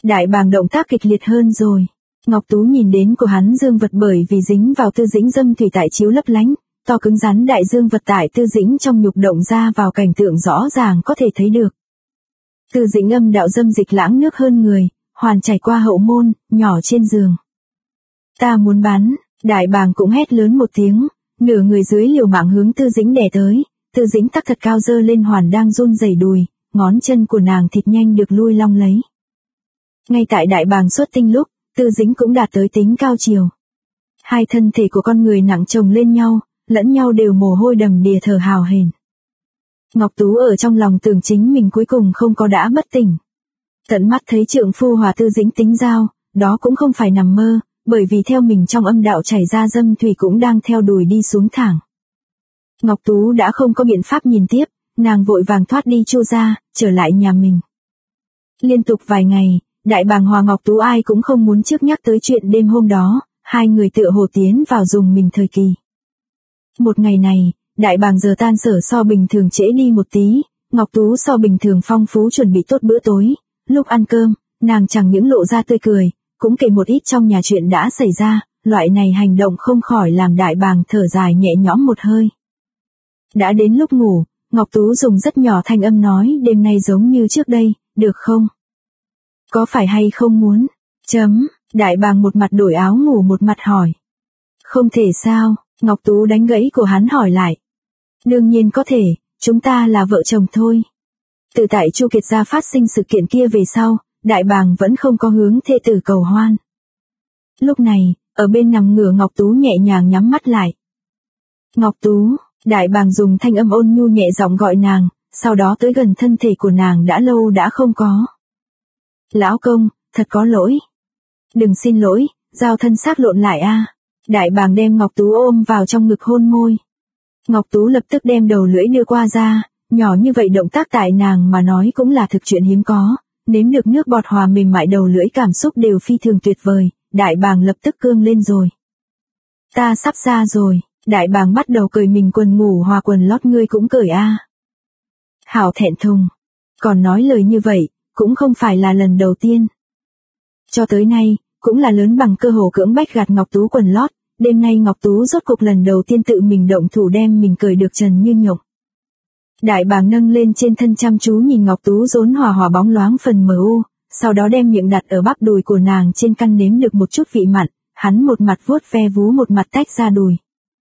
Đại bàng động tác kịch liệt hơn rồi. Ngọc Tú nhìn đến của hắn dương vật bởi vì dính vào Tư Dĩnh dâm thủy tại chiếu lấp lánh, to cứng rắn đại dương vật tại Tư Dĩnh trong nhục động ra vào cảnh tượng rõ ràng có thể thấy được. Tư Dĩnh âm đạo dâm dịch lãng nước hơn người, hoàn chảy qua hậu môn, nhỏ trên giường. Ta muốn bắn, đại bàng cũng hét lớn một tiếng, nửa người dưới liều mạng hướng Tư Dĩnh đè tới, Tư Dĩnh tắc thật cao dơ lên hoàn đang run rẩy đùi, ngón chân của nàng thịt nhanh được lui long lấy. Ngay tại đại bàng xuất tinh lúc, Tư Dĩnh cũng đạt tới tính cao chiều. Hai thân thể của con người nặng chồng lên nhau, lẫn nhau đều mồ hôi đầm đìa thở hào hển. Ngọc Tú ở trong lòng tưởng chính mình cuối cùng không có đã bất tỉnh. Tận mắt thấy trượng phu hòa Tư Dĩnh tính giao, đó cũng không phải nằm mơ, bởi vì theo mình trong âm đạo chảy ra dâm thủy cũng đang theo đùi đi xuống thẳng. Ngọc Tú đã không có biện pháp nhìn tiếp, nàng vội vàng thoát đi Chu ra, trở lại nhà mình. Liên tục vài ngày, đại bàng hòa Ngọc Tú ai cũng không muốn trước nhắc tới chuyện đêm hôm đó, hai người tựa hồ tiến vào dùng mình thời kỳ. Một ngày này, đại bàng giờ tan sở so bình thường trễ đi một tí, Ngọc Tú so bình thường phong phú chuẩn bị tốt bữa tối, lúc ăn cơm, nàng chẳng những lộ ra tươi cười, cũng kể một ít trong nhà chuyện đã xảy ra, loại này hành động không khỏi làm đại bàng thở dài nhẹ nhõm một hơi. Đã đến lúc ngủ, Ngọc Tú dùng rất nhỏ thanh âm nói đêm nay giống như trước đây, được không? Có phải hay không muốn? Đại bàng một mặt đổi áo ngủ một mặt hỏi. Không thể sao, Ngọc Tú đánh gãy của hắn hỏi lại. Đương nhiên có thể, chúng ta là vợ chồng thôi. Từ tại Chu Kiệt gia phát sinh sự kiện kia về sau, đại bàng vẫn không có hướng thê tử cầu hoan. Lúc này, ở bên nằm ngửa Ngọc Tú nhẹ nhàng nhắm mắt lại. Ngọc Tú, đại bàng dùng thanh âm ôn nhu nhẹ giọng gọi nàng, sau đó tới gần thân thể của nàng đã lâu đã không có. Lão công, thật có lỗi. Đừng xin lỗi, giao thân xác lộn lại a. Đại bàng đem Ngọc Tú ôm vào trong ngực hôn môi. Ngọc Tú lập tức đem đầu lưỡi đưa qua ra, nhỏ như vậy động tác tại nàng mà nói cũng là thực chuyện hiếm có, nếm được nước bọt hòa mềm mại đầu lưỡi cảm xúc đều phi thường tuyệt vời, đại bàng lập tức cương lên rồi. Ta sắp ra rồi, đại bàng bắt đầu cởi mình quần ngủ hòa quần lót ngươi cũng cởi a. Hảo thẹn thùng, còn nói lời như vậy, cũng không phải là lần đầu tiên. Cho tới nay, cũng là lớn bằng cơ hồ cưỡng bách gạt Ngọc Tú quần lót, đêm nay Ngọc Tú rốt cục lần đầu tiên tự mình động thủ đem mình cởi được trần như nhộng. Đại bàng nâng lên trên thân chăm chú nhìn Ngọc Tú rốn hòa hòa bóng loáng phần mờ u, sau đó đem miệng đặt ở bắp đùi của nàng trên căn nếm được một chút vị mặn, hắn một mặt vuốt ve vú một mặt tách ra đùi.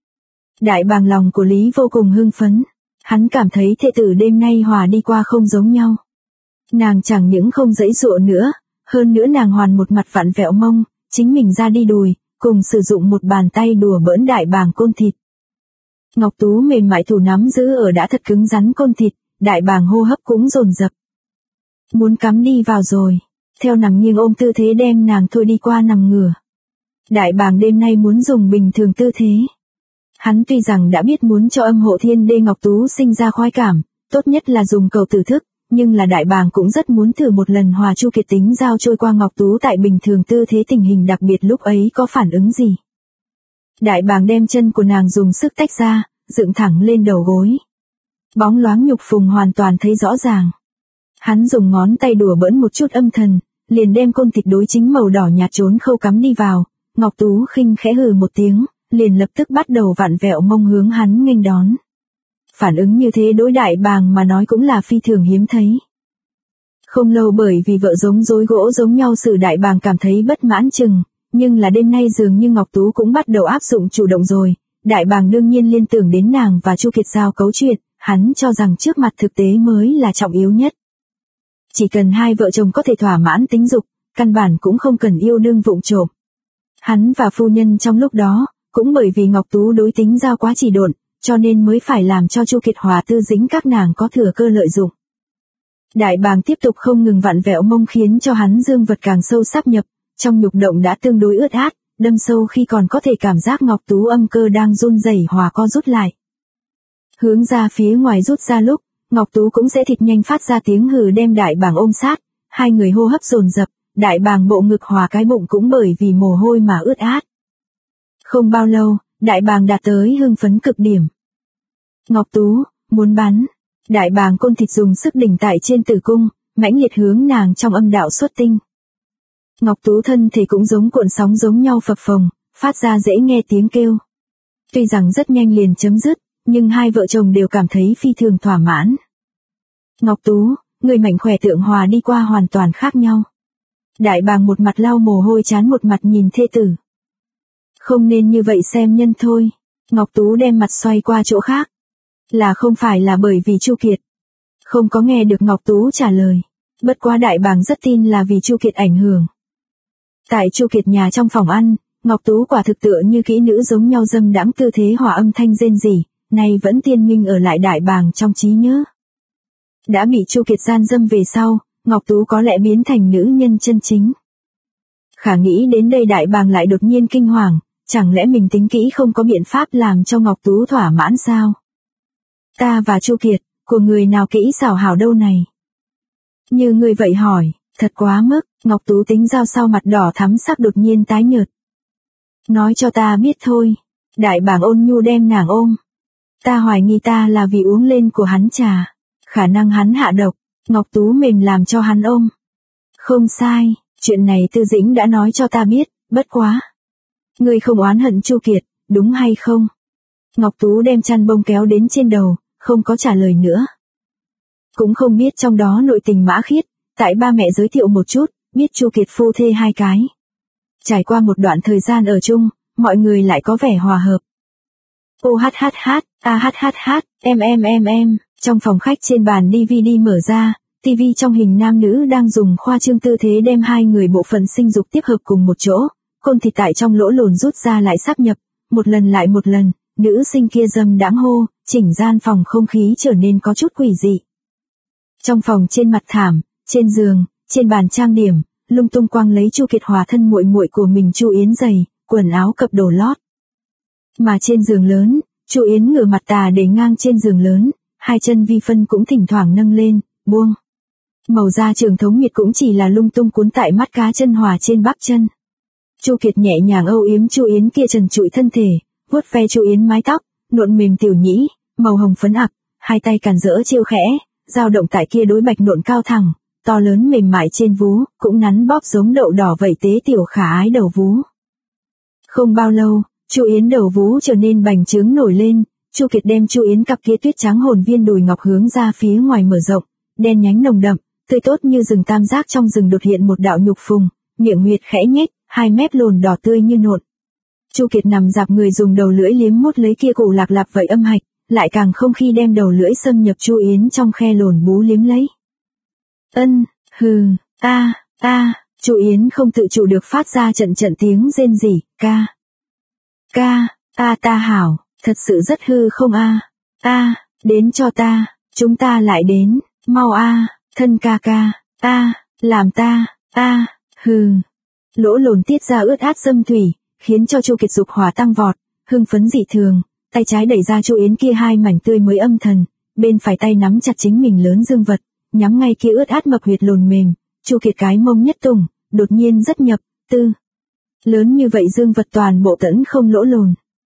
Đại bàng lòng của Lý vô cùng hưng phấn, hắn cảm thấy thê tử đêm nay hòa đi qua không giống nhau. Nàng chẳng những không giãy giụa nữa, hơn nữa nàng hoàn một mặt vặn vẹo mông, chính mình ra đi đùi, cùng sử dụng một bàn tay đùa bỡn đại bàng côn thịt. Ngọc Tú mềm mại thủ nắm giữ ở đã thật cứng rắn côn thịt, đại bàng hô hấp cũng dồn dập. Muốn cắm đi vào rồi, theo nằm nghiêng ôm tư thế đem nàng thôi đi qua nằm ngửa. Đại bàng đêm nay muốn dùng bình thường tư thế. Hắn tuy rằng đã biết muốn cho âm hộ thiên đê Ngọc Tú sinh ra khoái cảm, tốt nhất là dùng cầu tử thức, nhưng là đại bàng cũng rất muốn thử một lần hòa Chu Kiệt tính giao trôi qua Ngọc Tú tại bình thường tư thế tình hình đặc biệt lúc ấy có phản ứng gì. Đại bàng đem chân của nàng dùng sức tách ra, dựng thẳng lên đầu gối. Bóng loáng nhục phùng hoàn toàn thấy rõ ràng. Hắn dùng ngón tay đùa bỡn một chút âm thần, liền đem côn thịt đối chính màu đỏ nhạt trốn khâu cắm đi vào, Ngọc Tú khinh khẽ hừ một tiếng, liền lập tức bắt đầu vặn vẹo mông hướng hắn nghênh đón. Phản ứng như thế đối đại bàng mà nói cũng là phi thường hiếm thấy. Không lâu bởi vì vợ giống dối gỗ giống nhau sự đại bàng cảm thấy bất mãn chừng, nhưng là đêm nay dường như Ngọc Tú cũng bắt đầu áp dụng chủ động rồi, đại bàng đương nhiên liên tưởng đến nàng và Chu Kiệt giao cấu chuyện, hắn cho rằng trước mặt thực tế mới là trọng yếu nhất. Chỉ cần hai vợ chồng có thể thỏa mãn tính dục, căn bản cũng không cần yêu đương vụng trộm. Hắn và phu nhân trong lúc đó, cũng bởi vì Ngọc Tú đối tính giao quá chỉ độn, cho nên mới phải làm cho Chu Kiệt hòa Tư Dĩnh các nàng có thừa cơ lợi dụng. Đại bàng tiếp tục không ngừng vặn vẹo mông khiến cho hắn dương vật càng sâu sáp nhập, trong nhục động đã tương đối ướt át, đâm sâu khi còn có thể cảm giác Ngọc Tú âm cơ đang run rẩy hòa co rút lại. Hướng ra phía ngoài rút ra lúc, Ngọc Tú cũng sẽ thịt nhanh phát ra tiếng hừ đem đại bàng ôm sát, hai người hô hấp dồn dập, đại bàng bộ ngực hòa cái bụng cũng bởi vì mồ hôi mà ướt át. Không bao lâu, đại bàng đạt tới hưng phấn cực điểm. Ngọc Tú, muốn bắn. Đại bàng côn thịt dùng sức đỉnh tại trên tử cung, mãnh liệt hướng nàng trong âm đạo xuất tinh. Ngọc Tú thân thể cũng giống cuộn sóng giống nhau phập phồng, phát ra dễ nghe tiếng kêu. Tuy rằng rất nhanh liền chấm dứt, nhưng hai vợ chồng đều cảm thấy phi thường thỏa mãn. Ngọc Tú, người mạnh khỏe Tượng Hòa đi qua hoàn toàn khác nhau. Đại bàng một mặt lau mồ hôi chán một mặt nhìn thê tử. Không nên như vậy xem nhân thôi. Ngọc Tú đem mặt xoay qua chỗ khác. Là không phải là bởi vì Chu Kiệt. Không có nghe được Ngọc Tú trả lời. Bất quá đại bàng rất tin là vì Chu Kiệt ảnh hưởng. Tại Chu Kiệt nhà trong phòng ăn, Ngọc Tú quả thực tựa như kỹ nữ giống nhau dâm đãng tư thế hòa âm thanh rên rỉ, nay vẫn tiên minh ở lại đại bàng trong trí nhớ. Đã bị Chu Kiệt gian dâm về sau, Ngọc Tú có lẽ biến thành nữ nhân chân chính. Khả nghĩ đến đây đại bàng lại đột nhiên kinh hoàng, chẳng lẽ mình tính kỹ không có biện pháp làm cho Ngọc Tú thỏa mãn sao? Ta và Chu Kiệt, của người nào kỹ xảo hảo đâu này? Như người vậy hỏi, thật quá mức, Ngọc Tú tính giao sau mặt đỏ thắm sắc đột nhiên tái nhợt. Nói cho ta biết thôi, đại bàng ôn nhu đem nàng ôm. Ta hoài nghi ta là vì uống lên của hắn trà, khả năng hắn hạ độc, Ngọc Tú mềm làm cho hắn ôm. Không sai, chuyện này Tư Dĩnh đã nói cho ta biết, bất quá. Ngươi không oán hận Chu Kiệt, đúng hay không? Ngọc Tú đem chăn bông kéo đến trên đầu, không có trả lời nữa. Cũng không biết trong đó nội tình mã khiết, tại ba mẹ giới thiệu một chút, biết Chu Kiệt phu thê hai cái. Trải qua một đoạn thời gian ở chung, mọi người lại có vẻ hòa hợp. Ô hát hát hát, a hát hát hát, em. Trong phòng khách trên bàn DVD mở ra, TV trong hình nam nữ đang dùng khoa trương tư thế đem hai người bộ phận sinh dục tiếp hợp cùng một chỗ, côn thịt tại trong lỗ lồn rút ra lại sáp nhập, một lần lại một lần, nữ sinh kia dâm đãng hô, chỉnh gian phòng không khí trở nên có chút quỷ dị. Trong phòng trên mặt thảm, trên giường, trên bàn trang điểm, lung tung quăng lấy Chu Kiệt hòa thân muội muội của mình Chu Yến giày, quần áo cập đồ lót. Mà trên giường lớn, Chu Yến ngửa mặt tà để ngang trên giường lớn, hai chân vi phân cũng thỉnh thoảng nâng lên, buông. Màu da Trường Thống Miệt cũng chỉ là lung tung cuốn tại mắt cá chân hòa trên bắp chân. Chu Kiệt nhẹ nhàng âu yếm Chu Yến kia trần trụi thân thể, vuốt ve Chu Yến mái tóc, nộn mềm tiểu nhĩ, màu hồng phấn ặc, hai tay càn rỡ trêu khẽ, dao động tại kia đối bạch nộn cao thẳng, to lớn mềm mại trên vú, cũng nắn bóp giống đậu đỏ vẩy tế tiểu khả ái đầu vú. Không bao lâu, Chu Yến đầu vú trở nên bành trướng nổi lên, Chu Kiệt đem Chu Yến cặp kia tuyết trắng hồn viên đùi ngọc hướng ra phía ngoài mở rộng, đen nhánh nồng đậm, tươi tốt như rừng tam giác trong rừng đột hiện một đạo nhục phùng, miệng huyệt khẽ nhếch, hai mép lồn đỏ tươi như nộn. Chu Kiệt nằm dạp người dùng đầu lưỡi liếm mút lấy kia cổ lạc lạp vậy âm hạch, lại càng không khi đem đầu lưỡi xâm nhập Chu Yến trong khe lồn bú liếm lấy. Ân, hừ, a, Chu Yến không tự chủ được phát ra trận tiếng rên rỉ, ca, ta hảo, thật sự rất hư không a, đến cho ta, chúng ta lại đến, mau thân ca, làm ta, hừ. Lỗ lồn tiết ra ướt át dâm thủy, khiến cho Chu Kiệt dục hỏa tăng vọt, hưng phấn dị thường, tay trái đẩy ra Chu Yến kia hai mảnh tươi mới âm thần, bên phải tay nắm chặt chính mình lớn dương vật, nhắm ngay kia ướt át mập huyệt lồn mềm, Chu Kiệt cái mông nhất tùng, đột nhiên rất nhập, tư. Lớn như vậy dương vật toàn bộ tẫn không lỗ lồn.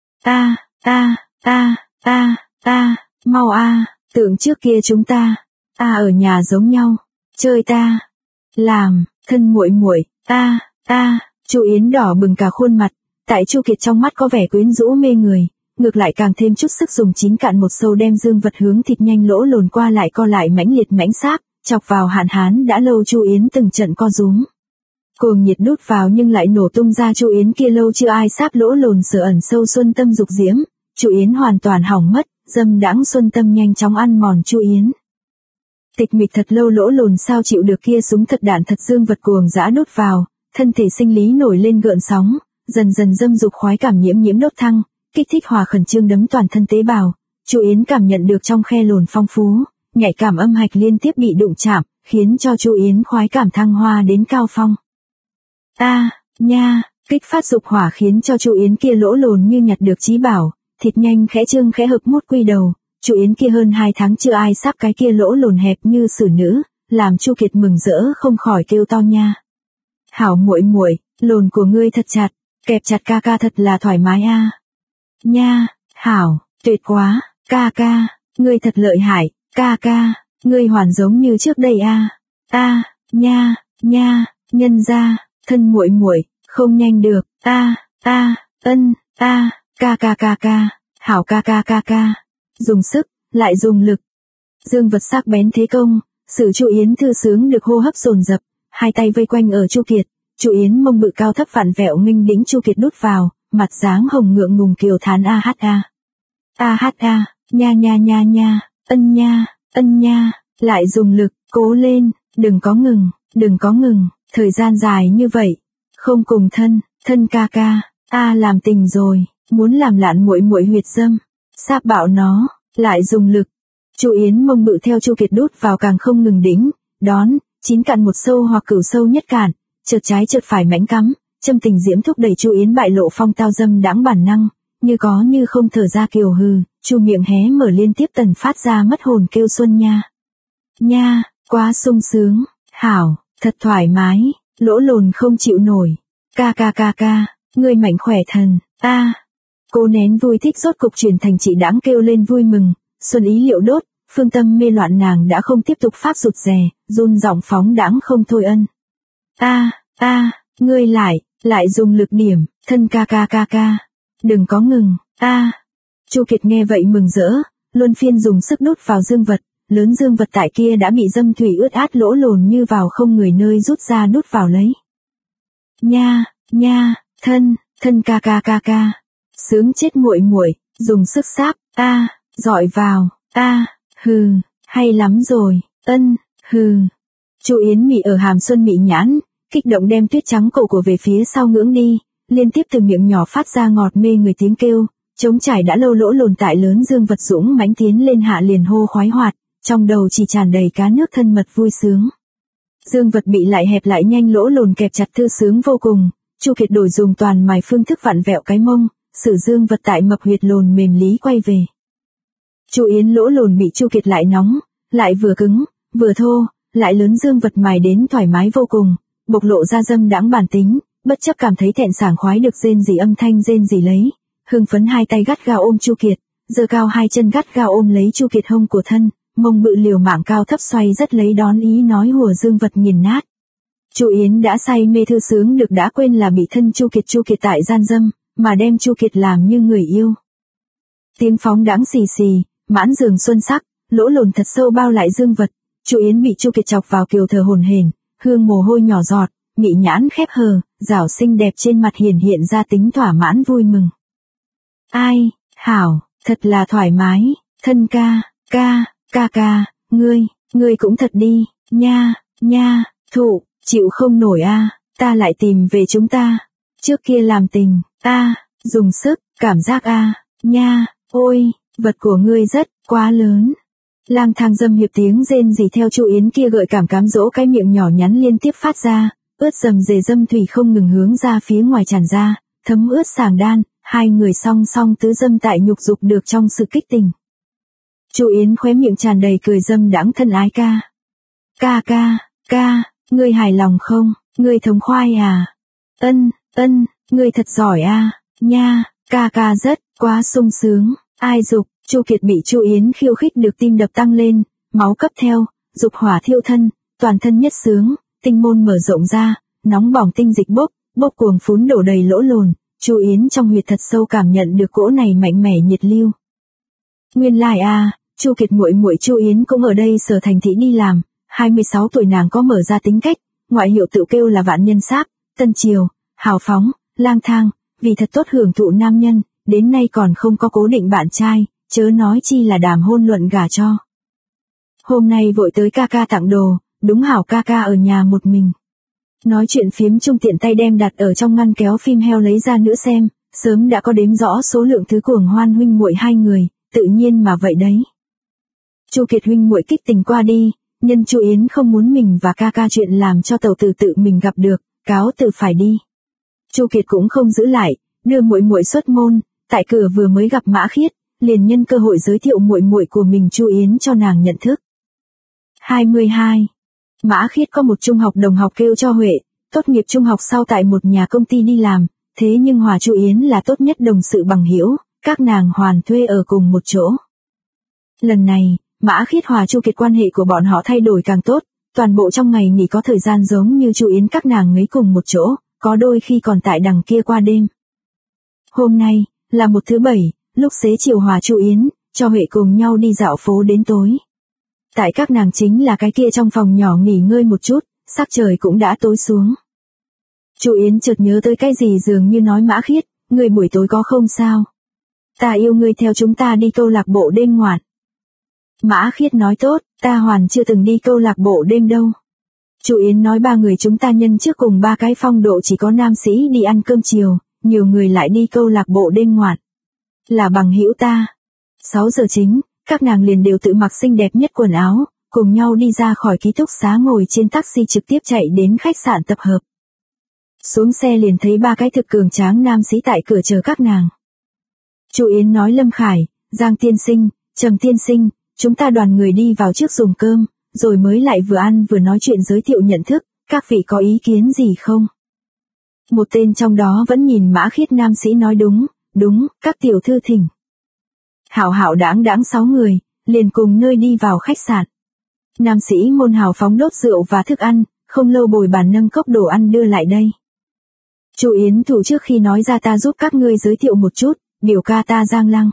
Mau tưởng trước kia chúng ta, ở nhà giống nhau, chơi ta, làm, thân muội muội, Chu Yến đỏ bừng cả khuôn mặt, tại Chu Kiệt trong mắt có vẻ quyến rũ mê người, ngược lại càng thêm chút sức dùng 9 cạn một sâu đem dương vật hướng thịt nhanh lỗ lồn qua lại co lại mãnh liệt mãnh sáp, chọc vào hạn hán đã lâu Chu Yến từng trận co rúm. Cuồng nhiệt đút vào nhưng lại nổ tung ra Chu Yến kia lâu chưa ai sáp lỗ lồn sở ẩn sâu xuân tâm dục diễm, Chu Yến hoàn toàn hỏng mất, dâm đãng xuân tâm nhanh chóng ăn mòn Chu Yến. Tịch mịch thật lâu lỗ lồn sao chịu được kia súng thật đạn thật dương vật cuồng dã đút vào, thân thể sinh lý nổi lên gợn sóng, dần dần dâm dục khoái cảm nhiễm đốt thăng, kích thích hòa khẩn trương đấm toàn thân tế bào. Chu Yến cảm nhận được trong khe lồn phong phú, nhạy cảm âm hạch liên tiếp bị đụng chạm, khiến cho Chu Yến khoái cảm thăng hoa đến cao phong. Kích phát dục hỏa khiến cho Chu Yến kia lỗ lồn như nhặt được trí bảo, thịt nhanh khẽ trương khẽ hợp mút quy đầu, Chu Yến kia hơn 2 tháng chưa ai sắp cái kia lỗ lồn hẹp như xử nữ, làm Chu Kiệt mừng rỡ không khỏi kêu to nha. Hảo muội muội, lồn của ngươi thật chặt, kẹp chặt ca thật là thoải mái Nha, hảo, tuyệt quá, ca, ngươi thật lợi hại, ca, ngươi hoàn giống như trước đây nha, nhân ra, thân muội muội, không nhanh được, ân, ca, hảo ca, dùng sức, lại dùng lực. Dương vật sắc bén thế công, sử Chu Yến thư sướng được hô hấp dồn dập, hai tay vây quanh ở Chu Kiệt, Chu Yến mông bự cao thấp vặn vẹo nghênh đĩnh Chu Kiệt đút vào, mặt dáng hồng ngượng ngùng kiều thán a ha, nha, ân nha, lại dùng lực, cố lên, đừng có ngừng, thời gian dài như vậy, không cùng thân ca, làm tình rồi, muốn làm lạn muội muội huyệt dâm, sáp bạo nó, lại dùng lực. Chu Yến mông bự theo Chu Kiệt đút vào càng không ngừng đĩnh, đón, 9 cạn một sâu hoặc cửu sâu nhất cạn, chợt trái chợt phải mãnh cắm, châm tình diễm thúc đẩy Chu Yến bại lộ phong tao dâm đãng bản năng, như có như không thở ra kiều hừ, Chu miệng hé mở liên tiếp tần phát ra mất hồn kêu xuân nha, quá sung sướng, hảo, thật thoải mái, lỗ lồn không chịu nổi, ca, ngươi mạnh khỏe thần, cô nén vui thích rốt cục chuyển thành chị đãng kêu lên vui mừng, xuân ý liệu đốt, phương tâm mê loạn nàng đã không tiếp tục pháp rụt rè, run giọng phóng đãng không thôi ân. Ngươi lại dùng lực điểm, thân ca, đừng có ngừng, Chu Kiệt nghe vậy mừng rỡ, luân phiên dùng sức đút vào dương vật, lớn dương vật tại kia đã bị dâm thủy ướt át lỗ lồn như vào không người nơi rút ra đút vào lấy. Nha, thân ca, sướng chết muội muội, dùng sức sáp, dọi vào, hừ, hay lắm rồi, ân, hừ. Chu Yến mị ở hàm xuân mị nhãn, kích động đem tuyết trắng cổ của về phía sau ngưỡng đi, liên tiếp từ miệng nhỏ phát ra ngọt mê người tiếng kêu, trống trải đã lâu lỗ lồn tại lớn dương vật dũng mãnh tiến lên hạ liền hô khoái hoạt, trong đầu chỉ tràn đầy cá nước thân mật vui sướng. Dương vật bị lại hẹp lại nhanh lỗ lồn kẹp chặt thư sướng vô cùng, Chu Kiệt đổi dùng toàn mài phương thức vặn vẹo cái mông, sử dương vật tại mập huyệt lồn mềm lý quay về. Chu Yến lỗ lồn bị Chu Kiệt lại nóng, lại vừa cứng, vừa thô, lại lớn dương vật mài đến thoải mái vô cùng, bộc lộ ra dâm đãng bản tính, bất chấp cảm thấy thẹn sảng khoái được rên rỉ âm thanh rên rỉ lấy, hưng phấn hai tay gắt gao ôm Chu Kiệt, giơ cao hai chân gắt gao ôm lấy Chu Kiệt hông của thân, mông bự liều mạng cao thấp xoay rất lấy đón ý nói hùa dương vật nghiền nát. Chu Yến đã say mê thư sướng được đã quên là bị thân Chu Kiệt tại gian dâm, mà đem Chu Kiệt làm như người yêu. Tiếng phóng đãng xì xì, mãn giường xuân sắc, lỗ lồn thật sâu bao lại dương vật, Chu Yến bị Chu Kiệt chọc vào kiều thở hổn hển, hương mồ hôi nhỏ giọt, mị nhãn khép hờ, rảo xinh đẹp trên mặt hiện ra tính thỏa mãn vui mừng. Ai, hảo, thật là thoải mái, thân ca, ngươi cũng thật đi, nha, thụ, chịu không nổi ta lại tìm về chúng ta, trước kia làm tình, dùng sức, cảm giác nha, ôi, vật của ngươi rất, quá lớn. Lang thang dâm hiệp tiếng rên rỉ theo Chu Yến kia gợi cảm cám dỗ cái miệng nhỏ nhắn liên tiếp phát ra, ướt dầm dề dâm thủy không ngừng hướng ra phía ngoài tràn ra, thấm ướt sàng đan, hai người song song tứ dâm tại nhục dục được trong sự kích tình. Chu Yến khóe miệng tràn đầy cười dâm đãng thân ái ca, ngươi hài lòng không, ngươi thống khoái ân, ngươi thật giỏi nha, ca rất, quá sung sướng, ai dục, Chu Kiệt bị Chu Yến khiêu khích được tim đập tăng lên, máu cấp theo, dục hỏa thiêu thân, toàn thân nhất sướng, tinh môn mở rộng ra, nóng bỏng tinh dịch bốc cuồng phún đổ đầy lỗ lồn, Chu Yến trong huyệt thật sâu cảm nhận được cỗ này mạnh mẽ nhiệt lưu. Nguyên lai Chu Kiệt muội muội Chu Yến cũng ở đây sở thành thị đi làm, 26 tuổi nàng có mở ra tính cách, ngoại hiệu tự kêu là vạn nhân sáp, tân triều, hào phóng, lang thang, vì thật tốt hưởng thụ nam nhân, đến nay còn không có cố định bạn trai, chớ nói chi là đàm hôn luận gả cho. Hôm nay vội tới ca tặng đồ, đúng hảo ca ở nhà một mình. Nói chuyện phiếm chung tiện tay đem đặt ở trong ngăn kéo phim heo lấy ra nữa xem, sớm đã có đếm rõ số lượng thứ cuồng hoan huynh muội hai người, tự nhiên mà vậy đấy. Chu Kiệt huynh muội kích tình qua đi, nhân Chu Yến không muốn mình và ca chuyện làm cho tàu tử tự mình gặp được, cáo từ phải đi. Chu Kiệt cũng không giữ lại, đưa muội muội xuất môn, tại cửa vừa mới gặp Mã Khiết, liền nhân cơ hội giới thiệu muội muội của mình Chu Yến cho nàng nhận thức. 22. Mã Khiết có một trung học đồng học kêu cho Huệ, tốt nghiệp trung học sau tại một nhà công ty đi làm, thế nhưng hòa Chu Yến là tốt nhất đồng sự bằng hữu, các nàng hoàn thuê ở cùng một chỗ. Lần này, Mã Khiết hòa Chu Kiệt quan hệ của bọn họ thay đổi càng tốt, toàn bộ trong ngày nghỉ có thời gian giống như Chu Yến các nàng ấy cùng một chỗ, có đôi khi còn tại đằng kia qua đêm. Hôm nay, là một thứ bảy, lúc xế chiều Hòa Chu Yến, cho Huệ cùng nhau đi dạo phố đến tối. Tại các nàng chính là cái kia trong phòng nhỏ nghỉ ngơi một chút, sắc trời cũng đã tối xuống. Chu Yến chợt nhớ tới cái gì dường như nói Mã Khiết, ngươi buổi tối có không sao? Ta yêu ngươi theo chúng ta đi câu lạc bộ đêm ngoạn. Mã Khiết nói tốt, ta hoàn chưa từng đi câu lạc bộ đêm đâu. Chu Yến nói ba người chúng ta nhân trước cùng ba cái phong độ chỉ có nam sĩ đi ăn cơm chiều, nhiều người lại đi câu lạc bộ đêm ngoạn. Là bằng hữu ta. 6 giờ chính, các nàng liền đều tự mặc xinh đẹp nhất quần áo, cùng nhau đi ra khỏi ký túc xá ngồi trên taxi trực tiếp chạy đến khách sạn tập hợp. Xuống xe liền thấy ba cái thực cường tráng nam sĩ tại cửa chờ các nàng. Chu Yến nói Lâm Khải, Giang tiên sinh, Trầm tiên sinh, chúng ta đoàn người đi vào trước dùng cơm, rồi mới lại vừa ăn vừa nói chuyện giới thiệu nhận thức, các vị có ý kiến gì không? Một tên trong đó vẫn nhìn Mã Khiết nam sĩ nói đúng, các tiểu thư thỉnh. Hảo hảo đáng 6 người, liền cùng nơi đi vào khách sạn. Nam sĩ môn hào phóng đốt rượu và thức ăn, không lâu bồi bàn nâng cốc đồ ăn đưa lại đây. Chu Yến thủ trước khi nói ra ta giúp các ngươi giới thiệu một chút, biểu ca ta Giang Lăng.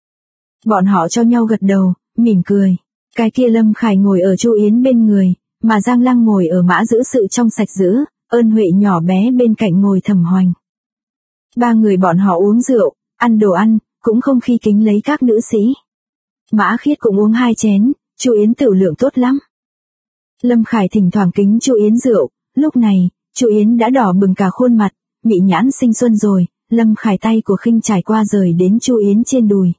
Bọn họ cho nhau gật đầu, mỉm cười. Cái kia Lâm Khải ngồi ở Chu Yến bên người, mà Giang Lăng ngồi ở Mã giữ sự trong sạch giữ, Ơn Huệ nhỏ bé bên cạnh ngồi Thẩm Hoành. Ba người bọn họ uống rượu, ăn đồ ăn, cũng không khi kính lấy các nữ sĩ. Mã Khiết cũng uống 2 chén, Chu Yến tiểu lượng tốt lắm. Lâm Khải thỉnh thoảng kính Chu Yến rượu, lúc này, Chu Yến đã đỏ bừng cả khuôn mặt, mị nhãn sinh xuân rồi, Lâm Khải tay của khinh trải qua rời đến Chu Yến trên đùi.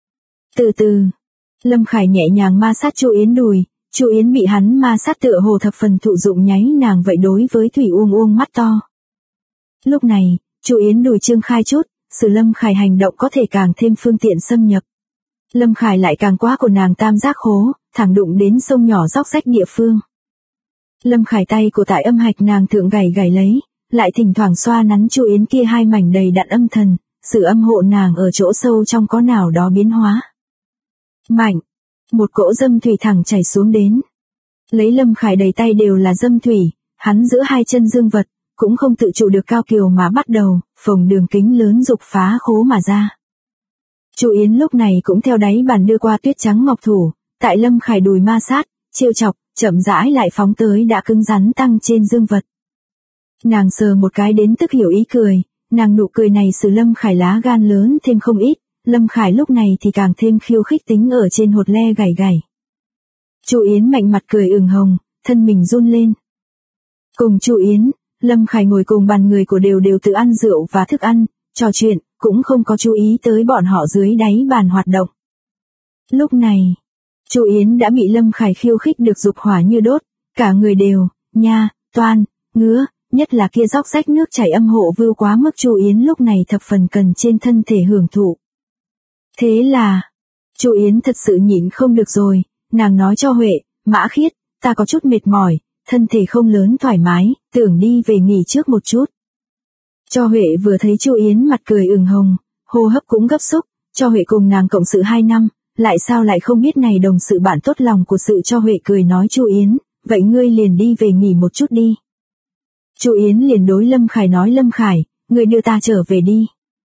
Từ từ, Lâm Khải nhẹ nhàng ma sát Chu Yến đùi, Chu Yến bị hắn ma sát tựa hồ thập phần thụ dụng nháy nàng vậy đối với Thủy Uông mắt to. Lúc này, Chu Yến đùi trương khai chút, sự Lâm Khải hành động có thể càng thêm phương tiện xâm nhập. Lâm Khải lại càng quá của nàng tam giác khố, thẳng đụng đến sông nhỏ róc rách địa phương. Lâm Khải tay của tại âm hạch nàng thượng gảy lấy, lại thỉnh thoảng xoa nắn Chu Yến kia 2 mảnh đầy đặn âm thần, sự âm hộ nàng ở chỗ sâu trong có nào đó biến hóa. Mạnh, một cỗ dâm thủy thẳng chảy xuống đến. Lấy Lâm Khải đầy tay đều là dâm thủy, hắn giữ 2 chân dương vật, cũng không tự chủ được cao kiều mà bắt đầu, phồng đường kính lớn dục phá khố mà ra. Chu Yến lúc này cũng theo đáy bàn đưa qua tuyết trắng ngọc thủ, tại Lâm Khải đùi ma sát, trêu chọc, chậm rãi lại phóng tới đã cứng rắn tăng trên dương vật. Nàng sờ một cái đến tức hiểu ý cười, nàng nụ cười này sự Lâm Khải lá gan lớn thêm không ít, Lâm Khải lúc này thì càng thêm khiêu khích tính ở trên hột le gảy. Chu Yến mạnh mặt cười ửng hồng, thân mình run lên. Cùng Chu Yến, Lâm Khải ngồi cùng bàn người của đều tự ăn rượu và thức ăn, trò chuyện, cũng không có chú ý tới bọn họ dưới đáy bàn hoạt động. Lúc này, Chu Yến đã bị Lâm Khải khiêu khích được dục hỏa như đốt, cả người đều, nha, toan, ngứa, nhất là kia róc rách nước chảy âm hộ vưu quá mức Chu Yến lúc này thập phần cần trên thân thể hưởng thụ. Thế là, Chu Yến thật sự nhịn không được rồi, nàng nói cho Huệ, Mã Khiết, ta có chút mệt mỏi, thân thể không lớn thoải mái, tưởng đi về nghỉ trước một chút. Cho Huệ vừa thấy Chu Yến mặt cười ửng hồng, hô hấp cũng gấp xúc, cho Huệ cùng nàng cộng sự 2 năm, lại sao lại không biết này đồng sự bạn tốt lòng của sự cho Huệ cười nói Chu Yến, vậy ngươi liền đi về nghỉ một chút đi. Chu Yến liền đối Lâm Khải nói Lâm Khải, ngươi đưa ta trở về đi.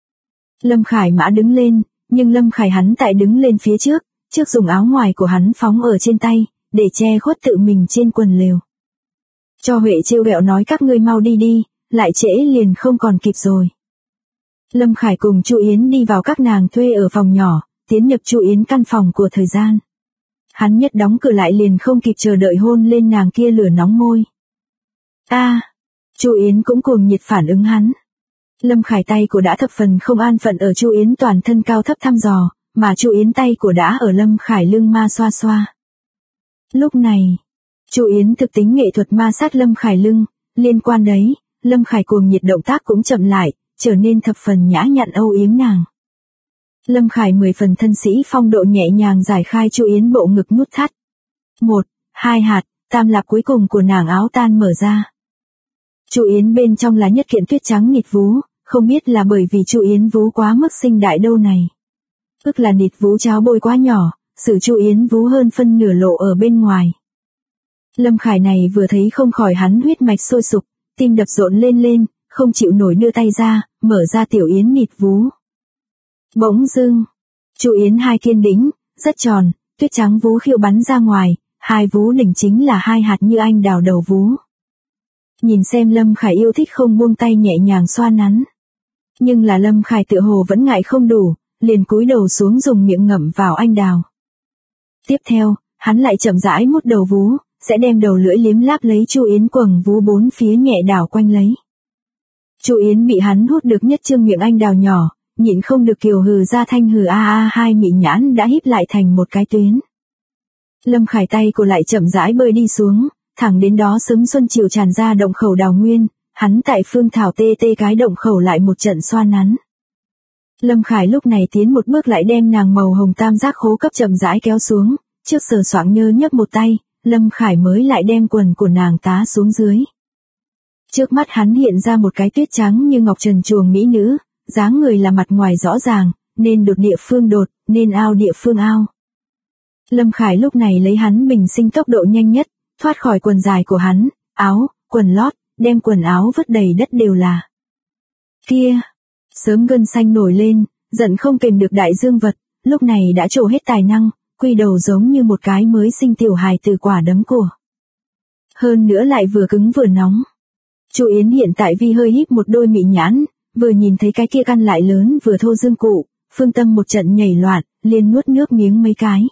Lâm Khải mã đứng lên, nhưng Lâm Khải hắn tại đứng lên phía trước dùng áo ngoài của hắn phóng ở trên tay, để che khuất tự mình trên quần lều. Cho Huệ trêu ghẹo nói các ngươi mau đi, lại trễ liền không còn kịp rồi. Lâm Khải cùng Chu Yến đi vào các nàng thuê ở phòng nhỏ, tiến nhập Chu Yến căn phòng của thời gian. Hắn nhất đóng cửa lại liền không kịp chờ đợi hôn lên nàng kia lửa nóng môi. Chu Yến cũng cuồng nhiệt phản ứng hắn. Lâm Khải tay của đã thập phần không an phận ở Chu Yến toàn thân cao thấp thăm dò, mà Chu Yến tay của đã ở Lâm Khải lưng ma xoa xoa. Lúc này, Chu Yến thực tính nghệ thuật ma sát Lâm Khải lưng, liên quan đấy, Lâm Khải cuồng nhiệt động tác cũng chậm lại, trở nên thập phần nhã nhặn âu yếm nàng. Lâm Khải 10 phần thân sĩ phong độ nhẹ nhàng giải khai Chu Yến bộ ngực nút thắt. 1, 2 hạt, tam lạp cuối cùng của nàng áo tan mở ra. Chu Yến bên trong là nhất kiện tuyết trắng nịt vú, không biết là bởi vì Chu Yến vú quá mức xinh đại đâu này. Ức là nịt vú cháo bôi quá nhỏ, sự Chu Yến vú hơn phân nửa lộ ở bên ngoài. Lâm Khải này vừa thấy không khỏi hắn huyết mạch sôi sục, tim đập rộn lên, không chịu nổi đưa tay ra, mở ra tiểu yến nịt vú. Bỗng dưng, Chu Yến hai kiên đĩnh, rất tròn, tuyết trắng vú khiêu bắn ra ngoài, hai vú đỉnh chính là hai hạt như anh đào đầu vú. Nhìn xem Lâm Khải yêu thích không buông tay nhẹ nhàng xoa nắn. Nhưng là Lâm Khải tựa hồ vẫn ngại không đủ, liền cúi đầu xuống dùng miệng ngậm vào anh đào. Tiếp theo, hắn lại chậm rãi mút đầu vú, sẽ đem đầu lưỡi liếm láp lấy Chu Yến quầng vú bốn phía nhẹ đảo quanh lấy. Chu Yến bị hắn hút được nhất trương miệng anh đào nhỏ, nhịn không được kiều hừ ra thanh hừ a, hai mị nhãn đã híp lại thành một cái tuyến. Lâm Khải tay cô lại chậm rãi bơi đi xuống, thẳng đến đó sớm xuân chiều tràn ra động khẩu đào nguyên, hắn tại phương thảo tê cái động khẩu lại một trận xoa nắn. Lâm Khải lúc này tiến một bước lại đem nàng màu hồng tam giác khố cấp chậm rãi kéo xuống, trước sờ soạng nhơ nhấc một tay, Lâm Khải mới lại đem quần của nàng tá xuống dưới. Trước mắt hắn hiện ra một cái tuyết trắng như ngọc trần truồng mỹ nữ, dáng người là mặt ngoài rõ ràng, nên đột địa phương đột, nên ao địa phương ao. Lâm Khải lúc này lấy hắn bình sinh tốc độ nhanh nhất, thoát khỏi quần dài của hắn, áo, quần lót, đem quần áo vứt đầy đất đều là. Kia, sớm gân xanh nổi lên, giận không kềm được đại dương vật, lúc này đã trổ hết tài năng, quy đầu giống như một cái mới sinh tiểu hài từ quả đấm của. Hơn nữa lại vừa cứng vừa nóng. Chu Yến hiện tại vi hơi híp một đôi mị nhãn, vừa nhìn thấy cái kia căn lại lớn vừa thô dương cụ, phương tâm một trận nhảy loạn, liền nuốt nước miếng mấy cái.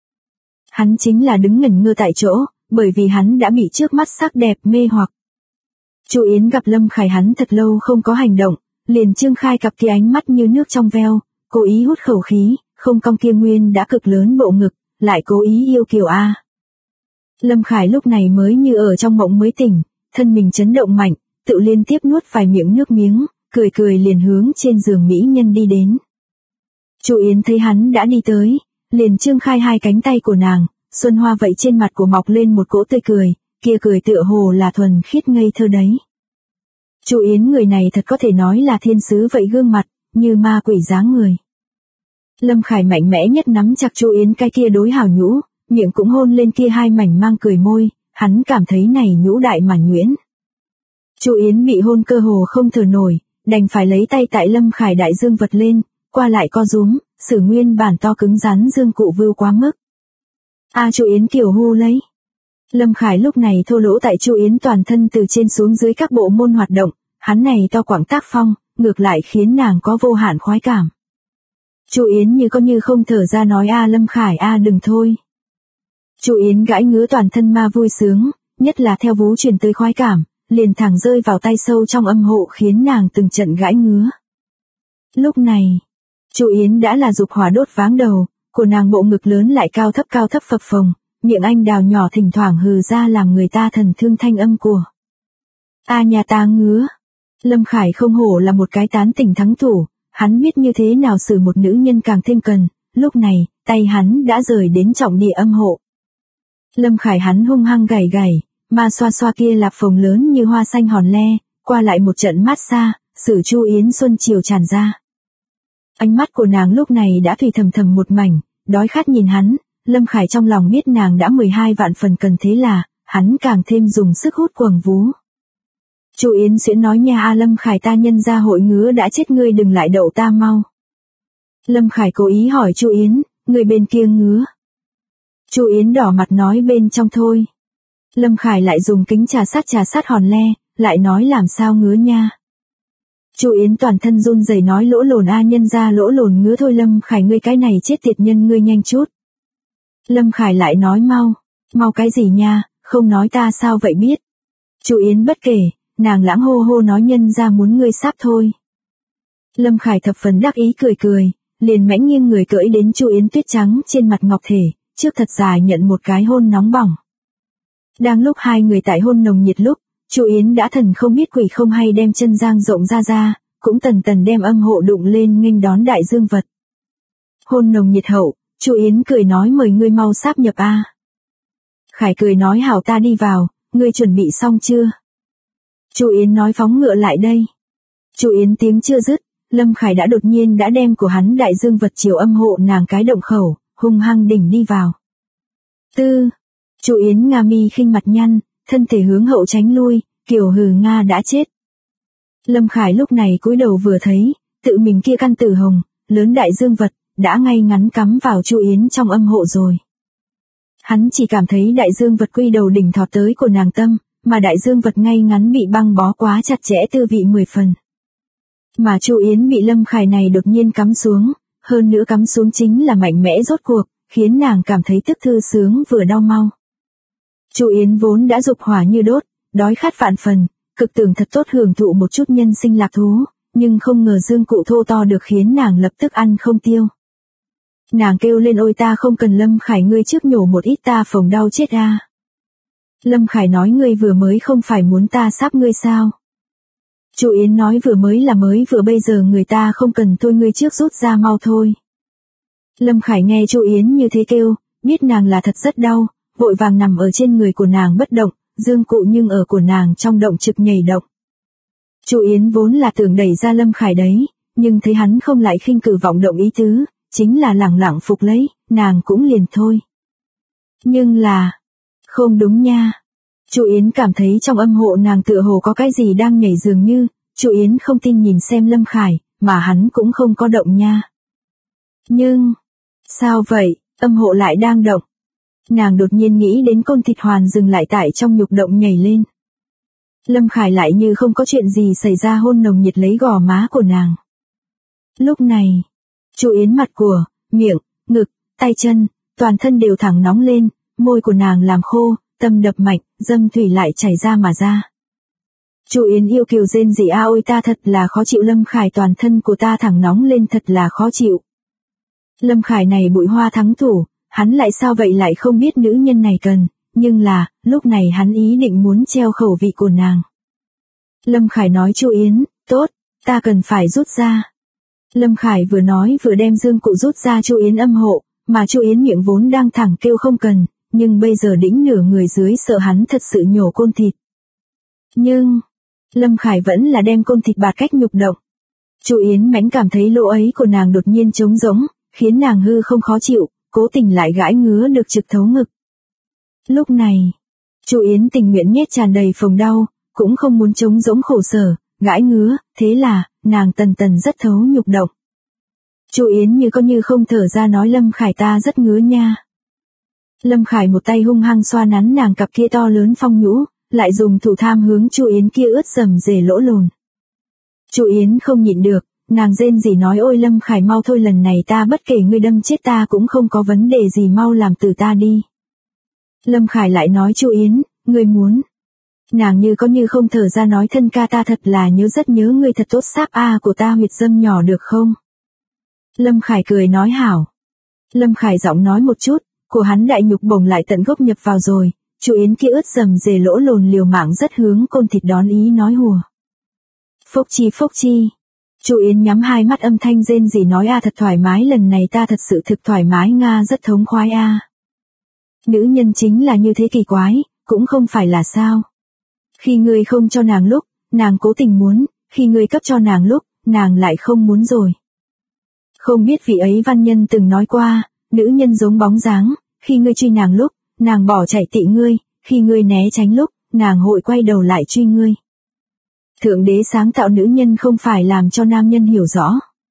Hắn chính là đứng ngẩn ngơ tại chỗ, bởi vì hắn đã bị trước mắt sắc đẹp mê hoặc. Chu Yến gặp Lâm Khải hắn thật lâu không có hành động, liền trương khai cặp kia ánh mắt như nước trong veo, cố ý hút khẩu khí, không cong kia nguyên đã cực lớn bộ ngực, lại cố ý yêu kiều a. Lâm Khải lúc này mới như ở trong mộng mới tỉnh, thân mình chấn động mạnh, tự liên tiếp nuốt vài miệng nước miếng, cười liền hướng trên giường mỹ nhân đi đến. Chu Yến thấy hắn đã đi tới, liền trương khai hai cánh tay của nàng, xuân hoa vậy trên mặt của mọc lên một cỗ tươi cười, kia cười tựa hồ là thuần khiết ngây thơ đấy. Chu Yến người này thật có thể nói là thiên sứ vậy gương mặt, như ma quỷ dáng người. Lâm Khải mạnh mẽ nhất nắm chặt Chu Yến cái kia đối hào nhũ, miệng cũng hôn lên kia hai mảnh mang cười môi, hắn cảm thấy này nhũ đại mà nhuyễn. Chu Yến bị hôn cơ hồ không thở nổi, đành phải lấy tay tại Lâm Khải đại dương vật lên, qua lại co rúm, sử nguyên bản to cứng rắn dương cụ vưu quá mức. Chu Yến kiểu hu lấy. Lâm Khải lúc này thô lỗ tại Chu Yến toàn thân từ trên xuống dưới các bộ môn hoạt động, hắn này to quảng tác phong, ngược lại khiến nàng có vô hạn khoái cảm. Chu Yến như có như không thở ra nói Lâm Khải đừng thôi. Chu Yến gãi ngứa toàn thân ma vui sướng, nhất là theo vú truyền tới khoái cảm, liền thẳng rơi vào tay sâu trong âm hộ khiến nàng từng trận gãi ngứa. Lúc này, Chu Yến đã là dục hỏa đốt váng đầu, của nàng bộ ngực lớn lại cao thấp phập phồng, miệng anh đào nhỏ thỉnh thoảng hừ ra làm người ta thần thương thanh âm của. Nhà ta ngứa. Lâm Khải không hổ là một cái tán tỉnh thắng thủ, hắn biết như thế nào xử một nữ nhân càng thêm cần, lúc này, tay hắn đã rời đến trọng địa âm hộ. Lâm Khải hắn hung hăng gảy, mà xoa kia lạp phồng lớn như hoa xanh hòn le, qua lại một trận mát xa, xử Chu Yến xuân chiều tràn ra. Ánh mắt của nàng lúc này đã thủy thầm một mảnh, đói khát nhìn hắn, Lâm Khải trong lòng biết nàng đã 12 vạn phần cần thế là, hắn càng thêm dùng sức hút quầng vú. Chu Yến xuyễn nói nha Lâm Khải ta nhân ra hội ngứa đã chết ngươi đừng lại đậu ta mau. Lâm Khải cố ý hỏi Chu Yến, người bên kia ngứa. Chu Yến đỏ mặt nói bên trong thôi. Lâm Khải lại dùng kính trà sát hòn le, lại nói làm sao ngứa nha. Chu Yến toàn thân run rẩy nói lỗ lồn nhân ra lỗ lồn ngứa thôi Lâm Khải ngươi cái này chết tiệt nhân ngươi nhanh chút. Lâm Khải lại nói mau cái gì nha, không nói ta sao vậy biết. Chu Yến bất kể, nàng lãng hô nói nhân ra muốn ngươi sáp thôi. Lâm Khải thập phần đắc ý cười, liền mãnh nghiêng người cưỡi đến Chu Yến tuyết trắng trên mặt ngọc thể, trước thật dài nhận một cái hôn nóng bỏng. Đang lúc hai người tại hôn nồng nhiệt lúc, Chu Yến đã thần không biết quỷ không hay đem chân giang rộng ra, cũng tần đem âm hộ đụng lên nghênh đón đại dương vật. Hôn nồng nhiệt hậu, Chu Yến cười nói mời ngươi mau sáp nhập a. Khải cười nói hảo ta đi vào, ngươi chuẩn bị xong chưa? Chu Yến nói phóng ngựa lại đây. Chu Yến tiếng chưa dứt, Lâm Khải đã đột nhiên đã đem của hắn đại dương vật chiều âm hộ nàng cái động khẩu, hung hăng đỉnh đi vào. Chu Yến Nga mi khinh mặt nhăn, thân thể hướng hậu tránh lui, kiểu hừ Nga đã chết. Lâm Khải lúc này cúi đầu vừa thấy, tự mình kia căn tử hồng, lớn đại dương vật, đã ngay ngắn cắm vào Chu Yến trong âm hộ rồi. Hắn chỉ cảm thấy đại dương vật quy đầu đỉnh thọt tới của nàng tâm, mà đại dương vật ngay ngắn bị băng bó quá chặt chẽ tư vị 10 phần. Mà Chu Yến bị Lâm Khải này đột nhiên cắm xuống, hơn nữa cắm xuống chính là mạnh mẽ rốt cuộc, khiến nàng cảm thấy tức thư sướng vừa đau mau. Chu Yến vốn đã dục hỏa như đốt, đói khát vạn phần, cực tưởng thật tốt hưởng thụ một chút nhân sinh lạc thú, nhưng không ngờ dương cụ thô to được khiến nàng lập tức ăn không tiêu. Nàng kêu lên ôi ta không cần Lâm Khải ngươi trước nhổ một ít ta phồng đau chết a. Lâm Khải nói ngươi vừa mới không phải muốn ta sáp ngươi sao. Chu Yến nói vừa mới là mới vừa bây giờ người ta không cần thôi ngươi trước rút ra mau thôi. Lâm Khải nghe Chu Yến như thế kêu, biết nàng là thật rất đau, vội vàng nằm ở trên người của nàng bất động, dương cụ nhưng ở của nàng trong động trực nhảy động. Chu Yến vốn là tưởng đẩy ra Lâm Khải đấy, nhưng thấy hắn không lại khinh cử vọng động ý tứ, chính là lẳng lặng phục lấy, nàng cũng liền thôi. Nhưng là, không đúng nha. Chu Yến cảm thấy trong âm hộ nàng tựa hồ có cái gì đang nhảy dường như, Chu Yến không tin nhìn xem Lâm Khải, mà hắn cũng không có động nha. Nhưng, sao vậy, âm hộ lại đang động. Nàng đột nhiên nghĩ đến côn thịt hoàn dừng lại tại trong nhục động nhảy lên. Lâm Khải lại như không có chuyện gì xảy ra hôn nồng nhiệt lấy gò má của nàng. Lúc này, Chu Yến mặt của, miệng, ngực, tay chân, toàn thân đều thẳng nóng lên, môi của nàng làm khô, tâm đập mạnh, dâm thủy lại chảy ra mà ra. Chu Yến yêu kiều rên rỉ a ôi ta thật là khó chịu Lâm Khải toàn thân của ta thẳng nóng lên thật là khó chịu. Lâm Khải này bụi hoa thắng thủ, hắn lại sao vậy lại không biết nữ nhân này cần, nhưng là, lúc này hắn ý định muốn treo khẩu vị của nàng. Lâm Khải nói Chu Yến, tốt, ta cần phải rút ra. Lâm Khải vừa nói vừa đem dương cụ rút ra Chu Yến âm hộ, mà Chu Yến miệng vốn đang thẳng kêu không cần, nhưng bây giờ đĩnh nửa người dưới sợ hắn thật sự nhổ côn thịt. Nhưng, Lâm Khải vẫn là đem côn thịt bạt cách nhục động. Chu Yến mãnh cảm thấy lỗ ấy của nàng đột nhiên trống rỗng, khiến nàng hư không khó chịu, cố tình lại gãi ngứa được trực thấu ngực. Lúc này, Chu Yến tình nguyện nhét tràn đầy phồng đau, cũng không muốn trống rỗng khổ sở, gãi ngứa, thế là, nàng tần tần rất thấu nhục động. Chu Yến như có như không thở ra nói Lâm Khải ta rất ngứa nha. Lâm Khải một tay hung hăng xoa nắn nàng cặp kia to lớn phong nhũ, lại dùng thủ tham hướng Chu Yến kia ướt rầm rề lỗ lồn. Chu Yến không nhịn được, nàng rên rỉ nói ôi Lâm Khải mau thôi lần này ta bất kể ngươi đâm chết ta cũng không có vấn đề gì mau làm từ ta đi. Lâm Khải lại nói Chu Yến, ngươi muốn. Nàng như có như không thở ra nói thân ca ta thật là nhớ rất nhớ ngươi thật tốt sáp a của ta huyệt dâm nhỏ được không? Lâm Khải cười nói hảo. Lâm Khải giọng nói một chút, của hắn đại nhục bổng lại tận gốc nhập vào rồi, Chu Yến kia ướt rầm rề lỗ lồn liều mạng rất hướng côn thịt đón ý nói hùa. Phốc chi. Chu Yến nhắm hai mắt âm thanh rên rỉ nói a thật thoải mái lần này ta thật sự thực thoải mái nga rất thống khoái a. Nữ nhân chính là như thế kỳ quái, cũng không phải là sao. Khi ngươi không cho nàng lúc, nàng cố tình muốn, khi ngươi cấp cho nàng lúc, nàng lại không muốn rồi. Không biết vị ấy văn nhân từng nói qua, nữ nhân giống bóng dáng, khi ngươi truy nàng lúc, nàng bỏ chạy tị ngươi, khi ngươi né tránh lúc, nàng hội quay đầu lại truy ngươi. Thượng đế sáng tạo nữ nhân không phải làm cho nam nhân hiểu rõ.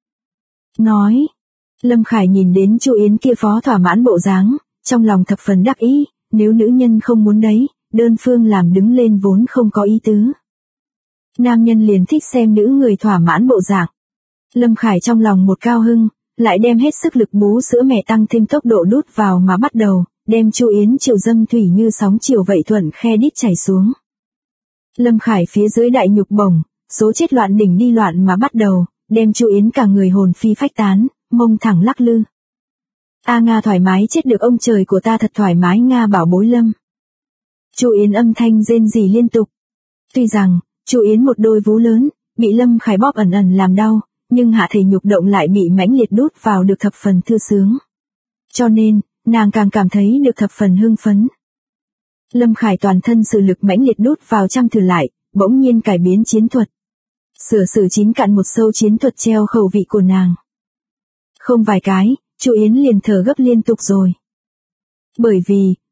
Nói, Lâm Khải nhìn đến Chu Yến kia phó thỏa mãn bộ dáng, trong lòng thập phần đắc ý, nếu nữ nhân không muốn đấy, đơn phương làm đứng lên vốn không có ý tứ. Nam nhân liền thích xem nữ người thỏa mãn bộ dạng. Lâm Khải trong lòng một cao hưng, lại đem hết sức lực bú sữa mẹ tăng thêm tốc độ đút vào mà bắt đầu, đem Chu Yến chiều dâm thủy như sóng chiều vậy thuận khe đít chảy xuống. Lâm Khải phía dưới đại nhục bổng, số chết loạn đỉnh đi loạn mà bắt đầu, đem Chu Yến cả người hồn phi phách tán, mông thẳng lắc lư. A Nga thoải mái chết được ông trời của ta thật thoải mái Nga bảo bối Lâm. Chu Yến âm thanh rên rỉ liên tục. Tuy rằng, Chu Yến một đôi vú lớn, bị Lâm Khải bóp ẩn ẩn làm đau, nhưng hạ thể nhục động lại bị mãnh liệt đút vào được thập phần thư sướng. Cho nên, nàng càng cảm thấy được thập phần hưng phấn. Lâm Khải toàn thân sự lực mãnh liệt đút vào trăm thử lại, bỗng nhiên cải biến chiến thuật. Sửa sử 9 cạn một sâu chiến thuật treo khẩu vị của nàng. Không vài cái, Chu Yến liền thở gấp liên tục rồi. Bởi vì,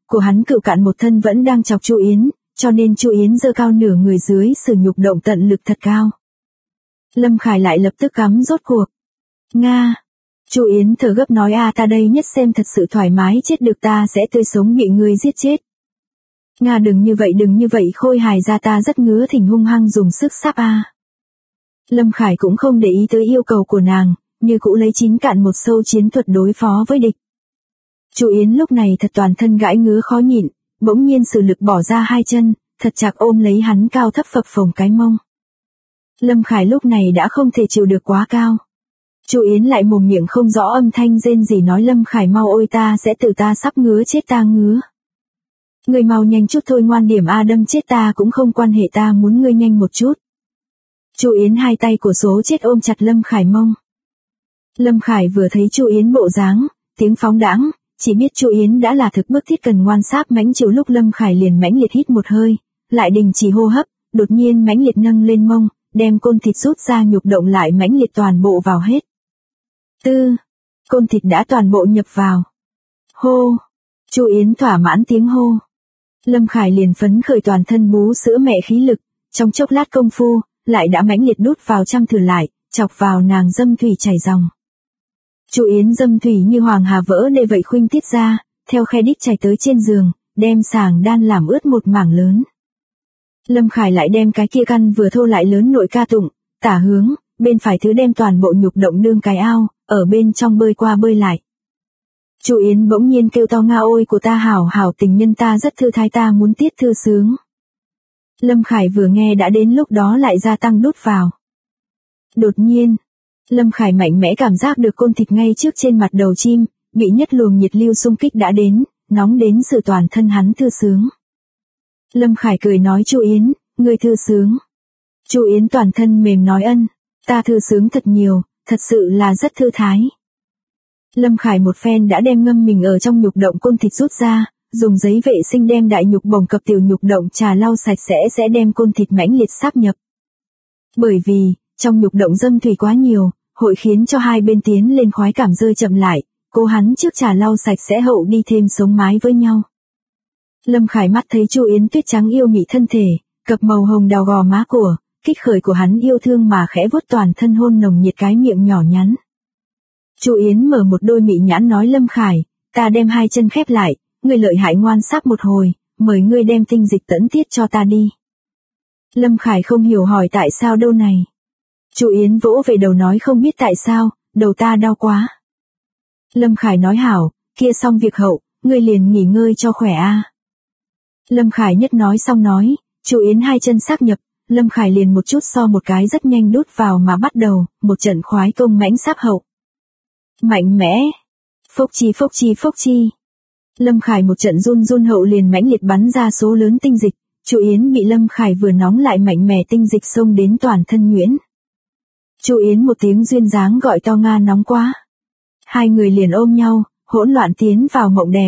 của hắn cựu cạn một thân vẫn đang chọc Chu Yến, cho nên Chu Yến giơ cao nửa người dưới sử nhục động tận lực thật cao. Lâm Khải lại lập tức cắm rốt cuộc. Nga. Chu Yến thở gấp nói ta đây nhất xem thật sự thoải mái chết được ta sẽ tươi sống bị ngươi giết chết. Nga đừng như vậy Khôi hài ra ta rất ngứa thỉnh hung hăng dùng sức sáp Lâm Khải cũng không để ý tới yêu cầu của nàng, như cũ lấy 9 cạn một sâu chiến thuật đối phó với địch. Chu Yến lúc này thật toàn thân gãi ngứa khó nhịn, bỗng nhiên sử lực bỏ ra 2 chân, thật chặt ôm lấy hắn cao thấp phập phồng cái mông. Lâm Khải lúc này đã không thể chịu được quá cao. Chu Yến lại mồm miệng không rõ âm thanh rên rỉ nói Lâm Khải mau ôi ta sẽ tự ta sắp ngứa chết ta ngứa. Ngươi mau nhanh chút thôi ngoan điểm đâm chết ta cũng không quan hệ ta muốn ngươi nhanh một chút. Chu Yến hai tay của số chết ôm chặt Lâm Khải mông. Lâm Khải vừa thấy Chu Yến bộ dáng, tiếng phóng đãng, chỉ biết Chu Yến đã là thực bức thiết cần ngoan sáp mãnh chịu lúc Lâm Khải liền mãnh liệt hít một hơi, lại đình chỉ hô hấp, đột nhiên mãnh liệt nâng lên mông, đem côn thịt rút ra nhục động lại mãnh liệt toàn bộ vào hết. Côn thịt đã toàn bộ nhập vào. Hô. Chu Yến thỏa mãn tiếng hô. Lâm Khải liền phấn khởi toàn thân bú sữa mẹ khí lực, trong chốc lát công phu, lại đã mãnh liệt đút vào trăm thử lại, chọc vào nàng dâm thủy chảy ròng. Chu Yến dâm thủy như hoàng hà vỡ đê vậy khuynh tiết ra, theo khe đít chảy tới trên giường, đem sàng đan làm ướt một mảng lớn. Lâm Khải lại đem cái kia căn vừa thô lại lớn nội ca tụng, tả hướng, bên phải thứ đem toàn bộ nhục động đương cái ao, ở bên trong bơi qua bơi lại. Chu Yến bỗng nhiên kêu to Nga ôi của ta hảo hảo tình nhân ta rất thư thái ta muốn tiết thư sướng. Lâm Khải vừa nghe đã đến lúc đó lại gia tăng đút vào. Đột nhiên, Lâm Khải mạnh mẽ cảm giác được côn thịt ngay trước trên mặt đầu chim, bị nhất luồng nhiệt lưu xung kích đã đến, nóng đến sự toàn thân hắn thư sướng. Lâm Khải cười nói Chu Yến, ngươi thư sướng. Chu Yến toàn thân mềm nói ân, ta thư sướng thật nhiều, thật sự là rất thư thái. Lâm Khải một phen đã đem ngâm mình ở trong nhục động côn thịt rút ra, dùng giấy vệ sinh đem đại nhục bồng cập tiểu nhục động trà lau sạch sẽ đem côn thịt mãnh liệt sáp nhập. Bởi vì, trong nhục động dâm thủy quá nhiều, hội khiến cho hai bên tiến lên khoái cảm rơi chậm lại, cố hắn trước trà lau sạch sẽ hậu đi thêm sống mái với nhau. Lâm Khải mắt thấy Chu Yến tuyết trắng yêu mị thân thể, cặp màu hồng đào gò má của, kích khởi của hắn yêu thương mà khẽ vuốt toàn thân hôn nồng nhiệt cái miệng nhỏ nhắn. Chu Yến mở một đôi mị nhãn nói Lâm Khải, ta đem hai chân khép lại, ngươi lợi hại ngoan sáp một hồi, mời ngươi đem tinh dịch tẫn tiết cho ta đi. Lâm Khải không hiểu hỏi tại sao đâu này. Chu Yến vỗ về đầu nói không biết tại sao, đầu ta đau quá. Lâm Khải nói hảo, kia xong việc hậu, ngươi liền nghỉ ngơi cho khỏe Lâm Khải nhất nói xong nói, Chu Yến hai chân xác nhập, Lâm Khải liền một chút so một cái rất nhanh đút vào mà bắt đầu, một trận khoái công mãnh sáp hậu. Mạnh mẽ. Phốc chi. Lâm Khải một trận run hậu liền mãnh liệt bắn ra số lớn tinh dịch, Chu Yến bị Lâm Khải vừa nóng lại mạnh mẽ tinh dịch xông đến toàn thân nhuyễn. Chu Yến một tiếng duyên dáng gọi to Nga nóng quá. Hai người liền ôm nhau, hỗn loạn tiến vào mộng đẹp.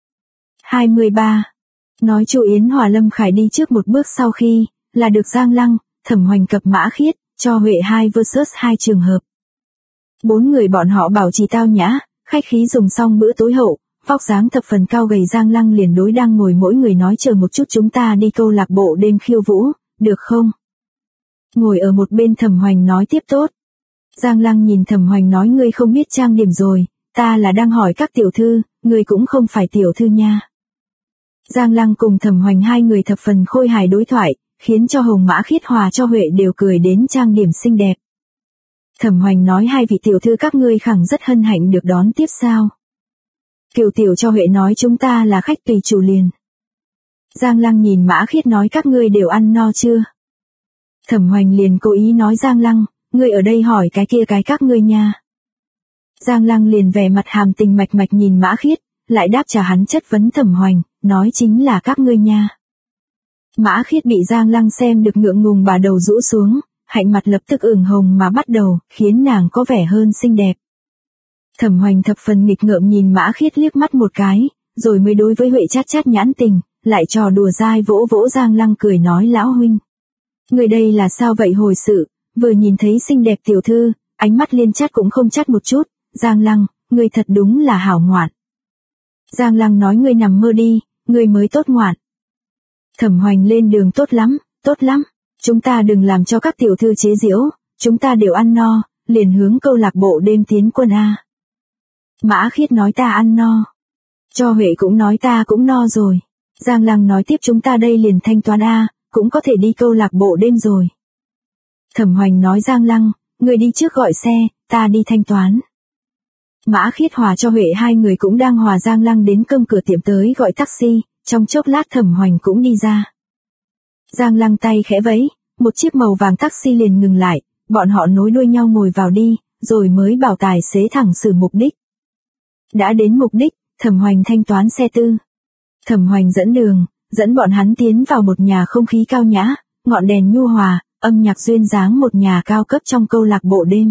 23. Nói Chu Yến hòa Lâm Khải đi trước một bước sau khi, là được Giang Lăng, Thẩm Hoành cập Mã Khiết, cho Huệ 2 vs 2 trường hợp. 4 người bọn họ bảo trì tao nhã, khách khí dùng xong bữa tối hậu, vóc dáng thập phần cao gầy Giang Lăng liền đối đang ngồi mỗi người nói chờ một chút chúng ta đi câu lạc bộ đêm khiêu vũ, được không? Ngồi ở một bên Thẩm Hoành nói tiếp tốt. Giang Lăng nhìn Thẩm Hoành nói ngươi không biết trang điểm rồi, ta là đang hỏi các tiểu thư, ngươi cũng không phải tiểu thư nha. Giang Lăng cùng Thẩm Hoành hai người thập phần khôi hài đối thoại, khiến cho Hồng Mã Khiết hòa cho Huệ đều cười đến trang điểm xinh đẹp. Thẩm Hoành nói hai vị tiểu thư các ngươi khẳng rất hân hạnh được đón tiếp sao. Kiều tiểu cho Huệ nói chúng ta là khách tùy chủ liền. Giang Lăng nhìn Mã Khiết nói các ngươi đều ăn no chưa. Thẩm Hoành liền cố ý nói Giang Lăng, ngươi ở đây hỏi cái kia cái các ngươi nha. Giang Lăng liền vẻ mặt hàm tình mạch mạch nhìn Mã Khiết, lại đáp trả hắn chất vấn Thẩm Hoành, nói chính là các ngươi nha. Mã Khiết bị Giang Lăng xem được ngượng ngùng bà đầu rũ xuống, hạnh mặt lập tức ửng hồng mà bắt đầu, khiến nàng có vẻ hơn xinh đẹp. Thẩm Hoành thập phần nghịch ngợm nhìn Mã Khiết liếc mắt một cái, rồi mới đối với Huệ chát nhãn tình, lại trò đùa dai vỗ vỗ Giang Lăng cười nói lão huynh. Người đây là sao vậy hồi sự, vừa nhìn thấy xinh đẹp tiểu thư, ánh mắt liên chát cũng không chát một chút, Giang Lăng, ngươi thật đúng là hảo ngoạn. Giang Lăng nói ngươi nằm mơ đi, ngươi mới tốt ngoạn. Thẩm Hoành lên đường tốt lắm, chúng ta đừng làm cho các tiểu thư chế giễu, chúng ta đều ăn no, liền hướng câu lạc bộ đêm tiến quân a. Mã Khiết nói ta ăn no. Cho Huệ cũng nói ta cũng no rồi. Giang Lăng nói tiếp chúng ta đây liền thanh toán a, cũng có thể đi câu lạc bộ đêm rồi. Thẩm Hoành nói Giang Lăng, người đi trước gọi xe, ta đi thanh toán. Mã Khiết hòa cho Huệ hai người cũng đang hòa Giang Lăng đến cơm cửa tiệm tới gọi taxi, trong chốc lát Thẩm Hoành cũng đi ra. Giang Lăng tay khẽ vẫy, một chiếc màu vàng taxi liền ngừng lại, bọn họ nối đuôi nhau ngồi vào đi, rồi mới bảo tài xế thẳng xử mục đích. Đã đến mục đích, Thẩm Hoành thanh toán xe tư. Thẩm Hoành dẫn đường, dẫn bọn hắn tiến vào một nhà không khí cao nhã, ngọn đèn nhu hòa, âm nhạc duyên dáng một nhà cao cấp trong câu lạc bộ đêm.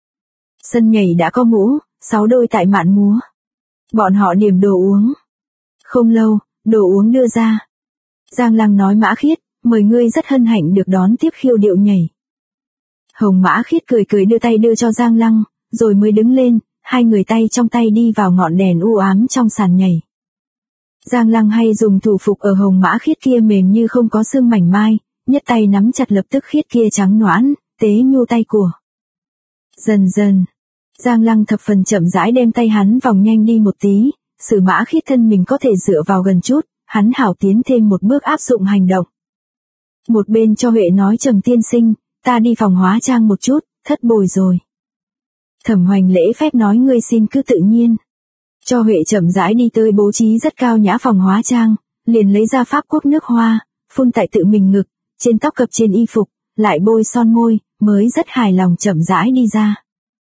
Sân nhảy đã có ngũ, 6 đôi tại mạn múa. Bọn họ điểm đồ uống. Không lâu, đồ uống đưa ra. Giang Lăng nói Mã Khiết, mời ngươi rất hân hạnh được đón tiếp khiêu điệu nhảy. Hồng Mã Khiết cười cười đưa tay đưa cho Giang Lăng, rồi mới đứng lên, hai người tay trong tay đi vào ngọn đèn u ám trong sàn nhảy. Giang Lăng hay dùng thủ phục ở Hồng Mã Khiết kia mềm như không có xương mảnh mai, nhất tay nắm chặt lập tức Khiết kia trắng nõn, tế nhu tay của. Dần dần, Giang Lăng thập phần chậm rãi đem tay hắn vòng nhanh đi một tí, sử Mã Khiết thân mình có thể dựa vào gần chút, hắn hảo tiến thêm một bước áp dụng hành động. Một bên cho Huệ nói Trầm tiên sinh, ta đi phòng hóa trang một chút, thất bồi rồi. Thẩm Hoành lễ phép nói ngươi xin cứ tự nhiên. Cho Huệ chậm rãi đi tới bố trí rất cao nhã phòng hóa trang, liền lấy ra Pháp quốc nước hoa, phun tại tự mình ngực, trên tóc cập trên y phục, lại bôi son môi, mới rất hài lòng chậm rãi đi ra.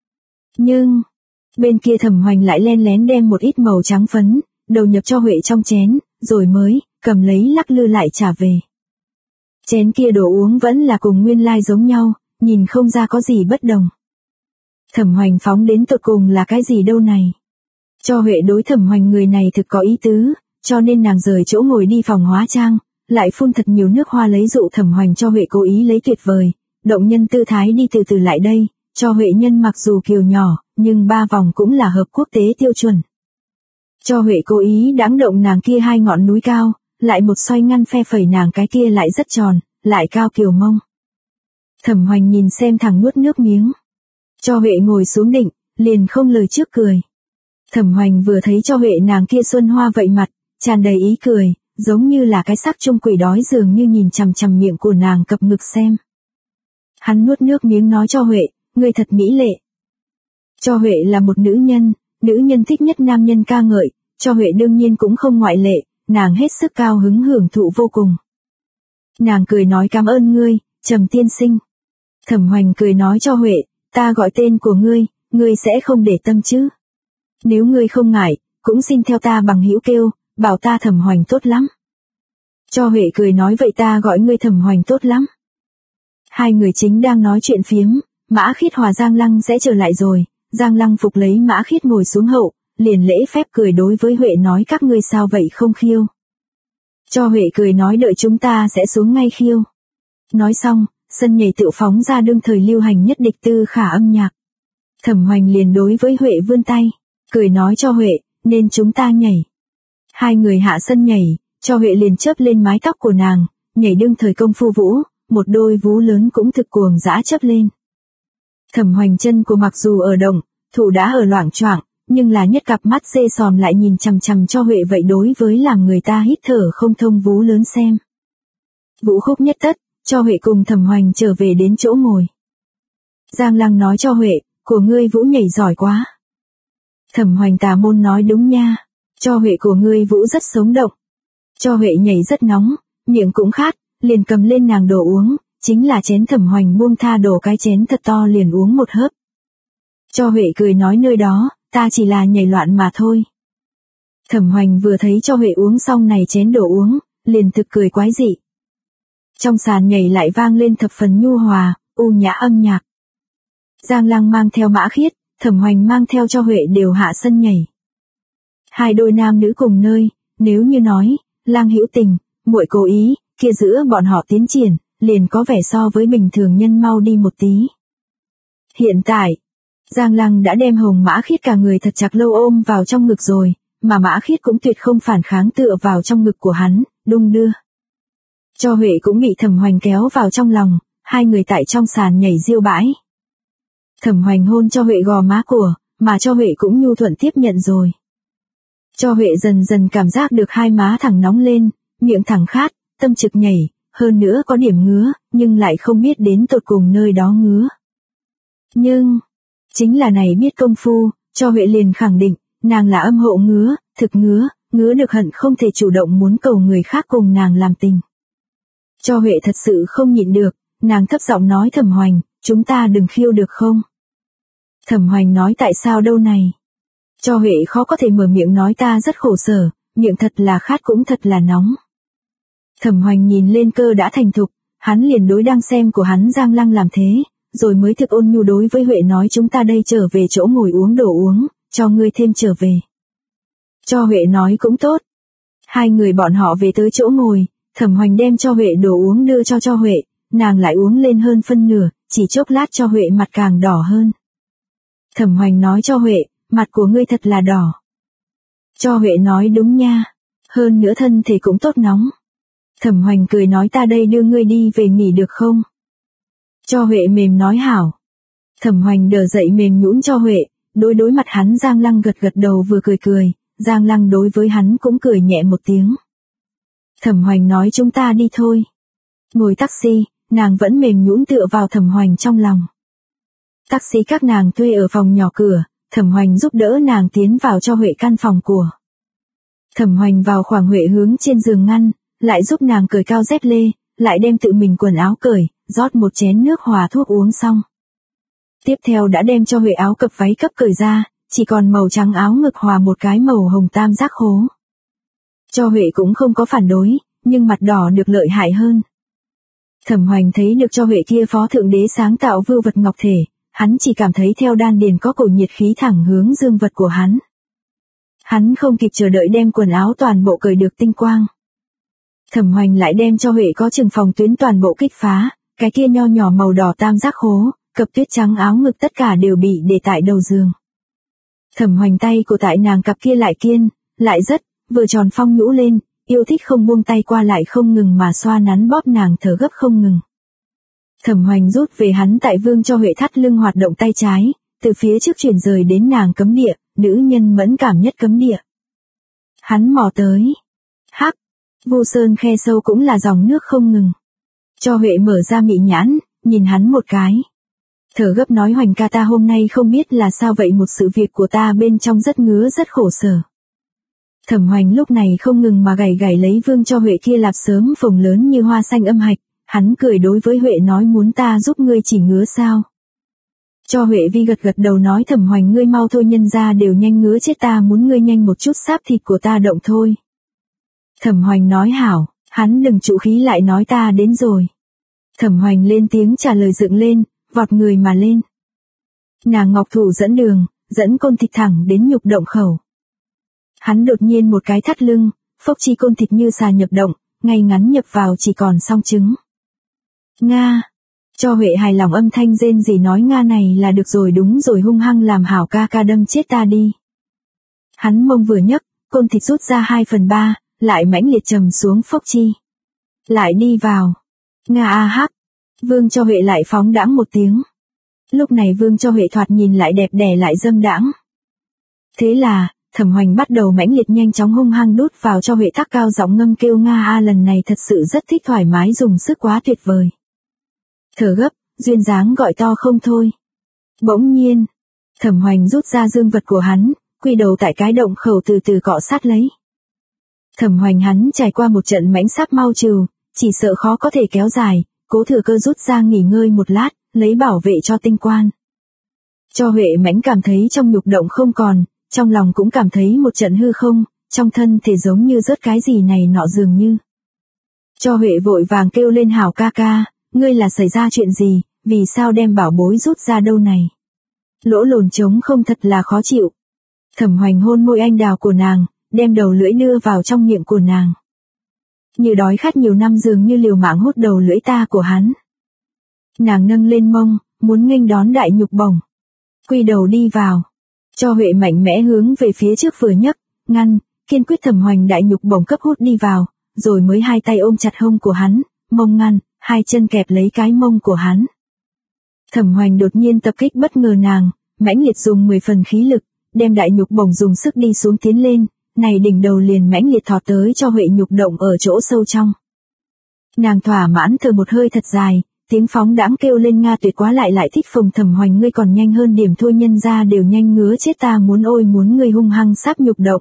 Nhưng, bên kia Thẩm Hoành lại len lén đem một ít màu trắng phấn, đầu nhập cho Huệ trong chén, rồi mới, cầm lấy lắc lư lại trả về. Chén kia đồ uống vẫn là cùng nguyên lai giống nhau, nhìn không ra có gì bất đồng. Thẩm Hoành phóng đến tột cùng là cái gì đâu này. Cho Huệ đối Thẩm Hoành người này thực có ý tứ, cho nên nàng rời chỗ ngồi đi phòng hóa trang, lại phun thật nhiều nước hoa lấy dụ Thẩm Hoành cho Huệ cố ý lấy tuyệt vời, động nhân tư thái đi từ từ lại đây, cho Huệ nhân mặc dù kiều nhỏ, nhưng 3 vòng cũng là hợp quốc tế tiêu chuẩn. Cho Huệ cố ý đáng động nàng kia 2 ngọn núi cao, lại một xoay ngăn phe phẩy nàng cái kia lại rất tròn, lại cao kiều mông. Thẩm Hoành nhìn xem thẳng nuốt nước miếng. Cho Huệ ngồi xuống định, liền không lời trước cười. Thẩm Hoành vừa thấy cho Huệ nàng kia xuân hoa vậy mặt, tràn đầy ý cười, giống như là cái xác chung quỷ đói dường như nhìn chằm chằm miệng của nàng cập ngực xem. Hắn nuốt nước miếng nói cho Huệ, ngươi thật mỹ lệ. Cho Huệ là một nữ nhân thích nhất nam nhân ca ngợi, cho Huệ đương nhiên cũng không ngoại lệ, nàng hết sức cao hứng hưởng thụ vô cùng. Nàng cười nói cảm ơn ngươi, Trầm tiên sinh. Thẩm Hoành cười nói cho Huệ, ta gọi tên của ngươi sẽ không để tâm chứ. Nếu ngươi không ngại, cũng xin theo ta bằng hữu kêu, bảo ta Thẩm Hoành tốt lắm. Cho Huệ cười nói vậy ta gọi ngươi Thẩm Hoành tốt lắm. Hai người chính đang nói chuyện phiếm, Mã Khiết hòa Giang Lăng sẽ trở lại rồi, Giang Lăng phục lấy Mã Khiết ngồi xuống hậu, liền lễ phép cười đối với Huệ nói các ngươi sao vậy không khiêu. Cho Huệ cười nói đợi chúng ta sẽ xuống ngay khiêu. Nói xong, sân nhảy tự phóng ra đương thời lưu hành nhất địch tư khả âm nhạc. Thẩm Hoành liền đối với Huệ vươn tay, cười nói cho Huệ, nên chúng ta nhảy. Hai người hạ sân nhảy, cho Huệ liền chớp lên mái tóc của nàng, nhảy đương thời công phu vũ, một đôi vú lớn cũng thực cuồng dã chớp lên. Thẩm Hoành chân của mặc dù ở động, thủ đã ở loảng choạng, nhưng là nhất cặp mắt xê xòm lại nhìn chằm chằm cho Huệ vậy đối với làm người ta hít thở không thông vú lớn xem. Vũ khúc nhất tất, cho Huệ cùng Thẩm Hoành trở về đến chỗ ngồi. Giang Lăng nói cho Huệ, của ngươi vũ nhảy giỏi quá. Thẩm Hoành tà môn nói đúng nha, cho Huệ của ngươi vũ rất sống động. Cho Huệ nhảy rất nóng, miệng cũng khát, liền cầm lên nàng đồ uống, chính là chén Thẩm Hoành buông tha đổ cái chén thật to liền uống một hớp. Cho Huệ cười nói nơi đó, ta chỉ là nhảy loạn mà thôi. Thẩm Hoành vừa thấy cho Huệ uống xong này chén đồ uống, liền thực cười quái dị. Trong sàn nhảy lại vang lên thập phần nhu hòa, u nhã âm nhạc. Giang Lăng mang theo Mã Khiết, Thẩm Hoành mang theo cho Huệ đều hạ sân nhảy. Hai đôi nam nữ cùng nơi, nếu như nói, Lang hữu tình, muội cố ý, kia giữa bọn họ tiến triển, liền có vẻ so với bình thường nhân mau đi một tí. Hiện tại, Giang Lăng đã đem Hồng Mã Khiết cả người thật chặt lâu ôm vào trong ngực rồi, mà Mã Khiết cũng tuyệt không phản kháng tựa vào trong ngực của hắn, đung đưa. Cho Huệ cũng bị Thẩm Hoành kéo vào trong lòng, hai người tại trong sàn nhảy diêu bãi. Thẩm Hoành hôn cho Huệ gò má của, mà cho Huệ cũng nhu thuận tiếp nhận rồi. Cho Huệ dần dần cảm giác được hai má thẳng nóng lên, miệng thẳng khát, tâm trực nhảy, hơn nữa có điểm ngứa, nhưng lại không biết đến tột cùng nơi đó ngứa. Nhưng, chính là này biết công phu, cho Huệ liền khẳng định, nàng là âm hộ ngứa, thực ngứa, ngứa được hận không thể chủ động muốn cầu người khác cùng nàng làm tình. Cho Huệ thật sự không nhịn được, nàng thấp giọng nói Thẩm Hoành, chúng ta đừng khiêu được không? Thẩm Hoành nói tại sao đâu này? Cho Huệ khó có thể mở miệng nói ta rất khổ sở, miệng thật là khát cũng thật là nóng. Thẩm Hoành nhìn lên cơ đã thành thục, hắn liền đối đang xem của hắn Giang Lăng làm thế, rồi mới thực ôn nhu đối với Huệ nói chúng ta đây trở về chỗ ngồi uống đồ uống, cho ngươi thêm trở về. Cho Huệ nói cũng tốt. Hai người bọn họ về tới chỗ ngồi, Thẩm Hoành đem cho Huệ đồ uống đưa cho Huệ, nàng lại uống lên hơn phân nửa, chỉ chốc lát cho Huệ mặt càng đỏ hơn. Thẩm Hoành nói cho Huệ, mặt của ngươi thật là đỏ. Cho Huệ nói đúng nha, hơn nữa thân thể cũng tốt nóng. Thẩm Hoành cười nói ta đây đưa ngươi đi về nghỉ được không? Cho Huệ mềm nói hảo. Thẩm Hoành đỡ dậy mềm nhũn cho Huệ, đối mặt hắn Giang Lăng gật đầu vừa cười, Giang Lăng đối với hắn cũng cười nhẹ một tiếng. Thẩm Hoành nói chúng ta đi thôi. Ngồi taxi, nàng vẫn mềm nhũn tựa vào Thẩm Hoành trong lòng. Taxi các nàng thuê ở phòng nhỏ cửa, Thẩm Hoành giúp đỡ nàng tiến vào cho Huệ căn phòng của. Thẩm Hoành vào khoảng Huệ hướng trên giường ngăn, lại giúp nàng cởi cao dép lê, lại đem tự mình quần áo cởi, rót một chén nước hòa thuốc uống xong. Tiếp theo đã đem cho Huệ áo cập váy cấp cởi ra, chỉ còn màu trắng áo ngực hòa một cái màu hồng tam giác khố. Cho Huệ cũng không có phản đối, nhưng mặt đỏ được lợi hại hơn. Thẩm Hoành thấy được cho Huệ kia phó thượng đế sáng tạo vưu vật ngọc thể, hắn chỉ cảm thấy theo đan điền có cổ nhiệt khí thẳng hướng dương vật của hắn. Hắn không kịp chờ đợi đem quần áo toàn bộ cởi được tinh quang. Thẩm Hoành lại đem cho Huệ có chừng phòng tuyến toàn bộ kích phá, cái kia nho nhỏ màu đỏ tam giác khố, cặp tuyết trắng áo ngực tất cả đều bị để tại đầu giường. Thẩm Hoành tay của tại nàng cặp kia lại kiên, lại rất, vừa tròn phong nhũ lên, yêu thích không buông tay qua lại không ngừng mà xoa nắn bóp nàng thở gấp không ngừng. Thẩm Hoành rút về hắn tại vương cho Huệ thắt lưng hoạt động tay trái, từ phía trước chuyển rời đến nàng cấm địa, nữ nhân mẫn cảm nhất cấm địa. Hắn mò tới. Hắc, Vô Sơn khe sâu cũng là dòng nước không ngừng. Cho Huệ mở ra mị nhãn, nhìn hắn một cái. Thở gấp nói Hoành ca ta hôm nay không biết là sao vậy một sự việc của ta bên trong rất ngứa rất khổ sở. Thẩm Hoành lúc này không ngừng mà gảy lấy vương cho Huệ kia lạp sớm phồng lớn như hoa xanh âm hạch, hắn cười đối với Huệ nói muốn ta giúp ngươi chỉ ngứa sao. Cho Huệ vi gật đầu nói Thẩm Hoành ngươi mau thôi nhân ra đều nhanh ngứa chết ta muốn ngươi nhanh một chút sáp thịt của ta động thôi. Thẩm Hoành nói hảo, hắn đừng trụ khí lại nói ta đến rồi. Thẩm Hoành lên tiếng trả lời dựng lên, vọt người mà lên. Nàng ngọc thủ dẫn đường, dẫn côn thịt thẳng đến nhục động khẩu. Hắn đột nhiên một cái thắt lưng, phốc chi côn thịt như xà nhập động, ngay ngắn nhập vào chỉ còn song trứng. Nga. Cho Huệ hài lòng âm thanh rên rỉ nói Nga này là được rồi đúng rồi hung hăng làm hảo ca ca đâm chết ta đi. Hắn mông vừa nhấc, côn thịt rút ra 2/3, lại mãnh liệt trầm xuống phốc chi. Lại đi vào. Nga a hắc. Vương cho Huệ lại phóng đãng một tiếng. Lúc này Vương cho Huệ thoạt nhìn lại đẹp đẽ lại dâm đãng. Thế là, Thẩm Hoành bắt đầu mãnh liệt nhanh chóng hung hăng đút vào cho Huệ thác cao giọng ngâm kêu Nga a lần này thật sự rất thích thoải mái dùng sức quá tuyệt vời. Thở gấp, duyên dáng gọi to không thôi. Bỗng nhiên, Thẩm Hoành rút ra dương vật của hắn, quy đầu tại cái động khẩu từ từ cọ sát lấy. Thẩm Hoành hắn trải qua một trận mãnh sắp mau trừ, chỉ sợ khó có thể kéo dài, cố thừa cơ rút ra nghỉ ngơi một lát, lấy bảo vệ cho tinh quan. Cho Huệ mãnh cảm thấy trong nhục động không còn, trong lòng cũng cảm thấy một trận hư không, trong thân thể giống như rớt cái gì này nọ dường như. Cho Huệ vội vàng kêu lên hảo ca ca, ngươi là xảy ra chuyện gì, vì sao đem bảo bối rút ra đâu này. Lỗ lồn trống không thật là khó chịu. Thẩm Hoành hôn môi anh đào của nàng, đem đầu lưỡi đưa vào trong miệng của nàng. Như đói khát nhiều năm dường như liều mạng hút đầu lưỡi ta của hắn. Nàng nâng lên mông, muốn nghênh đón đại nhục bổng. Quy đầu đi vào. Cho Huệ mạnh mẽ hướng về phía trước vừa nhấc, ngăn, kiên quyết Thẩm Hoành đại nhục bổng cấp hút đi vào, rồi mới hai tay ôm chặt hông của hắn, mông ngăn, hai chân kẹp lấy cái mông của hắn. Thẩm Hoành đột nhiên tập kích bất ngờ nàng, mãnh liệt dùng 10 phần khí lực, đem đại nhục bổng dùng sức đi xuống tiến lên, này đỉnh đầu liền mãnh liệt thọt tới cho Huệ nhục động ở chỗ sâu trong. Nàng thỏa mãn thở một hơi thật dài, tiếng phóng đãng kêu lên Nga tuyệt quá lại thích Phùng Thẩm Hoành ngươi còn nhanh hơn điểm thôi nhân ra đều nhanh ngứa chết ta muốn ôi muốn ngươi hung hăng sáp nhục động.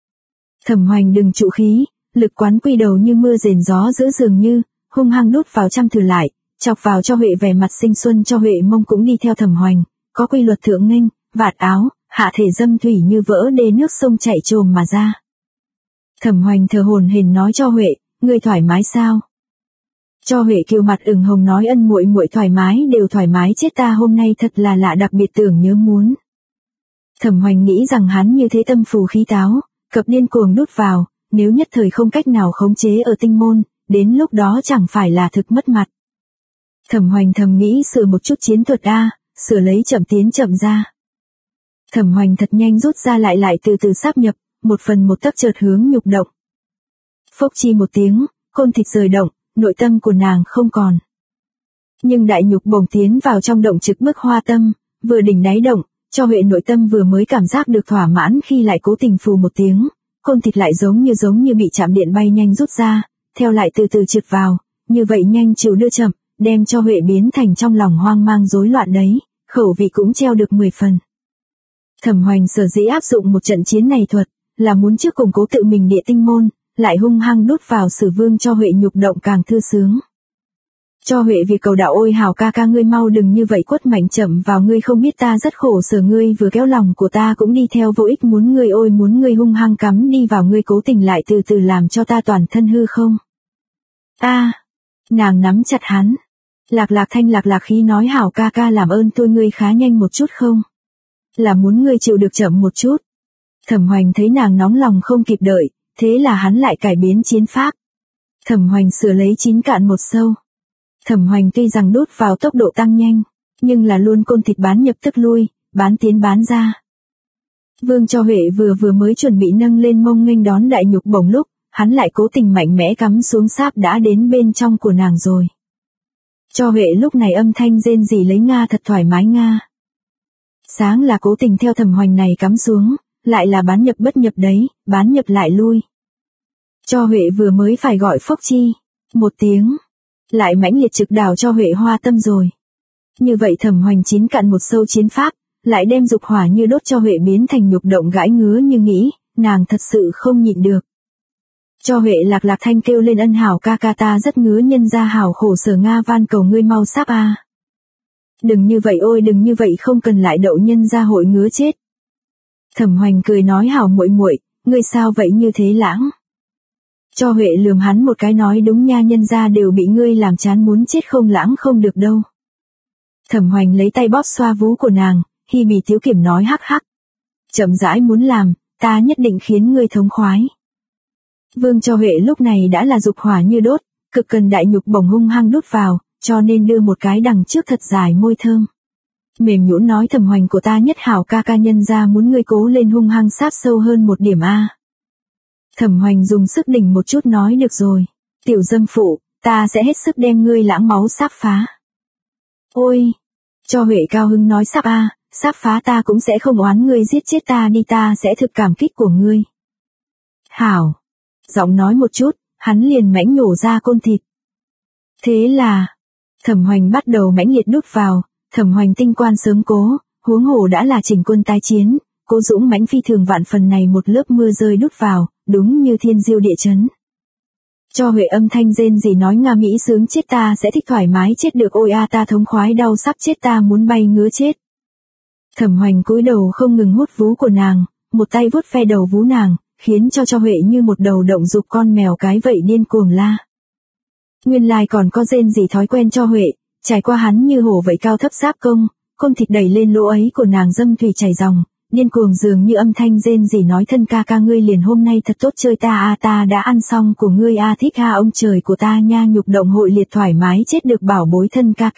Thẩm Hoành đừng trụ khí, lực quán quy đầu như mưa rền gió giữa dường như, hung hăng đút vào trăm thử lại, chọc vào cho Huệ vẻ mặt sinh xuân cho Huệ mông cũng đi theo Thẩm Hoành, có quy luật thượng nghênh, vạt áo, hạ thể dâm thủy như vỡ đê nước sông chảy trồm mà ra. Thẩm Hoành thở hổn hển nói cho Huệ, ngươi thoải mái sao? Cho Huệ kiều mặt ửng hồng nói ân muội muội thoải mái đều thoải mái chết ta hôm nay thật là lạ đặc biệt tưởng nhớ muốn. Thẩm Hoành nghĩ rằng hắn như thế tâm phù khí táo, cập điên cuồng đút vào, nếu nhất thời không cách nào khống chế ở tinh môn, đến lúc đó chẳng phải là thực mất mặt. Thẩm Hoành thầm nghĩ sửa một chút chiến thuật sửa lấy chậm tiến chậm ra. Thẩm Hoành thật nhanh rút ra lại từ từ sáp nhập, một phần một tấc chợt hướng nhục động. Phốc chi một tiếng, côn thịt rời động, nội tâm của nàng không còn. Nhưng đại nhục bổng tiến vào trong động trực bức hoa tâm, vừa đỉnh đáy động, cho Huệ nội tâm vừa mới cảm giác được thỏa mãn khi lại cố tình phù một tiếng, côn thịt lại giống như bị chạm điện bay nhanh rút ra, theo lại từ từ trượt vào, như vậy nhanh chịu đưa chậm, đem cho Huệ biến thành trong lòng hoang mang rối loạn đấy, khẩu vị cũng treo được 10 phần. Thẩm Hoành sở dĩ áp dụng một trận chiến này thuật, là muốn trước củng cố tự mình địa tinh môn, lại hung hăng đút vào Sử Vương cho Huệ nhục động càng thư sướng. Cho Huệ vì cầu đạo ôi hảo ca ca ngươi mau đừng như vậy quất mạnh chậm vào ngươi không biết ta rất khổ sở ngươi vừa kéo lòng của ta cũng đi theo vô ích muốn ngươi ôi muốn ngươi hung hăng cắm đi vào ngươi cố tình lại từ từ làm cho ta toàn thân hư không. Nàng nắm chặt hắn. Lạc lạc khí nói hảo ca ca làm ơn tôi ngươi khá nhanh một chút không? Là muốn ngươi chịu được chậm một chút. Thẩm Hoành thấy nàng nóng lòng không kịp đợi, thế là hắn lại cải biến chiến pháp. Thẩm Hoành sửa lấy 9 cạn một sâu. Thẩm Hoành tuy rằng đút vào tốc độ tăng nhanh, nhưng là luôn côn thịt bán nhập tức lui, bán tiến bán ra. Vương cho Huệ vừa mới chuẩn bị nâng lên mông nghênh đón đại nhục bổng lúc, hắn lại cố tình mạnh mẽ cắm xuống sáp đã đến bên trong của nàng rồi. Cho Huệ lúc này âm thanh rên rỉ lấy Nga thật thoải mái Nga. Sáng là cố tình theo Thẩm Hoành này cắm xuống, lại là bán nhập bất nhập đấy, bán nhập lại lui. Cho Huệ vừa mới phải gọi phốc chi, một tiếng, lại mãnh liệt trực đảo cho Huệ hoa tâm rồi. Như vậy Thẩm Hoành 9 cạn một sâu chiến pháp, lại đem dục hỏa như đốt cho Huệ biến thành nhục động gãi ngứa như nghĩ, nàng thật sự không nhịn được. Cho Huệ lạc thanh kêu lên ân hảo ca ca ta rất ngứa nhân ra hảo khổ sở Nga van cầu ngươi mau sáp Đừng như vậy ôi đừng như vậy không cần lại đậu nhân ra hội ngứa chết. Thẩm Hoành cười nói hảo muội muội, ngươi sao vậy như thế lãng. Cho Huệ lườm hắn một cái nói đúng nha nhân ra đều bị ngươi làm chán muốn chết không lãng không được đâu. Thẩm Hoành lấy tay bóp xoa vú của nàng, hi bì tiếu kiểm nói hắc hắc. Chậm rãi muốn làm, ta nhất định khiến ngươi thống khoái. Vương cho Huệ lúc này đã là dục hỏa như đốt, cực cần đại nhục bổng hung hăng đút vào, cho nên đưa một cái đằng trước thật dài môi thơm. Mềm nhũn nói Thẩm Hoành của ta nhất hảo ca ca nhân ra muốn ngươi cố lên hung hăng sáp sâu hơn một điểm Thẩm Hoành dùng sức đỉnh một chút nói được rồi, tiểu dâm phụ, ta sẽ hết sức đem ngươi lãng máu sáp phá. Ôi, cho Huệ cao hứng nói sáp phá ta cũng sẽ không oán ngươi giết chết ta đi ta sẽ thực cảm kích của ngươi. Hảo, giọng nói một chút, hắn liền mãnh nhổ ra côn thịt. Thế là, Thẩm Hoành bắt đầu mãnh liệt đút vào, Thẩm Hoành tinh quan sớm cố, huống hồ đã là chỉnh quân tái chiến, cố dũng mãnh phi thường vạn phần này một lớp mưa rơi đút vào, đúng như thiên diêu địa chấn. Cho Huệ âm thanh rên rỉ nói Nga Mỹ sướng chết ta sẽ thích thoải mái chết được ôi ta thống khoái đau sắp chết ta muốn bay ngứa chết. Thẩm Hoành cúi đầu không ngừng hút vú của nàng, một tay vuốt ve đầu vú nàng, khiến cho Huệ như một đầu động dục con mèo cái vậy điên cuồng la. Nguyên lai còn có rên rỉ thói quen cho Huệ, trải qua hắn như hổ vậy cao thấp giáp công, côn thịt đẩy lên lỗ ấy của nàng dâm thủy chảy ròng, điên cuồng dường như âm thanh rên rỉ nói thân ca ca ngươi liền hôm nay thật tốt chơi ta ta đã ăn xong của ngươi thích ông trời của ta nha nhục động hội liệt thoải mái chết được bảo bối thân ca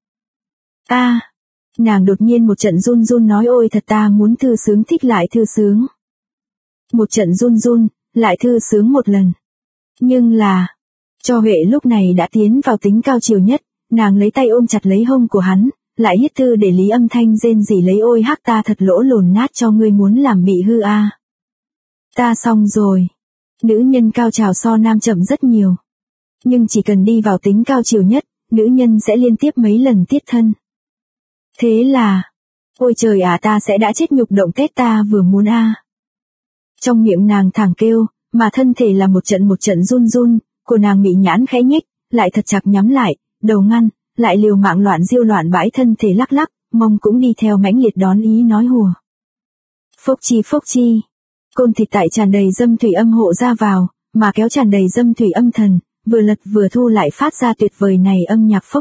ca. Nàng đột nhiên một trận run run nói ôi thật ta muốn thư sướng thích lại thư sướng. Một trận run run, lại thư sướng một lần. Nhưng là, Cho Huệ lúc này đã tiến vào tính cao chiều nhất, nàng lấy tay ôm chặt lấy hông của hắn, lại hít thư để lý âm thanh rên rỉ lấy ôi hắc ta thật lỗ lồn nát cho ngươi muốn làm bị hư a. Ta xong rồi. Nữ nhân cao trào so nam chậm rất nhiều. Nhưng chỉ cần đi vào tính cao chiều nhất, nữ nhân sẽ liên tiếp mấy lần tiết thân. Thế là, ôi trời ta sẽ đã chết nhục động tết ta vừa muốn a. Trong miệng nàng thẳng kêu, mà thân thể là một trận run run, của nàng bị nhãn khẽ nhếch, lại thật chặt nhắm lại, đầu ngăn, lại liều mạng loạn diêu loạn bãi thân thể lắc lắc, mông cũng đi theo mãnh liệt đón ý nói hùa. Phốc chi, côn thịt tại tràn đầy dâm thủy âm hộ ra vào, mà kéo tràn đầy dâm thủy âm thần, vừa lật vừa thu lại phát ra tuyệt vời này âm nhạc phốc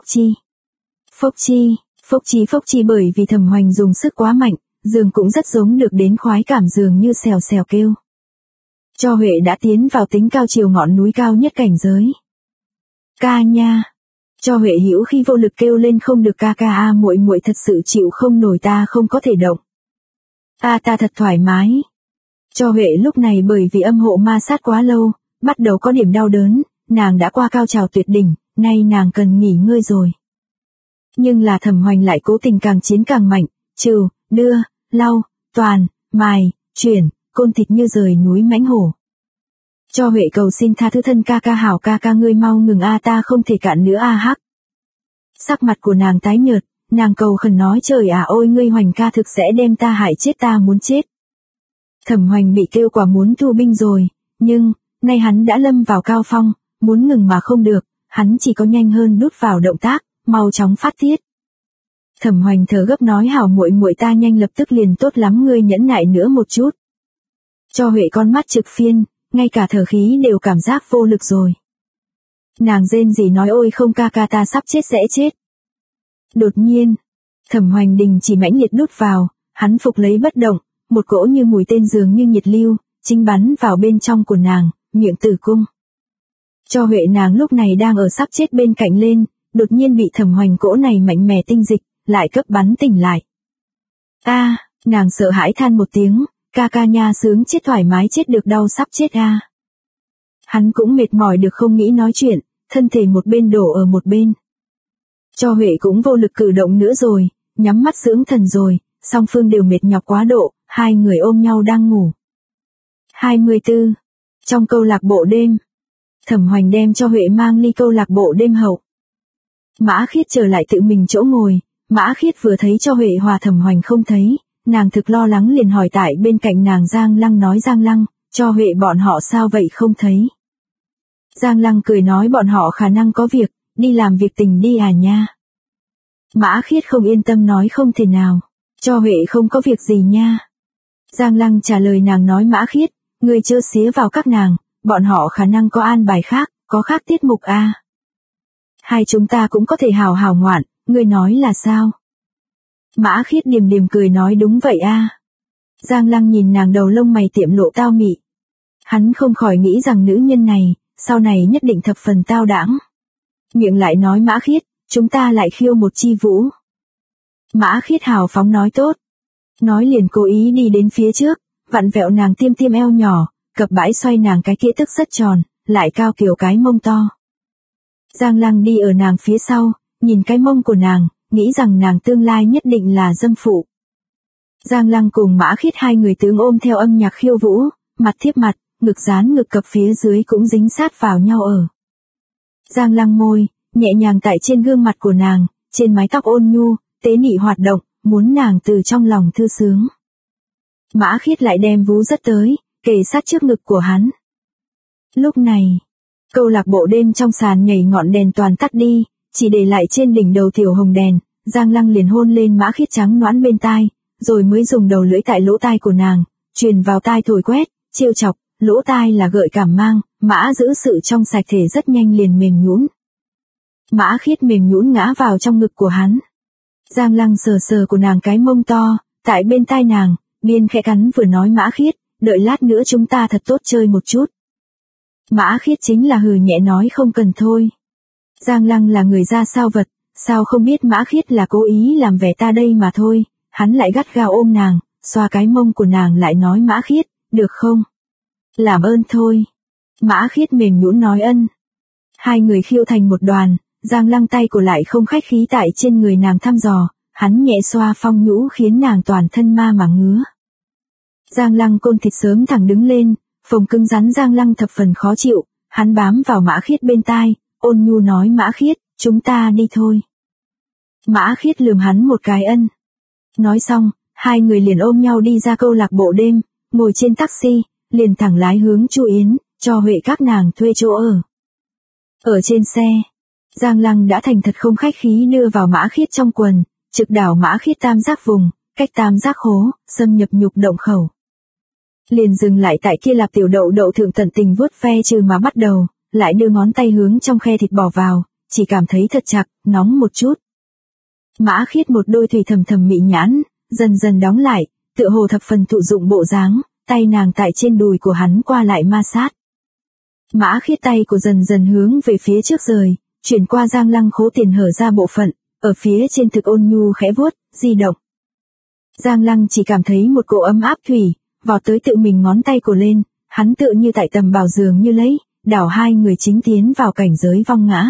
chi bởi vì Thẩm Hoành dùng sức quá mạnh, giường cũng rất giống được đến khoái cảm dường như xèo xèo kêu. Cho Huệ đã tiến vào tính cao chiều ngọn núi cao nhất cảnh giới. Ca nha. Cho Huệ hữu khi vô lực kêu lên không được ca ca a muội muội thật sự chịu không nổi ta không có thể động. Ta thật thoải mái. Cho Huệ lúc này bởi vì âm hộ ma sát quá lâu, bắt đầu có điểm đau đớn, nàng đã qua cao trào tuyệt đỉnh, nay nàng cần nghỉ ngơi rồi. Nhưng là Thẩm Hoành lại cố tình càng chiến càng mạnh, trừ, đưa, lau, toàn, mài, chuyển, côn thịt như rời núi mãnh hổ. Cho Huệ cầu xin tha thứ thân ca ca hảo ca ca ngươi mau ngừng a ta không thể cạn nữa a hắc. Sắc mặt của nàng tái nhợt, nàng cầu khẩn nói trời ôi ngươi Hoành ca thực sẽ đem ta hại chết ta muốn chết. Thẩm Hoành bị kêu quả muốn thu binh rồi, nhưng, nay hắn đã lâm vào cao phong, muốn ngừng mà không được, hắn chỉ có nhanh hơn đút vào động tác, mau chóng phát tiết. Thẩm Hoành thở gấp nói hảo muội muội ta nhanh lập tức liền tốt lắm ngươi nhẫn nại nữa một chút. Cho Huệ con mắt trực phiên, ngay cả thở khí đều cảm giác vô lực rồi. Nàng rên rỉ nói ôi không ca ca ta sắp chết sẽ chết. Đột nhiên, Thẩm Hoành đình chỉ mãnh liệt đút vào, hắn phục lấy bất động, một cỗ như mùi tên dường như nhiệt lưu, chính bắn vào bên trong của nàng, miệng tử cung. Cho Huệ nàng lúc này đang ở sắp chết bên cạnh lên, đột nhiên bị Thẩm Hoành cỗ này mạnh mẽ tinh dịch, lại cấp bắn tỉnh lại. Nàng sợ hãi than một tiếng, ca ca nha sướng chết thoải mái chết được đau sắp chết a. Hắn cũng mệt mỏi được không nghĩ nói chuyện, thân thể một bên đổ ở một bên. Cho Huệ cũng vô lực cử động nữa rồi, nhắm mắt dưỡng thần rồi, song phương đều mệt nhọc quá độ, hai người ôm nhau đang ngủ. 24. Trong câu lạc bộ đêm, Thẩm Hoành đem Cho Huệ mang ly câu lạc bộ đêm hậu. Mã Khiết trở lại tự mình chỗ ngồi, Mã Khiết vừa thấy Cho Huệ hòa Thẩm Hoành không thấy, nàng thực lo lắng liền hỏi tại bên cạnh nàng Giang Lăng nói Giang Lăng, Cho Huệ bọn họ sao vậy không thấy. Giang Lăng cười nói bọn họ khả năng có việc, đi làm việc tình đi nha. Mã Khiết không yên tâm nói không thể nào, Cho Huệ không có việc gì nha. Giang Lăng trả lời nàng nói Mã Khiết, ngươi chớ xía vào các nàng, bọn họ khả năng có an bài khác, có khác tiết mục a. Hai chúng ta cũng có thể hào hào ngoạn, ngươi nói là sao? Mã Khiết điềm điềm cười nói đúng vậy a. Giang Lăng nhìn nàng đầu lông mày tiệm lộ tao mị. Hắn không khỏi nghĩ rằng nữ nhân này, sau này nhất định thập phần tao đãng. Miệng lại nói Mã Khiết, chúng ta lại khiêu một chi vũ. Mã Khiết hào phóng nói tốt. Nói liền cố ý đi đến phía trước, vặn vẹo nàng tiêm tiêm eo nhỏ, cập bãi xoay nàng cái kia tức rất tròn, lại cao kiểu cái mông to. Giang Lăng đi ở nàng phía sau, nhìn cái mông của nàng, nghĩ rằng nàng tương lai nhất định là dâm phụ. Giang Lăng cùng Mã Khiết hai người tướng ôm theo âm nhạc khiêu vũ, mặt tiếp mặt, ngực dán ngực cập phía dưới cũng dính sát vào nhau ở. Giang Lăng môi, nhẹ nhàng tại trên gương mặt của nàng, trên mái tóc ôn nhu, tế nị hoạt động, muốn nàng từ trong lòng thư sướng. Mã Khiết lại đem vú rất tới, kề sát trước ngực của hắn. Lúc này, câu lạc bộ đêm trong sàn nhảy ngọn đèn toàn tắt đi, chỉ để lại trên đỉnh đầu tiểu hồng đèn, Giang Lăng liền hôn lên Mã Khiết trắng nõn bên tai, rồi mới dùng đầu lưỡi tại lỗ tai của nàng, truyền vào tai thổi quét, trêu chọc, lỗ tai là gợi cảm mang, Mã giữ sự trong sạch thể rất nhanh liền mềm nhũn. Mã Khiết mềm nhũn ngã vào trong ngực của hắn. Giang Lăng sờ sờ của nàng cái mông to, tại bên tai nàng, biên khẽ cắn vừa nói Mã Khiết, đợi lát nữa chúng ta thật tốt chơi một chút. Mã Khiết chính là hừ nhẹ nói không cần thôi. Giang Lăng là người ra sao vật, sao không biết Mã Khiết là cố ý làm vẻ ta đây mà thôi, hắn lại gắt gao ôm nàng, xoa cái mông của nàng lại nói Mã Khiết, được không, Làm ơn thôi. Mã Khiết mềm nhũn nói ân. Hai người khiêu thành một đoàn, Giang Lăng tay của lại không khách khí tại trên người nàng thăm dò, hắn nhẹ xoa phong nhũ khiến nàng toàn thân ma mà ngứa. Giang Lăng côn thịt sớm thẳng đứng lên, phồng cứng rắn Giang Lăng thập phần khó chịu, hắn bám vào Mã Khiết bên tai, ôn nhu nói Mã Khiết, chúng ta đi thôi. Mã Khiết lườm hắn một cái ân. Nói xong, hai người liền ôm nhau đi ra câu lạc bộ đêm, ngồi trên taxi, liền thẳng lái hướng Chu Yến, cho Huệ các nàng thuê chỗ ở. Ở trên xe, Giang Lăng đã thành thật không khách khí đưa vào Mã Khiết trong quần, trực đảo Mã Khiết tam giác vùng, cách tam giác hố, xâm nhập nhục động khẩu. Liền dừng lại tại kia lạp tiểu đậu đậu thượng tận tình vuốt ve trừ mà bắt đầu, lại đưa ngón tay hướng trong khe thịt bỏ vào, chỉ cảm thấy thật chặt, nóng một chút. Mã Khiết một đôi thủy thầm thầm mị nhãn, dần dần đóng lại, tựa hồ thập phần thụ dụng bộ dáng, tay nàng tại trên đùi của hắn qua lại ma sát. Mã Khiết tay của dần dần hướng về phía trước rời, chuyển qua Giang Lăng khố tiền hở ra bộ phận, ở phía trên thực ôn nhu khẽ vuốt, di động. Giang Lăng chỉ cảm thấy một cỗ ấm áp thủy, vọt tới tự mình ngón tay của lên, hắn tựa như tại tầm bảo giường như lấy, đảo hai người chính tiến vào cảnh giới vong ngã.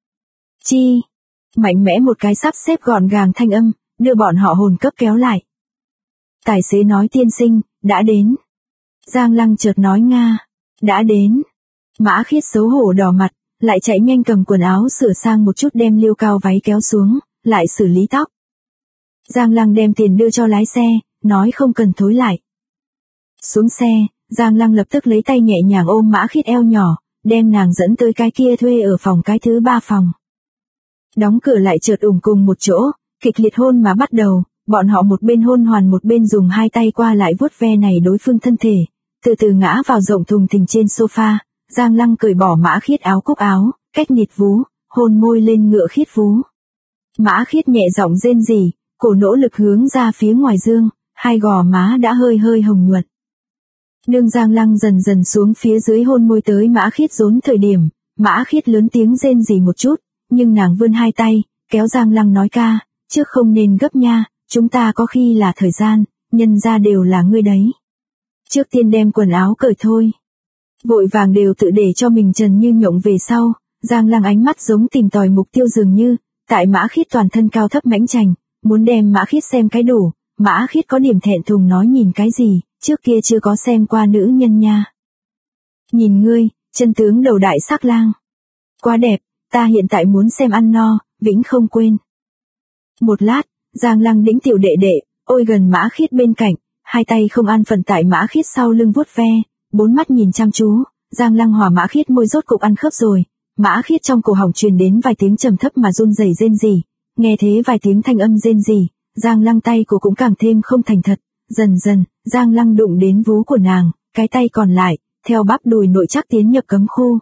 Chi, mạnh mẽ một cái sắp xếp gọn gàng thanh âm, đưa bọn họ hồn cấp kéo lại. Tài xế nói tiên sinh, đã đến. Giang Lăng chợt nói nga, đã đến. Mã Khiết xấu hổ đỏ mặt, lại chạy nhanh cầm quần áo sửa sang một chút đem liêu cao váy kéo xuống, lại xử lý tóc. Giang Lăng đem tiền đưa cho lái xe, nói không cần thối lại. Xuống xe, Giang Lăng lập tức lấy tay nhẹ nhàng ôm Mã Khiết eo nhỏ, đem nàng dẫn tới cái kia thuê ở phòng cái thứ 3 phòng. Đóng cửa lại chợt ủng cùng một chỗ, kịch liệt hôn mà bắt đầu, bọn họ một bên hôn hoàn một bên dùng hai tay qua lại vuốt ve này đối phương thân thể, từ từ ngã vào rộng thùng thình trên sofa, Giang Lăng cởi bỏ Mã Khiết áo cúc áo, cách nịt vú, hôn môi lên ngựa Khiết vú. Mã Khiết nhẹ giọng rên rỉ, cổ nỗ lực hướng ra phía ngoài dương, hai gò má đã hơi hơi hồng nhuận. Nương Giang Lăng dần dần xuống phía dưới hôn môi tới Mã Khiết rốn thời điểm, Mã Khiết lớn tiếng rên rỉ một chút, nhưng nàng vươn hai tay, kéo Giang Lăng nói ca, trước không nên gấp nha, chúng ta có khi là thời gian, nhân ra đều là ngươi đấy. Trước tiên đem quần áo cởi thôi. Vội vàng đều tự để cho mình trần như nhộng về sau, Giang Lăng ánh mắt giống tìm tòi mục tiêu dường như, tại Mã Khiết toàn thân cao thấp mãnh chành, muốn đem Mã Khiết xem cái đủ, Mã Khiết có điểm thẹn thùng nói nhìn cái gì, trước kia chưa có xem qua nữ nhân nha. Nhìn ngươi, chân tướng đầu đại sắc lang. Quá đẹp, ta hiện tại muốn xem ăn no, vĩnh không quên. Một lát, Giang Lăng đĩnh tiểu đệ đệ, ôi gần Mã Khiết bên cạnh, hai tay không an phận tại Mã Khiết sau lưng vuốt ve, bốn mắt nhìn chăm chú, Giang Lăng hòa Mã Khiết môi rốt cục ăn khớp rồi, Mã Khiết trong cổ họng truyền đến vài tiếng trầm thấp mà run rẩy rên rỉ, nghe thế vài tiếng thanh âm rên rỉ, Giang Lăng tay của cũng càng thêm không thành thật, dần dần, Giang Lăng đụng đến vú của nàng, cái tay còn lại, theo bắp đùi nội chắc tiến nhập cấm khu.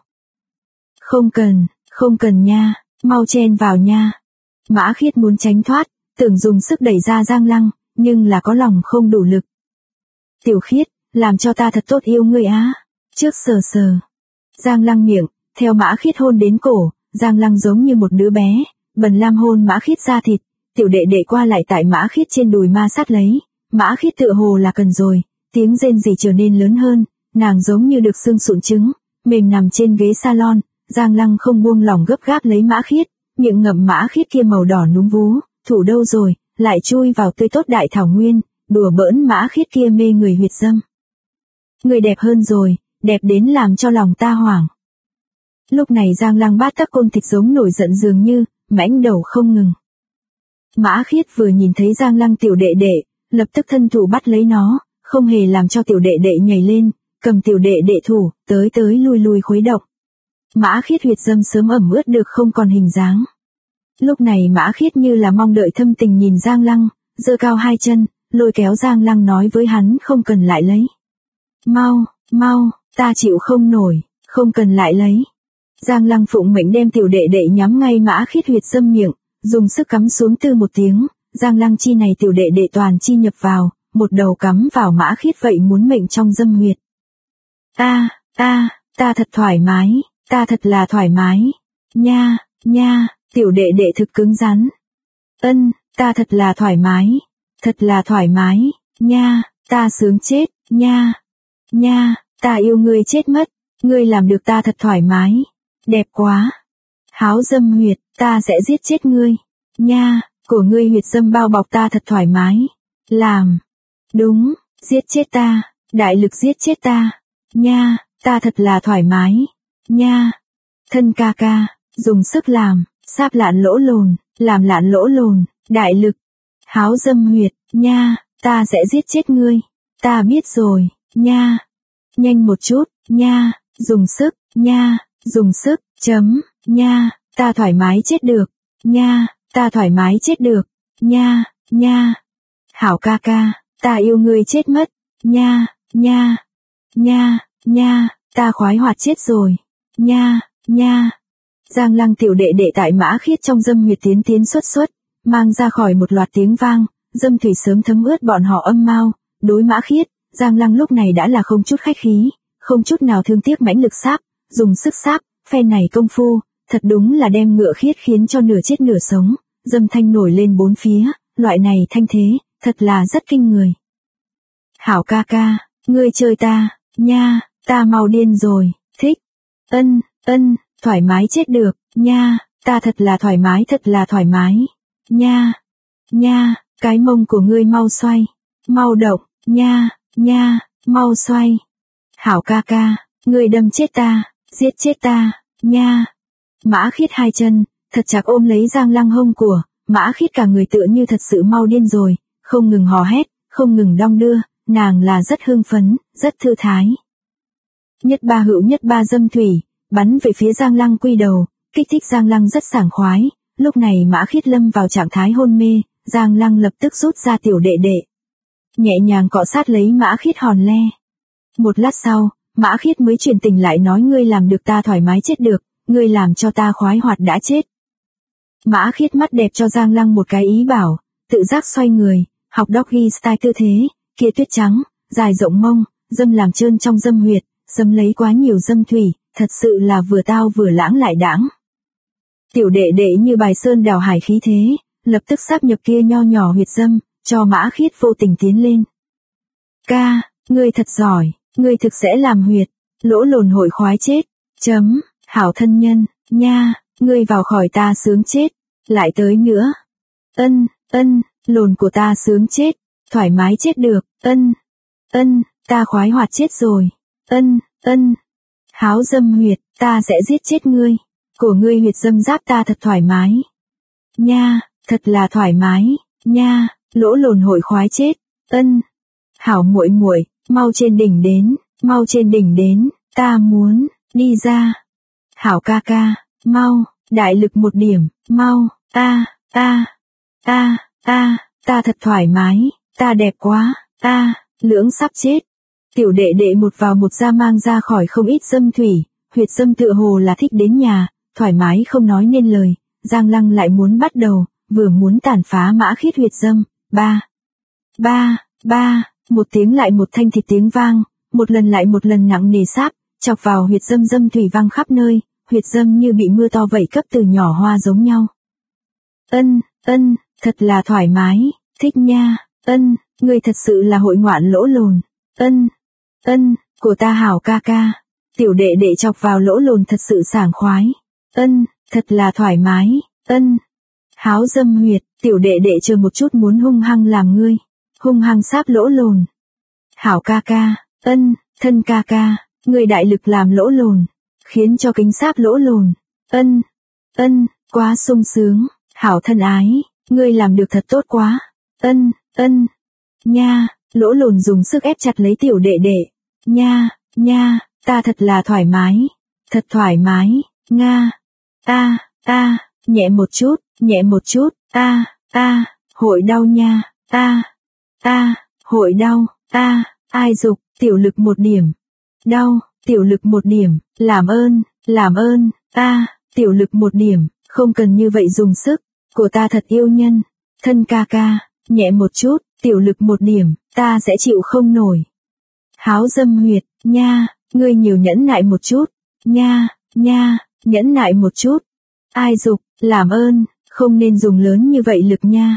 Không cần nha, mau chen vào nha. Mã Khiết muốn tránh thoát, tưởng dùng sức đẩy ra Giang Lăng, nhưng là có lòng không đủ lực. Tiểu Khiết, làm cho ta thật tốt yêu ngươi á. Trước sờ. Giang Lăng miệng, theo Mã Khiết hôn đến cổ, Giang Lăng giống như một đứa bé, bần lam hôn Mã Khiết ra thịt, tiểu đệ đệ qua lại tại Mã Khiết trên đùi ma sát lấy, Mã Khiết tựa hồ là cần rồi, tiếng rên rỉ trở nên lớn hơn, nàng giống như được xương sụn trứng, mềm nằm trên ghế salon, Giang Lăng không buông lỏng gấp gáp lấy Mã Khiết, miệng ngậm Mã Khiết kia màu đỏ núm vú, thủ đâu rồi, lại chui vào tươi tốt đại thảo nguyên, đùa bỡn Mã Khiết kia mê người huyệt dâm. Người đẹp hơn rồi, đẹp đến làm cho lòng ta hoảng. Lúc này Giang Lăng bát tắc côn thịt giống nổi giận dường như, mãnh đầu không ngừng. Mã Khiết vừa nhìn thấy Giang Lăng tiểu đệ đệ, lập tức thân thủ bắt lấy nó, không hề làm cho tiểu đệ đệ nhảy lên, cầm tiểu đệ đệ thủ, tới lui khuấy động. Mã Khiết huyệt dâm sớm ẩm ướt được không còn hình dáng. Lúc này Mã Khiết như là mong đợi thâm tình nhìn Giang Lăng, giơ cao hai chân, lôi kéo Giang Lăng nói với hắn không cần lại lấy. Mau, ta chịu không nổi, không cần lại lấy. Giang Lăng phụng mệnh đem tiểu đệ đệ nhắm ngay Mã Khiết huyệt dâm miệng, dùng sức cắm xuống tư một tiếng, Giang Lăng chi này tiểu đệ đệ toàn chi nhập vào, một đầu cắm vào Mã Khiết vậy muốn mệnh trong dâm huyệt. Ta thật thoải mái, ta thật là thoải mái. Nha, tiểu đệ đệ thực cứng rắn. Ta thật là thoải mái, nha, ta sướng chết, nha. ta yêu ngươi chết mất, ngươi làm được ta thật thoải mái. Đẹp quá. Háo dâm huyệt, ta sẽ giết chết ngươi. Nha, của ngươi huyệt dâm bao bọc ta thật thoải mái. Làm. Đúng, giết chết ta, đại lực giết chết ta. Nha, ta thật là thoải mái. Nha. Thân ca ca, dùng sức làm, sáp lạn lỗ lồn, làm lạn lỗ lồn, đại lực. Háo dâm huyệt, nha, ta sẽ giết chết ngươi. Ta biết rồi, nha. Nhanh một chút, nha, dùng sức, nha, dùng sức, chấm, nha, ta thoải mái chết được. Nha, ta thoải mái chết được. Nha, nha. Hảo ca ca, ta yêu ngươi chết mất. Nha, nha. Nha, nha, ta khoái hoạt chết rồi. Nha, nha. Giang Lăng tiểu đệ đệ tại Mã Khiết trong dâm huyệt tiến tiến xuất, mang ra khỏi một loạt tiếng vang, dâm thủy sớm thấm ướt bọn họ âm mao. Đối Mã Khiết, Giang Lăng lúc này đã là không chút khách khí, không chút nào thương tiếc mãnh lực sáp, dùng sức sáp, phen này công phu, thật đúng là đem Ngựa Khiết khiến cho nửa chết nửa sống, dâm thanh nổi lên bốn phía, loại này thanh thế, thật là rất kinh người. Hảo ca ca, ngươi chơi ta, nha, ta mau điên rồi, thích. Thoải mái chết được, nha, ta thật là thoải mái. Nha, nha, cái mông của ngươi mau xoay, mau động, nha, nha, mau xoay. Hảo ca ca, ngươi đâm chết ta, giết chết ta, nha. Mã Khiết hai chân, thật chặt ôm lấy Giang Lăng hông của, Mã Khiết cả người tựa như thật sự mau điên rồi, không ngừng hò hét, không ngừng đong đưa, nàng là rất hưng phấn, rất thư thái. Nhất ba dâm thủy, bắn về phía Giang Lăng quy đầu, kích thích Giang Lăng rất sảng khoái, lúc này Mã Khiết lâm vào trạng thái hôn mê, Giang Lăng lập tức rút ra tiểu đệ đệ. Nhẹ nhàng cọ sát lấy Mã Khiết hòn le. Một lát sau, Mã Khiết mới truyền tình lại nói ngươi làm được ta thoải mái chết được, ngươi làm cho ta khoái hoạt đã chết. Mã Khiết mắt đẹp cho Giang Lăng một cái ý bảo, tự giác xoay người, học doggy style tư thế, kia tuyết trắng, dài rộng mông, dâm làm trơn trong dâm huyệt, dâm lấy quá nhiều dâm thủy, thật sự là vừa tao vừa lãng lại đãng. Tiểu đệ đệ như bài sơn đảo hải khí thế, lập tức sáp nhập kia nho nhỏ huyệt dâm, cho Mã Khiết vô tình tiến lên. Ca, ngươi thật giỏi, ngươi thực sẽ làm huyệt, lỗ lồn hội khoái chết, chấm, hảo thân nhân, nha, ngươi vào khỏi ta sướng chết, lại tới nữa. Lồn của ta sướng chết, thoải mái chết được, ta khoái hoạt chết rồi, háo dâm huyệt, ta sẽ giết chết ngươi, của ngươi huyệt dâm giáp ta thật thoải mái. Nha, thật là thoải mái, nha, lỗ lồn hội khoái chết, hảo muội muội, mau trên đỉnh đến, ta muốn, đi ra. Hảo ca ca, mau, đại lực một điểm, mau, ta thật thoải mái, ta đẹp quá, lưỡng sắp chết. Tiểu đệ đệ một vào một ra mang ra khỏi không ít dâm thủy, huyệt dâm tựa hồ là thích đến nhà, thoải mái không nói nên lời, Giang Lăng lại muốn bắt đầu, vừa muốn tàn phá Mã Khiết huyệt dâm, một tiếng lại một thanh thịt tiếng vang, một lần lại một lần nặng nề sáp, chọc vào huyệt dâm dâm thủy văng khắp nơi, huyệt dâm như bị mưa to vẩy cấp từ nhỏ hoa giống nhau. Thật là thoải mái, thích nha, ngươi thật sự là hội ngoạn lỗ lồn, của ta hảo ca ca, tiểu đệ đệ chọc vào lỗ lồn thật sự sảng khoái, thật là thoải mái, háo dâm huyệt, tiểu đệ đệ chờ một chút muốn hung hăng làm ngươi, hung hăng sáp lỗ lồn. Hảo ca ca, thân ca ca, ngươi đại lực làm lỗ lồn, khiến cho kính sáp lỗ lồn, quá sung sướng, hảo thân ái, ngươi làm được thật tốt quá, nha, lỗ lồn dùng sức ép chặt lấy tiểu đệ đệ, nha, ta thật là thoải mái, nga, nhẹ một chút, hội đau nha, hội đau, ai dục, tiểu lực một điểm, đau, tiểu lực một điểm, làm ơn, tiểu lực một điểm, không cần như vậy dùng sức, của ta thật yêu nhân, thân ca ca, nhẹ một chút, tiểu lực một điểm, ta sẽ chịu không nổi. Háo dâm huyệt, nha, ngươi nhiều nhẫn nại một chút, nha, nhẫn nại một chút. Ai dục, làm ơn, không nên dùng lớn như vậy lực nha.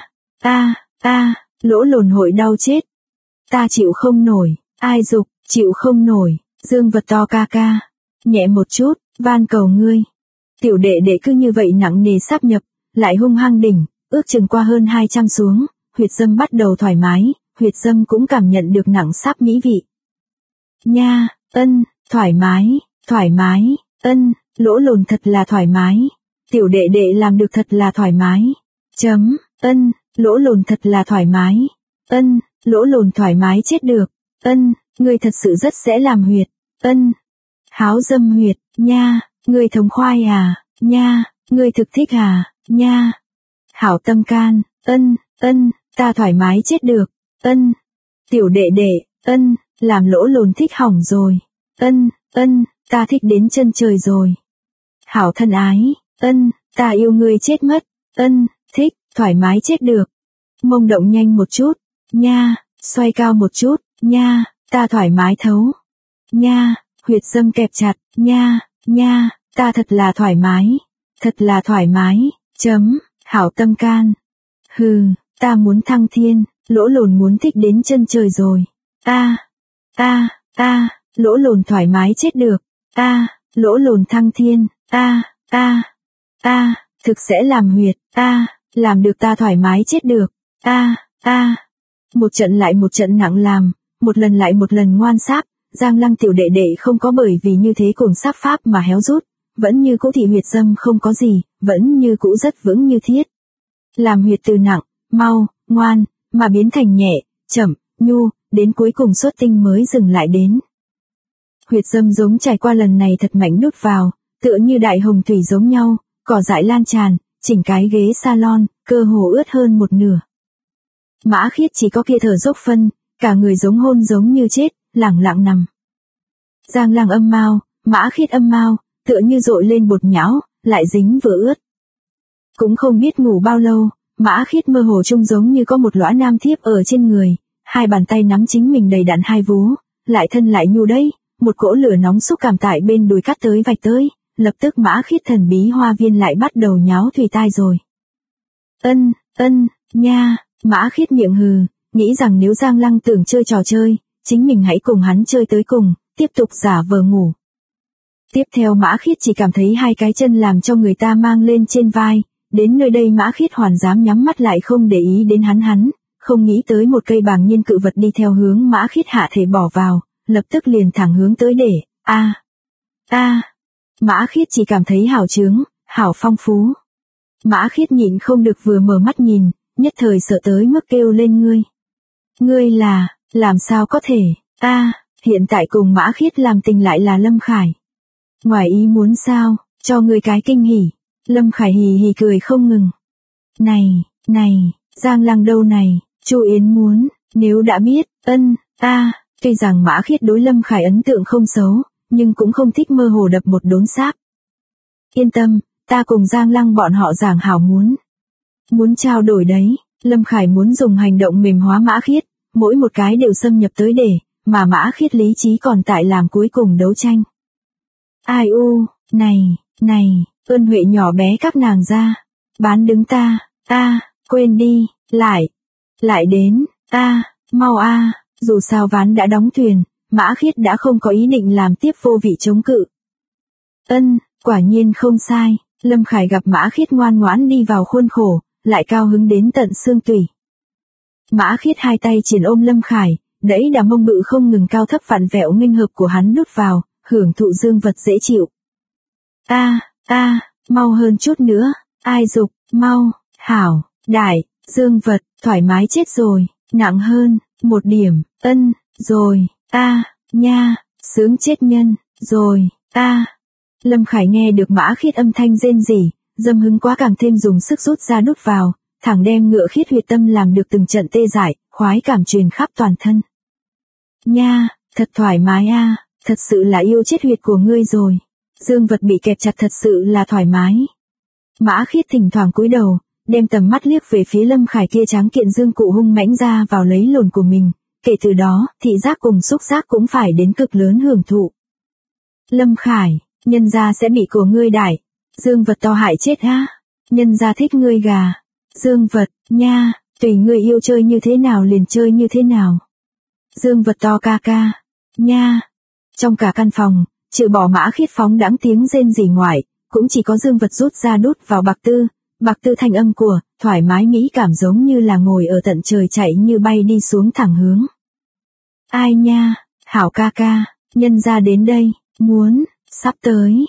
Lỗ lồn hội đau chết. Ta chịu không nổi, ai dục, chịu không nổi, Dương vật to ca ca. Nhẹ một chút, van cầu ngươi. Tiểu đệ đệ cứ như vậy nặng nề sáp nhập, lại hung hăng đỉnh, ước chừng qua hơn 200 xuống, huyệt dâm bắt đầu thoải mái, huyệt dâm cũng cảm nhận được nặng sáp mỹ vị. Nha, thoải mái, lỗ lồn thật là thoải mái. Tiểu đệ đệ làm được thật là thoải mái. Lỗ lồn thật là thoải mái. Lỗ lồn thoải mái chết được. Ngươi thật sự rất sẽ làm huyệt. Háo dâm huyệt, nha, ngươi thống khoai à, nha, ngươi thực thích à, nha. Hảo tâm can, ta thoải mái chết được. Tiểu đệ đệ, làm lỗ lồn thích hỏng rồi. Ta thích đến chân trời rồi. Hảo thân ái, ta yêu ngươi chết mất. Thích, thoải mái chết được. Mông động nhanh một chút, nha, xoay cao một chút, nha, ta thoải mái thấu. Nha, huyệt dâm kẹp chặt, nha, ta thật là thoải mái, hảo tâm can. Hừ, ta muốn thăng thiên, lỗ lồn muốn thích đến chân trời rồi. Lỗ lồn thoải mái chết được. Lỗ lồn thăng thiên. Thực sẽ làm huyệt. Làm được ta thoải mái chết được. Một trận lại một trận nặng làm, một lần lại một lần ngoan sáp, Giang Lăng tiểu đệ đệ không có bởi vì như thế cùng sáp pháp mà héo rút, vẫn như cũ thị huyệt dâm không có gì, vẫn như cũ rất vững như thiết. Làm huyệt từ nặng, mau, ngoan, mà biến thành nhẹ, chậm, nhu, đến cuối cùng xuất tinh mới dừng lại đến. Huyệt dâm giống trải qua lần này thật mạnh nút vào, tựa như đại hồng thủy giống nhau, cỏ dại lan tràn, chỉnh cái ghế salon, cơ hồ ướt hơn một nửa. Mã Khiết chỉ có kia thở dốc phân, cả người giống như chết, lẳng lặng nằm. Giang Lăng âm mao, Mã Khiết âm mao, tựa như dội lên bột nhão, lại dính vừa ướt. Cũng không biết ngủ bao lâu, Mã Khiết mơ hồ trông giống như có một lõa nam thiếp ở trên người, hai bàn tay nắm chính mình đầy đặn hai vú, lại thân lại nhu đấy, một cỗ lửa nóng xúc cảm tại bên đùi cắt tới vạch tới, lập tức Mã Khiết thần bí hoa viên lại bắt đầu nháo thùy tai rồi. Nha, Mã Khiết miệng hừ, nghĩ rằng nếu Giang Lăng tưởng chơi trò chơi, chính mình hãy cùng hắn chơi tới cùng, tiếp tục giả vờ ngủ. Tiếp theo Mã Khiết chỉ cảm thấy hai cái chân làm cho người ta mang lên trên vai, đến nơi đây Mã Khiết hoàn dám nhắm mắt lại không để ý đến hắn, không nghĩ tới một cây bàng nhiên cự vật đi theo hướng Mã Khiết hạ thể bỏ vào, lập tức liền thẳng hướng tới để, Mã Khiết chỉ cảm thấy hảo trướng, hảo phong phú. Mã Khiết nhịn không được vừa mở mắt nhìn, nhất thời sợ tới mức kêu lên ngươi. Ngươi là, làm sao có thể, hiện tại cùng Mã Khiết làm tình lại là Lâm Khải. Ngoài ý muốn sao, cho ngươi cái kinh hỉ. Lâm Khải hì hì cười không ngừng. Này, Giang Lăng đâu này, Chu Yến muốn, nếu đã biết, tuy rằng Mã Khiết đối Lâm Khải ấn tượng không xấu, nhưng cũng không thích mơ hồ đập một đốn sáp. Yên tâm, ta cùng Giang Lăng bọn họ giảng hảo muốn trao đổi đấy. Lâm Khải muốn dùng hành động mềm hóa Mã Khiết, mỗi một cái đều xâm nhập tới để, mà Mã Khiết lý trí còn tại làm cuối cùng đấu tranh. Ai u, này, ơn huệ nhỏ bé các nàng ra, bán đứng ta, quên đi, lại đến, mau dù sao ván đã đóng thuyền, Mã Khiết đã không có ý định làm tiếp vô vị chống cự. Quả nhiên không sai, Lâm Khải gặp Mã Khiết ngoan ngoãn đi vào khuôn khổ, lại cao hứng đến tận xương tủy. Mã Khiết hai tay triển ôm Lâm Khải, đẩy đà mông bự không ngừng cao thấp vặn vẹo nghênh hợp của hắn đút vào, hưởng thụ dương vật dễ chịu. Mau hơn chút nữa, ai dục, mau, hảo, đại, dương vật, thoải mái chết rồi, nặng hơn, một điểm, rồi, nha, sướng chết nhân, rồi, Lâm Khải nghe được Mã Khiết âm thanh rên rỉ, dâm hứng quá càng thêm dùng sức rút ra đút vào, thẳng đem ngựa Khiết huyệt tâm làm được từng trận tê dại, khoái cảm truyền khắp toàn thân. Nha, thật thoải mái thật sự là yêu chết huyệt của ngươi rồi. Dương vật bị kẹp chặt thật sự là thoải mái. Mã Khiết thỉnh thoảng cúi đầu, đem tầm mắt liếc về phía Lâm Khải kia tráng kiện dương cụ hung mãnh ra vào lấy lồn của mình, kể từ đó, thị giác cùng xúc giác cũng phải đến cực lớn hưởng thụ. Lâm Khải, nhân gia sẽ bị của ngươi đải, dương vật to hại chết nhân gia thích ngươi gà, dương vật, nha, tùy ngươi yêu chơi như thế nào liền chơi như thế nào. Dương vật to ca ca, nha, Trong cả căn phòng, trừ bỏ Mã Khiết phóng đãng tiếng rên rỉ ngoại, cũng chỉ có Dương Vật rút ra đút vào bạc tư thanh âm của, thoải mái mỹ cảm giống như là ngồi ở tận trời chạy như bay đi xuống thẳng hướng. Ai nha, Hảo ca ca, nhân ra đến đây, muốn, sắp tới,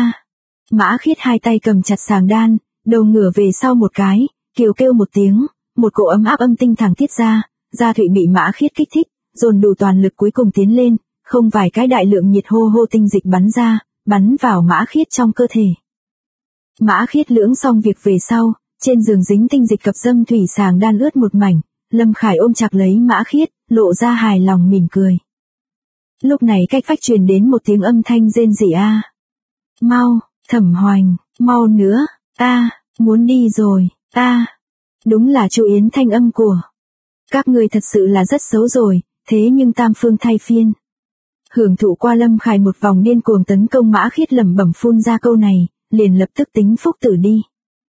Mã Khiết hai tay cầm chặt sàng đan, đầu ngửa về sau một cái, kiều kêu một tiếng, một cỗ ấm áp âm tinh thẳng tiết ra, da thụy bị Mã Khiết kích thích, dồn đủ toàn lực cuối cùng tiến lên, không vài cái đại lượng nhiệt hô hô tinh dịch bắn ra, bắn vào Mã Khiết trong cơ thể. Mã Khiết lưỡng xong việc về sau, trên giường dính tinh dịch cập dâm thủy sàng đan ướt một mảnh, Lâm Khải ôm chặt lấy Mã Khiết, lộ ra hài lòng mỉm cười. Lúc này cách vách truyền đến một tiếng âm thanh rên rỉ Mau, Thẩm Hoành, mau nữa, muốn đi rồi, Đúng là Chu Yến thanh âm của. Các người thật sự là rất xấu rồi, thế nhưng tam phương thay phiên. Hưởng thụ qua Lâm Khải một vòng điên cuồng tấn công Mã Khiết lẩm bẩm phun ra câu này, liền lập tức tính phúc tử đi.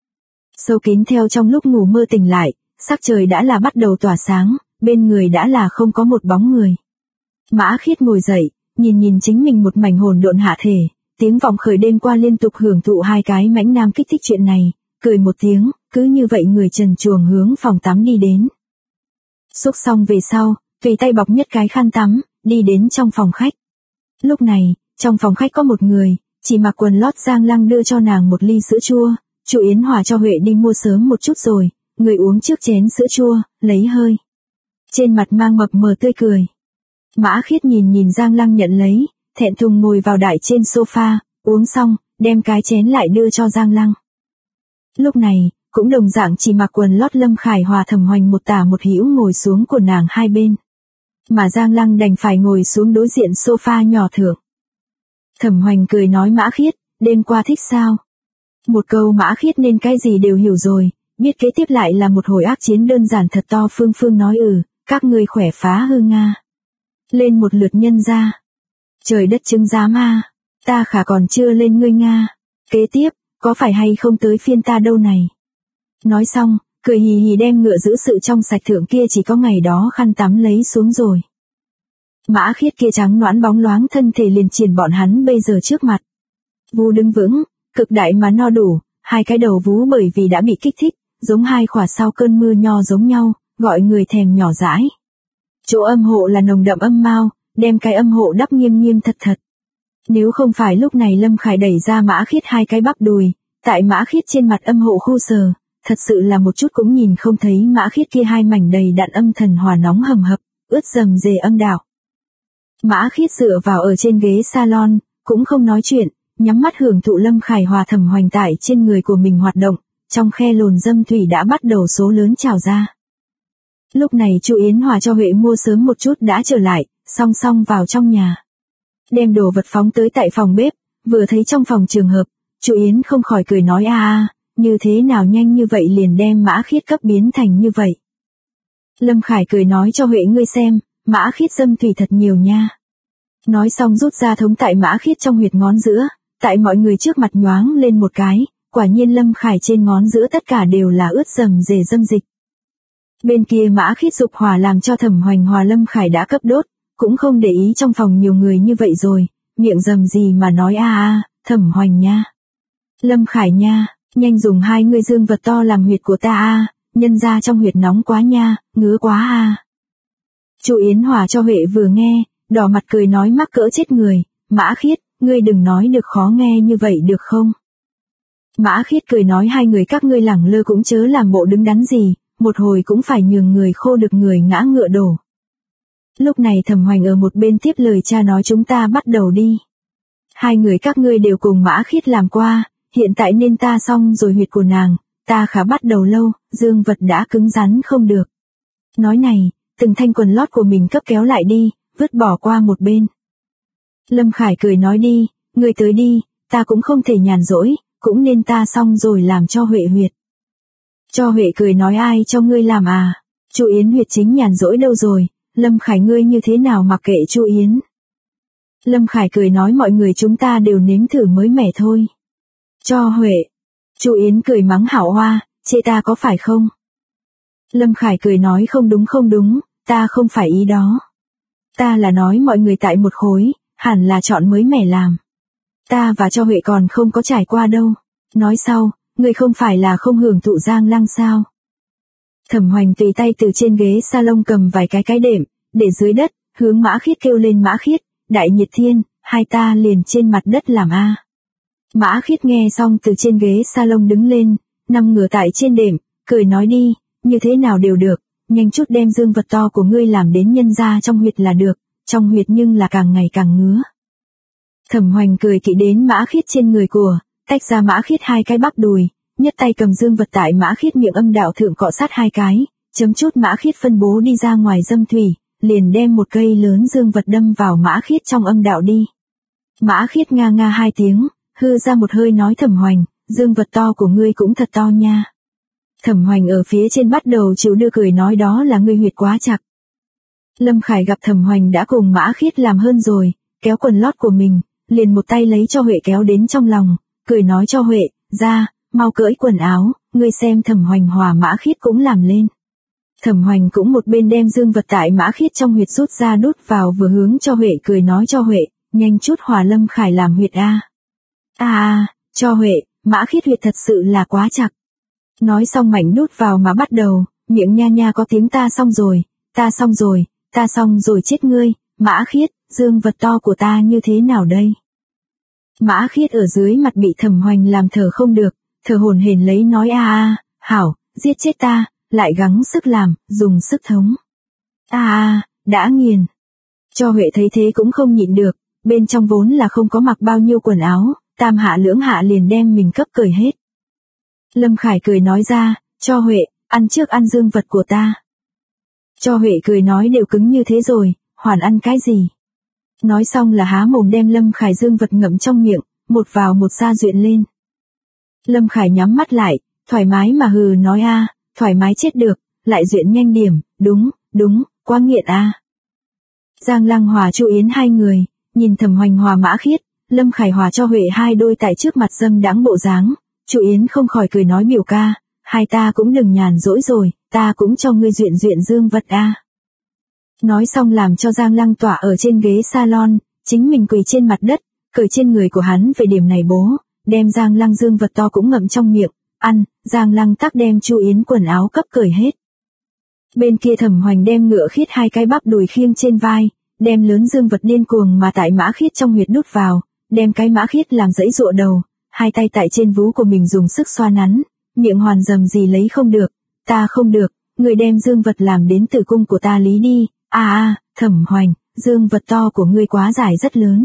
Sâu kín theo trong lúc ngủ mơ tỉnh lại, sắc trời đã là bắt đầu tỏa sáng, bên người đã là không có một bóng người. Mã Khiết ngồi dậy, nhìn chính mình một mảnh hồn độn hạ thể, tiếng vọng khởi đêm qua liên tục hưởng thụ hai cái mãnh nam kích thích chuyện này, cười một tiếng, cứ như vậy người trần truồng hướng phòng tắm đi đến. Xúc xong về sau, tùy tay bọc nhất cái khăn tắm, đi đến trong phòng khách. Lúc này, trong phòng khách có một người, chỉ mặc quần lót Giang Lăng đưa cho nàng một ly sữa chua, Chu Yến Hòa cho Huệ đi mua sớm một chút rồi, người uống trước chén sữa chua, lấy hơi. Trên mặt mang mập mờ tươi cười. Mã Khiết nhìn Giang Lăng nhận lấy, thẹn thùng ngồi vào đại trên sofa, uống xong, đem cái chén lại đưa cho Giang Lăng. Lúc này, cũng đồng dạng chỉ mặc quần lót Lâm Khải Hòa Thẩm Hoành một tả một hữu ngồi xuống của nàng hai bên. Mà Giang Lăng đành phải ngồi xuống đối diện sofa nhỏ thượng. Thẩm Hoành cười nói Mã Khiết, đêm qua thích sao? Một câu Mã Khiết nên cái gì đều hiểu rồi, biết kế tiếp lại là một hồi ác chiến đơn giản thật to. Phương nói các ngươi khỏe phá hư Nga. Lên một lượt nhân ra. Trời đất chứng giám ta khả còn chưa lên ngươi Nga. Kế tiếp, có phải hay không tới phiên ta đâu này. Nói xong, cười hì hì đem ngựa giữ sự trong sạch thượng kia chỉ có ngày đó khăn tắm lấy xuống rồi. Mã Khiết kia trắng nõn bóng loáng thân thể liền triển bọn hắn bây giờ trước mặt. Vú đứng vững, cực đại mà no đủ, hai cái đầu vú bởi vì đã bị kích thích, giống hai khỏa sau cơn mưa nho giống nhau, gọi người thèm nhỏ dãi. Chỗ âm hộ là nồng đậm âm mao, đem cái âm hộ đắp nghiêm thật thật. Nếu không phải lúc này Lâm Khải đẩy ra Mã Khiết hai cái bắp đùi, tại Mã Khiết trên mặt âm hộ khu sờ, thật sự là một chút cũng nhìn không thấy Mã Khiết kia hai mảnh đầy đặn âm thần hòa nóng hầm hập, ướt dầm dề âm đạo. Mã Khiết dựa vào ở trên ghế salon, cũng không nói chuyện, nhắm mắt hưởng thụ Lâm Khải Hòa Thẩm Hoành tải trên người của mình hoạt động, trong khe lồn dâm thủy đã bắt đầu số lớn trào ra. Lúc này Chu Yến Hòa cho Huệ mua sớm một chút đã trở lại, song song vào trong nhà. Đem đồ vật phóng tới tại phòng bếp, vừa thấy trong phòng trường hợp, Chu Yến không khỏi cười nói như thế nào nhanh như vậy liền đem Mã Khiết cấp biến thành như vậy. Lâm Khải cười nói cho Huệ ngươi xem, Mã Khiết dâm thủy thật nhiều nha. Nói xong rút ra thống tại Mã Khiết trong huyệt ngón giữa, tại mọi người trước mặt nhoáng lên một cái, quả nhiên Lâm Khải trên ngón giữa tất cả đều là ướt dầm dề dâm dịch. Bên kia Mã Khiết dục hỏa làm cho Thẩm Hoành Hòa Lâm Khải đã cấp đốt, cũng không để ý trong phòng nhiều người như vậy rồi, miệng rầm gì mà nói Thẩm Hoành nha. Lâm Khải nha, nhanh dùng hai ngươi dương vật to làm huyệt của ta nhân ra trong huyệt nóng quá nha, ngứa quá Chu Yến Hòa cho Huệ vừa nghe, đỏ mặt cười nói mắc cỡ chết người, Mã Khiết, ngươi đừng nói được khó nghe như vậy được không? Mã Khiết cười nói hai người các ngươi lẳng lơ cũng chớ làm bộ đứng đắn gì, một hồi cũng phải nhường người khô được người ngã ngựa đổ. Lúc này Thẩm Hoành ở một bên tiếp lời cha nói chúng ta bắt đầu đi. Hai người các ngươi đều cùng Mã Khiết làm qua, hiện tại nên ta xong rồi huyệt của nàng, ta khá bắt đầu lâu, dương vật đã cứng rắn không được. Nói này, từng thanh quần lót của mình cấp kéo lại đi, vứt bỏ qua một bên. Lâm Khải cười nói đi, ngươi tới đi, ta cũng không thể nhàn rỗi, cũng nên ta xong rồi làm cho Huệ huyệt. Cho Huệ cười nói ai cho ngươi làm Chu Yến huyệt chính nhàn rỗi đâu rồi, Lâm Khải ngươi như thế nào mặc kệ Chu Yến. Lâm Khải cười nói mọi người chúng ta đều nếm thử mới mẻ thôi. Cho Huệ. Chu Yến cười mắng hảo hoa, chê ta có phải không? Lâm Khải cười nói không đúng, ta không phải ý đó. Ta là nói mọi người tại một khối, hẳn là chọn mới mẻ làm. Ta và cho Huệ còn không có trải qua đâu. Nói sau, ngươi không phải là không hưởng thụ Giang Lăng sao? Thẩm Hoành tùy tay từ trên ghế salon cầm vài cái đệm, để dưới đất, hướng Mã Khiết kêu lên Mã Khiết, Đại Nhiệt Thiên, hai ta liền trên mặt đất làm a. Mã Khiết nghe xong từ trên ghế salon đứng lên, nằm ngửa tại trên đệm, cười nói đi, như thế nào đều được, nhanh chút đem dương vật to của ngươi làm đến nhân ra trong huyệt là được, trong huyệt nhưng là càng ngày càng ngứa. Thẩm Hoành cười kỵ đến Mã Khiết trên người của, tách ra Mã Khiết hai cái bắp đùi, nhất tay cầm dương vật tại Mã Khiết miệng âm đạo thượng cọ sát hai cái, chấm chút Mã Khiết phân bố đi ra ngoài dâm thủy, liền đem một cây lớn dương vật đâm vào Mã Khiết trong âm đạo đi. Mã Khiết nga nga hai tiếng, hư ra một hơi nói Thẩm Hoành, dương vật to của ngươi cũng thật to nha. Thẩm Hoành ở phía trên bắt đầu chịu đưa cười nói đó là ngươi huyệt quá chặt. Lâm Khải gặp Thẩm Hoành đã cùng Mã Khiết làm hơn rồi, kéo quần lót của mình, liền một tay lấy cho Huệ kéo đến trong lòng, cười nói cho Huệ, ra, mau cởi quần áo, ngươi xem Thẩm Hoành hòa Mã Khiết cũng làm lên. Thẩm Hoành cũng một bên đem dương vật tại Mã Khiết trong huyệt rút ra đút vào vừa hướng cho Huệ cười nói cho Huệ, nhanh chút hòa Lâm Khải làm huyệt a. Cho Huệ, Mã Khiết huyệt thật sự là quá chặt. Nói xong mảnh đút vào mà bắt đầu, miệng nha nha có tiếng ta xong rồi, ta xong rồi chết ngươi, Mã Khiết, dương vật to của ta như thế nào đây? Mã Khiết ở dưới mặt bị Thẩm Hoành làm thở không được, thở hổn hển lấy nói hảo, giết chết ta, lại gắng sức làm, dùng sức thống. Đã nghiền. Cho Huệ thấy thế cũng không nhịn được, bên trong vốn là không có mặc bao nhiêu quần áo, tam hạ lưỡng hạ liền đem mình cấp cởi hết. Lâm Khải cười nói ra, cho Huệ, ăn trước ăn dương vật của ta. Cho Huệ cười nói đều cứng như thế rồi, hoàn ăn cái gì? Nói xong là há mồm đem Lâm Khải dương vật ngậm trong miệng, một vào một ra duyện lên. Lâm Khải nhắm mắt lại, thoải mái mà hừ nói thoải mái chết được, lại duyện nhanh điểm, đúng, quá nghiện Giang Lăng hòa Chu Yến hai người, nhìn Thẩm Hoành hòa Mã Khiết, Lâm Khải hòa cho Huệ hai đôi tại trước mặt dâm đáng bộ dáng, Chu Yến không khỏi cười nói biểu ca, hai ta cũng đừng nhàn rỗi rồi, ta cũng cho ngươi duyện dương vật Nói xong làm cho Giang Lăng tỏa ở trên ghế salon, chính mình quỳ trên mặt đất, cởi trên người của hắn về điểm này bố, đem Giang Lăng dương vật to cũng ngậm trong miệng, ăn, Giang Lăng tắc đem Chu Yến quần áo cấp cởi hết. Bên kia Thẩm Hoành đem Ngựa Khiết hai cái bắp đùi khiêng trên vai, đem lớn dương vật điên cuồng mà tại Mã Khiết trong huyệt đút vào, đem cái Mã Khiết làm dãy dụa đầu, hai tay tại trên vú của mình dùng sức xoa nắn, miệng hoàn rầm gì lấy không được, ta không được, người đem dương vật làm đến tử cung của ta lý đi, Thẩm Hoành, dương vật to của ngươi quá dài rất lớn.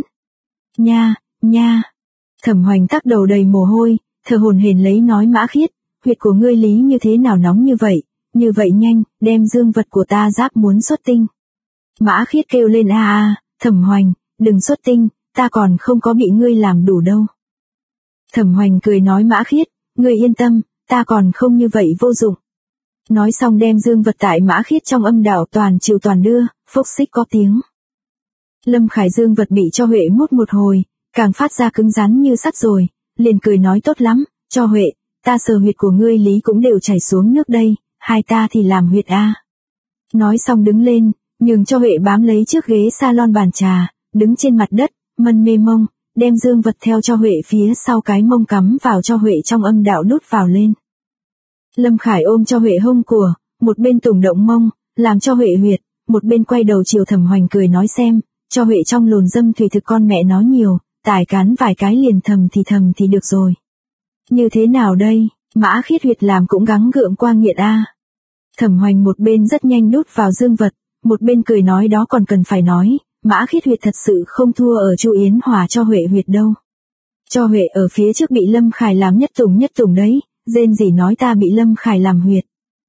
Nha. Thẩm Hoành tắc đầu đầy mồ hôi, thở hổn hển lấy nói Mã Khiết, huyệt của ngươi lý như thế nào nóng như vậy nhanh, đem dương vật của ta giáp muốn xuất tinh. Mã Khiết kêu lên Thẩm Hoành, đừng xuất tinh, ta còn không có bị ngươi làm đủ đâu. Thẩm Hoành cười nói Mã Khiết, ngươi yên tâm, ta còn không như vậy vô dụng. Nói xong đem dương vật tại Mã Khiết trong âm đạo toàn chiều toàn đưa, phốc xích có tiếng. Lâm Khải dương vật bị cho Huệ mút một hồi, càng phát ra cứng rắn như sắt rồi, liền cười nói tốt lắm, cho Huệ, ta sờ huyệt của ngươi lý cũng đều chảy xuống nước đây, hai ta thì làm huyệt Nói xong đứng lên, nhường cho Huệ bám lấy trước ghế salon bàn trà, đứng trên mặt đất, mân mê mông, đem dương vật theo cho Huệ phía sau cái mông cắm vào cho Huệ trong âm đạo đút vào lên. Lâm Khải ôm cho Huệ hông của, một bên tùng động mông, làm cho Huệ huyệt, một bên quay đầu chiều Thẩm Hoành cười nói xem, cho Huệ trong lồn dâm thủy thực con mẹ nói nhiều, tải cán vài cái liền thầm thì được rồi. Như thế nào đây, Mã Khiết huyệt làm cũng gắng gượng qua nghiện Thẩm Hoành một bên rất nhanh đút vào dương vật, một bên cười nói đó còn cần phải nói, Mã Khiết huyệt thật sự không thua ở Chu Yến hòa cho Huệ huyệt đâu. Cho Huệ ở phía trước bị Lâm Khải làm nhất tùng đấy, rên gì nói ta bị Lâm Khải làm huyệt.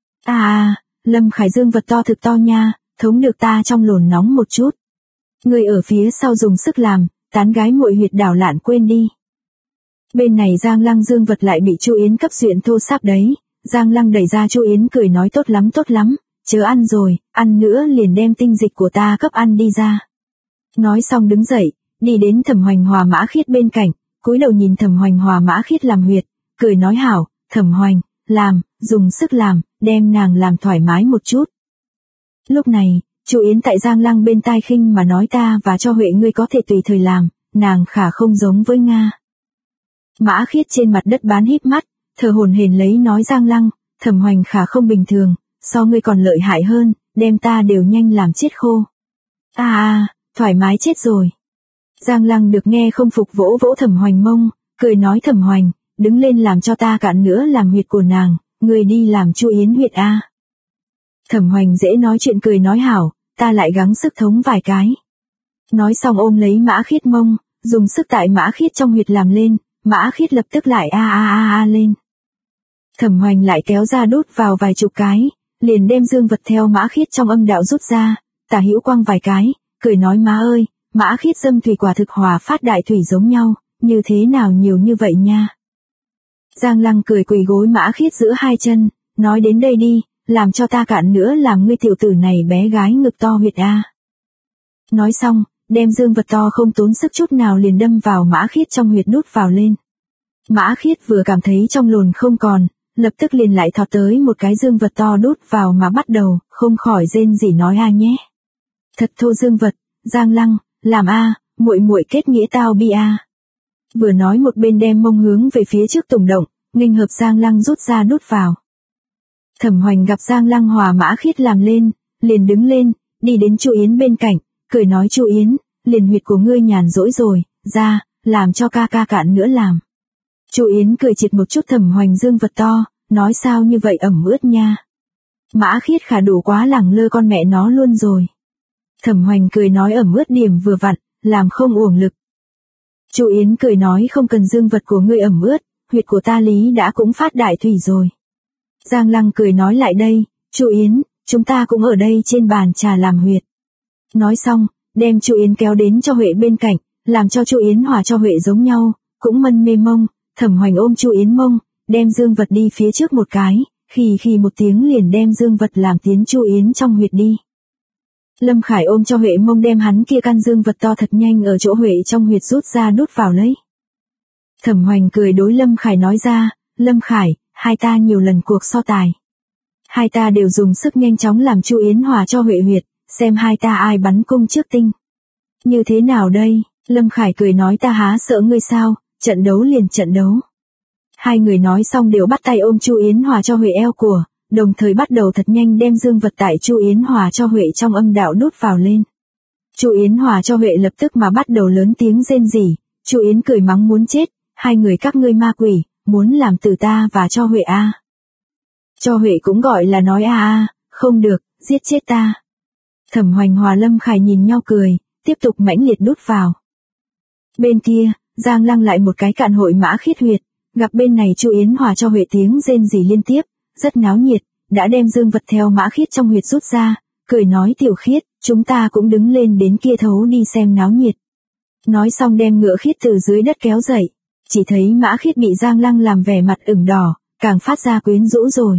Lâm Khải dương vật to thực to nha, thống được ta trong lồn nóng một chút. Người ở phía sau dùng sức làm, tán gái muội huyệt đảo lạn quên đi. Bên này Giang Lăng dương vật lại bị Chu Yến cấp duyện thô sáp đấy, Giang Lăng đẩy ra Chu Yến cười nói tốt lắm, chớ ăn rồi, ăn nữa liền đem tinh dịch của ta cấp ăn đi ra. Nói xong đứng dậy, đi đến Thẩm Hoành hòa Mã Khiết bên cạnh, cúi đầu nhìn Thẩm Hoành hòa Mã Khiết làm huyệt, cười nói hảo, Thẩm Hoành, làm, dùng sức làm, đem nàng làm thoải mái một chút. Lúc này, Chu Yến tại Giang Lăng bên tai khinh mà nói ta và cho Huệ ngươi có thể tùy thời làm, nàng khả không giống với Nga. Mã Khiết trên mặt đất bán híp mắt, thở hổn hển lấy nói Giang Lăng, Thẩm Hoành khả không bình thường, so ngươi còn lợi hại hơn, đem ta đều nhanh làm chết khô. Thoải mái chết rồi. Giang Lăng được nghe không phục vỗ vỗ Thẩm Hoành mông, cười nói Thẩm Hoành, đứng lên làm cho ta cạn nữa làm huyệt của nàng, ngươi đi làm Chu Yến huyệt a. Thẩm Hoành dễ nói chuyện cười nói hảo, ta lại gắng sức thống vài cái. Nói xong ôm lấy Mã Khiết mông, dùng sức tại Mã Khiết trong huyệt làm lên, Mã Khiết lập tức lại lên. Thẩm Hoành lại kéo ra đút vào vài chục cái, liền đem dương vật theo Mã Khiết trong âm đạo rút ra, tả hữu quăng vài cái, cười nói má ơi, Mã Khiết dâm thủy quả thực hòa phát đại thủy giống nhau, như thế nào nhiều như vậy nha. Giang Lăng cười quỳ gối Mã Khiết giữa hai chân, nói đến đây đi, làm cho ta cạn nữa làm ngươi tiểu tử này bé gái ngực to huyệt a. Nói xong, đem dương vật to không tốn sức chút nào liền đâm vào Mã Khiết trong huyệt đút vào lên. Mã Khiết vừa cảm thấy trong lồn không còn, lập tức liền lại thọt tới một cái dương vật to đút vào mà bắt đầu, không khỏi rên rỉ nói nhé. Thật thô dương vật, Giang Lăng, làm muội muội kết nghĩa tao bi Vừa nói một bên đem mông hướng về phía trước tùng động, nghênh hợp Giang Lăng rút ra đút vào. Thẩm Hoành gặp Giang Lăng hòa Mã Khiết làm lên, liền đứng lên, đi đến Chu Yến bên cạnh, cười nói Chu Yến, liền huyệt của ngươi nhàn rỗi rồi, ra, làm cho ca cạn nữa làm. Chu Yến cười triệt một chút Thẩm Hoành dương vật to, nói sao như vậy ẩm ướt nha. Mã Khiết khả đủ quá lẳng lơ con mẹ nó luôn rồi. Thẩm Hoành cười nói ẩm ướt điểm vừa vặn, làm không uổng lực. Chu Yến cười nói không cần dương vật của ngươi ẩm ướt, huyệt của ta lý đã cũng phát đại thủy rồi. Giang Lăng cười nói lại đây, Chu Yến, chúng ta cũng ở đây trên bàn trà làm huyệt. Nói xong, đem Chu Yến kéo đến cho Huệ bên cạnh, làm cho Chu Yến hòa cho Huệ giống nhau, cũng mân mê mông, Thẩm Hoành ôm Chu Yến mông, đem dương vật đi phía trước một cái, khì một tiếng liền đem dương vật làm tiến Chu Yến trong huyệt đi. Lâm Khải ôm cho Huệ mông đem hắn kia căn dương vật to thật nhanh ở chỗ Huệ trong huyệt rút ra đút vào lấy. Thẩm Hoành cười đối Lâm Khải nói ra, Lâm Khải, hai ta nhiều lần cuộc so tài. Hai ta đều dùng sức nhanh chóng làm Chu Yến hòa cho Huệ huyệt, xem hai ta ai bắn cung trước tinh. Như thế nào đây? Lâm Khải cười nói ta há sợ ngươi sao, trận đấu liền trận đấu. Hai người nói xong đều bắt tay ôm Chu Yến hòa cho Huệ eo của, đồng thời bắt đầu thật nhanh đem dương vật tại Chu Yến hòa cho Huệ trong âm đạo đút vào lên. Chu Yến hòa cho Huệ lập tức mà bắt đầu lớn tiếng rên rỉ, Chu Yến cười mắng muốn chết, hai người các ngươi ma quỷ, muốn làm từ ta và cho Huệ Cho Huệ cũng gọi là nói không được, giết chết ta. Thẩm Hoành hòa Lâm Khải nhìn nhau cười, tiếp tục mãnh liệt đút vào. Bên kia, Giang Lăng lại một cái cạn hội Mã Khiết huyệt, gặp bên này Chu Yến hòa cho Huệ tiếng rên rỉ liên tiếp, rất náo nhiệt, đã đem dương vật theo Mã Khiết trong huyệt rút ra, cười nói Tiểu Khiết, chúng ta cũng đứng lên đến kia thấu đi xem náo nhiệt. Nói xong đem ngựa Khiết từ dưới đất kéo dậy, chỉ thấy Mã Khiết bị Giang Lăng làm vẻ mặt ửng đỏ, càng phát ra quyến rũ rồi.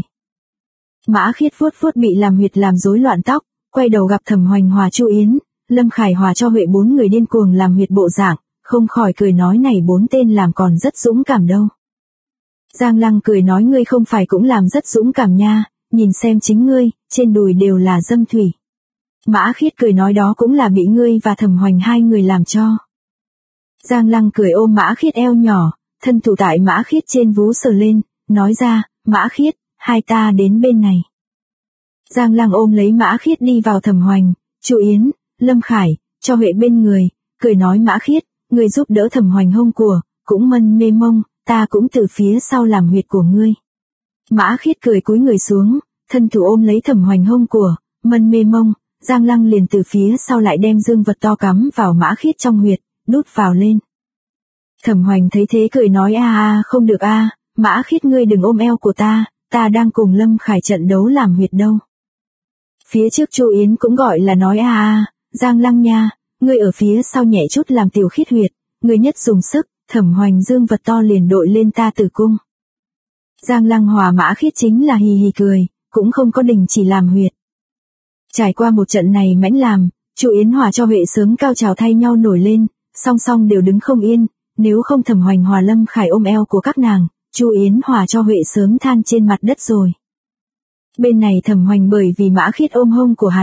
Mã Khiết vuốt bị làm huyệt làm rối loạn tóc, quay đầu gặp Thẩm Hoành hòa Chu Yến, Lâm Khải hòa cho Huệ bốn người điên cuồng làm huyệt bộ dạng, không khỏi cười nói này bốn tên làm còn rất dũng cảm đâu. Giang Lăng cười nói ngươi không phải cũng làm rất dũng cảm nha, nhìn xem chính ngươi, trên đùi đều là dâm thủy. Mã Khiết cười nói đó cũng là bị ngươi và Thẩm Hoành hai người làm cho. Giang Lăng cười ôm Mã Khiết eo nhỏ, thân thủ tại Mã Khiết trên vú sờ lên, nói ra, Mã Khiết, hai ta đến bên này. Giang Lăng ôm lấy Mã Khiết đi vào Thẩm Hoành, Chu Yến, Lâm Khải, cho Huệ bên người, cười nói Mã Khiết, ngươi giúp đỡ Thẩm Hoành hông của, cũng mân mê mông, ta cũng từ phía sau làm huyệt của ngươi. Mã Khiết cười cúi người xuống, thân thủ ôm lấy Thẩm Hoành hông của, mân mê mông, Giang Lăng liền từ phía sau lại đem dương vật to cắm vào Mã Khiết trong huyệt, đút vào lên. Thẩm Hoành thấy thế cười nói không được Mã Khiết ngươi đừng ôm eo của ta đang cùng Lâm Khải trận đấu làm huyệt đâu. Phía trước Chu Yến cũng gọi là nói Giang Lăng nha, ngươi ở phía sau nhẹ chút làm Tiểu Khiết huyệt, ngươi nhất dùng sức, Thẩm Hoành dương vật to liền đội lên ta tử cung. Giang Lăng hòa Mã Khiết chính là hì cười, cũng không có đình chỉ làm huyệt. Trải qua một trận này mãnh làm, Chu Yến hòa cho Huệ sớm cao trào thay nhau nổi lên, song song đều đứng không yên, nếu không Thẩm Hoành hòa Lâm Khải ôm eo của các nàng, Chu Yến hòa cho Huệ sớm than trên mặt đất rồi. Bên này Thẩm Hoành bởi vì Mã Khiết ôm hông của hắn,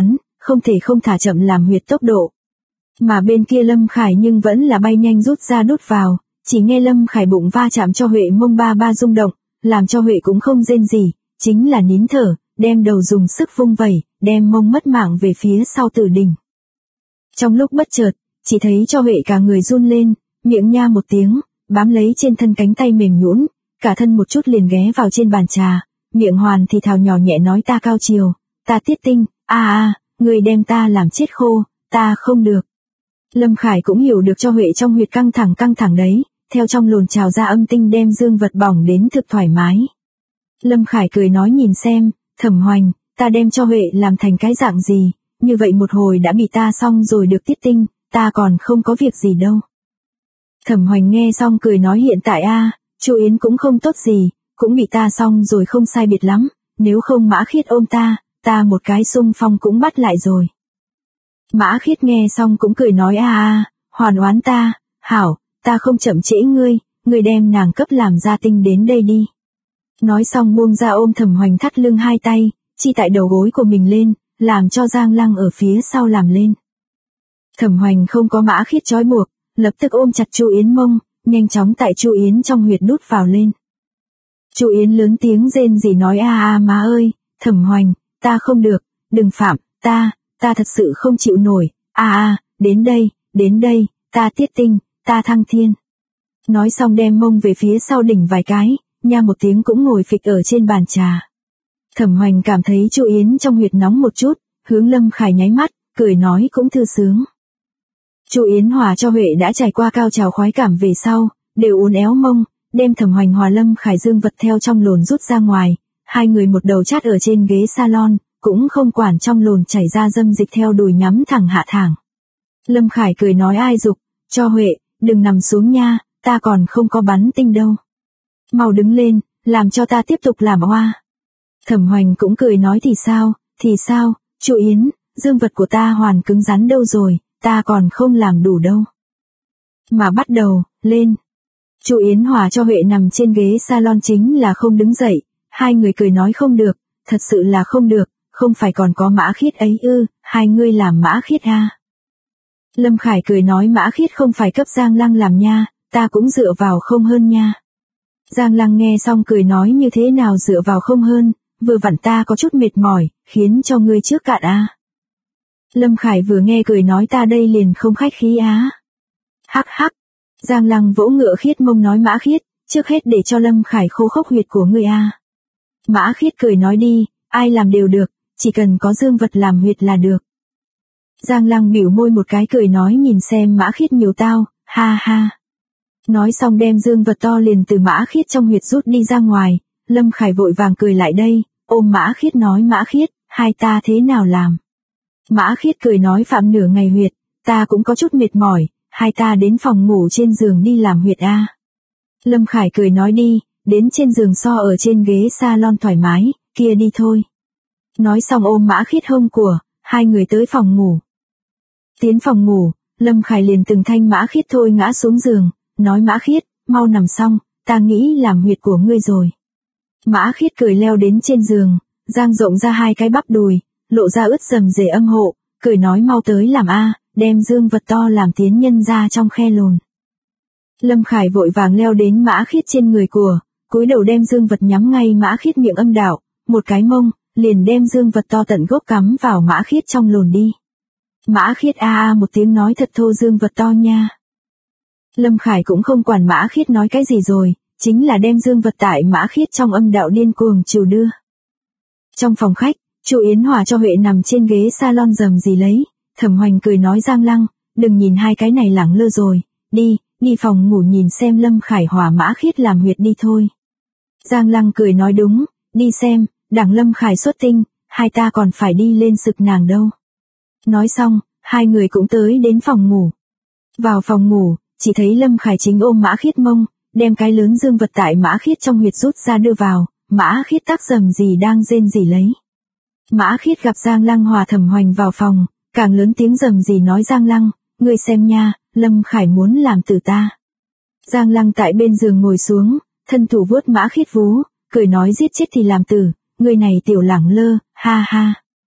không thể không thả chậm làm huyệt tốc độ. Mà bên kia Lâm Khải nhưng vẫn là bay nhanh rút ra đút vào, chỉ nghe Lâm Khải bụng va chạm cho Huệ mông ba ba rung động, làm cho Huệ cũng không rên gì, chính là nín thở, đem đầu dùng sức vung vẩy, đem mông mất mạng về phía sau tử đỉnh. Trong lúc bất chợt, chỉ thấy cho Huệ cả người run lên, miệng nha một tiếng, bám lấy trên thân cánh tay mềm nhũn, cả thân một chút liền ghé vào trên bàn trà, miệng hoàn thì thào nhỏ nhẹ nói ta cao chiều, ta tiết tinh, người đem ta làm chết khô, ta không được. Lâm Khải cũng hiểu được cho Huệ trong huyệt căng thẳng đấy, theo trong lồn trào ra âm tinh đem dương vật bỏng đến thực thoải mái. Lâm Khải cười nói nhìn xem, Thẩm Hoành, ta đem cho Huệ làm thành cái dạng gì, như vậy một hồi đã bị ta xong rồi được tiết tinh, ta còn không có việc gì đâu. Thẩm Hoành nghe xong cười nói hiện tại Chu Yến cũng không tốt gì, cũng bị ta xong rồi không sai biệt lắm, nếu không Mã Khiết ôm ta một cái xung phong cũng bắt lại rồi. Mã Khiết nghe xong cũng cười nói hoàn oán ta, hảo, ta không chậm trễ ngươi đem nàng cấp làm gia tinh đến đây đi. Nói xong buông ra ôm Thẩm Hoành thắt lưng hai tay, chi tại đầu gối của mình lên, làm cho Giang Lăng ở phía sau làm lên. Thẩm Hoành không có Mã Khiết trói buộc, lập tức ôm chặt Chu Yến mông, nhanh chóng tại Chu Yến trong huyệt đút vào lên. Chu Yến lớn tiếng rên rỉ nói má ơi, Thẩm Hoành, ta không được, đừng phạm, ta thật sự không chịu nổi, đến đây, ta tiết tinh, ta thăng thiên. Nói xong đem mông về phía sau đỉnh vài cái, nha một tiếng cũng ngồi phịch ở trên bàn trà. Thẩm Hoành cảm thấy Chu Yến trong huyệt nóng một chút, hướng Lâm Khải nháy mắt, cười nói cũng thư sướng. Chu Yến hòa cho Huệ đã trải qua cao trào khoái cảm về sau, đều uốn éo mông, đem Thẩm Hoành hòa Lâm Khải dương vật theo trong lồn rút ra ngoài, hai người một đầu chát ở trên ghế salon, cũng không quản trong lồn chảy ra dâm dịch theo đùi nhắm thẳng hạ thẳng. Lâm Khải cười nói ai dục, cho Huệ, đừng nằm xuống nha, ta còn không có bắn tinh đâu. Mau đứng lên, làm cho ta tiếp tục làm oa. Thẩm Hoành cũng cười nói thì sao, Chu Yến, dương vật của ta hoàn cứng rắn đâu rồi, ta còn không làm đủ đâu. Mà bắt đầu, lên. Chu Yến hòa cho Huệ nằm trên ghế salon chính là không đứng dậy, hai người cười nói không được, thật sự là không được, không phải còn có Mã Khiết ấy hai ngươi làm Mã Khiết Lâm Khải cười nói Mã Khiết không phải cấp Giang Lăng làm nha, ta cũng dựa vào không hơn nha. Giang Lăng nghe xong cười nói như thế nào dựa vào không hơn, vừa vặn ta có chút mệt mỏi, khiến cho ngươi trước cạn Lâm Khải vừa nghe cười nói ta đây liền không khách khí Hắc hắc. Giang Lăng vỗ ngựa Khiết mông nói Mã Khiết, trước hết để cho Lâm Khải khô khốc huyệt của ngươi Mã Khiết cười nói đi, ai làm đều được, chỉ cần có dương vật làm huyệt là được. Giang Lăng bĩu môi một cái cười nói nhìn xem Mã Khiết nhiều tao, ha ha. Nói xong đem dương vật to liền từ Mã Khiết trong huyệt rút đi ra ngoài, Lâm Khải vội vàng cười lại đây, ôm Mã Khiết nói Mã Khiết, hai ta thế nào làm? Mã Khiết cười nói phạm nửa ngày huyệt, ta cũng có chút mệt mỏi, hai ta đến phòng ngủ trên giường đi làm huyệt Lâm Khải cười nói đi, đến trên giường so ở trên ghế salon thoải mái, kia đi thôi. Nói xong ôm Mã Khiết hông của, hai người tới phòng ngủ. Tiến phòng ngủ, Lâm Khải liền từng thanh Mã Khiết thôi ngã xuống giường, nói Mã Khiết, mau nằm xong, ta nghĩ làm huyệt của ngươi rồi. Mã Khiết cười leo đến trên giường, dang rộng ra hai cái bắp đùi, lộ ra ướt rầm rề âm hộ, cười nói mau tới làm đem dương vật to làm tiến nhân ra trong khe lồn. Lâm Khải vội vàng leo đến Mã Khiết trên người của, cúi đầu đem dương vật nhắm ngay Mã Khiết miệng âm đạo, một cái mông, liền đem dương vật to tận gốc cắm vào Mã Khiết trong lồn đi. Mã Khiết một tiếng nói thật thô dương vật to nha. Lâm Khải cũng không quản Mã Khiết nói cái gì rồi, chính là đem dương vật tại Mã Khiết trong âm đạo điên cuồng chiều đưa. Trong phòng khách, Chu Yến hòa cho Huệ nằm trên ghế salon rầm rì lấy, Thẩm Hoành cười nói Giang Lăng, đừng nhìn hai cái này lẳng lơ rồi, đi phòng ngủ nhìn xem Lâm Khải hòa Mã Khiết làm huyệt đi thôi. Giang Lăng cười nói đúng, đi xem, đặng Lâm Khải xuất tinh, hai ta còn phải đi lên sực nàng đâu. Nói xong, hai người cũng tới đến phòng ngủ. Vào phòng ngủ, chỉ thấy Lâm Khải chính ôm Mã Khiết mông, đem cái lớn dương vật tại Mã Khiết trong huyệt rút ra đưa vào, Mã Khiết tắc rầm rì đang rên rỉ lấy. Mã Khiết gặp Giang Lăng hòa Thẩm Hoành vào phòng, càng lớn tiếng rầm rì nói Giang Lăng, ngươi xem nha, Lâm Khải muốn làm tử ta. Giang Lăng tại bên giường ngồi xuống, thân thủ vuốt Mã Khiết vú, cười nói giết chết thì làm tử, ngươi này tiểu lẳng lơ, ha ha.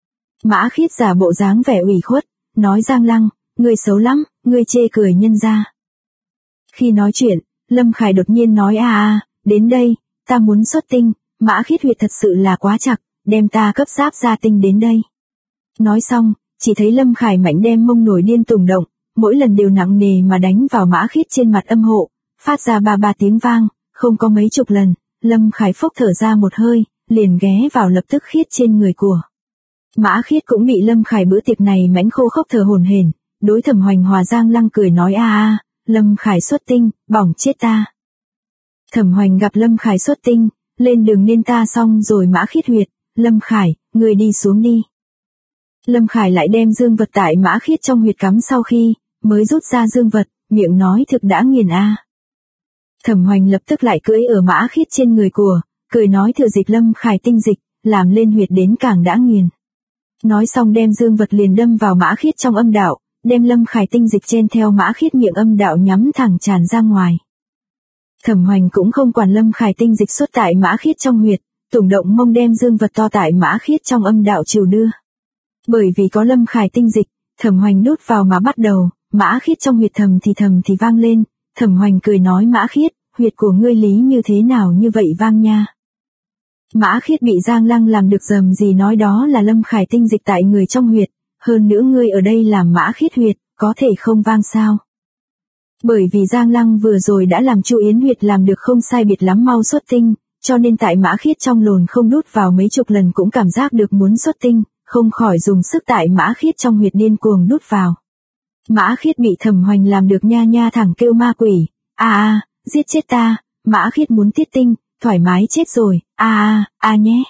Mã Khiết giả bộ dáng vẻ ủy khuất, nói Giang Lăng, ngươi xấu lắm, ngươi chê cười nhân ra. Khi nói chuyện, Lâm Khải đột nhiên nói đến đây, ta muốn xuất tinh, Mã Khiết huyệt thật sự là quá chặt, đem ta cấp giáp ra tinh đến đây. Nói xong, chỉ thấy Lâm Khải mạnh đem mông nổi điên tùng động, mỗi lần đều nặng nề mà đánh vào Mã Khiết trên mặt âm hộ, phát ra ba tiếng vang, không có mấy chục lần, Lâm Khải phốc thở ra một hơi, liền ghé vào lập tức Khiết trên người của. Mã Khiết cũng bị Lâm Khải bữa tiệc này mãnh khô khốc thở hổn hển, đối Thẩm Hoành hòa Giang Lăng cười nói Lâm Khải xuất tinh, bỏng chết ta. Thẩm Hoành gặp Lâm Khải xuất tinh, lên đường nên ta xong rồi Mã Khiết huyệt, Lâm Khải, người đi xuống đi. Lâm Khải lại đem dương vật tại Mã Khiết trong huyệt cắm sau khi, mới rút ra dương vật, miệng nói thực đã nghiền Thẩm Hoành lập tức lại cưỡi ở Mã Khiết trên người của, cười nói thừa dịp Lâm Khải tinh dịch, làm lên huyệt đến càng đã nghiền. Nói xong đem dương vật liền đâm vào Mã Khiết trong âm đạo, đem Lâm Khải tinh dịch chen theo Mã Khiết miệng âm đạo nhắm thẳng tràn ra ngoài. Thẩm Hoành cũng không quản Lâm Khải tinh dịch xuất tại Mã Khiết trong huyệt, tủng động mông đem dương vật to tại Mã Khiết trong âm đạo chiều đưa. Bởi vì có Lâm Khải tinh dịch, Thẩm Hoành đút vào mà bắt đầu, Mã Khiết trong huyệt thầm thì vang lên, Thẩm Hoành cười nói Mã Khiết, huyệt của ngươi lý như thế nào như vậy vang nha. Mã Khiết bị Giang Lăng làm được dầm gì nói đó là Lâm Khải tinh dịch tại người trong huyệt, hơn nữa ngươi ở đây làm Mã Khiết huyệt, có thể không vang sao. Bởi vì Giang Lăng vừa rồi đã làm Chu Yến huyệt làm được không sai biệt lắm mau xuất tinh, cho nên tại Mã Khiết trong lồn không đút vào mấy chục lần cũng cảm giác được muốn xuất tinh, không khỏi dùng sức tại Mã Khiết trong huyệt điên cuồng đút vào. Mã Khiết bị Thẩm Hoành làm được nha thẳng kêu ma quỷ, giết chết ta, Mã Khiết muốn tiết tinh, thoải mái chết rồi, nhé.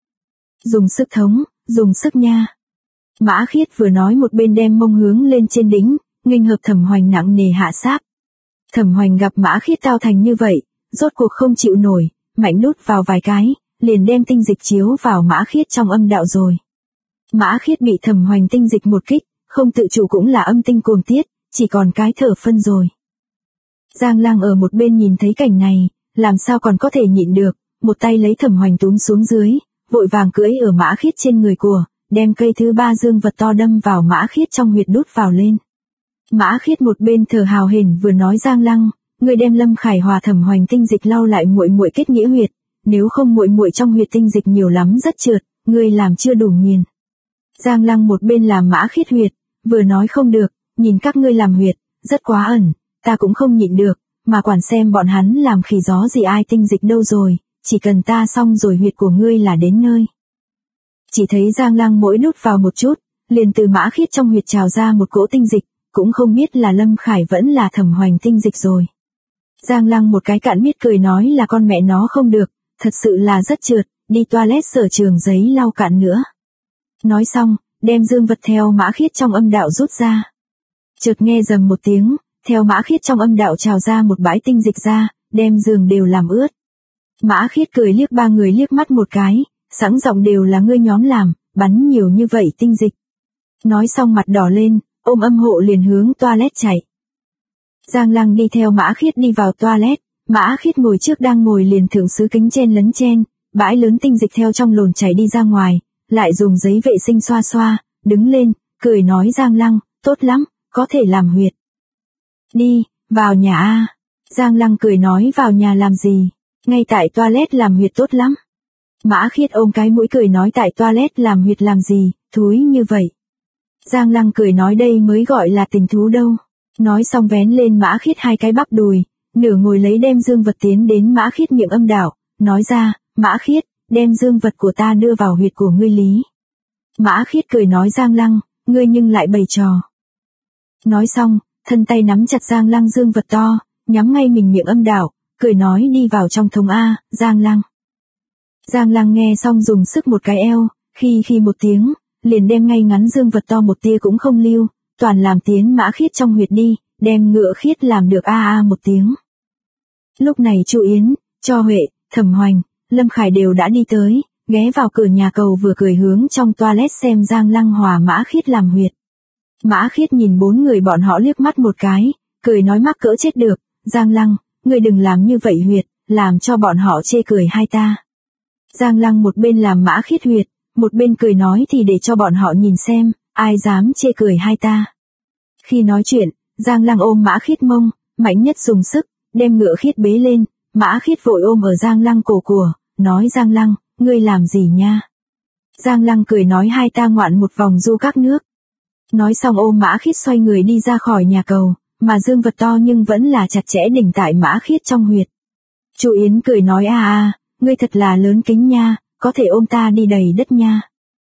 Dùng sức nha. Mã Khiết vừa nói một bên đem mông hướng lên trên đỉnh, nghênh hợp Thẩm Hoành nặng nề hạ sáp. Thẩm Hoành gặp Mã Khiết cao thành như vậy, rốt cuộc không chịu nổi, mạnh đút vào vài cái, liền đem tinh dịch chiếu vào Mã Khiết trong âm đạo rồi. Mã Khiết bị Thẩm Hoành tinh dịch một kích, không tự chủ cũng là âm tinh cuồng tiết, chỉ còn cái thở phân rồi. Giang Lăng ở một bên nhìn thấy cảnh này, làm sao còn có thể nhịn được, một tay lấy Thẩm Hoành túm xuống dưới, vội vàng cưỡi ở Mã Khiết trên người của, đem cây thứ 3 dương vật to đâm vào Mã Khiết trong huyệt đút vào lên. Mã Khiết một bên thở hào hển vừa nói Giang Lăng, ngươi đem Lâm Khải hòa Thẩm Hoành tinh dịch lau lại muội kết nghĩa huyệt, nếu không muội trong huyệt tinh dịch nhiều lắm rất trượt, ngươi làm chưa đủ nghiền. Giang Lăng một bên làm Mã Khiết huyệt, vừa nói không được, nhìn các ngươi làm huyệt, rất quá ẩn, ta cũng không nhịn được, mà quản xem bọn hắn làm khỉ gió gì ai tinh dịch đâu rồi, chỉ cần ta xong rồi huyệt của ngươi là đến nơi. Chỉ thấy Giang Lăng mỗi đút vào một chút, liền từ Mã Khiết trong huyệt trào ra một cỗ tinh dịch, cũng không biết là Lâm Khải vẫn là Thẩm Hoành tinh dịch rồi. Giang Lăng một cái cạn miết cười nói là con mẹ nó không được, thật sự là rất trượt, đi toilet sở trường giấy lau cạn nữa. Nói xong, đem dương vật theo Mã Khiết trong âm đạo rút ra. Chợt nghe rầm một tiếng, theo Mã Khiết trong âm đạo trào ra một bãi tinh dịch ra, đem giường đều làm ướt. Mã Khiết cười liếc ba người liếc mắt một cái, sẵn giọng đều là ngươi nhóm làm, bắn nhiều như vậy tinh dịch. Nói xong mặt đỏ lên, ôm âm hộ liền hướng toilet chạy. Giang Lăng đi theo Mã Khiết đi vào toilet, Mã Khiết ngồi trước đang ngồi liền thượng sứ kính chen lấn chen, bãi lớn tinh dịch theo trong lồn chảy đi ra ngoài, lại dùng giấy vệ sinh xoa xoa, đứng lên, cười nói Giang Lăng, tốt lắm, có thể làm huyệt. Đi, vào nhà Giang Lăng cười nói vào nhà làm gì, ngay tại toilet làm huyệt tốt lắm. Mã Khiết ôm cái mũi cười nói tại toilet làm huyệt làm gì, thúi như vậy. Giang Lăng cười nói đây mới gọi là tình thú đâu. Nói xong vén lên Mã Khiết hai cái bắp đùi, nửa ngồi lấy đem dương vật tiến đến Mã Khiết miệng âm đạo, nói ra, Mã Khiết, đem dương vật của ta đưa vào huyệt của ngươi lý. Mã Khiết cười nói Giang Lăng, ngươi nhưng lại bày trò. Nói xong, thân tay nắm chặt Giang Lăng dương vật to, nhắm ngay mình miệng âm đạo, cười nói đi vào trong thống Giang Lăng. Giang Lăng nghe xong dùng sức một cái eo, khi một tiếng, liền đem ngay ngắn dương vật to một tia cũng không lưu, toàn làm tiến Mã Khiết trong huyệt đi, đem ngựa Khiết làm được một tiếng. Lúc này Chu Yến, Cho Huệ, Thẩm Hoành, Lâm Khải đều đã đi tới, ghé vào cửa nhà cầu vừa cười hướng trong toilet xem Giang Lăng hòa Mã Khiết làm huyệt. Mã Khiết nhìn bốn người bọn họ liếc mắt một cái, cười nói mắc cỡ chết được, Giang Lăng, ngươi đừng làm như vậy huyệt, làm cho bọn họ chê cười hai ta. Giang Lăng một bên làm Mã Khiết huyệt, một bên cười nói thì để cho bọn họ nhìn xem, ai dám chê cười hai ta. Khi nói chuyện, Giang Lăng ôm Mã Khiết mông, mạnh nhất dùng sức, đem Ngựa Khiết bế lên, Mã Khiết vội ôm ở Giang Lăng cổ của, nói Giang Lăng, ngươi làm gì nha? Giang Lăng cười nói hai ta ngoạn một vòng du các nước. Nói xong ôm Mã Khiết xoay người đi ra khỏi nhà cầu, mà Dương Vật to nhưng vẫn là chặt chẽ đỉnh tại Mã Khiết trong huyệt. Chu Yến cười nói ngươi thật là lớn kính nha, có thể ôm ta đi đầy đất nha.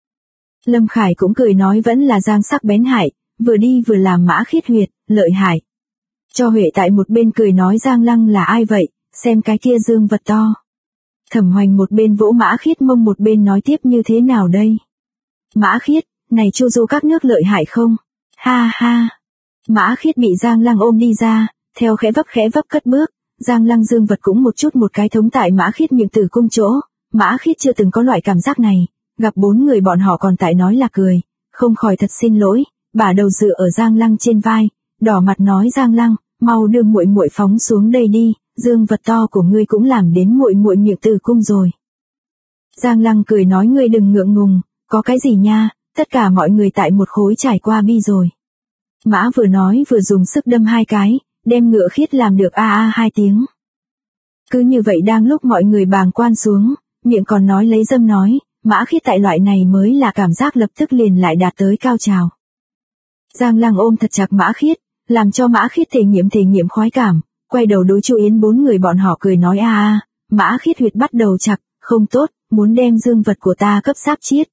Lâm Khải cũng cười nói vẫn là Giang sắc bén hại, vừa đi vừa làm Mã Khiết huyệt, lợi hại. Cho Huệ tại một bên cười nói Giang Lăng là ai vậy, xem cái kia Dương Vật to. Thẩm Hoành một bên vỗ Mã Khiết mông một bên nói tiếp như thế nào đây? Mã Khiết, này chu du các nước lợi hại không? Ha ha. Mã Khiết bị Giang Lăng ôm đi ra, theo khẽ vấp cất bước, Giang Lăng Dương Vật cũng một chút một cái thống tại Mã Khiết miệng tử cung chỗ, Mã Khiết chưa từng có loại cảm giác này, gặp bốn người bọn họ còn tại nói là cười, không khỏi thật xin lỗi, bả đầu dựa ở Giang Lăng trên vai, đỏ mặt nói Giang Lăng, mau đưa muội muội phóng xuống đây đi, Dương Vật to của ngươi cũng làm đến muội muội miệng tử cung rồi. Giang Lăng cười nói ngươi đừng ngượng ngùng, có cái gì nha, tất cả mọi người tại một khối trải qua bi rồi. Mã vừa nói vừa dùng sức đâm hai cái, đem Ngựa Khiết làm được hai tiếng. Cứ như vậy đang lúc mọi người bàng quan xuống, miệng còn nói lấy dâm nói, Mã Khiết tại loại này mới là cảm giác lập tức liền lại đạt tới cao trào. Giang Lăng ôm thật chặt Mã Khiết, làm cho Mã Khiết thể nghiệm khoái cảm, quay đầu đối Chu Yến bốn người bọn họ cười nói Mã Khiết huyệt bắt đầu chặt, không tốt, muốn đem Dương Vật của ta cấp sáp chiết.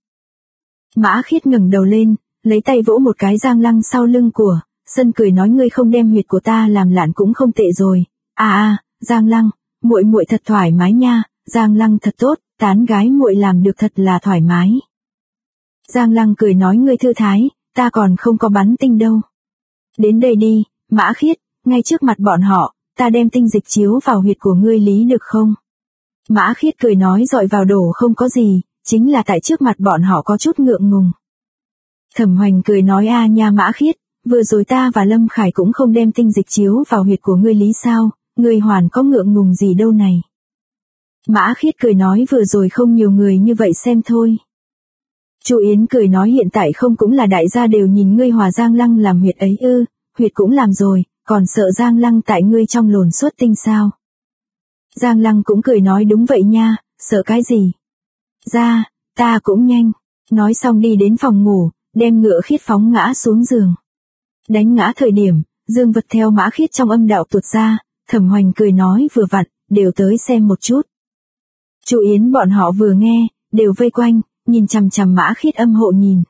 Mã Khiết ngẩng đầu lên, lấy tay vỗ một cái Giang Lăng sau lưng của, sân cười nói ngươi không đem huyệt của ta làm lạn cũng không tệ rồi. Giang Lăng, muội muội thật thoải mái nha, Giang Lăng thật tốt, tán gái muội làm được thật là thoải mái. Giang Lăng cười nói ngươi thư thái, ta còn không có bắn tinh đâu. Đến đây đi, Mã Khiết, ngay trước mặt bọn họ, ta đem tinh dịch chiếu vào huyệt của ngươi lý được không? Mã Khiết cười nói dọi vào đổ không có gì, chính là tại trước mặt bọn họ có chút ngượng ngùng. Thẩm Hoành cười nói nha Mã Khiết, vừa rồi ta và Lâm Khải cũng không đem tinh dịch chiếu vào huyệt của ngươi lý sao, ngươi hoàn có ngượng ngùng gì đâu này. Mã Khiết cười nói vừa rồi không nhiều người như vậy xem thôi. Chu Yến cười nói hiện tại không cũng là đại gia đều nhìn ngươi hòa Giang Lăng làm huyệt ấy ư, huyệt cũng làm rồi, còn sợ Giang Lăng tại ngươi trong lồn xuất tinh sao. Giang Lăng cũng cười nói đúng vậy nha, sợ cái gì. Ra, ta cũng nhanh, nói xong đi đến phòng ngủ, đem Ngựa Khiết phóng ngã xuống giường. Đánh ngã thời điểm, Dương Vật theo Mã Khiết trong âm đạo tuột ra, Thẩm Hoành cười nói vừa vặn, đều tới xem một chút. Chu Yến bọn họ vừa nghe, đều vây quanh, nhìn chằm chằm Mã Khiết âm hộ nhìn.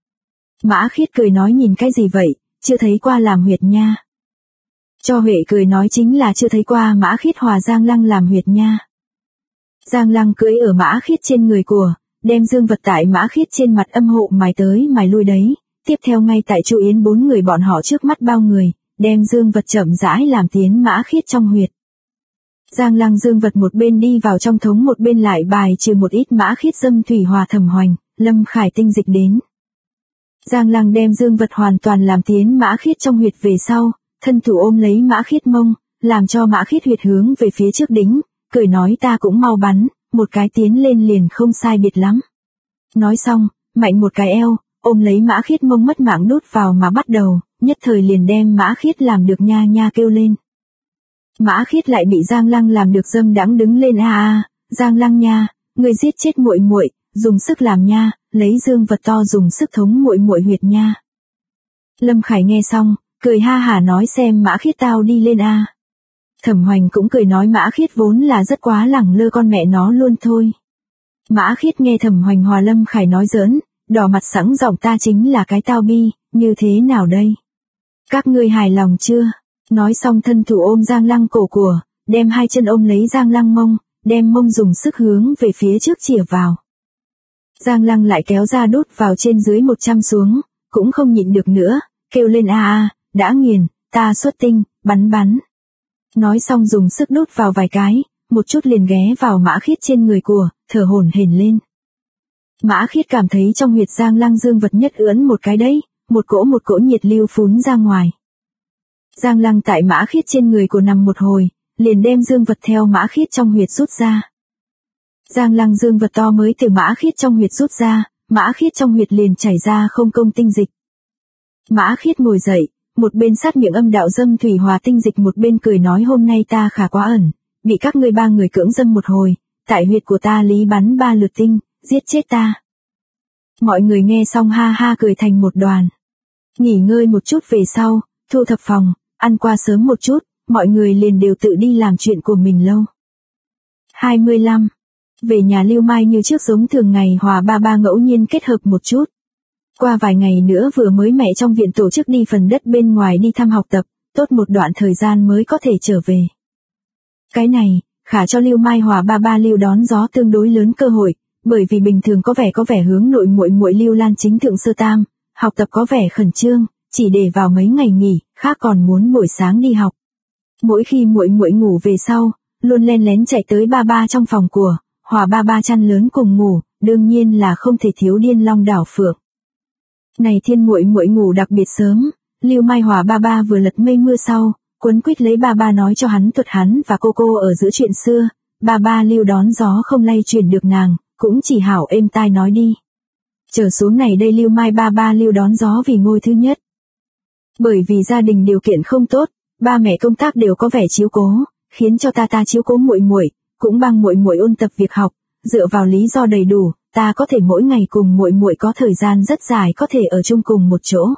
Mã Khiết cười nói nhìn cái gì vậy, chưa thấy qua làm huyệt nha. Cho Huệ cười nói chính là chưa thấy qua Mã Khiết hòa Giang Lăng làm huyệt nha. Giang Lăng cưỡi ở Mã Khiết trên người của, đem Dương Vật tại Mã Khiết trên mặt âm hộ mài tới mài lui đấy, tiếp theo ngay tại Chu Yến bốn người bọn họ trước mắt bao người, đem Dương Vật chậm rãi làm tiến Mã Khiết trong huyệt. Giang Lăng Dương Vật một bên đi vào trong thống một bên lại bài trừ một ít Mã Khiết dâm thủy hòa Thẩm Hoành, Lâm Khải tinh dịch đến. Giang Lăng đem Dương Vật hoàn toàn làm tiến Mã Khiết trong huyệt về sau, thân thủ ôm lấy Mã Khiết mông, làm cho Mã Khiết huyệt hướng về phía trước đính, cười nói ta cũng mau bắn, một cái tiến lên liền không sai biệt lắm. Nói xong, mạnh một cái eo, ôm lấy Mã Khiết mông mất mạng đút vào mà bắt đầu, nhất thời liền đem Mã Khiết làm được nha nha kêu lên. Mã Khiết lại bị Giang Lăng làm được dâm đãng đứng lên Giang Lăng nha, ngươi giết chết muội muội, dùng sức làm nha, lấy Dương Vật to dùng sức thống muội muội huyệt nha. Lâm Khải nghe xong, cười ha hả nói xem Mã Khiết tao đi lên Thẩm Hoành cũng cười nói Mã Khiết vốn là rất quá lẳng lơ con mẹ nó luôn thôi. Mã Khiết nghe Thẩm Hoành hòa Lâm Khải nói giỡn, đỏ mặt sẵn giọng ta chính là cái tao bi, như thế nào đây? Các ngươi hài lòng chưa? Nói xong thân thủ ôm Giang Lăng cổ của, đem hai chân ôm lấy Giang Lăng mông, đem mông dùng sức hướng về phía trước chìa vào. Giang Lăng lại kéo ra đút vào trên dưới 100 xuống, cũng không nhịn được nữa, kêu lên đã nghiền, ta xuất tinh, bắn. Nói xong dùng sức đút vào vài cái, một chút liền ghé vào Mã Khiết trên người của, thở hổn hển lên. Mã Khiết cảm thấy trong huyệt Giang Lăng Dương Vật nhất ưỡn một cái đấy, một cỗ nhiệt lưu phún ra ngoài. Giang Lăng tại Mã Khiết trên người của nằm một hồi, liền đem Dương Vật theo Mã Khiết trong huyệt rút ra. Giang Lăng Dương Vật to mới từ Mã Khiết trong huyệt rút ra, Mã Khiết trong huyệt liền chảy ra không công tinh dịch. Mã Khiết ngồi dậy, một bên sát miệng âm đạo dâm thủy hòa tinh dịch, một bên cười nói hôm nay ta khá quá ẩn, bị các ngươi ba người cưỡng dâm một hồi, tại huyệt của ta lý bắn 3 lượt tinh, giết chết ta. Mọi người nghe xong ha ha cười thành một đoàn. Nghỉ ngơi một chút về sau, thu thập phòng, ăn qua sớm một chút, mọi người liền đều tự đi làm chuyện của mình lâu. 25. Về nhà Lưu Mai như trước giống thường ngày, Hòa ba ba ngẫu nhiên kết hợp một chút. Qua vài ngày nữa vừa mới mẹ trong viện tổ chức đi phần đất bên ngoài đi thăm học tập, tốt một đoạn thời gian mới có thể trở về. Cái này, khả cho Lưu Mai Hòa ba ba lưu đón gió tương đối lớn cơ hội, bởi vì bình thường có vẻ hướng nội muội Lưu Lan chính thượng sơ tam, học tập có vẻ khẩn trương, chỉ để vào mấy ngày nghỉ, khác còn muốn buổi sáng đi học. Mỗi khi muội ngủ về sau, luôn len lén chạy tới ba ba trong phòng của Hòa ba ba chăn lớn cùng ngủ, đương nhiên là không thể thiếu Điên Long Đảo Phượng. Này thiên muội ngủ đặc biệt sớm, Lưu Mai Hòa ba ba vừa lật mây mưa sau, quấn quýt lấy ba ba nói cho hắn thuật hắn và cô ở giữa chuyện xưa, ba ba Lưu đón gió không lay chuyển được nàng, cũng chỉ hảo êm tai nói đi. Trở xuống này đây Lưu Mai ba ba Lưu đón gió vì ngôi thứ nhất. Bởi vì gia đình điều kiện không tốt, ba mẹ công tác đều có vẻ chiếu cố, khiến cho ta chiếu cố muội, cũng bằng muội ôn tập việc học, dựa vào lý do đầy đủ, ta có thể mỗi ngày cùng muội có thời gian rất dài có thể ở chung cùng một chỗ.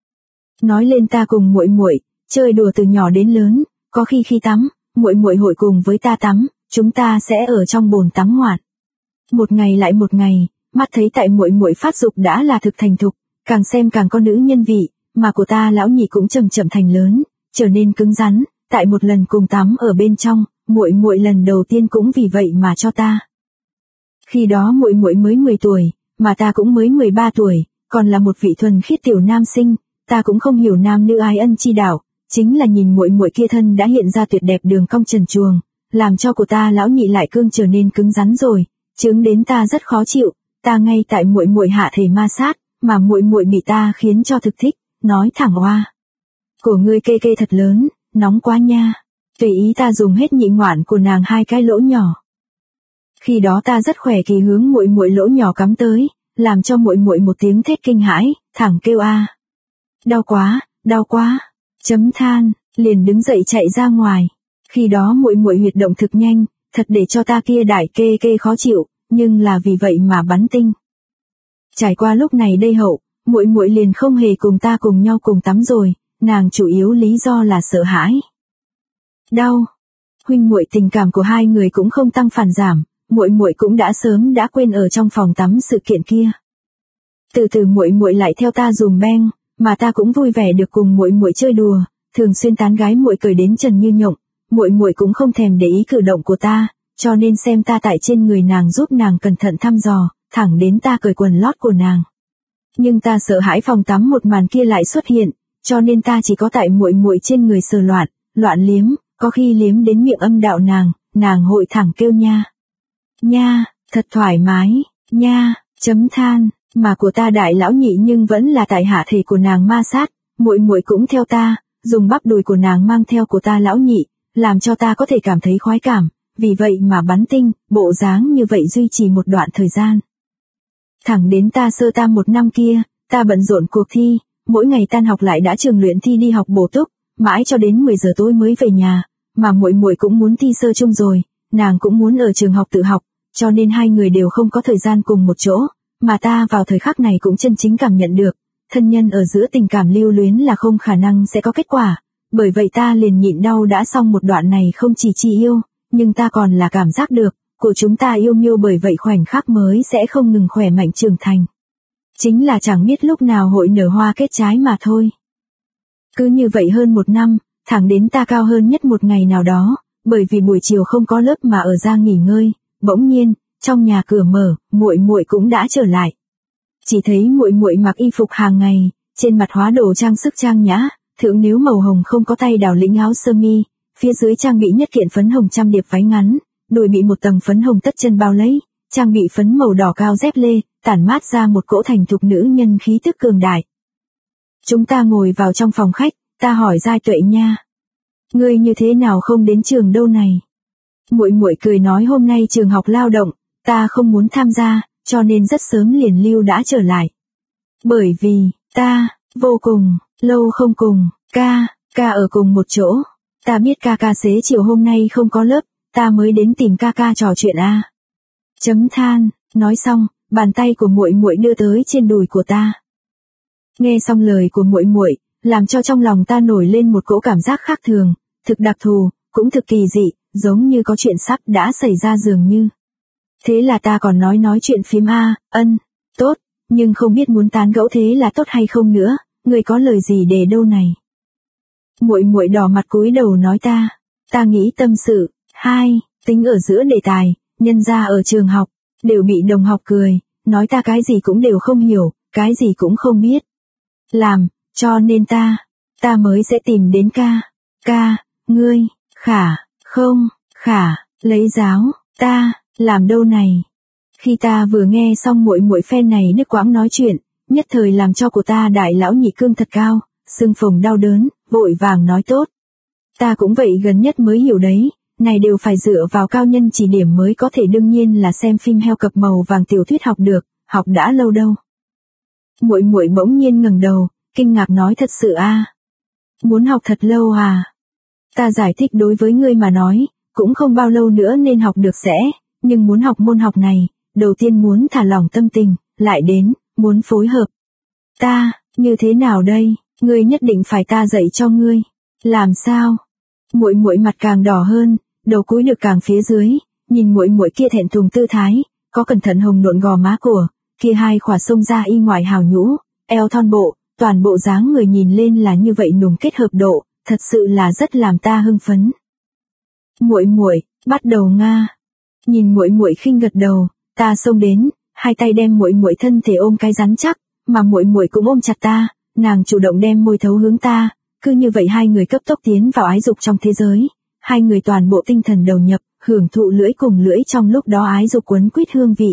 Nói lên ta cùng muội chơi đùa từ nhỏ đến lớn, có khi tắm, muội hội cùng với ta tắm, chúng ta sẽ ở trong bồn tắm ngoạn. Một ngày lại một ngày, mắt thấy tại muội phát dục đã là thực thành thục, càng xem càng có nữ nhân vị, mà của ta lão nhị cũng chậm thành lớn, trở nên cứng rắn, tại một lần cùng tắm ở bên trong, muội lần đầu tiên cũng vì vậy mà cho ta. Khi đó muội mới 10 tuổi, mà ta cũng mới 13 tuổi, còn là một vị thuần khiết tiểu nam sinh, ta cũng không hiểu nam nữ ái ân chi đạo, chính là nhìn muội kia thân đã hiện ra tuyệt đẹp đường cong trần truồng, làm cho của ta lão nhị lại cương trở nên cứng rắn rồi, chứng đến ta rất khó chịu, ta ngay tại muội hạ thể ma sát, mà muội bị ta khiến cho thực thích, nói thẳng oa. Cổ ngươi kê thật lớn, nóng quá nha. Tùy ý ta dùng hết nhị ngoạn của nàng 2 cái lỗ nhỏ. Khi đó ta rất khỏe kỳ hướng muội lỗ nhỏ cắm tới, làm cho muội một tiếng thét kinh hãi, thẳng kêu a. Đau quá, chấm than, liền đứng dậy chạy ra ngoài. Khi đó muội huyệt động thực nhanh, thật để cho ta kia đại kê khó chịu, nhưng là vì vậy mà bắn tinh. Trải qua lúc này đây hậu, muội liền không hề cùng ta cùng nhau cùng tắm rồi, nàng chủ yếu lý do là sợ hãi. Đau. Huynh muội tình cảm của hai người cũng không tăng phản giảm, muội cũng đã sớm đã quên ở trong phòng tắm sự kiện kia. Từ từ muội lại theo ta dùm beng, mà ta cũng vui vẻ được cùng muội chơi đùa, thường xuyên tán gái muội cười đến trần như nhộng, muội cũng không thèm để ý cử động của ta, cho nên xem ta tại trên người nàng giúp nàng cẩn thận thăm dò, thẳng đến ta cởi quần lót của nàng. Nhưng ta sợ hãi phòng tắm một màn kia lại xuất hiện, cho nên ta chỉ có tại muội trên người sờ loạn liếm, có khi liếm đến miệng âm đạo nàng hội thẳng kêu nha. Nha, thật thoải mái, nha, chấm than, mà của ta đại lão nhị nhưng vẫn là tại hạ thể của nàng ma sát, muội cũng theo ta, dùng bắp đùi của nàng mang theo của ta lão nhị, làm cho ta có thể cảm thấy khoái cảm, vì vậy mà bắn tinh, bộ dáng như vậy duy trì một đoạn thời gian. Thẳng đến ta sơ tam 1 năm kia, ta bận rộn cuộc thi, mỗi ngày tan học lại đã trường luyện thi đi học bổ túc, mãi cho đến 10 giờ tối mới về nhà, mà muội cũng muốn thi sơ chung rồi, nàng cũng muốn ở trường học tự học, cho nên hai người đều không có thời gian cùng một chỗ, mà ta vào thời khắc này cũng chân chính cảm nhận được, thân nhân ở giữa tình cảm lưu luyến là không khả năng sẽ có kết quả, bởi vậy ta liền nhịn đau đã xong một đoạn này không chỉ yêu, nhưng ta còn là cảm giác được, của chúng ta yêu miêu bởi vậy khoảnh khắc mới sẽ không ngừng khỏe mạnh trưởng thành. Chính là chẳng biết lúc nào hội nở hoa kết trái mà thôi. Cứ như vậy hơn 1 năm, thẳng đến ta cao hơn nhất một ngày nào đó, bởi vì buổi chiều không có lớp mà ở ra nghỉ ngơi, bỗng nhiên, trong nhà cửa mở, muội cũng đã trở lại. Chỉ thấy muội mặc y phục hàng ngày, trên mặt hóa đồ trang sức trang nhã, thượng níu màu hồng không có tay đào lĩnh áo sơ mi, phía dưới trang bị nhất kiện phấn hồng trăm điệp váy ngắn, đùi bị một tầng phấn hồng tất chân bao lấy, trang bị phấn màu đỏ cao dép lê, tản mát ra một cỗ thành thục nữ nhân khí tức cường đại. Chúng ta ngồi vào trong phòng khách, ta hỏi Giai Tuệ nha. Ngươi như thế nào không đến trường đâu này? Muội cười nói hôm nay trường học lao động, ta không muốn tham gia, cho nên rất sớm liền lưu đã trở lại. Bởi vì, ta, vô cùng, lâu không cùng, ca ở cùng một chỗ. Ta biết ca xế chiều hôm nay không có lớp, ta mới đến tìm ca trò chuyện a. Chấm than, nói xong, bàn tay của muội muội đưa tới trên đùi của ta. Nghe xong lời của muội muội, làm cho trong lòng ta nổi lên một cỗ cảm giác khác thường, thực đặc thù, cũng thực kỳ dị, giống như có chuyện sắp đã xảy ra dường như. Thế là ta còn nói chuyện phím tốt, nhưng không biết muốn tán gẫu thế là tốt hay không nữa, người có lời gì để đâu này. Muội muội đỏ mặt cúi đầu nói ta nghĩ tâm sự, tính ở giữa đề tài, nhân ra ở trường học, đều bị đồng học cười, nói ta cái gì cũng đều không hiểu, cái gì cũng không biết. Cho nên ta mới sẽ tìm đến ngươi, khả, lấy giáo, ta, làm đâu này. Khi ta vừa nghe xong muội muội phen này nức quãng nói chuyện, nhất thời làm cho của ta đại lão nhị cương thật cao, xương phồng đau đớn, vội vàng nói tốt. Ta cũng vậy gần nhất mới hiểu đấy, này đều phải dựa vào cao nhân chỉ điểm mới có thể, đương nhiên là xem phim heo cập màu vàng tiểu thuyết học được, học đã lâu đâu. Muội muội bỗng nhiên ngẩng đầu, kinh ngạc nói thật sự a? Muốn học thật lâu à? Ta giải thích đối với ngươi mà nói, cũng không bao lâu nữa nên học được sẽ, nhưng muốn học môn học này, đầu tiên muốn thả lỏng tâm tình, lại đến, muốn phối hợp. Ta, như thế nào đây, ngươi nhất định phải ta dạy cho ngươi. Làm sao? Muội muội mặt càng đỏ hơn, đầu cúi được càng phía dưới, nhìn muội muội kia thẹn thùng tư thái, có cẩn thận hồng nộn gò má của, kia hai khỏa sông ra y ngoài hào nhũ, eo thon bộ, toàn bộ dáng người nhìn lên là như vậy nùng kết hợp độ, thật sự là rất làm ta hưng phấn. Muội muội, bắt đầu nga. Nhìn muội muội khinh gật đầu, ta xông đến, hai tay đem muội muội thân thể ôm cái rắn chắc, mà muội muội cũng ôm chặt ta, nàng chủ động đem môi thấu hướng ta, cứ như vậy hai người cấp tốc tiến vào ái dục trong thế giới, hai người toàn bộ tinh thần đầu nhập, hưởng thụ lưỡi cùng lưỡi trong lúc đó ái dục quấn quýt hương vị.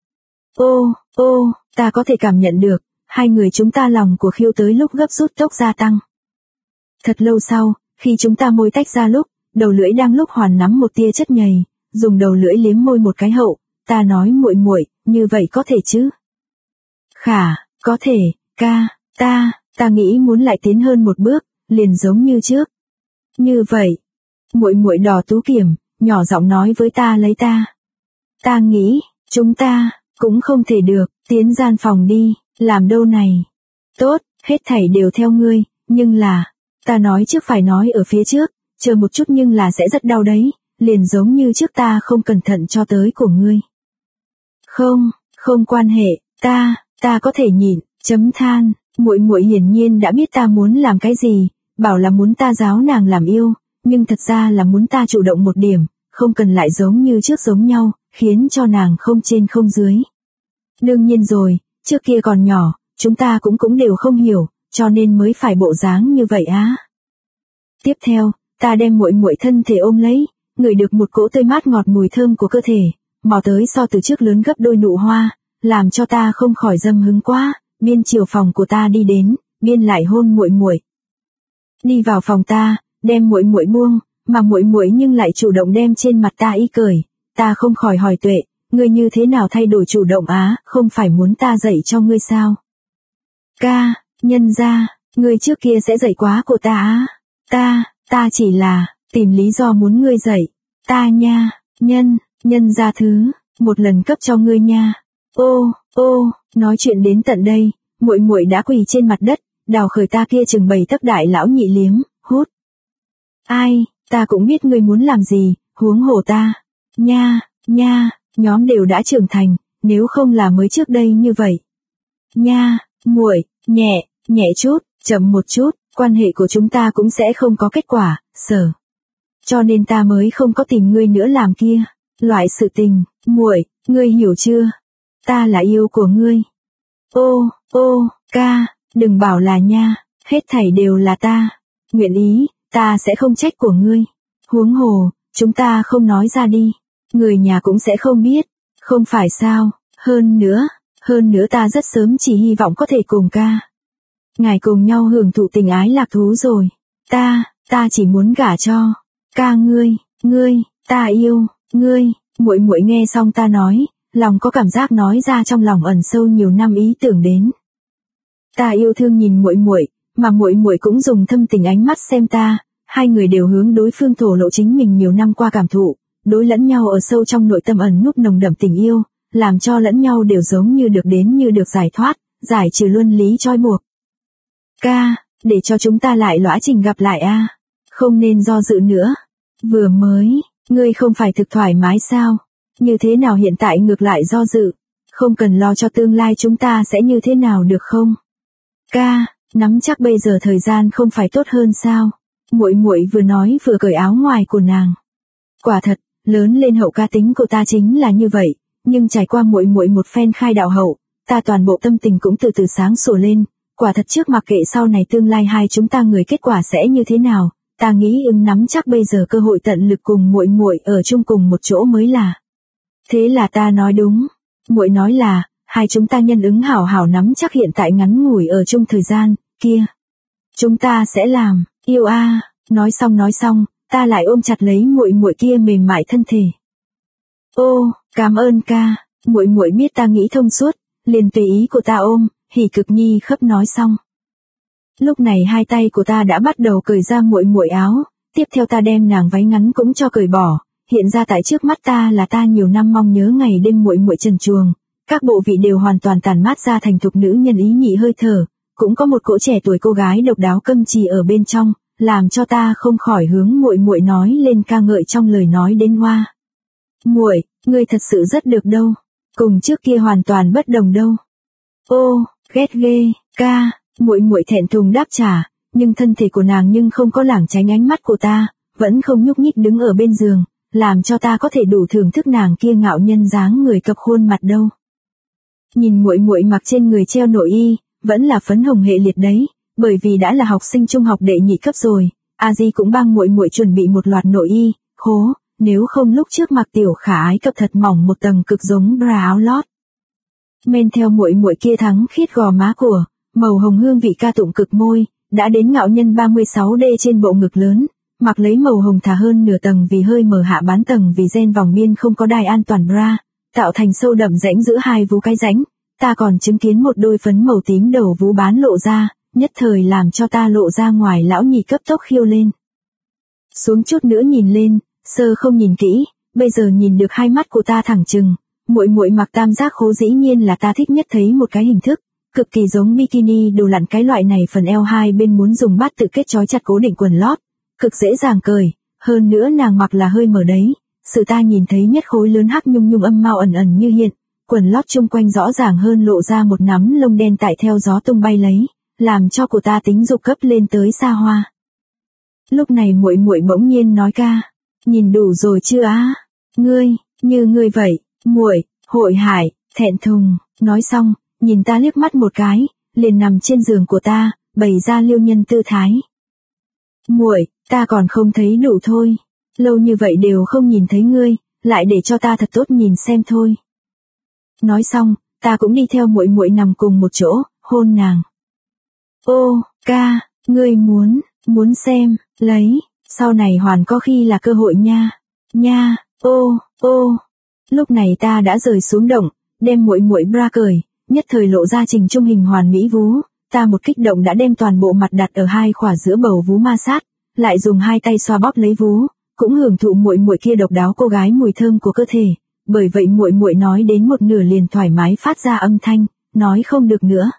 Ô, ta có thể cảm nhận được, hai người chúng ta lòng của khiêu tới lúc gấp rút tốc gia tăng. Thật lâu sau, khi chúng ta môi tách ra lúc, đầu lưỡi đang lúc hoàn nắm một tia chất nhầy, dùng đầu lưỡi liếm môi một cái hậu, ta nói muội muội, như vậy có thể chứ? Khả, có thể, ca, ta nghĩ muốn lại tiến hơn một bước, liền giống như trước. Như vậy, muội muội đỏ tú kiểm, nhỏ giọng nói với ta lấy ta. Ta nghĩ, chúng ta, cũng không thể được, tiến gian phòng đi, làm đâu này. Tốt, hết thảy đều theo ngươi, nhưng là, ta nói trước phải nói ở phía trước, chờ một chút nhưng là sẽ rất đau đấy, liền giống như trước ta không cẩn thận cho tới của ngươi. Không quan hệ, ta có thể nhịn, chấm than, muội muội hiển nhiên đã biết ta muốn làm cái gì, bảo là muốn ta giáo nàng làm yêu, nhưng thật ra là muốn ta chủ động một điểm, không cần lại giống như trước giống nhau, khiến cho nàng không trên không dưới. Đương nhiên rồi, trước kia còn nhỏ, chúng ta cũng đều không hiểu, cho nên mới phải bộ dáng như vậy á. Tiếp theo, ta đem muội muội thân thể ôm lấy, ngửi được một cỗ tươi mát ngọt mùi thơm của cơ thể, mò tới so từ trước lớn gấp đôi nụ hoa, làm cho ta không khỏi dâm hứng quá, biên chiều phòng của ta đi đến, biên lại hôn muội muội. Đi vào phòng ta, đem muội muội buông, mà muội muội nhưng lại chủ động đem trên mặt ta y cởi, ta không khỏi hỏi Tuệ, ngươi như thế nào thay đổi chủ động á, không phải muốn ta dạy cho ngươi sao? Ca, nhân ra, ngươi trước kia sẽ dạy quá của ta á, ta chỉ là, tìm lý do muốn ngươi dạy, ta nha, nhân ra thứ, một lần cấp cho ngươi nha. Ô, nói chuyện đến tận đây, muội muội đã quỳ trên mặt đất, đào khởi ta kia chừng 7 tấc đại lão nhị liếm, hút. Ai, ta cũng biết ngươi muốn làm gì, huống hồ ta. Nha, nhóm đều đã trưởng thành, nếu không là mới trước đây như vậy. Nha, muội, nhẹ chút, chậm một chút, quan hệ của chúng ta cũng sẽ không có kết quả, sở. Cho nên ta mới không có tìm ngươi nữa làm kia, loại sự tình, muội, ngươi hiểu chưa? Ta là yêu của ngươi. Ô, ca, đừng bảo là nha, hết thảy đều là ta. Nguyện ý, ta sẽ không trách của ngươi. Huống hồ, chúng ta không nói ra đi. Người nhà cũng sẽ không biết, không phải sao, hơn nữa ta rất sớm chỉ hy vọng có thể cùng ca. Ngài cùng nhau hưởng thụ tình ái lạc thú rồi. Ta chỉ muốn gả cho. Ca ngươi, ta yêu, ngươi, muội muội nghe xong ta nói, lòng có cảm giác nói ra trong lòng ẩn sâu nhiều năm ý tưởng đến. Ta yêu thương nhìn muội muội, mà muội muội cũng dùng thâm tình ánh mắt xem ta, hai người đều hướng đối phương thổ lộ chính mình nhiều năm qua cảm thụ, đối lẫn nhau ở sâu trong nội tâm ẩn núp nồng đậm tình yêu, làm cho lẫn nhau đều giống như được đến như được giải thoát, giải trừ luân lý trói buộc. Ca, để cho chúng ta lại lõa trình gặp lại a, không nên do dự nữa. Vừa mới, ngươi không phải thực thoải mái sao? Như thế nào hiện tại ngược lại do dự? Không cần lo cho tương lai chúng ta sẽ như thế nào được không? Ca, nắm chắc bây giờ thời gian không phải tốt hơn sao? Muội muội vừa nói vừa cởi áo ngoài của nàng. Quả thật, lớn lên hậu ca tính của ta chính là như vậy, nhưng trải qua muội muội một phen khai đạo hậu, ta toàn bộ tâm tình cũng từ từ sáng sủa lên, quả thật trước mặc kệ sau này tương lai hai chúng ta người kết quả sẽ như thế nào, ta nghĩ nắm chắc bây giờ cơ hội tận lực cùng muội muội ở chung cùng một chỗ mới là. Thế là ta nói đúng, muội nói là, hai chúng ta nhân ứng hảo hảo nắm chắc hiện tại ngắn ngủi ở chung thời gian, kia. Chúng ta sẽ làm, yêu a. Nói xong, ta lại ôm chặt lấy muội muội kia mềm mại thân thể. Ô, cảm ơn ca, muội muội biết ta nghĩ thông suốt, liền tùy ý của ta ôm, hỉ cực nhi khấp nói xong. Lúc này hai tay của ta đã bắt đầu cởi ra muội muội áo, tiếp theo ta đem nàng váy ngắn cũng cho cởi bỏ, hiện ra tại trước mắt ta là ta nhiều năm mong nhớ ngày đêm muội muội trần truồng, các bộ vị đều hoàn toàn tản mát ra thành thục nữ nhân ý nhị hơi thở, cũng có một cỗ trẻ tuổi cô gái độc đáo câm trì ở bên trong, làm cho ta không khỏi hướng muội muội nói lên ca ngợi trong lời nói đến hoa. Muội, ngươi thật sự rất được đâu, cùng trước kia hoàn toàn bất đồng đâu. Ô, ghét ghê, ca, muội muội thẹn thùng đáp trả, nhưng thân thể của nàng nhưng không có lảng tránh ánh mắt của ta, vẫn không nhúc nhích đứng ở bên giường, làm cho ta có thể đủ thưởng thức nàng kia ngạo nhân dáng người cập khuôn mặt đâu. Nhìn muội muội mặc trên người treo nội y, vẫn là phấn hồng hệ liệt đấy, bởi vì đã là học sinh trung học đệ nhị cấp rồi, A Di cũng bang muội muội chuẩn bị một loạt nội y, khố, nếu không lúc trước mặc tiểu khả ái cập thật mỏng một tầng cực giống bra áo lót. Men theo muội muội kia thắng khiết gò má của, màu hồng hương vị ca tụng cực môi, đã đến ngạo nhân 36D trên bộ ngực lớn, mặc lấy màu hồng thả hơn nửa tầng vì hơi mở hạ bán tầng vì gen vòng biên không có đai an toàn bra, tạo thành sâu đậm rãnh giữa hai vú cái rãnh, ta còn chứng kiến một đôi phấn màu tím đầu vú bán lộ ra, nhất thời làm cho ta lộ ra ngoài lão nhị cấp tốc khiêu lên. Xuống chút nữa nhìn lên, sơ không nhìn kỹ, bây giờ nhìn được hai mắt của ta thẳng trừng, muội muội mặc tam giác khố dĩ nhiên là ta thích nhất thấy một cái hình thức, cực kỳ giống bikini đồ lặn cái loại này phần eo hai bên muốn dùng bát tự kết trói chặt cố định quần lót, cực dễ dàng cởi, hơn nữa nàng mặc là hơi mở đấy, sự ta nhìn thấy nhất khối lớn hắc nhung nhung âm mao ẩn ẩn như hiện, quần lót chung quanh rõ ràng hơn lộ ra một nắm lông đen tại theo gió tung bay lấy, làm cho của ta tính dục cấp lên tới xa hoa. Lúc này muội muội bỗng nhiên nói ca, nhìn đủ rồi chưa á? Ngươi, như ngươi vậy, muội, hội hại, thẹn thùng, nói xong, nhìn ta liếc mắt một cái, liền nằm trên giường của ta, bày ra liêu nhân tư thái. Muội, ta còn không thấy đủ thôi, lâu như vậy đều không nhìn thấy ngươi, lại để cho ta thật tốt nhìn xem thôi. Nói xong, ta cũng đi theo muội muội nằm cùng một chỗ, hôn nàng. Ô, ca, ngươi muốn xem, lấy, sau này hoàn có khi là cơ hội nha, ô. Lúc này ta đã rời xuống động, đem muội muội bra cởi, nhất thời lộ ra trình trung hình hoàn mỹ vú, ta một kích động đã đem toàn bộ mặt đặt ở hai khỏa giữa bầu vú ma sát, lại dùng hai tay xoa bóp lấy vú, cũng hưởng thụ muội muội kia độc đáo cô gái mùi thơm của cơ thể, bởi vậy muội muội nói đến một nửa liền thoải mái phát ra âm thanh, nói không được nữa.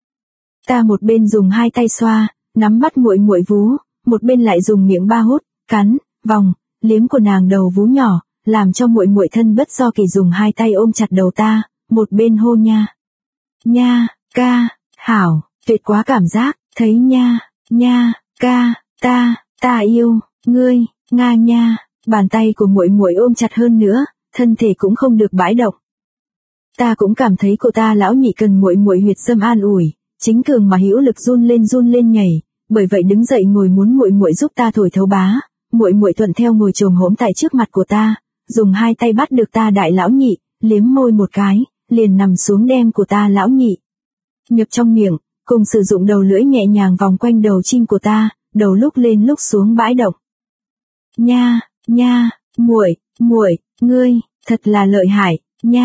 Ta một bên dùng hai tay xoa, nắm bắt muội muội vú, một bên lại dùng miệng ba hút, cắn, vòng, liếm của nàng đầu vú nhỏ, làm cho muội muội thân bất do kỳ dùng hai tay ôm chặt đầu ta, một bên hô nha, ca, hảo, tuyệt quá cảm giác, thấy nha, ca, ta yêu, ngươi, nga nha, bàn tay của muội muội ôm chặt hơn nữa, thân thể cũng không được bãi động. Ta cũng cảm thấy cô ta lão nhị cần muội muội huyệt dâm an ủi, chính cường mà hữu lực run lên nhảy, bởi vậy đứng dậy ngồi muốn muội muội giúp ta thổi thấu bá, muội muội thuận theo ngồi chồm hổm tại trước mặt của ta, dùng hai tay bắt được ta đại lão nhị, liếm môi một cái, liền nằm xuống đem của ta lão nhị nhập trong miệng, cùng sử dụng đầu lưỡi nhẹ nhàng vòng quanh đầu chim của ta, đầu lúc lên lúc xuống bãi động. Nha, muội, ngươi, thật là lợi hại, nha,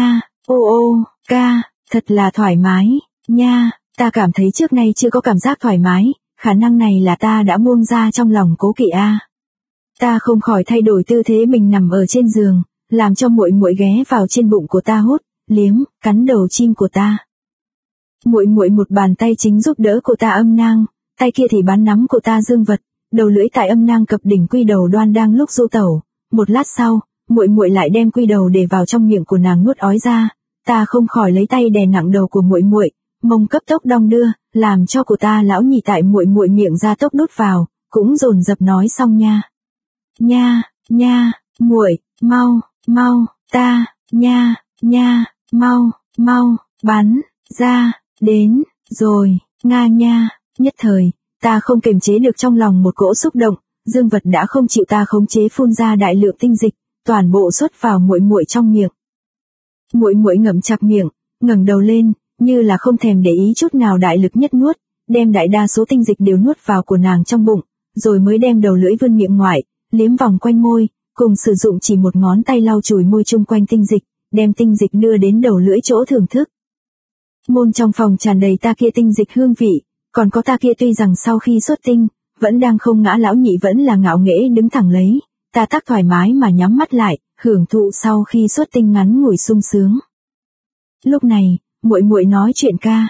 Ô ô, ca, thật là thoải mái, nha, ta cảm thấy trước nay chưa có cảm giác thoải mái, khả năng này là ta đã buông ra trong lòng cố kỵ a. Ta không khỏi thay đổi tư thế mình nằm ở trên giường, làm cho muội muội ghé vào trên bụng của ta hút, liếm, cắn đầu chim của ta. Muội muội một bàn tay chính giúp đỡ cô ta âm nang, tay kia thì bắn nắm cô ta dương vật, đầu lưỡi tại âm nang cập đỉnh quy đầu đoan đang lúc du tẩu. Một lát sau, muội muội lại đem quy đầu để vào trong miệng của nàng nuốt ói ra. Ta không khỏi lấy tay đè nặng đầu của muội muội, mông cấp tốc đong đưa, làm cho cô ta lão nhì tại muội muội miệng ra tốc đút vào, cũng dồn dập nói xong nha. Nha, nha, muội, mau, mau, ta, nha, nha, mau, mau, bắn, ra, đến, rồi, nga nha, nhất thời, ta không kiềm chế được trong lòng một cỗ xúc động, dương vật đã không chịu ta khống chế phun ra đại lượng tinh dịch, toàn bộ xuất vào muội muội trong miệng. Muội muội ngậm chặt miệng, ngẩng đầu lên, như là không thèm để ý chút nào đại lực nhất nuốt, đem đại đa số tinh dịch đều nuốt vào của nàng trong bụng, rồi mới đem đầu lưỡi vươn miệng ngoại, liếm vòng quanh môi, cùng sử dụng chỉ một ngón tay lau chùi môi chung quanh tinh dịch, đem tinh dịch đưa đến đầu lưỡi chỗ thưởng thức. Môn trong phòng tràn đầy ta kia tinh dịch hương vị, còn có ta kia tuy rằng sau khi xuất tinh, vẫn đang không ngã lão nhị vẫn là ngạo nghễ đứng thẳng lấy, ta tác thoải mái mà nhắm mắt lại, hưởng thụ sau khi xuất tinh ngắn ngủi sung sướng. Lúc này, muội muội nói chuyện ca,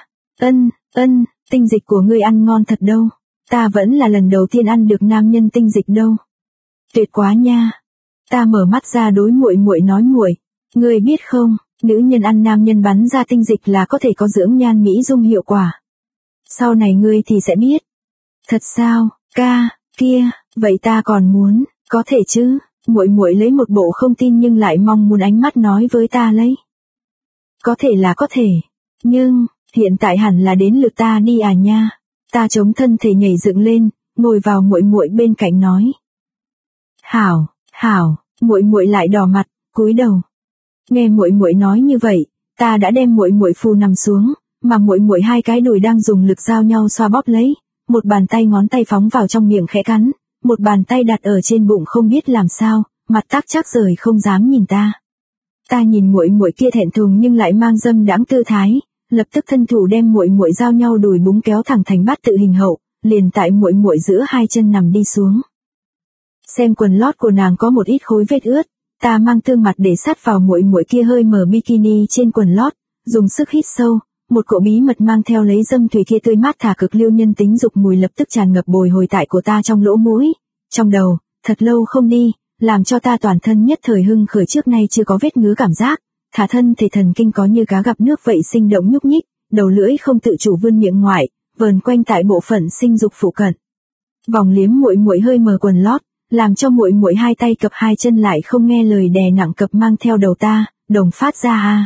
ân, tinh dịch của ngươi ăn ngon thật đâu, ta vẫn là lần đầu tiên ăn được nam nhân tinh dịch đâu. Tuyệt quá nha. Ta mở mắt ra đối muội muội nói muội, ngươi biết không, nữ nhân ăn nam nhân bắn ra tinh dịch là có thể có dưỡng nhan mỹ dung hiệu quả. Sau này ngươi thì sẽ biết. Thật sao, ca, kia, vậy ta còn muốn, có thể chứ, muội muội lấy một bộ không tin nhưng lại mong muốn ánh mắt nói với ta lấy. Có thể là có thể, nhưng, hiện tại hẳn là đến lượt ta đi à nha. Ta chống thân thể nhảy dựng lên, ngồi vào muội muội bên cạnh nói. Hảo, muội muội lại đỏ mặt, cúi đầu. Nghe muội muội nói như vậy, ta đã đem muội muội phù nằm xuống, mà muội muội hai cái đùi đang dùng lực giao nhau xoa bóp lấy, một bàn tay ngón tay phóng vào trong miệng khẽ cắn, một bàn tay đặt ở trên bụng không biết làm sao, mặt tác chắc rời không dám nhìn ta. Ta nhìn muội muội kia thẹn thùng nhưng lại mang dâm đãng tư thái, lập tức thân thủ đem muội muội giao nhau đùi búng kéo thẳng thành bát tự hình hậu, liền tại muội muội giữa hai chân nằm đi xuống. Xem quần lót của nàng có một ít khối vết ướt, ta mang tương mặt để sát vào muội muội kia hơi mở bikini trên quần lót, dùng sức hít sâu, một cỗ bí mật mang theo lấy dâm thủy kia tươi mát thả cực liêu nhân tính dục mùi lập tức tràn ngập bồi hồi tại của ta trong lỗ mũi, trong đầu, thật lâu không đi, làm cho ta toàn thân nhất thời hưng khởi trước nay chưa có vết ngứa cảm giác, thả thân thể thần kinh có như cá gặp nước vậy sinh động nhúc nhích, đầu lưỡi không tự chủ vươn miệng ngoại, vờn quanh tại bộ phận sinh dục phụ cận. Vòng liếm muội muội hơi mở quần lót, làm cho muội muội hai tay cập hai chân lại không nghe lời đè nặng cập mang theo đầu ta, đồng phát ra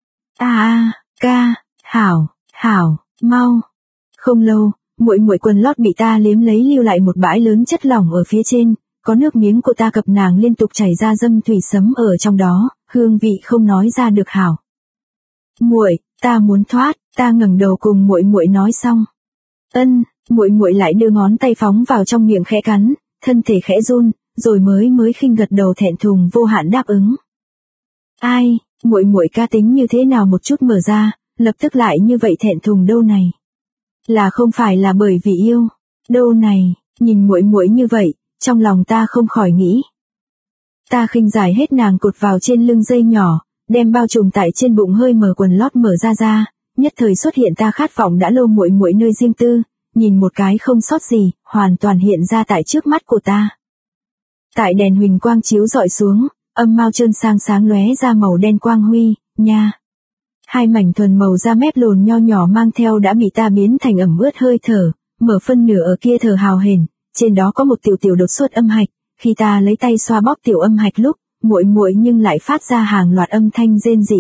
ca, hảo, mau. Không lâu, muội muội quần lót bị ta liếm lấy lưu lại một bãi lớn chất lỏng ở phía trên, có nước miếng của ta cập nàng liên tục chảy ra dâm thủy sấm ở trong đó, hương vị không nói ra được hảo. Muội, ta muốn thoát, ta ngẩng đầu cùng muội muội nói xong. Muội muội lại đưa ngón tay phóng vào trong miệng khẽ cắn, thân thể khẽ run, rồi mới khinh gật đầu thẹn thùng vô hạn đáp ứng. Ai, muội muội ca tính như thế nào một chút mở ra, lập tức lại như vậy thẹn thùng đâu này. Là không phải là bởi vì yêu, đâu này, nhìn muội muội như vậy, trong lòng ta không khỏi nghĩ. Ta khinh giải hết nàng cột vào trên lưng dây nhỏ, đem bao trùm tại trên bụng hơi mở quần lót mở ra, nhất thời xuất hiện ta khát vọng đã lâu muội muội nơi riêng tư, nhìn một cái không sót gì, hoàn toàn hiện ra tại trước mắt của ta. Tại đèn huỳnh quang chiếu dọi xuống, âm mao trơn sáng lóe ra màu đen quang huy, nha. Hai mảnh thuần màu da mép lồn nho nhỏ mang theo đã bị ta biến thành ẩm ướt hơi thở, mở phân nửa ở kia thở hào hển, trên đó có một tiểu đột xuất âm hạch, khi ta lấy tay xoa bóp tiểu âm hạch lúc, muội muội nhưng lại phát ra hàng loạt âm thanh rên rỉ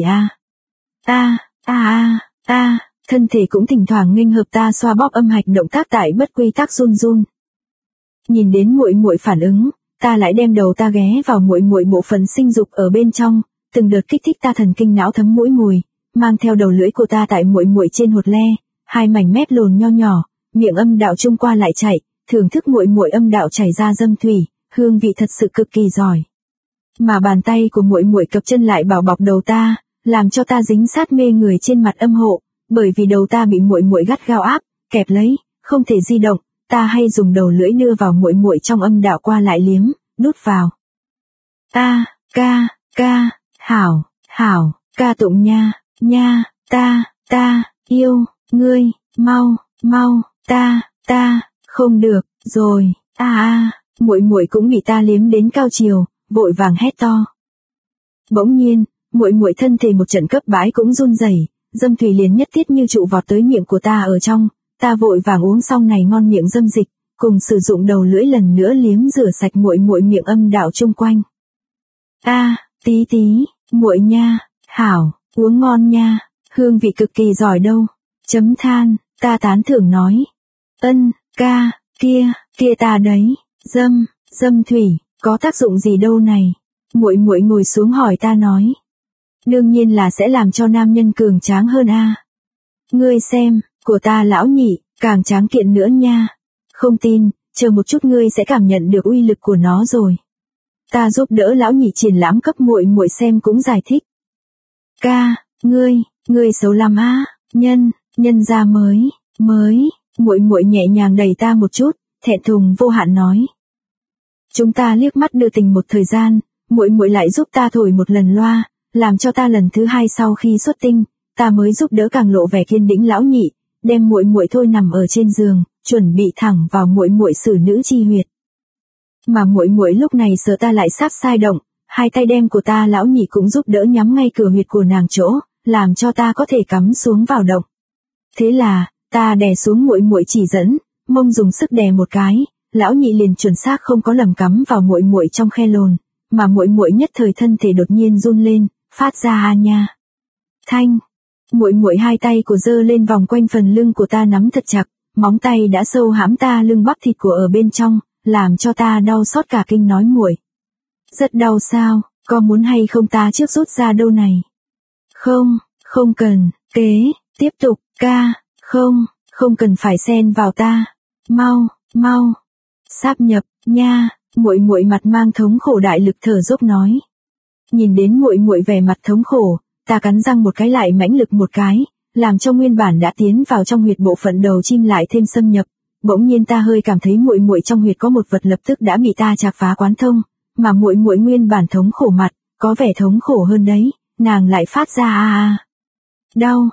thân thể cũng thỉnh thoảng nghênh hợp ta xoa bóp âm hạch động tác tại bất quy tắc run. Nhìn đến muội muội phản ứng, ta lại đem đầu ta ghé vào muội muội bộ phận sinh dục ở bên trong, từng đợt kích thích ta thần kinh não thấm mũi mùi, mang theo đầu lưỡi của ta tại muội muội trên hột le, hai mảnh mép lồn nho nhỏ, miệng âm đạo trung qua lại chạy, thưởng thức muội muội âm đạo chảy ra dâm thủy, hương vị thật sự cực kỳ giỏi. Mà bàn tay của muội muội cập chân lại bảo bọc đầu ta, làm cho ta dính sát mê người trên mặt âm hộ, bởi vì đầu ta bị muội muội gắt gao áp, kẹp lấy, không thể di động, ta hay dùng đầu lưỡi đưa vào muội muội trong âm đạo qua lại liếm, đút vào. Ca, hảo, ca tụng nha, ta, yêu, ngươi, mau, ta, không được, rồi, muội muội cũng bị ta liếm đến cao chiều, vội vàng hét to. Bỗng nhiên, muội muội thân thể một trận cấp bái cũng run rẩy, dâm thủy liền nhất thiết như trụ vọt tới miệng của ta ở trong, ta vội vàng uống xong này ngon miệng dâm dịch, cùng sử dụng đầu lưỡi lần nữa liếm rửa sạch muội muội miệng âm đạo chung quanh. Tí, muội nha, hảo, uống ngon nha, hương vị cực kỳ giỏi đâu. Chấm than, ta tán thưởng nói. Ca, kia ta đấy, dâm thủy, có tác dụng gì đâu này. Muội muội ngồi xuống hỏi ta nói. Đương nhiên là sẽ làm cho nam nhân cường tráng hơn Ngươi xem, của ta lão nhị, càng tráng kiện nữa nha. Không tin, chờ một chút ngươi sẽ cảm nhận được uy lực của nó rồi. Ta giúp đỡ lão nhị triển lãm cấp muội muội xem cũng giải thích. Ca, ngươi xấu lắm nhân ra mới, muội muội nhẹ nhàng đẩy ta một chút, thẹn thùng vô hạn nói. Chúng ta liếc mắt đưa tình một thời gian, muội muội lại giúp ta thổi một lần loa, làm cho ta lần thứ hai sau khi xuất tinh, ta mới giúp đỡ càng lộ vẻ kiên đĩnh lão nhị, đem muội muội thôi nằm ở trên giường, chuẩn bị thẳng vào muội muội xử nữ chi huyệt. Mà muội muội lúc này sợ ta lại sắp sai động, hai tay đem của ta lão nhị cũng giúp đỡ nhắm ngay cửa huyệt của nàng chỗ, làm cho ta có thể cắm xuống vào động. Thế là, ta đè xuống muội muội chỉ dẫn, mông dùng sức đè một cái, lão nhị liền chuẩn xác không có lầm cắm vào muội muội trong khe lồn, mà muội muội nhất thời thân thể đột nhiên run lên, phát ra nha. Thanh, muội muội hai tay của giơ lên vòng quanh phần lưng của ta nắm thật chặt, móng tay đã sâu hãm ta lưng bắp thịt của ở bên trong, làm cho ta đau xót cả kinh nói muội. Rất đau sao, có muốn hay không ta trước rút ra đâu này? Không cần, tiếp tục, ca, không cần phải xen vào ta. Mau, sáp nhập, nha, muội muội mặt mang thống khổ đại lực thở dốc nói. Nhìn đến muội muội vẻ mặt thống khổ, ta cắn răng một cái lại mãnh lực một cái, làm cho nguyên bản đã tiến vào trong huyệt bộ phận đầu chim lại thêm xâm nhập. Bỗng nhiên ta hơi cảm thấy muội muội trong huyệt có một vật lập tức đã bị ta chạc phá quán thông, mà muội muội nguyên bản thống khổ mặt, có vẻ thống khổ hơn đấy, nàng lại phát ra đau,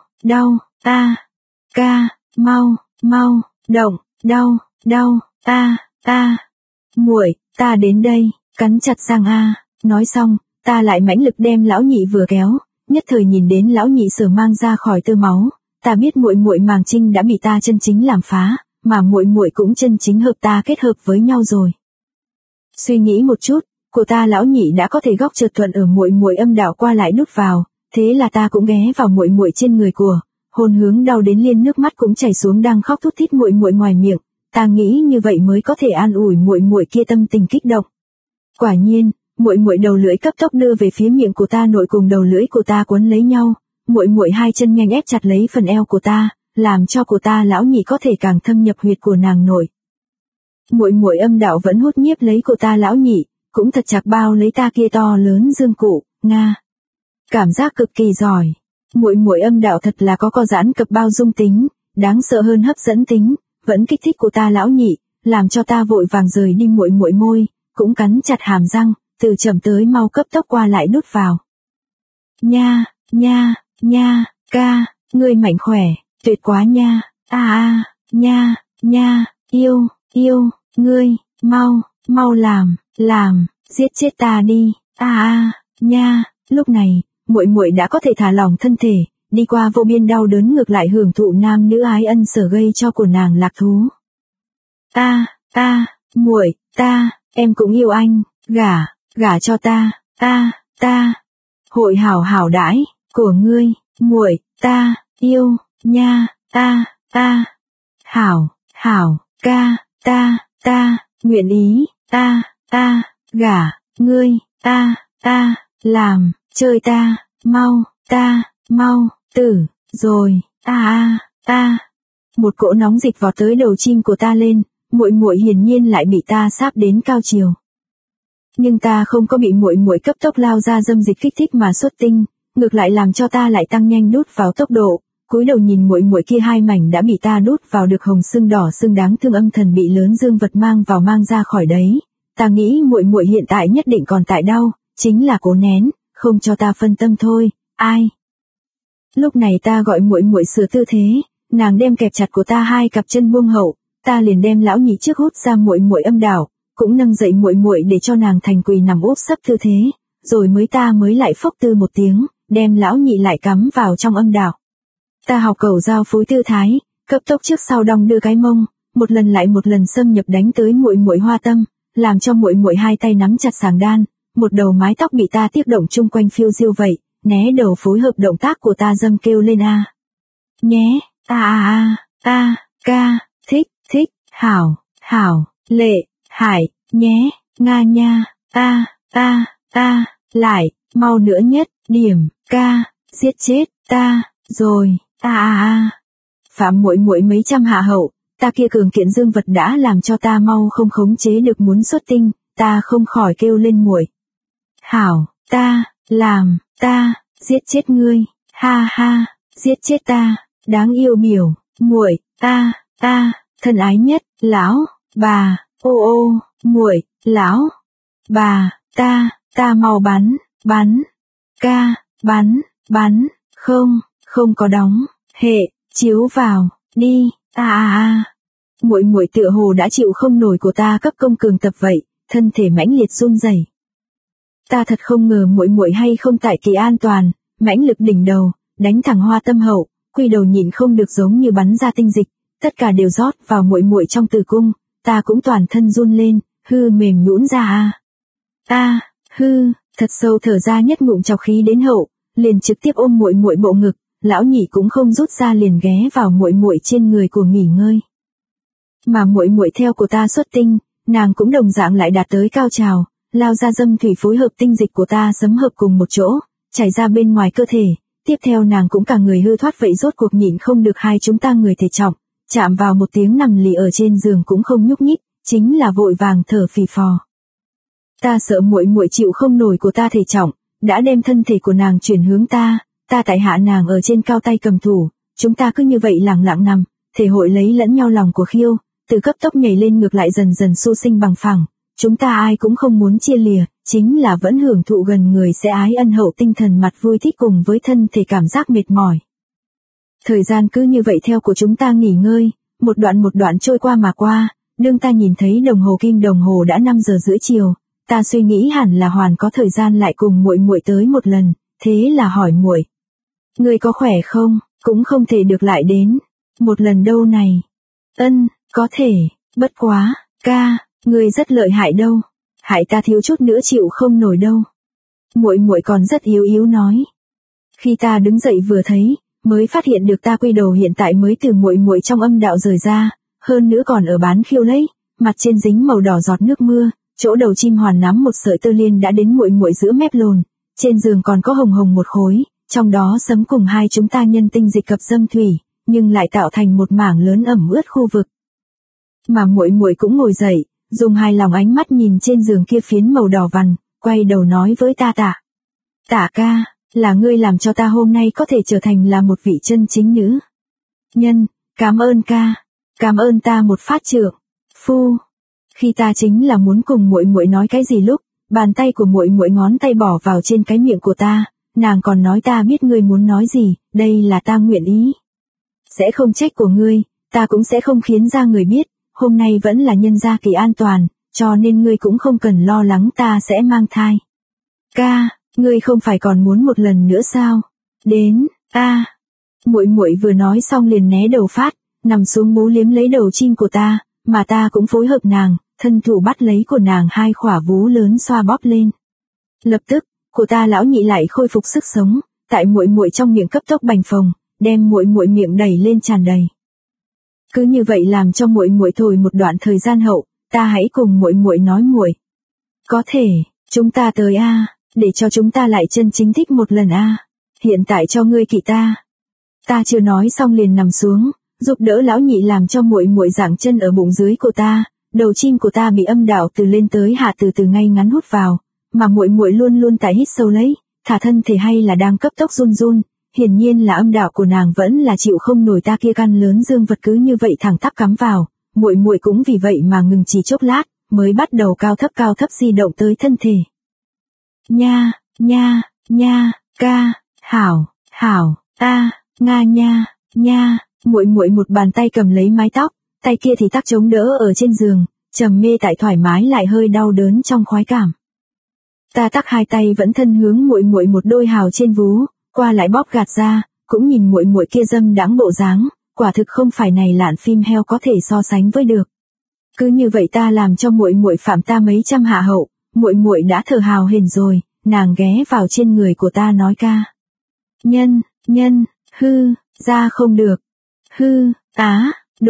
ca, mau, động, đau, muội, ta đến đây, cắn chặt răng nói xong, ta lại mãnh lực đem lão nhị vừa kéo, nhất thời nhìn đến lão nhị sở mang ra khỏi tơ máu, ta biết muội muội màng trinh đã bị ta chân chính làm phá, mà muội muội cũng chân chính hợp ta kết hợp với nhau rồi. Suy nghĩ một chút, của ta lão nhị đã có thể góc trượt thuận ở muội muội âm đạo qua lại đút vào, thế là ta cũng ghé vào muội muội trên người của, hôn hướng đau đến liên nước mắt cũng chảy xuống đang khóc thút thít muội muội ngoài miệng, ta nghĩ như vậy mới có thể an ủi muội muội kia tâm tình kích động. Quả nhiên, muội muội đầu lưỡi cấp tốc đưa về phía miệng của ta nội cùng đầu lưỡi của ta quấn lấy nhau, muội muội hai chân nhanh ép chặt lấy phần eo của ta, làm cho của ta lão nhị có thể càng thâm nhập huyệt của nàng nội. Muội muội âm đạo vẫn hút nhiếp lấy của ta lão nhị, cũng thật chặt bao lấy ta kia to lớn dương cụ, cảm giác cực kỳ giỏi. Muội muội âm đạo thật là có giãn cập bao dung tính, đáng sợ hơn hấp dẫn tính, vẫn kích thích của ta lão nhị, làm cho ta vội vàng rời đi muội muội môi, cũng cắn chặt hàm răng, từ chậm tới mau cấp tốc qua lại đút vào. Nha, ca, ngươi mạnh khỏe, tuyệt quá nha, nha, yêu, ngươi, mau làm, giết chết ta đi, nha, lúc này, muội muội đã có thể thả lỏng thân thể, đi qua vô biên đau đớn ngược lại hưởng thụ nam nữ ái ân sở gây cho của nàng lạc thú. Muội, em cũng yêu anh, gả cho ta, hội hảo đãi, của ngươi, muội, ta, yêu, nha, hảo, ca, ta, nguyện ý, gả, ngươi, làm, chơi ta, mau, tử, rồi, Một cỗ nóng dịch vọt tới đầu chim của ta lên, muội muội hiển nhiên lại bị ta sáp đến cao chiều. Nhưng ta không có bị muội muội cấp tốc lao ra dâm dịch kích thích mà xuất tinh, ngược lại làm cho ta lại tăng nhanh đút vào tốc độ. Cúi đầu nhìn muội muội kia, hai mảnh đã bị ta đút vào được hồng sưng đỏ sưng đáng thương, âm thần bị lớn dương vật mang vào mang ra khỏi đấy. Ta nghĩ muội muội hiện tại nhất định còn tại đau, chính là cố nén, không cho ta phân tâm thôi. Ai? Lúc này ta gọi muội muội sửa tư thế, nàng đem kẹp chặt của ta hai cặp chân buông hậu, ta liền đem lão nhị trước hút ra muội muội âm đạo, cũng nâng dậy muội muội để cho nàng thành quỳ nằm úp sấp tư thế, rồi ta mới lại phốc tư một tiếng, đem lão nhị lại cắm vào trong âm đạo. Ta học cầu giao phối tư thái, cấp tốc trước sau đong đưa cái mông, một lần lại một lần xâm nhập đánh tới muội muội hoa tâm, làm cho muội muội hai tay nắm chặt sàng đan, một đầu mái tóc bị ta tiếp động chung quanh phiêu diêu vậy, né đầu phối hợp động tác của ta dâm kêu lên a. Nhé, ca, thích, hảo, lệ, hải, nhé, nga nha, lại, mau nữa nhất, điểm, ca, giết chết, ta, rồi, Phạm muội muội mấy trăm hạ hậu, ta kia cường kiện dương vật đã làm cho ta mau không khống chế được muốn xuất tinh, ta không khỏi kêu lên muội. Hảo, ta, làm, ta, giết chết ngươi, ha, giết chết ta, đáng yêu biểu, muội, ta, thân ái nhất, lão, bà, ô, muội, lão, bà, ta mau bắn, ca, bắn, không có đóng, hệ, chiếu vào, đi, Muội muội tựa hồ đã chịu không nổi của ta cấp công cường tập vậy, thân thể mãnh liệt run rẩy. Ta thật không ngờ muội muội hay không tại kỳ an toàn, mãnh lực đỉnh đầu, đánh thẳng hoa tâm hậu, quy đầu nhịn không được giống như bắn ra tinh dịch, tất cả đều rót vào muội muội trong tử cung, ta cũng toàn thân run lên, hư mềm nhũn ra thật sâu thở ra nhất ngụm trọc khí đến hậu, liền trực tiếp ôm muội muội bộ ngực, lão nhị cũng không rút ra liền ghé vào muội muội trên người của nghỉ ngơi. Mà muội muội theo của ta xuất tinh, nàng cũng đồng dạng lại đạt tới cao trào, lao ra dâm thủy phối hợp tinh dịch của ta sấm hợp cùng một chỗ, chảy ra bên ngoài cơ thể, tiếp theo nàng cũng cả người hư thoát vậy, rốt cuộc nhịn không được hai chúng ta người thể trọng, chạm vào một tiếng nằm lì ở trên giường cũng không nhúc nhích, chính là vội vàng thở phì phò. Ta sợ muội muội chịu không nổi của ta thể trọng, đã đem thân thể của nàng chuyển hướng ta tại hạ nàng ở trên cao tay cầm thủ, chúng ta cứ như vậy lẳng lặng nằm, thể hội lấy lẫn nhau lòng của khiêu, từ cấp tốc nhảy lên ngược lại dần dần xô sinh bằng phẳng, chúng ta ai cũng không muốn chia lìa, chính là vẫn hưởng thụ gần người sẽ ái ân hậu tinh thần mặt vui thích cùng với thân thể cảm giác mệt mỏi. Thời gian cứ như vậy theo của chúng ta nghỉ ngơi, một đoạn trôi qua mà qua, đương ta nhìn thấy đồng hồ kim đồng hồ đã 5 giờ rưỡi chiều, ta suy nghĩ hẳn là hoàn có thời gian lại cùng muội muội tới một lần, thế là hỏi muội, ngươi có khỏe không, cũng không thể được lại đến một lần đâu này. Ân, có thể, bất quá, ca, ngươi rất lợi hại đâu, hại ta thiếu chút nữa chịu không nổi đâu. Muội muội còn rất yếu nói. Khi ta đứng dậy vừa thấy, mới phát hiện được ta quy đầu hiện tại mới từ muội muội trong âm đạo rời ra, hơn nữa còn ở bán khiêu lấy, mặt trên dính màu đỏ giọt nước mưa, chỗ đầu chim hoàn nắm một sợi tơ liên đã đến muội muội giữa mép lồn, trên giường còn có hồng một khối, trong đó sấm cùng hai chúng ta nhân tinh dịch cập dâm thủy, nhưng lại tạo thành một mảng lớn ẩm ướt khu vực. Mà muội muội cũng ngồi dậy, dùng hài lòng ánh mắt nhìn trên giường kia phiến màu đỏ vằn, quay đầu nói với ta, Tạ ca, là ngươi làm cho ta hôm nay có thể trở thành là một vị chân chính nữ nhân, cảm ơn ca, cảm ơn ta một phát trượng. Phu, khi ta chính là muốn cùng muội muội nói cái gì lúc, bàn tay của muội muội ngón tay bỏ vào trên cái miệng của ta, nàng còn nói ta biết ngươi muốn nói gì, đây là ta nguyện ý. Sẽ không trách của ngươi, ta cũng sẽ không khiến ra người biết, hôm nay vẫn là nhân gia kỳ an toàn, cho nên ngươi cũng không cần lo lắng ta sẽ mang thai. Ca, ngươi không phải còn muốn một lần nữa sao? Đến, muội muội vừa nói xong liền né đầu phát, nằm xuống bú liếm lấy đầu chim của ta, mà ta cũng phối hợp nàng, thân thủ bắt lấy của nàng hai khỏa vú lớn xoa bóp lên. Lập tức, của ta lão nhị lại khôi phục sức sống, tại muội muội trong miệng cấp tốc bành phồng, đem muội muội miệng đẩy lên tràn đầy. Cứ như vậy làm cho muội muội thổi một đoạn thời gian hậu, ta hãy cùng muội muội nói muội. Có thể, chúng ta tới để cho chúng ta lại chân chính thích một lần hiện tại cho ngươi kỵ ta. Ta chưa nói xong liền nằm xuống, giúp đỡ lão nhị làm cho muội muội giảng chân ở bụng dưới của ta, đầu chim của ta bị âm đạo từ lên tới hạ từ từ ngay ngắn hút vào, mà muội muội luôn luôn tại hít sâu lấy, thả thân thể hay là đang cấp tốc run run, hiển nhiên là âm đạo của nàng vẫn là chịu không nổi ta kia căn lớn dương vật cứ như vậy thẳng tắp cắm vào, muội muội cũng vì vậy mà ngừng chỉ chốc lát, mới bắt đầu cao thấp di động tới thân thể. Nha, nha, ca, hảo, nga nha, muội muội một bàn tay cầm lấy mái tóc, tay kia thì tắc chống đỡ ở trên giường, trầm mê tại thoải mái lại hơi đau đớn trong khoái cảm. Ta tắc hai tay vẫn thân hướng muội muội một đôi hào trên vú, qua lại bóp gạt ra, cũng nhìn muội muội kia dâm đãng bộ dáng, quả thực không phải này lạn phim heo có thể so sánh với được. Cứ như vậy ta làm cho muội muội phạm ta mấy trăm hạ hậu, muội muội đã thở hào hển rồi, nàng ghé vào trên người của ta nói ca. Nhân, hư, ra không được. Hư, á,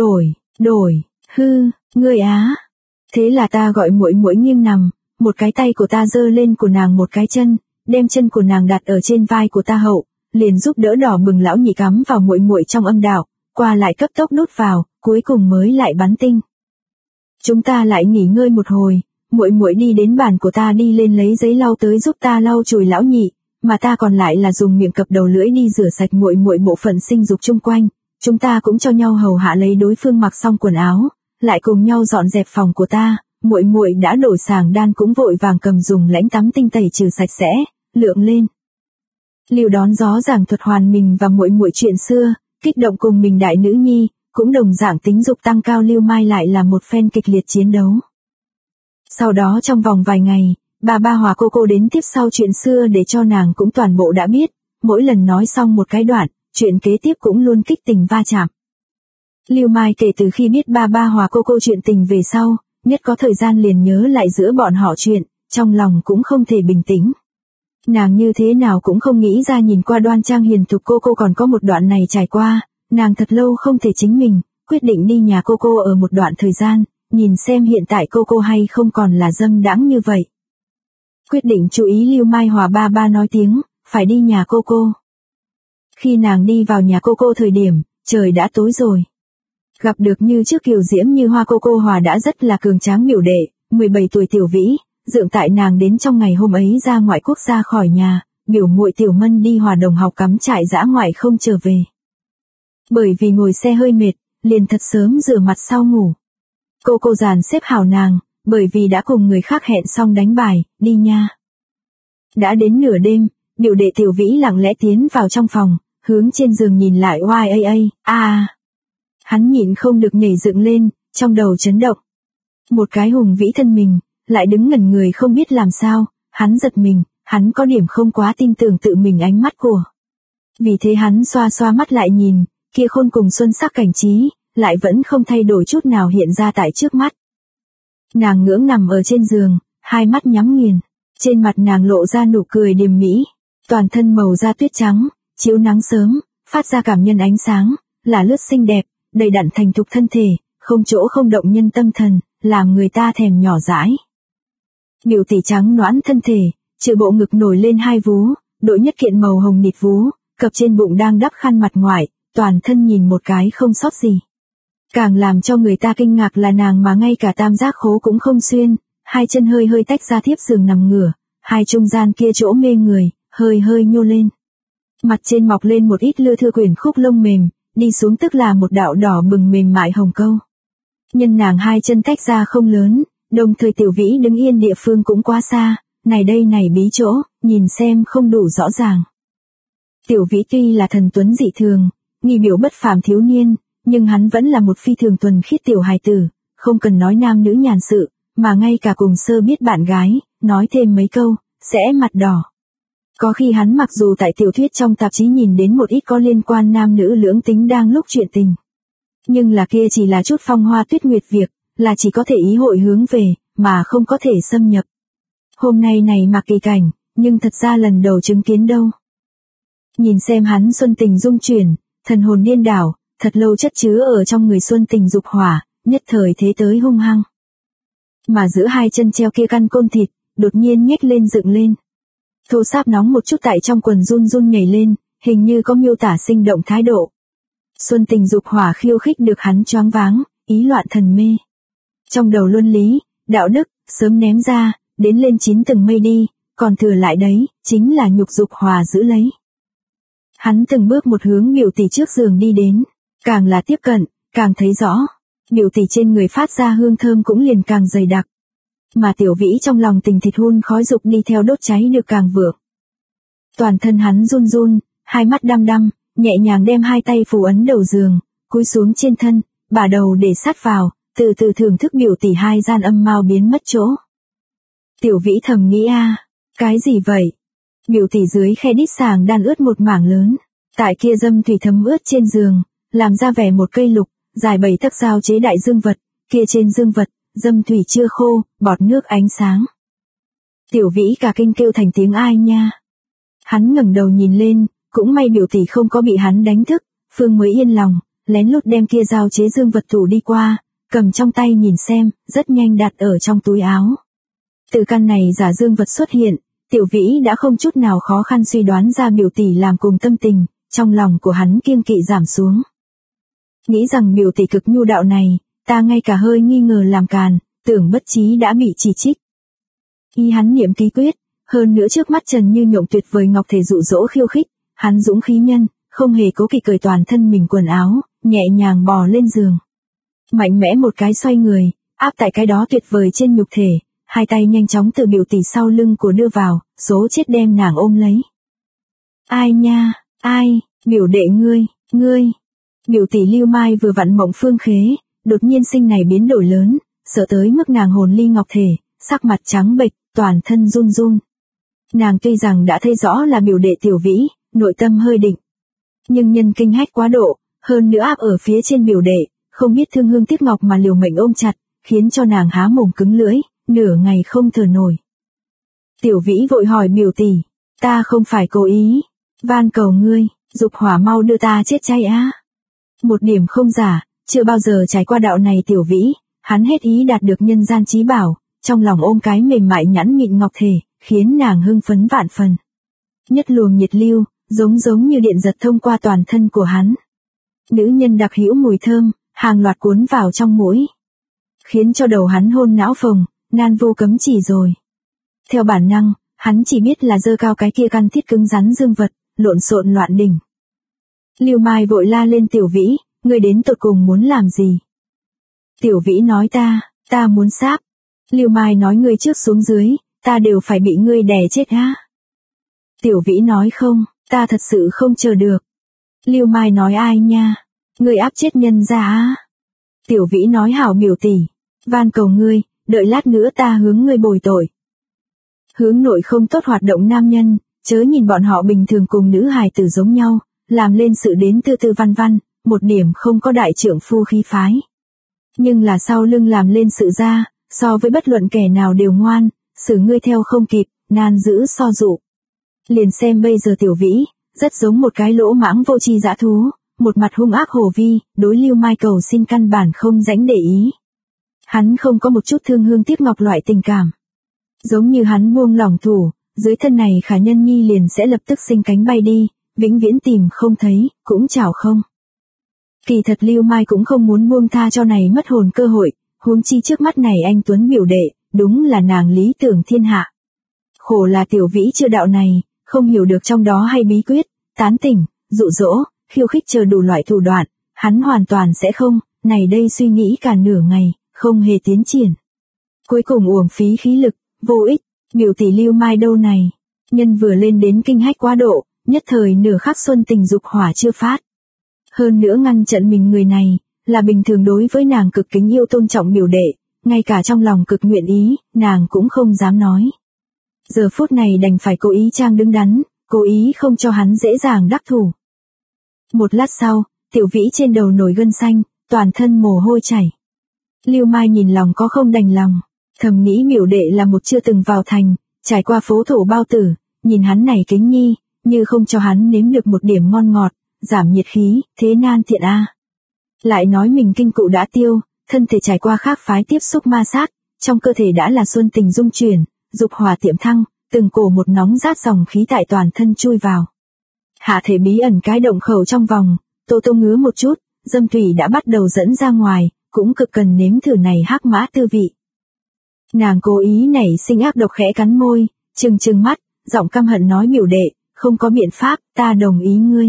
đổi, hư, ngươi á. Thế là ta gọi muội muội nghiêng nằm, một cái tay của ta giơ lên của nàng một cái chân, đem chân của nàng đặt ở trên vai của ta hậu, liền giúp đỡ đỏ bừng lão nhị cắm vào muội muội trong âm đạo, qua lại cấp tốc đút vào, cuối cùng mới lại bắn tinh. Chúng ta lại nghỉ ngơi một hồi, muội muội đi đến bàn của ta đi lên lấy giấy lau tới giúp ta lau chùi lão nhị, mà ta còn lại là dùng miệng cập đầu lưỡi đi rửa sạch muội muội bộ phận sinh dục chung quanh. Chúng ta cũng cho nhau hầu hạ lấy đối phương mặc xong quần áo, lại cùng nhau dọn dẹp phòng của ta. Muội muội đã đổi sàng đan cũng vội vàng cầm dùng lãnh tắm tinh tẩy trừ sạch sẽ, lượng lên. Liều đón gió giảng thuật hoàn mình và muội muội chuyện xưa, kích động cùng mình đại nữ nhi, cũng đồng dạng tính dục tăng cao. Lưu Mai lại là một phen kịch liệt chiến đấu. Sau đó trong vòng vài ngày, bà Hòa cô đến tiếp sau chuyện xưa để cho nàng cũng toàn bộ đã biết, mỗi lần nói xong một cái đoạn, chuyện kế tiếp cũng luôn kích tình va chạm. Lưu Mai kể từ khi biết bà Hòa cô chuyện tình về sau, nhất có thời gian liền nhớ lại giữa bọn họ chuyện, trong lòng cũng không thể bình tĩnh. Nàng như thế nào cũng không nghĩ ra nhìn qua đoan trang hiền thục cô còn có một đoạn này trải qua, nàng thật lâu không thể chính mình, quyết định đi nhà cô ở một đoạn thời gian, nhìn xem hiện tại cô hay không còn là dâm đãng như vậy. Quyết định chú ý Lưu Mai hòa ba nói tiếng, phải đi nhà cô. Khi nàng đi vào nhà cô thời điểm, trời đã tối rồi. Gặp được như trước kiều diễm như hoa cô hòa đã rất là cường tráng biểu đệ, 17 tuổi tiểu vĩ, dượng tại nàng đến trong ngày hôm ấy ra ngoại quốc ra khỏi nhà, biểu muội tiểu Mân đi hòa đồng học cắm trại dã ngoại không trở về. Bởi vì ngồi xe hơi mệt, liền thật sớm rửa mặt sau ngủ. Cô dàn xếp hảo nàng, bởi vì đã cùng người khác hẹn xong đánh bài, đi nha. Đã đến nửa đêm, biểu đệ tiểu vĩ lặng lẽ tiến vào trong phòng, hướng trên giường nhìn lại Hắn nhịn không được nhảy dựng lên, trong đầu chấn động. Một cái hùng vĩ thân mình, lại đứng ngẩn người không biết làm sao, hắn giật mình, hắn có điểm không quá tin tưởng tự mình ánh mắt của. Vì thế hắn xoa mắt lại nhìn, kia khôn cùng xuân sắc cảnh trí, lại vẫn không thay đổi chút nào hiện ra tại trước mắt. Nàng ngưỡng nằm ở trên giường, hai mắt nhắm nghiền, trên mặt nàng lộ ra nụ cười điềm mỹ, toàn thân màu da tuyết trắng, chiếu nắng sớm, phát ra cảm nhân ánh sáng, là lướt xinh đẹp, đầy đặn thành thục thân thể, không chỗ không động nhân tâm thần, làm người ta thèm nhỏ dãi. Biểu tỷ trắng nõn thân thể, trừ bộ ngực nổi lên hai vú, đội nhất kiện màu hồng nịt vú, cặp trên bụng đang đắp khăn mặt ngoài, toàn thân nhìn một cái không sót gì. Càng làm cho người ta kinh ngạc là nàng mà ngay cả tam giác khố cũng không xuyên, hai chân hơi tách ra thiếp giường nằm ngửa, hai trung gian kia chỗ mê người, hơi nhô lên. Mặt trên mọc lên một ít lưa thưa quyển khúc lông mềm, đi xuống tức là một đạo đỏ bừng mềm mại hồng câu. Nhân nàng hai chân tách ra không lớn, đồng thời tiểu vĩ đứng yên địa phương cũng quá xa, này bí chỗ, nhìn xem không đủ rõ ràng. Tiểu vĩ tuy là thần tuấn dị thường, nghi biểu bất phàm thiếu niên, nhưng hắn vẫn là một phi thường thuần khiết tiểu hài tử, không cần nói nam nữ nhàn sự, mà ngay cả cùng sơ biết bạn gái, nói thêm mấy câu, sẽ mặt đỏ. Có khi hắn mặc dù tại tiểu thuyết trong tạp chí nhìn đến một ít có liên quan nam nữ lưỡng tính đang lúc chuyện tình. Nhưng là kia chỉ là chút phong hoa tuyết nguyệt việc, là chỉ có thể ý hội hướng về, mà không có thể xâm nhập. Hôm nay này mặc kỳ cảnh, nhưng thật ra lần đầu chứng kiến đâu. Nhìn xem hắn xuân tình dung chuyển, thần hồn điên đảo, thật lâu chất chứa ở trong người xuân tình dục hỏa, nhất thời thế tới hung hăng. Mà giữa hai chân treo kia căn côn thịt, đột nhiên nhếch lên dựng lên. Thô sáp nóng một chút tại trong quần run nhảy lên, hình như có miêu tả sinh động thái độ. Xuân tình dục hỏa khiêu khích được hắn choáng váng, ý loạn thần mê. Trong đầu luân lý, đạo đức, sớm ném ra, đến lên 9 tầng mây đi, còn thừa lại đấy, chính là nhục dục hỏa giữ lấy. Hắn từng bước một hướng biểu tỷ trước giường đi đến, càng là tiếp cận, càng thấy rõ, biểu tỷ trên người phát ra hương thơm cũng liền càng dày đặc. Mà Tiểu Vĩ trong lòng tình thịt hun khói dục đi theo đốt cháy được càng vượng. Toàn thân hắn run run, hai mắt đăm đăm, nhẹ nhàng đem hai tay phủ ấn đầu giường, cúi xuống trên thân, bả đầu để sát vào, từ từ thưởng thức biểu tỷ hai gian âm mau biến mất chỗ. Tiểu Vĩ thầm nghĩ cái gì vậy? Biểu tỷ dưới khe đít sàng đan ướt một mảng lớn, tại kia dâm thủy thấm ướt trên giường, làm ra vẻ một cây lục, dài 7 tấc giao chế đại dương vật, kia trên dương vật, dâm thủy chưa khô, bọt nước ánh sáng. Tiểu Vĩ cả kinh kêu thành tiếng ai nha. Hắn ngẩng đầu nhìn lên, cũng may biểu tỷ không có bị hắn đánh thức, Phương mới yên lòng, lén lút đem kia giao chế dương vật thủ đi qua, cầm trong tay nhìn xem, rất nhanh đặt ở trong túi áo. Từ căn này giả dương vật xuất hiện, Tiểu Vĩ đã không chút nào khó khăn suy đoán ra biểu tỷ làm cùng tâm tình, trong lòng của hắn kiêng kỵ giảm xuống. Nghĩ rằng biểu tỷ cực nhu đạo này, ta ngay cả hơi nghi ngờ làm càn, tưởng bất trí đã bị chỉ trích. Y hắn niệm ký quyết, hơn nữa trước mắt Trần Như Nhộng tuyệt vời ngọc thể dụ dỗ khiêu khích, hắn dũng khí nhân, không hề cố kỵ cởi toàn thân mình quần áo, nhẹ nhàng bò lên giường. Mạnh mẽ một cái xoay người, áp tại cái đó tuyệt vời trên nhục thể, hai tay nhanh chóng từ biểu tỷ sau lưng của đưa vào, số chết đem nàng ôm lấy. Ai nha, ai, biểu đệ ngươi. Biểu tỷ Lưu Mai vừa vặn mộng phương khế, đột nhiên sinh này biến đổi lớn, sợ tới mức nàng hồn ly ngọc thể, sắc mặt trắng bệch, toàn thân run run. Nàng tuy rằng đã thấy rõ là biểu đệ Tiểu Vĩ, nội tâm hơi định. Nhưng nhân kinh hách quá độ, hơn nữa áp ở phía trên biểu đệ, không biết thương hương tiếc ngọc mà liều mệnh ôm chặt, khiến cho nàng há mồm cứng lưỡi, nửa ngày không thở nổi. Tiểu Vĩ vội hỏi biểu tỷ, ta không phải cố ý, van cầu ngươi, dục hỏa mau đưa ta chết chay Một điểm không giả, chưa bao giờ trải qua đạo này Tiểu Vĩ, hắn hết ý đạt được nhân gian trí bảo, trong lòng ôm cái mềm mại nhẵn mịn ngọc thể, khiến nàng hưng phấn vạn phần. Nhất luồng nhiệt lưu, giống như điện giật thông qua toàn thân của hắn. Nữ nhân đặc hữu mùi thơm, hàng loạt cuốn vào trong mũi, khiến cho đầu hắn hôn não phồng, nan vô cấm chỉ rồi. Theo bản năng, hắn chỉ biết là giơ cao cái kia căn thiết cứng rắn dương vật, lộn xộn loạn đỉnh. Lưu Mai vội la lên Tiểu Vĩ, ngươi đến tột cùng muốn làm gì? Tiểu Vĩ nói ta muốn sáp. Lưu Mai nói ngươi trước xuống dưới, ta đều phải bị ngươi đè chết Tiểu Vĩ nói không, ta thật sự không chờ được. Lưu Mai nói ai nha, ngươi áp chết nhân ra Tiểu Vĩ nói hảo biểu tỷ, van cầu ngươi, đợi lát nữa ta hướng ngươi bồi tội. Hướng nội không tốt hoạt động nam nhân, chớ nhìn bọn họ bình thường cùng nữ hài tử giống nhau, làm lên sự đến tư tư văn văn, một điểm không có đại trượng phu khí phái. Nhưng là sau lưng làm lên sự ra, so với bất luận kẻ nào đều ngoan, xử ngươi theo không kịp, nan giữ so dụ. Liền xem bây giờ Tiểu Vĩ, rất giống một cái lỗ mãng vô tri dã thú, một mặt hung ác hổ vi, đối Lưu Mai cầu xin căn bản không rãnh để ý. Hắn không có một chút thương hương tiếc ngọc loại tình cảm. Giống như hắn buông lỏng thủ, dưới thân này khả nhân nhi liền sẽ lập tức sinh cánh bay đi, vĩnh viễn tìm không thấy, cũng chào không. Kỳ thật Lưu Mai cũng không muốn buông tha cho này mất hồn cơ hội, huống chi trước mắt này anh Tuấn biểu đệ, đúng là nàng lý tưởng thiên hạ. Khổ là Tiểu Vĩ chưa đạo này, không hiểu được trong đó hay bí quyết, tán tỉnh, dụ dỗ, khiêu khích chờ đủ loại thủ đoạn, hắn hoàn toàn sẽ không, này đây suy nghĩ cả nửa ngày, không hề tiến triển. Cuối cùng uổng phí khí lực, vô ích, biểu tỷ Lưu Mai đâu này, nhân vừa lên đến kinh hách quá độ, nhất thời nửa khắc xuân tình dục hỏa chưa phát. Hơn nữa ngăn trận mình người này, là bình thường đối với nàng cực kính yêu tôn trọng biểu đệ, ngay cả trong lòng cực nguyện ý, nàng cũng không dám nói. Giờ phút này đành phải cố ý trang đứng đắn, cố ý không cho hắn dễ dàng đắc thủ. Một lát sau, Tiểu Vĩ trên đầu nổi gân xanh, toàn thân mồ hôi chảy. Lưu Mai nhìn lòng có không đành lòng, thầm nghĩ biểu đệ là một chưa từng vào thành, trải qua phố thổ bao tử, nhìn hắn này kính nhi, như không cho hắn nếm được một điểm ngon ngọt, giảm nhiệt khí, thế nan thiện Lại nói mình kinh cụ đã tiêu, thân thể trải qua khác phái tiếp xúc ma sát, trong cơ thể đã là xuân tình dung chuyển, dục hỏa tiệm thăng, từng cổ một nóng rát dòng khí tại toàn thân chui vào. Hạ thể bí ẩn cái động khẩu trong vòng, tô tô ngứa một chút, dâm thủy đã bắt đầu dẫn ra ngoài, cũng cực cần nếm thử này hắc mã tư vị. Nàng cố ý nảy sinh ác độc khẽ cắn môi, trừng mắt, giọng căm hận nói biểu đệ, không có biện pháp, ta đồng ý ngươi.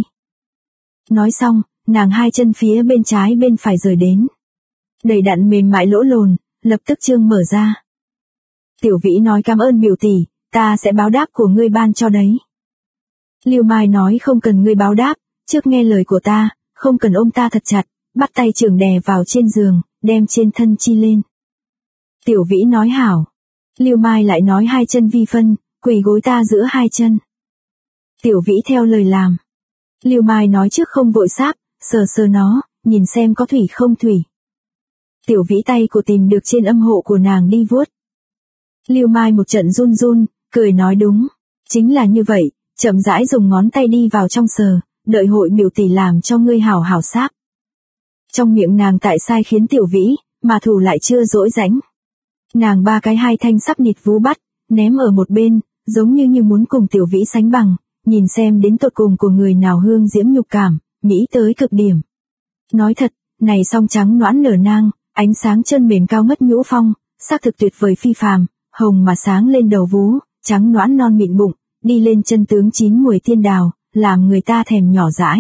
Nói xong, nàng hai chân phía bên trái bên phải rời đến. Đầy đặn mềm mại lỗ lồn, lập tức trương mở ra. Tiểu Vĩ nói cảm ơn biểu tỷ, ta sẽ báo đáp của ngươi ban cho đấy. Lưu Mai nói không cần ngươi báo đáp, trước nghe lời của ta, không cần ôm ta thật chặt, bắt tay Trường đè vào trên giường, đem trên thân chi lên. Tiểu Vĩ nói hảo. Lưu Mai lại nói hai chân vi phân, quỳ gối ta giữa hai chân. Tiểu Vĩ theo lời làm. Lưu Mai nói trước không vội sáp, sờ sờ nó, nhìn xem có thủy không thủy. Tiểu Vĩ tay của tìm được trên âm hộ của nàng đi vuốt. Lưu Mai một trận run run, cười nói đúng, chính là như vậy, chậm rãi dùng ngón tay đi vào trong sờ, đợi hội biểu tỷ làm cho ngươi hảo hảo sáp. Trong miệng nàng tại sai khiến Tiểu Vĩ, mà thủ lại chưa dỗi rãnh. Nàng ba cái hai thanh sắp nịt vú bắt, ném ở một bên, giống như muốn cùng Tiểu Vĩ sánh bằng, nhìn xem đến tột cùng của người nào hương diễm nhục cảm, mỹ tới cực điểm. Nói thật, này song trắng noãn nở nang, ánh sáng chân mềm cao ngất nhũ phong, xác thực tuyệt vời phi phàm, hồng mà sáng lên đầu vú, trắng noãn non mịn bụng, đi lên chân tướng chín muồi tiên đào, làm người ta thèm nhỏ dãi.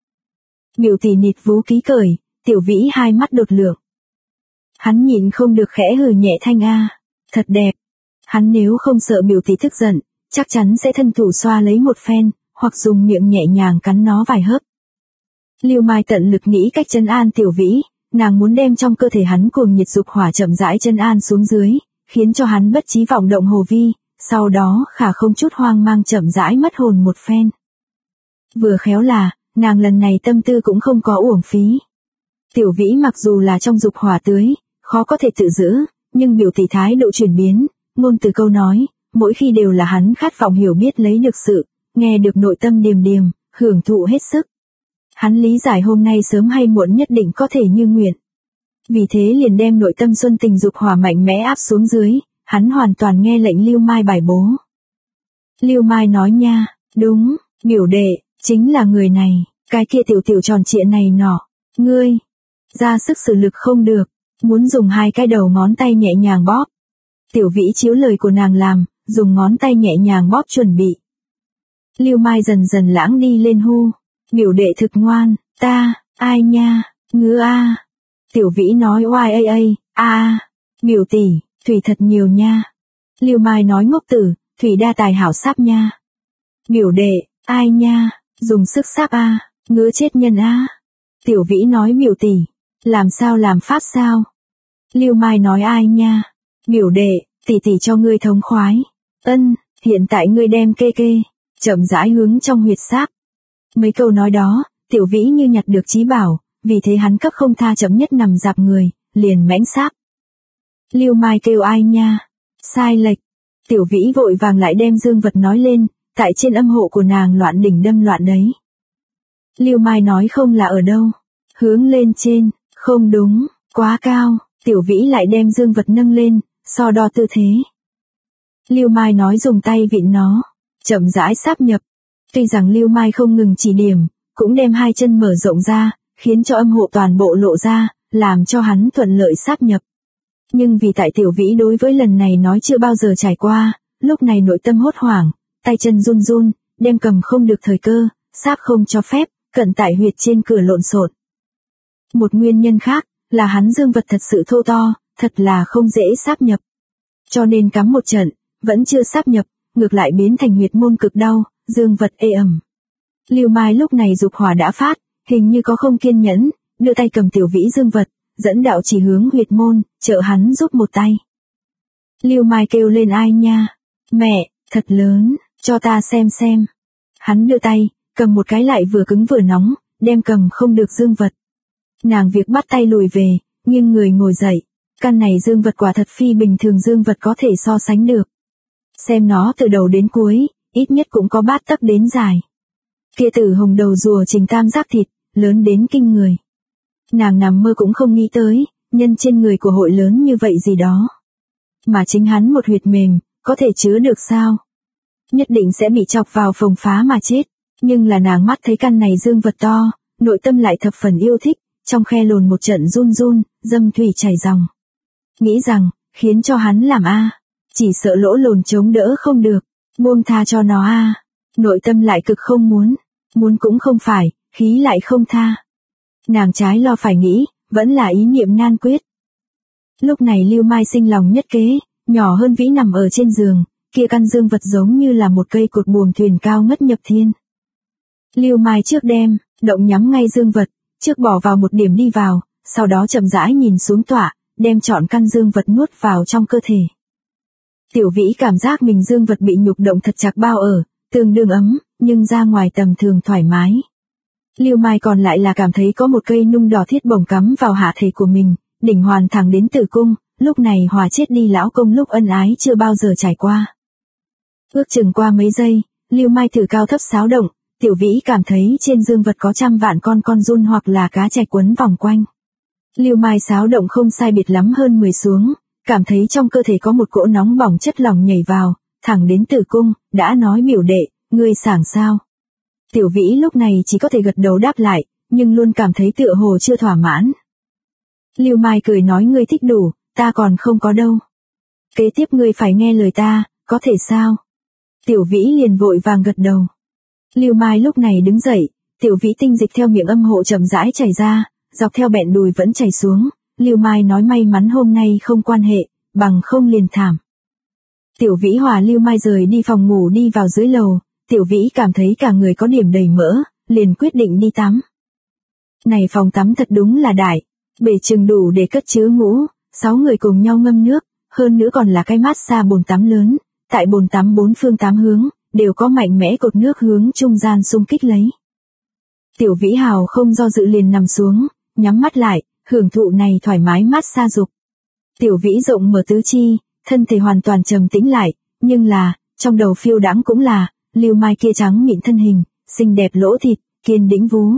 Biểu tỷ nịt vú ký cởi, Tiểu Vĩ hai mắt đột lượng. Hắn nhịn không được khẽ hừ nhẹ thanh a, thật đẹp. Hắn nếu không sợ biểu tỷ tức giận, chắc chắn sẽ thân thủ xoa lấy một phen, hoặc dùng miệng nhẹ nhàng cắn nó vài hớp. Lưu Mai tận lực nghĩ cách trấn an Tiểu Vĩ, nàng muốn đem trong cơ thể hắn cuồng nhiệt dục hỏa chậm rãi trấn an xuống dưới, khiến cho hắn bất trí vọng động hồ vi, sau đó khả không chút hoang mang chậm rãi mất hồn một phen. Vừa khéo là, nàng lần này tâm tư cũng không có uổng phí. Tiểu Vĩ mặc dù là trong dục hỏa tưới, khó có thể tự giữ, nhưng biểu tỷ thái độ chuyển biến, ngôn từ câu nói, mỗi khi đều là hắn khát vọng hiểu biết lấy được sự, nghe được nội tâm điềm điềm, hưởng thụ hết sức. Hắn lý giải hôm nay sớm hay muộn nhất định có thể như nguyện. Vì thế liền đem nội tâm xuân tình dục hỏa mạnh mẽ áp xuống dưới, hắn hoàn toàn nghe lệnh Lưu Mai bài bố. Lưu Mai nói nha, đúng, biểu đệ, chính là người này, cái kia tiểu tiểu tròn trịa này nọ, ngươi, ra sức sử lực không được, muốn dùng hai cái đầu ngón tay nhẹ nhàng bóp. Tiểu Vĩ chiếu lời của nàng làm, dùng ngón tay nhẹ nhàng bóp chuẩn bị. Lưu Mai dần dần lãng đi lên hu, biểu đệ thực ngoan, ta, ai nha, ngứa a. Tiểu Vĩ nói oai a, biểu tỷ, thủy thật nhiều nha. Lưu Mai nói ngốc tử, thủy đa tài hảo sáp nha. Biểu đệ, ai nha, dùng sức sáp a, ngứa chết nhân a. Tiểu Vĩ nói biểu tỷ, làm sao làm pháp sao? Lưu Mai nói ai nha, biểu đệ, tỷ tỷ cho ngươi thống khoái. Ân, hiện tại ngươi đem kê, chậm rãi hướng trong huyệt sáp. Mấy câu nói đó, Tiểu Vĩ như nhặt được trí bảo, vì thế hắn cấp không tha chậm nhất nằm dạp người, liền mãnh sáp. Lưu Mai kêu ai nha, sai lệch. Tiểu Vĩ vội vàng lại đem dương vật nói lên, tại trên âm hộ của nàng loạn đỉnh đâm loạn đấy. Lưu Mai nói không là ở đâu, hướng lên trên, không đúng, quá cao. Tiểu Vĩ lại đem dương vật nâng lên, so đo tư thế. Lưu Mai nói dùng tay vịn nó, chậm rãi sáp nhập. Tuy rằng Lưu Mai không ngừng chỉ điểm, cũng đem hai chân mở rộng ra, khiến cho âm hộ toàn bộ lộ ra, làm cho hắn thuận lợi sáp nhập. Nhưng vì tại Tiểu Vĩ đối với lần này nói chưa bao giờ trải qua, lúc này nội tâm hốt hoảng, tay chân run run, đem cầm không được thời cơ, sáp không cho phép, cận tại huyệt trên cửa lộn xộn. Một nguyên nhân khác, là hắn dương vật thật sự thô to, thật là không dễ sáp nhập. Cho nên cắm một trận, vẫn chưa sáp nhập, ngược lại biến thành huyệt môn cực đau, dương vật ê ẩm. Lưu Mai lúc này dục hỏa đã phát, hình như có không kiên nhẫn, đưa tay cầm Tiểu Vĩ dương vật, dẫn đạo chỉ hướng huyệt môn, trợ hắn giúp một tay. Lưu Mai kêu lên ai nha, mẹ, thật lớn, cho ta xem. Hắn đưa tay, cầm một cái lại vừa cứng vừa nóng, đem cầm không được dương vật. Nàng việc bắt tay lùi về, nhưng người ngồi dậy, căn này dương vật quả thật phi bình thường dương vật có thể so sánh được. Xem nó từ đầu đến cuối, ít nhất cũng có bát tấc đến dài. Kia tử hồng đầu rùa trình tam giác thịt, lớn đến kinh người. Nàng nằm mơ cũng không nghĩ tới, nhân trên người của hội lớn như vậy gì đó. Mà chính hắn một huyệt mềm, có thể chứa được sao? Nhất định sẽ bị chọc vào phồng phá mà chết. Nhưng là nàng mắt thấy căn này dương vật to, nội tâm lại thập phần yêu thích, trong khe lồn một trận run run, dâm thủy chảy ròng. Nghĩ rằng, khiến cho hắn làm a, chỉ sợ lỗ lồn chống đỡ không được. Buông tha cho nó a. Nội tâm lại cực không muốn. Muốn cũng không phải, khí lại không tha. Nàng trái lo phải nghĩ, vẫn là ý niệm nan quyết. Lúc này Lưu Mai sinh lòng nhất kế, nhỏ hơn Vĩ nằm ở trên giường, kia căn dương vật giống như là một cây cột buồm thuyền cao ngất nhập thiên. Lưu Mai trước đem, động nhắm ngay dương vật, trước bỏ vào một điểm đi vào, sau đó chậm rãi nhìn xuống tọa, đem trọn căn dương vật nuốt vào trong cơ thể. Tiểu Vĩ cảm giác mình dương vật bị nhục động thật chặt bao ở, tương đương ấm, nhưng ra ngoài tầm thường thoải mái. Lưu Mai còn lại là cảm thấy có một cây nung đỏ thiết bổng cắm vào hạ thể của mình, đỉnh hoàn thẳng đến tử cung, lúc này hòa chết đi lão công lúc ân ái chưa bao giờ trải qua. Ước chừng qua mấy giây, Lưu Mai thử cao thấp xáo động, Tiểu Vĩ cảm thấy trên dương vật có trăm vạn con giun hoặc là cá trạch quấn vòng quanh. Lưu Mai xáo động không sai biệt lắm hơn 10 xuống, cảm thấy trong cơ thể có một cỗ nóng bỏng chất lỏng nhảy vào, thẳng đến tử cung, đã nói biểu đệ, ngươi sảng sao. Tiểu Vĩ lúc này chỉ có thể gật đầu đáp lại, nhưng luôn cảm thấy tựa hồ chưa thỏa mãn. Lưu Mai cười nói ngươi thích đủ, ta còn không có đâu. Kế tiếp ngươi phải nghe lời ta, có thể sao? Tiểu Vĩ liền vội vàng gật đầu. Lưu Mai lúc này đứng dậy, Tiểu Vĩ tinh dịch theo miệng âm hộ chậm rãi chảy ra, dọc theo bẹn đùi vẫn chảy xuống, Lưu Mai nói may mắn hôm nay không quan hệ, bằng không liền thảm. Tiểu Vĩ hòa Lưu Mai rời đi phòng ngủ đi vào dưới lầu, Tiểu Vĩ cảm thấy cả người có điểm đầy mỡ, liền quyết định đi tắm. Này phòng tắm thật đúng là đại, bể chừng đủ để cất chứa ngũ, 6 người cùng nhau ngâm nước, hơn nữa còn là cái massage bồn tắm lớn, tại bồn tắm 4 phương 8 hướng, đều có mạnh mẽ cột nước hướng trung gian xung kích lấy. Tiểu Vĩ hào không do dự liền nằm xuống, nhắm mắt lại, hưởng thụ này thoải mái massage dục. Tiểu Vĩ rộng mở tứ chi, thân thể hoàn toàn trầm tĩnh lại, nhưng là, trong đầu phiêu đãng cũng là, Lưu Mai kia trắng mịn thân hình, xinh đẹp lỗ thịt, kiên đĩnh vú.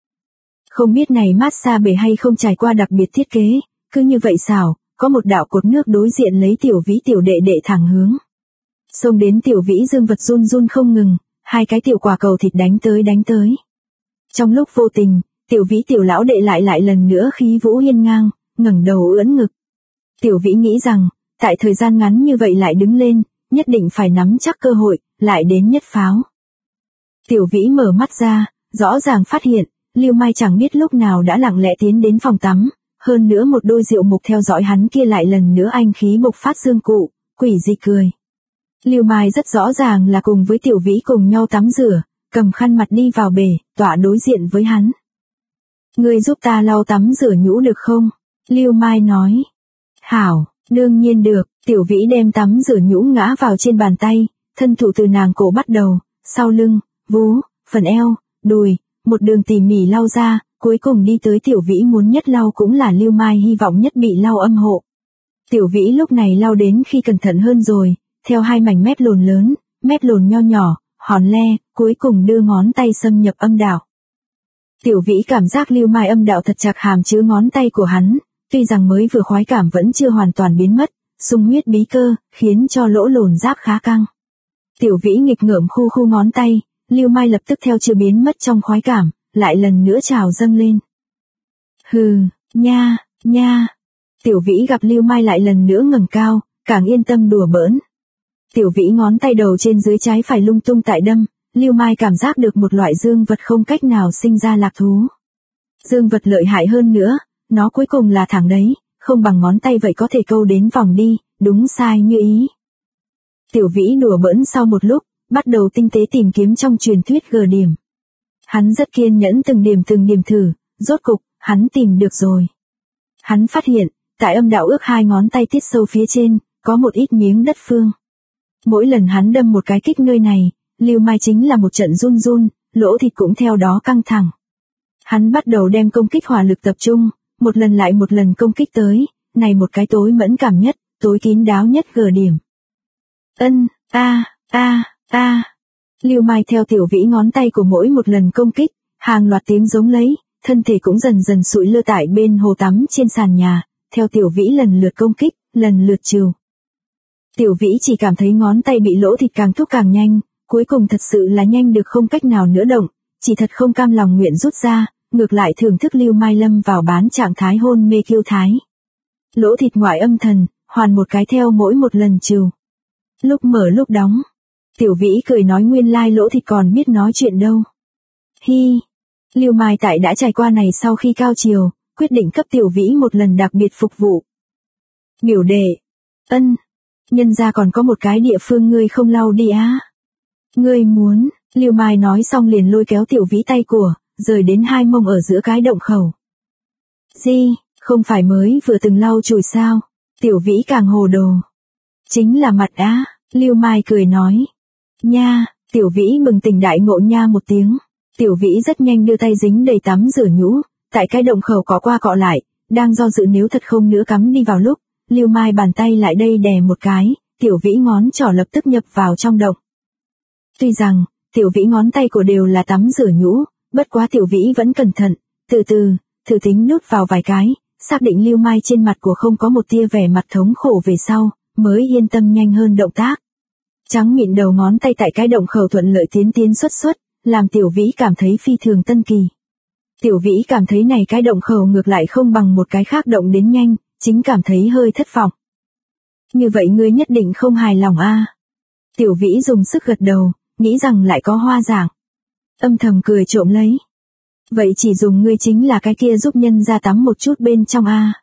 Không biết này massage bể hay không trải qua đặc biệt thiết kế, cứ như vậy xảo, có một đạo cột nước đối diện lấy Tiểu Vĩ tiểu đệ đệ thẳng hướng. Xông đến Tiểu Vĩ dương vật run run không ngừng, hai cái tiểu quả cầu thịt đánh tới. Trong lúc vô tình, Tiểu Vĩ tiểu lão đệ lại lần nữa khí vũ hiên ngang, ngẩng đầu ưỡn ngực. Tiểu Vĩ nghĩ rằng, tại thời gian ngắn như vậy lại đứng lên, nhất định phải nắm chắc cơ hội, lại đến nhất pháo. Tiểu Vĩ mở mắt ra, rõ ràng phát hiện, Lưu Mai chẳng biết lúc nào đã lặng lẽ tiến đến phòng tắm, hơn nữa một đôi rượu mục theo dõi hắn kia lại lần nữa anh khí bộc phát dương cụ, quỷ dị cười. Lưu Mai rất rõ ràng là cùng với Tiểu Vĩ cùng nhau tắm rửa, cầm khăn mặt đi vào bể, tọa đối diện với hắn. Ngươi giúp ta lau tắm rửa nhũ được không? Lưu Mai nói. Hảo, đương nhiên được, Tiểu Vĩ đem tắm rửa nhũ ngã vào trên bàn tay, thân thủ từ nàng cổ bắt đầu, sau lưng, vú, phần eo, đùi, một đường tỉ mỉ lau ra, cuối cùng đi tới Tiểu Vĩ muốn nhất lau cũng là Lưu Mai hy vọng nhất bị lau âm hộ. Tiểu Vĩ lúc này lau đến khi cẩn thận hơn rồi, theo hai mảnh mép lồn lớn, mép lồn nho nhỏ, hòn le, cuối cùng đưa ngón tay xâm nhập âm đạo. Tiểu Vĩ cảm giác Lưu Mai âm đạo thật chặt hàm chứa ngón tay của hắn, tuy rằng mới vừa khoái cảm vẫn chưa hoàn toàn biến mất, xung huyết bí cơ, khiến cho lỗ lồn giáp khá căng. Tiểu Vĩ nghịch ngợm khu ngón tay, Lưu Mai lập tức theo chưa biến mất trong khoái cảm, lại lần nữa trào dâng lên. Hừ, nha. Tiểu Vĩ gặp Lưu Mai lại lần nữa ngẩng cao, càng yên tâm đùa bỡn. Tiểu Vĩ ngón tay đầu trên dưới trái phải lung tung tại đâm, Lưu Mai cảm giác được một loại dương vật không cách nào sinh ra lạc thú. Dương vật lợi hại hơn nữa, nó cuối cùng là thẳng đấy, không bằng ngón tay vậy có thể câu đến vòng đi, đúng sai như ý. Tiểu Vĩ đùa bỡn sau một lúc, bắt đầu tinh tế tìm kiếm trong truyền thuyết G điểm. Hắn rất kiên nhẫn từng điểm thử, rốt cục, hắn tìm được rồi. Hắn phát hiện, tại âm đạo ước 2 ngón tay tiết sâu phía trên, có một ít miếng đất phương. Mỗi lần hắn đâm một cái kích nơi này, Lưu Mai chính là một trận run, lỗ thịt cũng theo đó căng thẳng. Hắn bắt đầu đem công kích hỏa lực tập trung, một lần lại một lần công kích tới, này một cái tối mẫn cảm nhất, tối kín đáo nhất G điểm. Lưu Mai theo Tiểu Vĩ ngón tay của mỗi một lần công kích, hàng loạt tiếng giống lấy, thân thể cũng dần dần sụi lơ tại bên hồ tắm trên sàn nhà, theo Tiểu Vĩ lần lượt công kích, lần lượt trừ. Tiểu Vĩ chỉ cảm thấy ngón tay bị lỗ thịt càng thúc càng nhanh, cuối cùng thật sự là nhanh được không cách nào nữa động, chỉ thật không cam lòng nguyện rút ra, ngược lại thưởng thức Lưu Mai lâm vào bán trạng thái hôn mê kiêu thái. Lỗ thịt ngoại âm thần, hoàn một cái theo mỗi một lần trừ. Lúc mở lúc đóng. Tiểu Vĩ cười nói nguyên lai lỗ thịt còn biết nói chuyện đâu. Hi. Lưu Mai tại đã trải qua này sau khi cao chiều, quyết định cấp Tiểu Vĩ một lần đặc biệt phục vụ. Biểu đệ. Ân. Nhân ra còn có một cái địa phương ngươi không lau đi á. Ngươi muốn, Lưu Mai nói xong liền lôi kéo Tiểu Vĩ tay của, rời đến hai mông ở giữa cái động khẩu. Gì, không phải mới vừa từng lau chùi sao? Tiểu Vĩ càng hồ đồ. Chính là mặt á, Lưu Mai cười nói. Nha, Tiểu Vĩ bừng tỉnh đại ngộ nha một tiếng. Tiểu Vĩ rất nhanh đưa tay dính đầy tắm rửa nhũ, tại cái động khẩu cọ qua cọ lại, đang do dự nếu thật không nữa cắm đi vào lúc, Lưu Mai bàn tay lại đây đè một cái, Tiểu Vĩ ngón trỏ lập tức nhập vào trong động. Tuy rằng, Tiểu Vĩ ngón tay của đều là tắm rửa nhũ, bất quá Tiểu Vĩ vẫn cẩn thận, từ từ, thử tính nút vào vài cái, xác định Lưu Mai trên mặt của không có một tia vẻ mặt thống khổ về sau, mới yên tâm nhanh hơn động tác. Trắng mịn đầu ngón tay tại cái động khẩu thuận lợi tiến xuất, làm Tiểu Vĩ cảm thấy phi thường tân kỳ. Tiểu Vĩ cảm thấy này cái động khẩu ngược lại không bằng một cái khác động đến nhanh, chính cảm thấy hơi thất vọng. Như vậy ngươi nhất định không hài lòng a? Tiểu Vĩ dùng sức gật đầu, nghĩ rằng lại có hoa giảng. Âm thầm cười trộm lấy. Vậy chỉ dùng ngươi chính là cái kia giúp nhân ra tắm một chút bên trong a?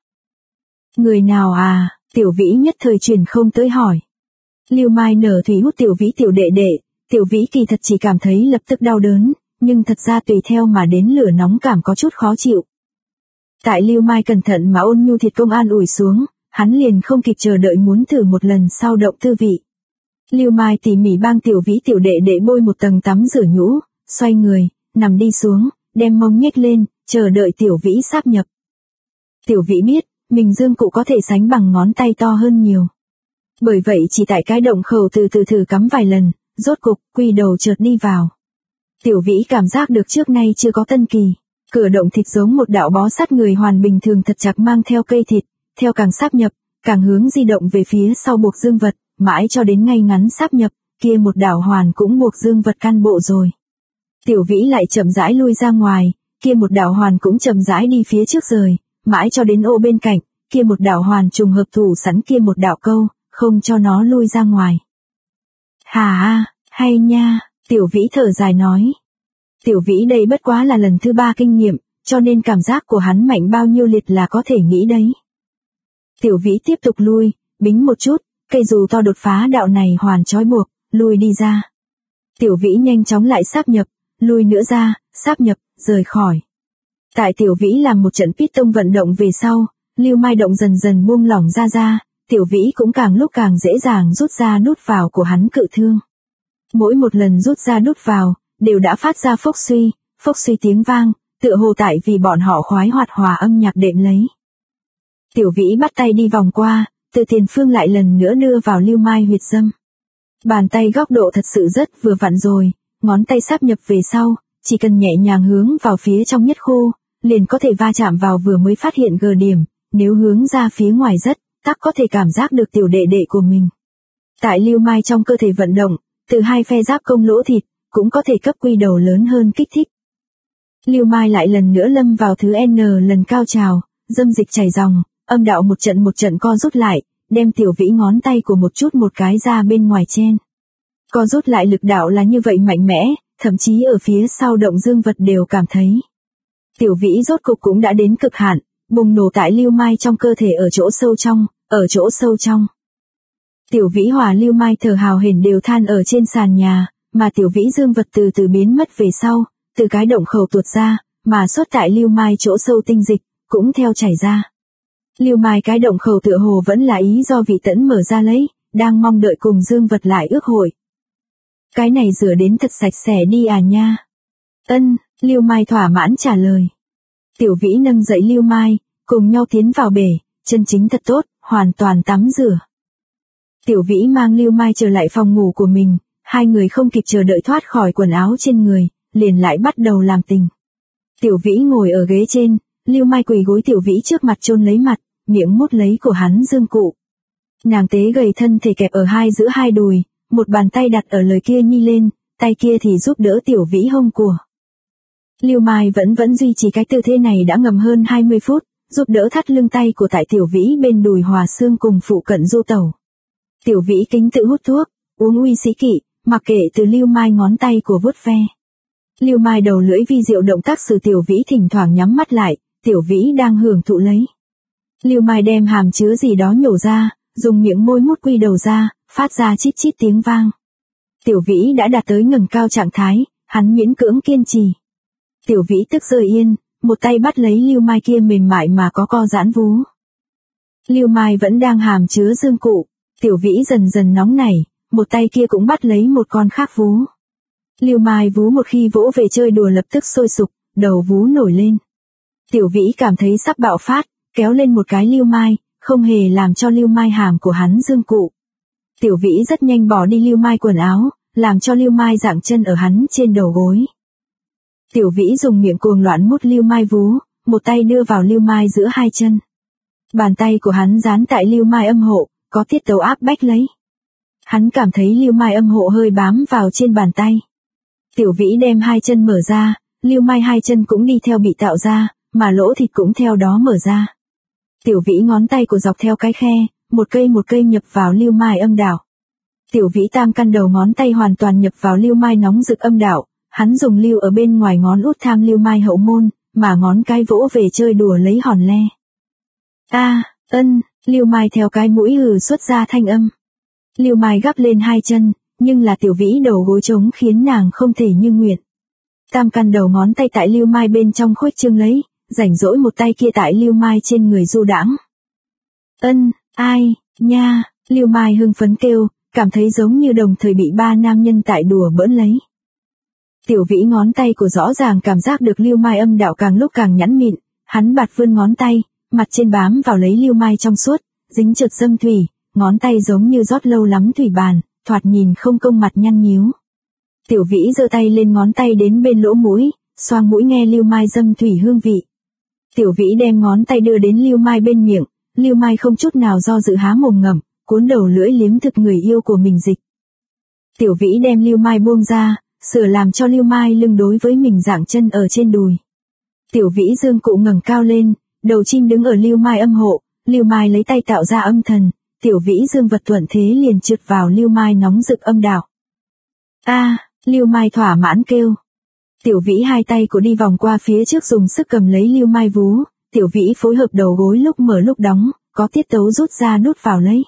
Người nào à? Tiểu Vĩ nhất thời truyền không tới hỏi. Lưu Mai nở thủy hút Tiểu Vĩ tiểu đệ đệ, Tiểu Vĩ kỳ thật chỉ cảm thấy lập tức đau đớn, nhưng thật ra tùy theo mà đến lửa nóng cảm có chút khó chịu. Tại Lưu Mai cẩn thận mà ôn nhu thiệt công an ủi xuống, hắn liền không kịp chờ đợi muốn thử một lần sau động tư vị. Lưu Mai tỉ mỉ bang Tiểu Vĩ tiểu đệ đệ bôi một tầng tắm rửa nhũ, xoay người, nằm đi xuống, đem mông nhếch lên, chờ đợi Tiểu Vĩ sáp nhập. Tiểu Vĩ biết, mình dương cụ có thể sánh bằng ngón tay to hơn nhiều. Bởi vậy chỉ tại cái động khẩu từ từ thử cắm vài lần, rốt cục, quy đầu chợt đi vào. Tiểu Vĩ cảm giác được trước nay chưa có tân kỳ, cửa động thịt giống một đạo bó sắt người hoàn bình thường thật chặt mang theo cây thịt, theo càng sáp nhập, càng hướng di động về phía sau buộc dương vật, mãi cho đến ngay ngắn sáp nhập, kia một đạo hoàn cũng buộc dương vật căn bộ rồi. Tiểu Vĩ lại chậm rãi lui ra ngoài, kia một đạo hoàn cũng chậm rãi đi phía trước rời, mãi cho đến ô bên cạnh, kia một đạo hoàn trùng hợp thủ sẵn kia một đạo câu, không cho nó lui ra ngoài. Hà, hay nha, Tiểu Vĩ thở dài nói. Tiểu Vĩ đây bất quá là lần thứ 3 kinh nghiệm, cho nên cảm giác của hắn mạnh bao nhiêu liệt là có thể nghĩ đấy. Tiểu Vĩ tiếp tục lui, bính một chút, cây dù to đột phá đạo này hoàn trói buộc, lui đi ra. Tiểu Vĩ nhanh chóng lại sáp nhập, lui nữa ra, sáp nhập, rời khỏi. Tại Tiểu Vĩ làm một trận piston vận động về sau, Lưu Mai động dần dần buông lỏng ra, Tiểu Vĩ cũng càng lúc càng dễ dàng rút ra đút vào của hắn cự thương. Mỗi một lần rút ra đút vào, đều đã phát ra phốc suy tiếng vang, tựa hồ tại vì bọn họ khoái hoạt hòa âm nhạc đệm lấy. Tiểu Vĩ bắt tay đi vòng qua, từ tiền phương lại lần nữa đưa vào Lưu Mai huyệt dâm. Bàn tay góc độ thật sự rất vừa vặn rồi, ngón tay sáp nhập về sau, chỉ cần nhẹ nhàng hướng vào phía trong nhất khô, liền có thể va chạm vào vừa mới phát hiện gờ điểm, nếu hướng ra phía ngoài rất, tắc có thể cảm giác được tiểu đệ đệ của mình. Tại Lưu Mai trong cơ thể vận động, từ hai phe giáp công lỗ thịt, cũng có thể cấp quy đầu lớn hơn kích thích. Lưu Mai lại lần nữa lâm vào thứ N lần cao trào, dâm dịch chảy ròng, âm đạo một trận co rút lại, đem Tiểu Vĩ ngón tay của một cái ra bên ngoài chen. Co rút lại lực đạo là như vậy mạnh mẽ, thậm chí ở phía sau động dương vật đều cảm thấy. Tiểu Vĩ rốt cục cũng đã đến cực hạn, bùng nổ tại Lưu Mai trong cơ thể ở chỗ sâu trong. Tiểu Vĩ hòa Lưu Mai thở hào hển đều than ở trên sàn nhà, mà Tiểu Vĩ dương vật từ từ biến mất về sau, từ cái động khẩu tuột ra, mà xuất tại Lưu Mai chỗ sâu tinh dịch, cũng theo chảy ra. Lưu Mai cái động khẩu tựa hồ vẫn là ý do vị tẫn mở ra lấy, đang mong đợi cùng dương vật lại ước hội. Cái này rửa đến thật sạch sẽ đi à nha. Ân, Lưu Mai thỏa mãn trả lời. Tiểu Vĩ nâng dậy Lưu Mai, cùng nhau tiến vào bể, chân chính thật tốt, hoàn toàn tắm rửa. Tiểu Vĩ mang Lưu Mai trở lại phòng ngủ của mình, hai người không kịp chờ đợi thoát khỏi quần áo trên người, liền lại bắt đầu làm tình. Tiểu Vĩ ngồi ở ghế trên, Lưu Mai quỳ gối Tiểu Vĩ trước mặt chôn lấy mặt, miệng mút lấy của hắn dương cụ. Nàng tế gầy thân thể kẹp ở giữa hai đùi, một bàn tay đặt ở lời kia nhi lên, tay kia thì giúp đỡ Tiểu Vĩ hông của. Lưu Mai vẫn duy trì cái tư thế này đã ngầm hơn 20 phút, giúp đỡ thắt lưng tay của tại Tiểu Vĩ bên đùi hòa xương cùng phụ cận du tẩu. Tiểu Vĩ kính tự hút thuốc, uống uy sĩ kỵ, mặc kệ từ Lưu Mai ngón tay của vuốt ve. Lưu Mai đầu lưỡi vi diệu động tác sử Tiểu Vĩ thỉnh thoảng nhắm mắt lại, Tiểu Vĩ đang hưởng thụ lấy. Lưu Mai đem hàm chứa gì đó nhổ ra, dùng miệng môi mút quy đầu ra, phát ra chít chít tiếng vang. Tiểu Vĩ đã đạt tới ngẩng cao trạng thái, hắn miễn cưỡng kiên trì. Tiểu Vĩ tức rơi yên, một tay bắt lấy Lưu Mai kia mềm mại mà có co giãn vú. Lưu Mai vẫn đang hàm chứa dương cụ, Tiểu Vĩ dần dần nóng nảy, một tay kia cũng bắt lấy một con khác vú. Lưu Mai vú một khi vỗ về chơi đùa lập tức sôi sục, đầu vú nổi lên. Tiểu Vĩ cảm thấy sắp bạo phát, kéo lên một cái Lưu Mai, không hề làm cho Lưu Mai hàm của hắn dương cụ. Tiểu Vĩ rất nhanh bỏ đi Lưu Mai quần áo, làm cho Lưu Mai dạng chân ở hắn trên đầu gối. Tiểu Vĩ dùng miệng cuồng loạn mút Lưu Mai vú, một tay đưa vào Lưu Mai giữa hai chân. Bàn tay của hắn dán tại Lưu Mai âm hộ, có tiết tấu áp bách lấy. Hắn cảm thấy Lưu Mai âm hộ hơi bám vào trên bàn tay. Tiểu Vĩ đem hai chân mở ra, Lưu Mai hai chân cũng đi theo bị tạo ra, mà lỗ thịt cũng theo đó mở ra. Tiểu Vĩ ngón tay của dọc theo cái khe, một cây nhập vào Lưu Mai âm đạo. Tiểu Vĩ tam căn đầu ngón tay hoàn toàn nhập vào Lưu Mai nóng rực âm đạo, hắn dùng lưu ở bên ngoài ngón út tham Lưu Mai hậu môn, mà ngón cái vỗ về chơi đùa lấy hòn le. Lưu Mai theo cái mũi hừ xuất ra thanh âm. Lưu Mai gắp lên hai chân, nhưng là Tiểu Vĩ đầu gối trống khiến nàng không thể như nguyện. Tam căn đầu ngón tay tại Lưu Mai bên trong khuếch trương lấy, rảnh rỗi một tay kia tại Lưu Mai trên người du đãng. Ai, nha, Lưu Mai hưng phấn kêu, cảm thấy giống như đồng thời bị ba nam nhân tại đùa bỡn lấy. Tiểu Vĩ ngón tay của rõ ràng cảm giác được Lưu Mai âm đạo càng lúc càng nhẵn mịn, hắn bạt vươn ngón tay, mặt trên bám vào lấy Lưu Mai trong suốt, dính chợt dâm thủy, ngón tay giống như rót lâu lắm thủy bàn, thoạt nhìn không công mặt nhăn nhíu. Tiểu Vĩ giơ tay lên ngón tay đến bên lỗ mũi, xoang mũi nghe Lưu Mai dâm thủy hương vị. Tiểu Vĩ đem ngón tay đưa đến Lưu Mai bên miệng, Lưu Mai không chút nào do dự há mồm ngậm, cuốn đầu lưỡi liếm thực người yêu của mình dịch. Tiểu Vĩ đem Lưu Mai buông ra, sửa làm cho Lưu Mai lưng đối với mình dạng chân ở trên đùi. Tiểu Vĩ dương cụ ngẩng cao lên, đầu chim đứng ở Lưu Mai âm hộ, Lưu Mai lấy tay tạo ra âm thần, Tiểu Vĩ dương vật thuận thế liền trượt vào Lưu Mai nóng rực âm đạo. Lưu Mai thỏa mãn kêu. Tiểu Vĩ hai tay của đi vòng qua phía trước dùng sức cầm lấy Lưu Mai vú, Tiểu Vĩ phối hợp đầu gối lúc mở lúc đóng, có tiết tấu rút ra đút vào lấy.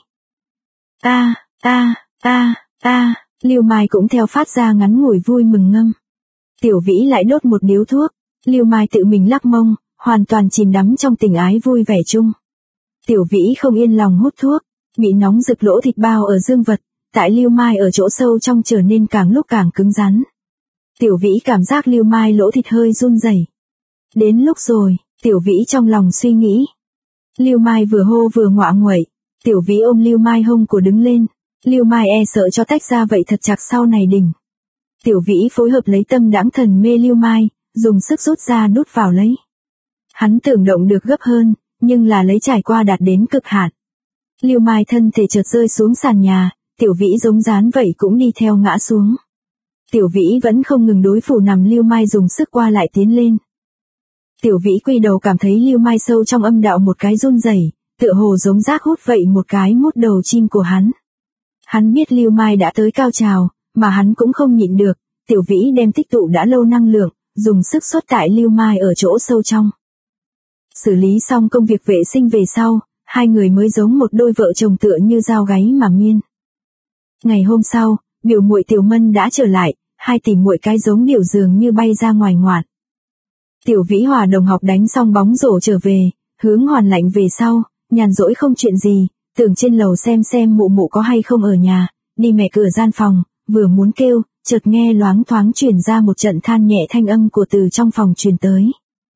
Lưu Mai cũng theo phát ra ngắn ngủi vui mừng ngâm. Tiểu Vĩ lại đốt một điếu thuốc, Lưu Mai tự mình lắc mông, hoàn toàn chìm đắm trong tình ái vui vẻ chung. Tiểu Vĩ không yên lòng hút thuốc, bị nóng rực lỗ thịt bao ở dương vật, tại Lưu Mai ở chỗ sâu trong trở nên càng lúc càng cứng rắn. Tiểu Vĩ cảm giác Lưu Mai lỗ thịt hơi run rẩy. Đến lúc rồi, Tiểu Vĩ trong lòng suy nghĩ. Lưu Mai vừa hô vừa ngoạ nguậy, Tiểu Vĩ ôm Lưu Mai hông của đứng lên, Lưu Mai e sợ cho tách ra vậy thật chặt sau này đỉnh. Tiểu Vĩ phối hợp lấy tâm đãng thần mê Lưu Mai, dùng sức rút ra đút vào lấy. Hắn tưởng động được gấp hơn, nhưng là lấy trải qua đạt đến cực hạn. Lưu Mai thân thể chợt rơi xuống sàn nhà, Tiểu Vĩ giống dán vậy cũng đi theo ngã xuống. Tiểu Vĩ vẫn không ngừng đối phủ nằm Lưu Mai dùng sức qua lại tiến lên. Tiểu Vĩ quy đầu cảm thấy Lưu Mai sâu trong âm đạo một cái run rẩy, tựa hồ giống rác hút vậy một cái mút đầu chim của hắn. Hắn biết Lưu Mai đã tới cao trào, mà hắn cũng không nhịn được, Tiểu Vĩ đem tích tụ đã lâu năng lượng, dùng sức xuất tại Lưu Mai ở chỗ sâu trong. Xử lý xong công việc vệ sinh về sau, hai người mới giống một đôi vợ chồng tựa như dao gáy mà miên. Ngày hôm sau, biểu muội Tiểu Mân đã trở lại, hai tỷ muội cái giống điểu dường như bay ra ngoài ngoạn. Tiểu Vĩ hòa đồng học đánh xong bóng rổ trở về, hướng Hoàn Lạnh về sau, nhàn rỗi không chuyện gì, tưởng trên lầu xem mụ mụ có hay không ở nhà, đi mẹ cửa gian phòng, vừa muốn kêu, chợt nghe loáng thoáng truyền ra một trận than nhẹ thanh âm của từ trong phòng truyền tới.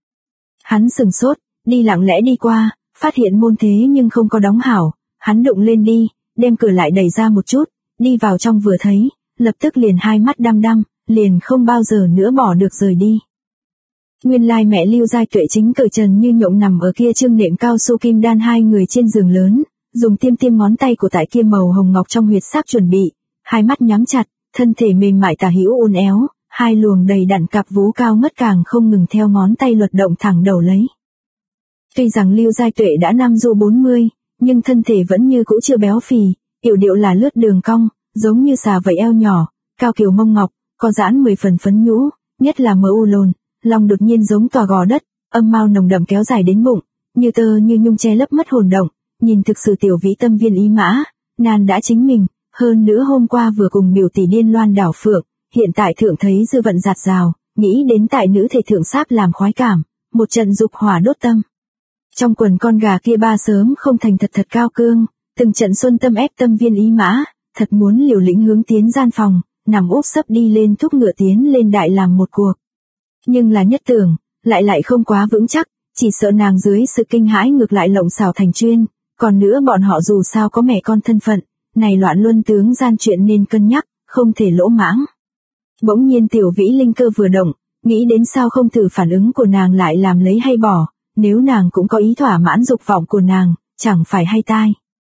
Hắn sừng sốt, đi lặng lẽ đi qua, phát hiện môn thế nhưng không có đóng hảo, hắn đụng lên đi, đem cửa lại đẩy ra một chút, đi vào trong vừa thấy, lập tức liền hai mắt đăm đăm, liền không bao giờ nữa bỏ được rời đi. Nguyên lai mẹ Lưu Giai Tuệ chính cởi trần như nhộng nằm ở kia trương nệm cao su kim đan hai người trên giường lớn, dùng tiêm ngón tay của tại kia màu hồng ngọc trong huyệt sắc chuẩn bị, hai mắt nhắm chặt, thân thể mềm mại tả hữu uốn éo, hai luồng đầy đặn cặp vú cao ngất càng không ngừng theo ngón tay luật động thẳng đầu lấy. Tuy rằng Lưu Giai Tuệ đã năm du 40, nhưng thân thể vẫn như cũ chưa béo phì, yểu điệu là lướt đường cong, giống như xà vậy eo nhỏ, cao kiều mông ngọc, có giãn 10 phần phấn nhũ, nhất là mờ u lồn, lòng đột nhiên giống tòa gò đất, âm mao nồng đậm kéo dài đến bụng, như tơ như nhung che lấp mất hồn động, nhìn thực sự Tiểu Vĩ tâm viên ý mã, nàng đã chính mình, hơn nữa hôm qua vừa cùng biểu tỷ điên loan đảo phượng, hiện tại thượng thấy dư vận giạt rào, nghĩ đến tại nữ thể thượng sáp làm khoái cảm, một trận dục hỏa đốt tâm. Trong quần con gà kia ba sớm không thành thật cao cương, từng trận xuân tâm ép tâm viên ý mã, thật muốn liều lĩnh hướng tiến gian phòng, nằm úp sấp đi lên thúc ngựa tiến lên đại làm một cuộc. Nhưng là nhất tưởng, lại không quá vững chắc, chỉ sợ nàng dưới sự kinh hãi ngược lại lộng xảo thành chuyên, còn nữa bọn họ dù sao có mẹ con thân phận, này loạn luân tướng gian chuyện nên cân nhắc, không thể lỗ mãng. Bỗng nhiên Tiểu Vĩ linh cơ vừa động, nghĩ đến sao không thử phản ứng của nàng lại làm lấy hay bỏ, nếu nàng cũng có ý thỏa mãn dục vọng của nàng, chẳng phải hay tai.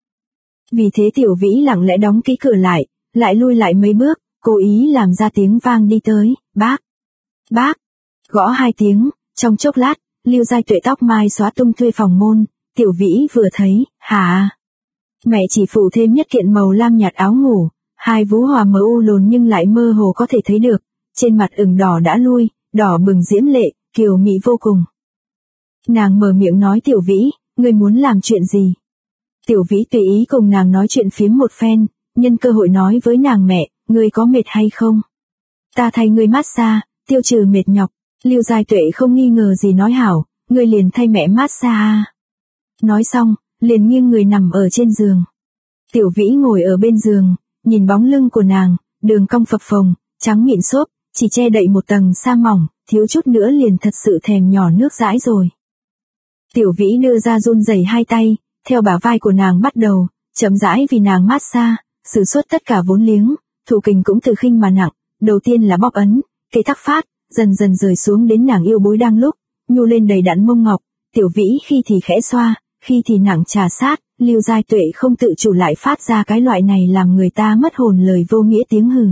Vì thế Tiểu Vĩ lặng lẽ đóng kỹ cửa lại lui lại mấy bước, cố ý làm ra tiếng vang đi tới, bác, gõ 2 tiếng, trong chốc lát, Lưu Giai Tuệ tóc mai xóa tung thuê phòng môn, Tiểu Vĩ vừa thấy, hả? Mẹ chỉ phủ thêm nhất kiện màu lam nhạt áo ngủ, 2 vú hòa mờ u lồn nhưng lại mơ hồ có thể thấy được, trên mặt ửng đỏ đã lui, đỏ bừng diễm lệ, kiều mị vô cùng. Nàng mở miệng nói Tiểu Vĩ, ngươi muốn làm chuyện gì? Tiểu Vĩ tùy ý cùng nàng nói chuyện phiếm một phen, nhân cơ hội nói với nàng mẹ, ngươi có mệt hay không? Ta thay ngươi massage, tiêu trừ mệt nhọc. Lưu Giai Tuệ không nghi ngờ gì nói hảo, ngươi liền thay mẹ massage. Nói xong, liền nghiêng người nằm ở trên giường. Tiểu Vĩ ngồi ở bên giường, nhìn bóng lưng của nàng, đường cong phập phồng, trắng mịn xốp, chỉ che đậy một tầng sa mỏng, thiếu chút nữa liền thật sự thèm nhỏ nước dãi rồi. Tiểu Vĩ đưa ra run rẩy 2 tay, theo bả vai của nàng bắt đầu, chậm rãi vì nàng massage, sử xuất tất cả vốn liếng, thụ kình cũng từ khinh mà nặng, đầu tiên là bóp ấn, cây thắc phát, dần dần rời xuống đến nàng yêu bối đang lúc, nhu lên đầy đặn mông ngọc, Tiểu Vĩ khi thì khẽ xoa, khi thì nặng trà sát, Lưu Giai Tuệ không tự chủ lại phát ra cái loại này làm người ta mất hồn lời vô nghĩa tiếng hừ.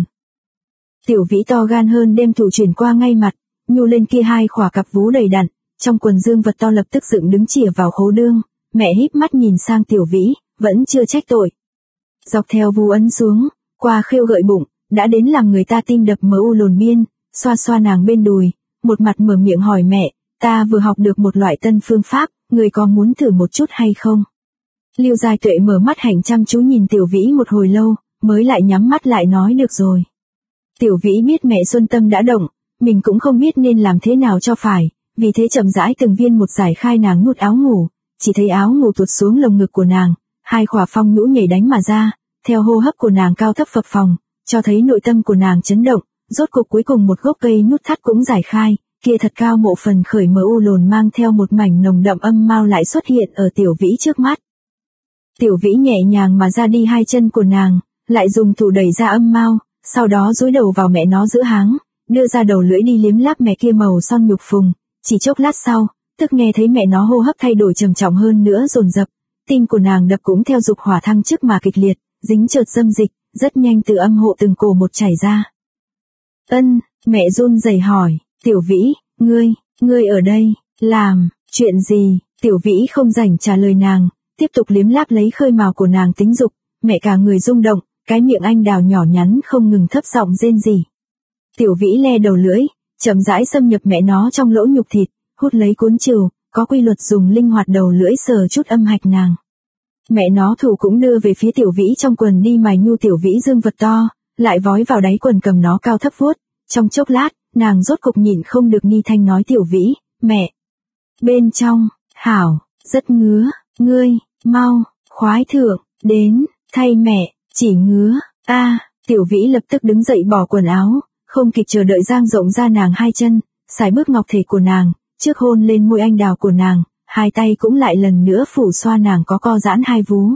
Tiểu Vĩ to gan hơn đem thủ chuyển qua ngay mặt, nhu lên kia 2 khỏa cặp vú đầy đặn, trong quần dương vật to lập tức dựng đứng chìa vào khố đương, mẹ híp mắt nhìn sang Tiểu Vĩ, vẫn chưa trách tội. Dọc theo vú ấn xuống, qua khêu gợi bụng, đã đến làm người ta tim đập mờ u lồn biên, xoa xoa nàng bên đùi, một mặt mở miệng hỏi mẹ, ta vừa học được một loại tân phương pháp, người có muốn thử một chút hay không? Lưu Giai Tuệ mở mắt hạnh chăm chú nhìn Tiểu Vĩ một hồi lâu, mới lại nhắm mắt lại nói được rồi. Tiểu Vĩ biết mẹ Xuân Tâm đã động, mình cũng không biết nên làm thế nào cho phải, vì thế chậm rãi từng viên một giải khai nàng nuốt áo ngủ, chỉ thấy áo ngủ tuột xuống lồng ngực của nàng, 2 khỏa phong nhũ nhảy đánh mà ra, theo hô hấp của nàng cao thấp phập phồng, cho thấy nội tâm của nàng chấn động, rốt cục cuối cùng một gốc cây nút thắt cũng giải khai, kia thật cao mộ phần khởi mờ u lồn mang theo một mảnh nồng đậm âm mao lại xuất hiện ở Tiểu Vĩ trước mắt. Tiểu Vĩ nhẹ nhàng mà ra đi 2 chân của nàng, lại dùng thủ đẩy ra âm mao, sau đó dúi đầu vào mẹ nó giữa háng, đưa ra đầu lưỡi đi liếm láp mẹ kia màu son nhục phùng, chỉ chốc lát sau, tức nghe thấy mẹ nó hô hấp thay đổi trầm trọng hơn nữa dồn dập, tim của nàng đập cũng theo dục hỏa thăng chức mà kịch liệt, dính chợt dâm dịch, rất nhanh từ âm hộ từng cổ một chảy ra. Ân, mẹ run rẩy hỏi, Tiểu Vĩ, ngươi ở đây, làm, chuyện gì? Tiểu Vĩ không rảnh trả lời nàng, tiếp tục liếm láp lấy khơi mào của nàng tính dục, mẹ cả người rung động, cái miệng anh đào nhỏ nhắn không ngừng thấp giọng rên rỉ. Tiểu Vĩ le đầu lưỡi, chậm rãi xâm nhập mẹ nó trong lỗ nhục thịt, hút lấy cuốn trừu, có quy luật dùng linh hoạt đầu lưỡi sờ chút âm hạch nàng. Mẹ nó thủ cũng đưa về phía Tiểu Vĩ trong quần đi mài nhu Tiểu Vĩ dương vật to, lại vói vào đáy quần cầm nó cao thấp vuốt, trong chốc lát, nàng rốt cục nhịn không được ni thanh nói Tiểu Vĩ, mẹ. Bên trong, hảo, rất ngứa, ngươi, mau, khoái thượng, đến, thay mẹ, chỉ ngứa, Tiểu Vĩ lập tức đứng dậy bỏ quần áo, không kịp chờ đợi dang rộng ra nàng 2 chân, sải bước ngọc thể của nàng, trước hôn lên môi anh đào của nàng, 2 tay cũng lại lần nữa phủ xoa nàng có co giãn 2 vú.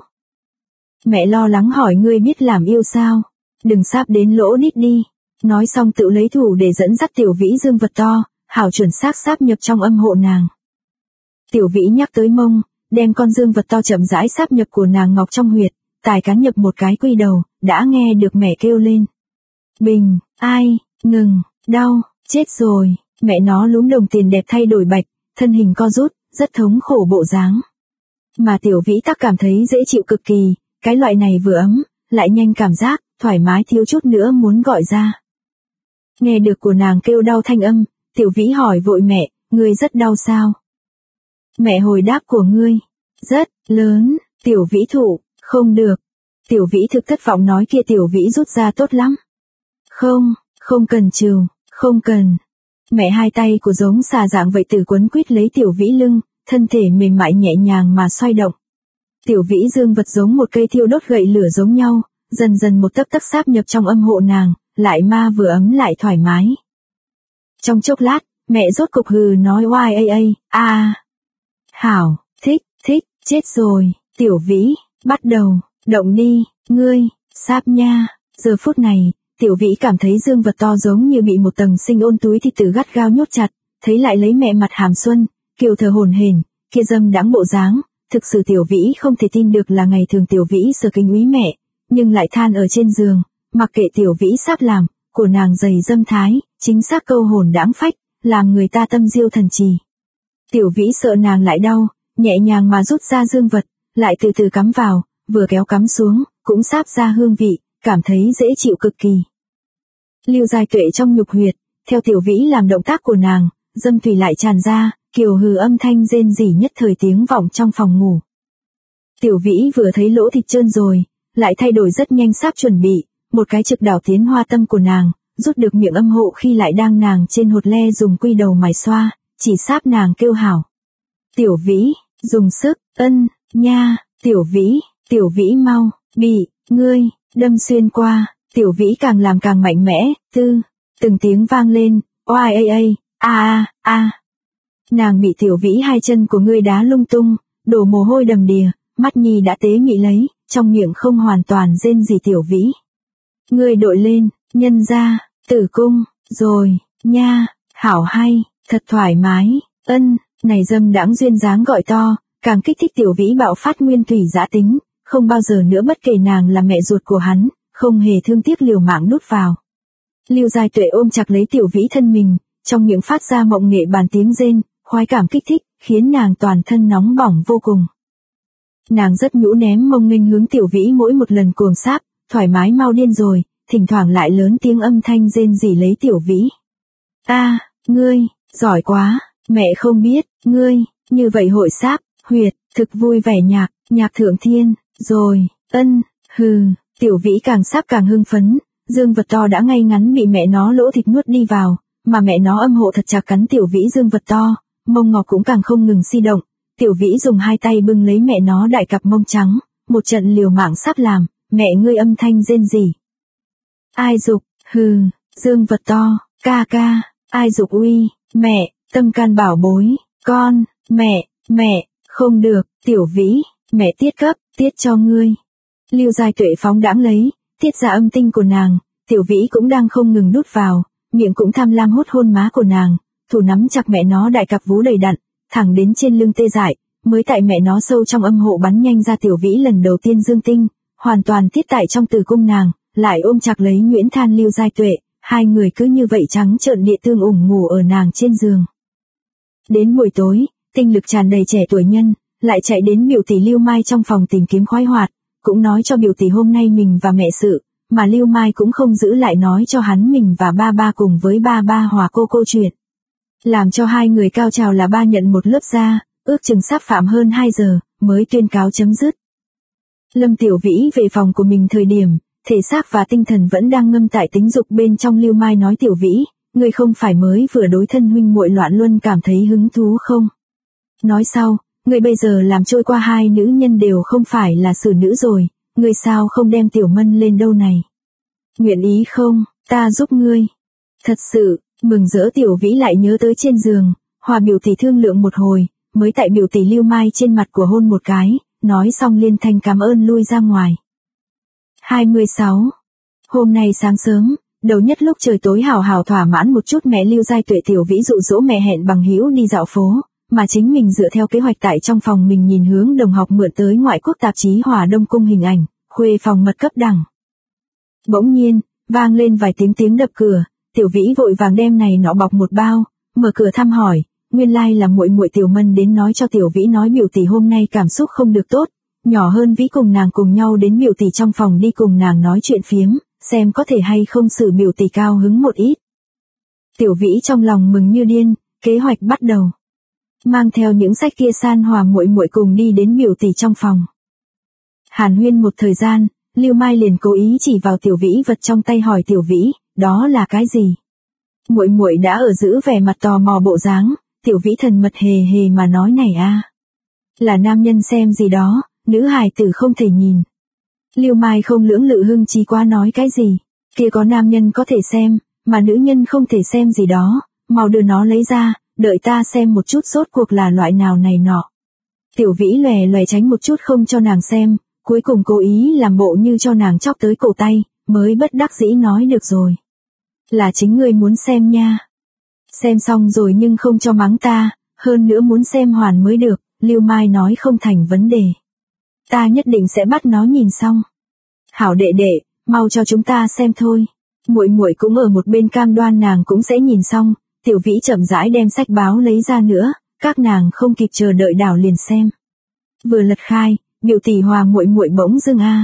Mẹ lo lắng hỏi ngươi biết làm yêu sao, đừng sáp đến lỗ đít đi, nói xong tự lấy thủ để dẫn dắt Tiểu Vĩ dương vật to, hảo chuẩn xác sáp nhập trong âm hộ nàng. Tiểu Vĩ nhắc tới mông, đem con dương vật to chậm rãi sáp nhập của nàng ngọc trong huyệt, tài cán nhập một cái quy đầu, đã nghe được mẹ kêu lên. Bình, ai, ngừng, đau, chết rồi, mẹ nó lúm đồng tiền đẹp thay đổi bạch, thân hình co rút, rất thống khổ bộ dáng. Mà Tiểu Vĩ tắc cảm thấy dễ chịu cực kỳ, cái loại này vừa ấm, lại nhanh cảm giác, thoải mái thiếu chút nữa muốn gọi ra. Nghe được của nàng kêu đau thanh âm, Tiểu Vĩ hỏi vội mẹ, ngươi rất đau sao? Mẹ hồi đáp của ngươi, rất lớn. Tiểu Vĩ thụ, không được. Tiểu Vĩ thực thất vọng nói kia Tiểu Vĩ rút ra tốt lắm. Không cần trừ, không cần. Mẹ hai tay của giống xà dạng vậy từ quấn quýt lấy Tiểu Vĩ lưng, thân thể mềm mại nhẹ nhàng mà xoay động. Tiểu Vĩ dương vật giống một cây thiêu đốt gậy lửa giống nhau, dần dần một tấc tấc sáp nhập trong âm hộ nàng, lại ma vừa ấm lại thoải mái. Trong chốc lát, mẹ rốt cục hừ nói oai hảo, thích, chết rồi, Tiểu Vĩ, bắt đầu, động đi, ngươi, sáp nha. Giờ phút này, Tiểu Vĩ cảm thấy dương vật to giống như bị một tầng sinh ôn túi thịt tử gắt gao nhốt chặt, thấy lại lấy mẹ mặt hàm xuân, kiều thở hổn hển, kia dâm đãng bộ dáng, thực sự Tiểu Vĩ không thể tin được là ngày thường Tiểu Vĩ sở kính úy mẹ, nhưng lại than ở trên giường, mặc kệ Tiểu Vĩ sáp làm, của nàng dày dâm thái, chính xác câu hồn đãng phách, làm người ta tâm diêu thần trì. Tiểu Vĩ sợ nàng lại đau, nhẹ nhàng mà rút ra dương vật, lại từ từ cắm vào, vừa kéo cắm xuống, cũng sáp ra hương vị, cảm thấy dễ chịu cực kỳ. Lưu Giai Tuệ trong nhục huyệt, theo Tiểu Vĩ làm động tác của nàng, dâm thủy lại tràn ra, kiều hừ âm thanh rên rỉ nhất thời tiếng vọng trong phòng ngủ. Tiểu Vĩ vừa thấy lỗ thịt trơn rồi, lại thay đổi rất nhanh sáp chuẩn bị, một cái trực đảo tiến hoa tâm của nàng, rút được miệng âm hộ khi lại đang nàng trên hột le dùng quy đầu mài xoa, chỉ sáp nàng kêu hảo. Tiểu Vĩ, dùng sức, nha, Tiểu Vĩ mau, bị, ngươi, đâm xuyên qua, Tiểu Vĩ càng làm càng mạnh mẽ, từng tiếng vang lên, oai Nàng bị Tiểu Vĩ hai chân của ngươi đá lung tung, đổ mồ hôi đầm đìa, mắt nhi đã tế mị lấy, trong miệng không hoàn toàn rên gì Tiểu Vĩ. Ngươi đội lên, nhân ra, tử cung, rồi, nha, hảo hay, thật thoải mái, này dâm đãng duyên dáng gọi to, càng kích thích Tiểu Vĩ bạo phát nguyên thủy dã tính, không bao giờ nữa bất kể nàng là mẹ ruột của hắn, không hề thương tiếc liều mạng đút vào. Lưu Giai Tuệ ôm chặt lấy Tiểu Vĩ thân mình, trong miệng phát ra mộng nghệ bàn tiếng rên, khoái cảm kích thích, khiến nàng toàn thân nóng bỏng vô cùng. Nàng rất nhũ ném mông nghênh hướng Tiểu Vĩ mỗi một lần cuồng sáp, thoải mái mau điên rồi, thỉnh thoảng lại lớn tiếng âm thanh rên rỉ lấy Tiểu Vĩ. Ngươi, giỏi quá, mẹ không biết, ngươi, như vậy hội sáp, huyệt, thực vui vẻ nhạc thượng thiên, rồi, Tiểu Vĩ càng sáp càng hưng phấn, dương vật to đã ngay ngắn bị mẹ nó lỗ thịt nuốt đi vào, mà mẹ nó âm hộ thật chặt cắn Tiểu Vĩ dương vật to, mông ngọc cũng càng không ngừng di động, Tiểu Vĩ dùng hai tay bưng lấy mẹ nó đại cặp mông trắng, một trận liều mạng sáp làm, mẹ ngươi âm thanh rên rỉ. Ai dục, dương vật to, ca, ai dục uy, mẹ, tâm can bảo bối, con, mẹ, không được, Tiểu Vĩ, mẹ tiết cho ngươi. Lưu Giai Tuệ phóng đãng lấy, tiết ra âm tinh của nàng, Tiểu Vĩ cũng đang không ngừng đút vào, miệng cũng tham lam hút hôn má của nàng, thủ nắm chặt mẹ nó đại cặp vú đầy đặn, thẳng đến trên lưng tê dại, mới tại mẹ nó sâu trong âm hộ bắn nhanh ra Tiểu Vĩ lần đầu tiên dương tinh, hoàn toàn tiết tại trong tử cung nàng, lại ôm chặt lấy Nguyễn Than Lưu Giai Tuệ, hai người cứ như vậy trắng trợn địa tương ủng ngủ ở nàng trên giường. Đến buổi tối, tinh lực tràn đầy trẻ tuổi nhân, lại chạy đến biểu tỷ Lưu Mai trong phòng tìm kiếm khoái hoạt, cũng nói cho biểu tỷ hôm nay mình và mẹ sự, mà Lưu Mai cũng không giữ lại nói cho hắn mình và ba cùng với ba hòa cô chuyện. Làm cho hai người cao trào là ba nhận một lớp ra, ước chừng sắp phạm hơn 2 giờ, mới tuyên cáo chấm dứt. Lâm Tiểu Vĩ về phòng của mình thời điểm, thể xác và tinh thần vẫn đang ngâm tại tính dục bên trong. Lưu Mai nói Tiểu Vĩ, ngươi không phải mới vừa đối thân huynh muội loạn luân cảm thấy hứng thú không? Nói sau, ngươi bây giờ làm trôi qua hai nữ nhân đều không phải là xử nữ rồi, ngươi sao không đem Tiểu Mân lên đâu này? Nguyện ý không, ta giúp ngươi. Thật sự, mừng rỡ Tiểu Vĩ lại nhớ tới trên giường, hòa biểu tỷ thương lượng một hồi, mới tại biểu tỷ Lưu Mai trên mặt của hôn một cái, nói xong liên thanh cảm ơn lui ra ngoài. 26. Hôm nay sáng sớm, đầu nhất lúc trời tối hào thỏa mãn một chút, mẹ Lưu Giai Tuệ Tiểu Vĩ dụ dỗ mẹ hẹn bằng hữu đi dạo phố, mà chính mình dựa theo kế hoạch tại trong phòng mình nhìn hướng đồng học mượn tới ngoại quốc tạp chí Hòa Đông Cung hình ảnh, khuê phòng mật cấp đẳng. Bỗng nhiên, vang lên vài tiếng đập cửa, Tiểu Vĩ vội vàng đem này nọ bọc một bao, mở cửa thăm hỏi, nguyên lai là muội muội Tiểu Mân đến nói cho Tiểu Vĩ nói biểu tỷ hôm nay cảm xúc không được tốt, nhỏ hơn Vĩ cùng nàng cùng nhau đến biểu tỷ trong phòng đi cùng nàng nói chuyện phiếm, xem có thể hay không xử biểu tỷ cao hứng một ít. Tiểu Vĩ trong lòng mừng như điên, kế hoạch bắt đầu. Mang theo những sách kia San Hòa muội muội cùng đi đến biểu tỷ trong phòng. Hàn huyên một thời gian, Lưu Mai liền cố ý chỉ vào Tiểu Vĩ vật trong tay hỏi Tiểu Vĩ, đó là cái gì? Muội muội đã ở giữ vẻ mặt tò mò bộ dáng, Tiểu Vĩ thần mật hề hề mà nói này a, là nam nhân xem gì đó, nữ hài tử không thể nhìn. Lưu Mai không lưỡng lự hưng trí quá nói cái gì, kia có nam nhân có thể xem, mà nữ nhân không thể xem gì đó, mau đưa nó lấy ra, đợi ta xem một chút rốt cuộc là loại nào này nọ. Tiểu Vĩ lòe lòe tránh một chút không cho nàng xem, cuối cùng cố ý làm bộ như cho nàng chọc tới cổ tay, mới bất đắc dĩ nói được rồi. Là chính ngươi muốn xem nha. Xem xong rồi nhưng không cho mắng ta, hơn nữa muốn xem hoàn mới được, Lưu Mai nói không thành vấn đề. Ta nhất định sẽ bắt nó nhìn xong. Hảo đệ đệ, mau cho chúng ta xem thôi. Muội muội cũng ở một bên cam đoan nàng cũng sẽ nhìn xong, Tiểu Vĩ chậm rãi đem sách báo lấy ra nữa, các nàng không kịp chờ đợi đảo liền xem. Vừa lật khai, biểu tỷ Hòa muội muội bỗng dưng a.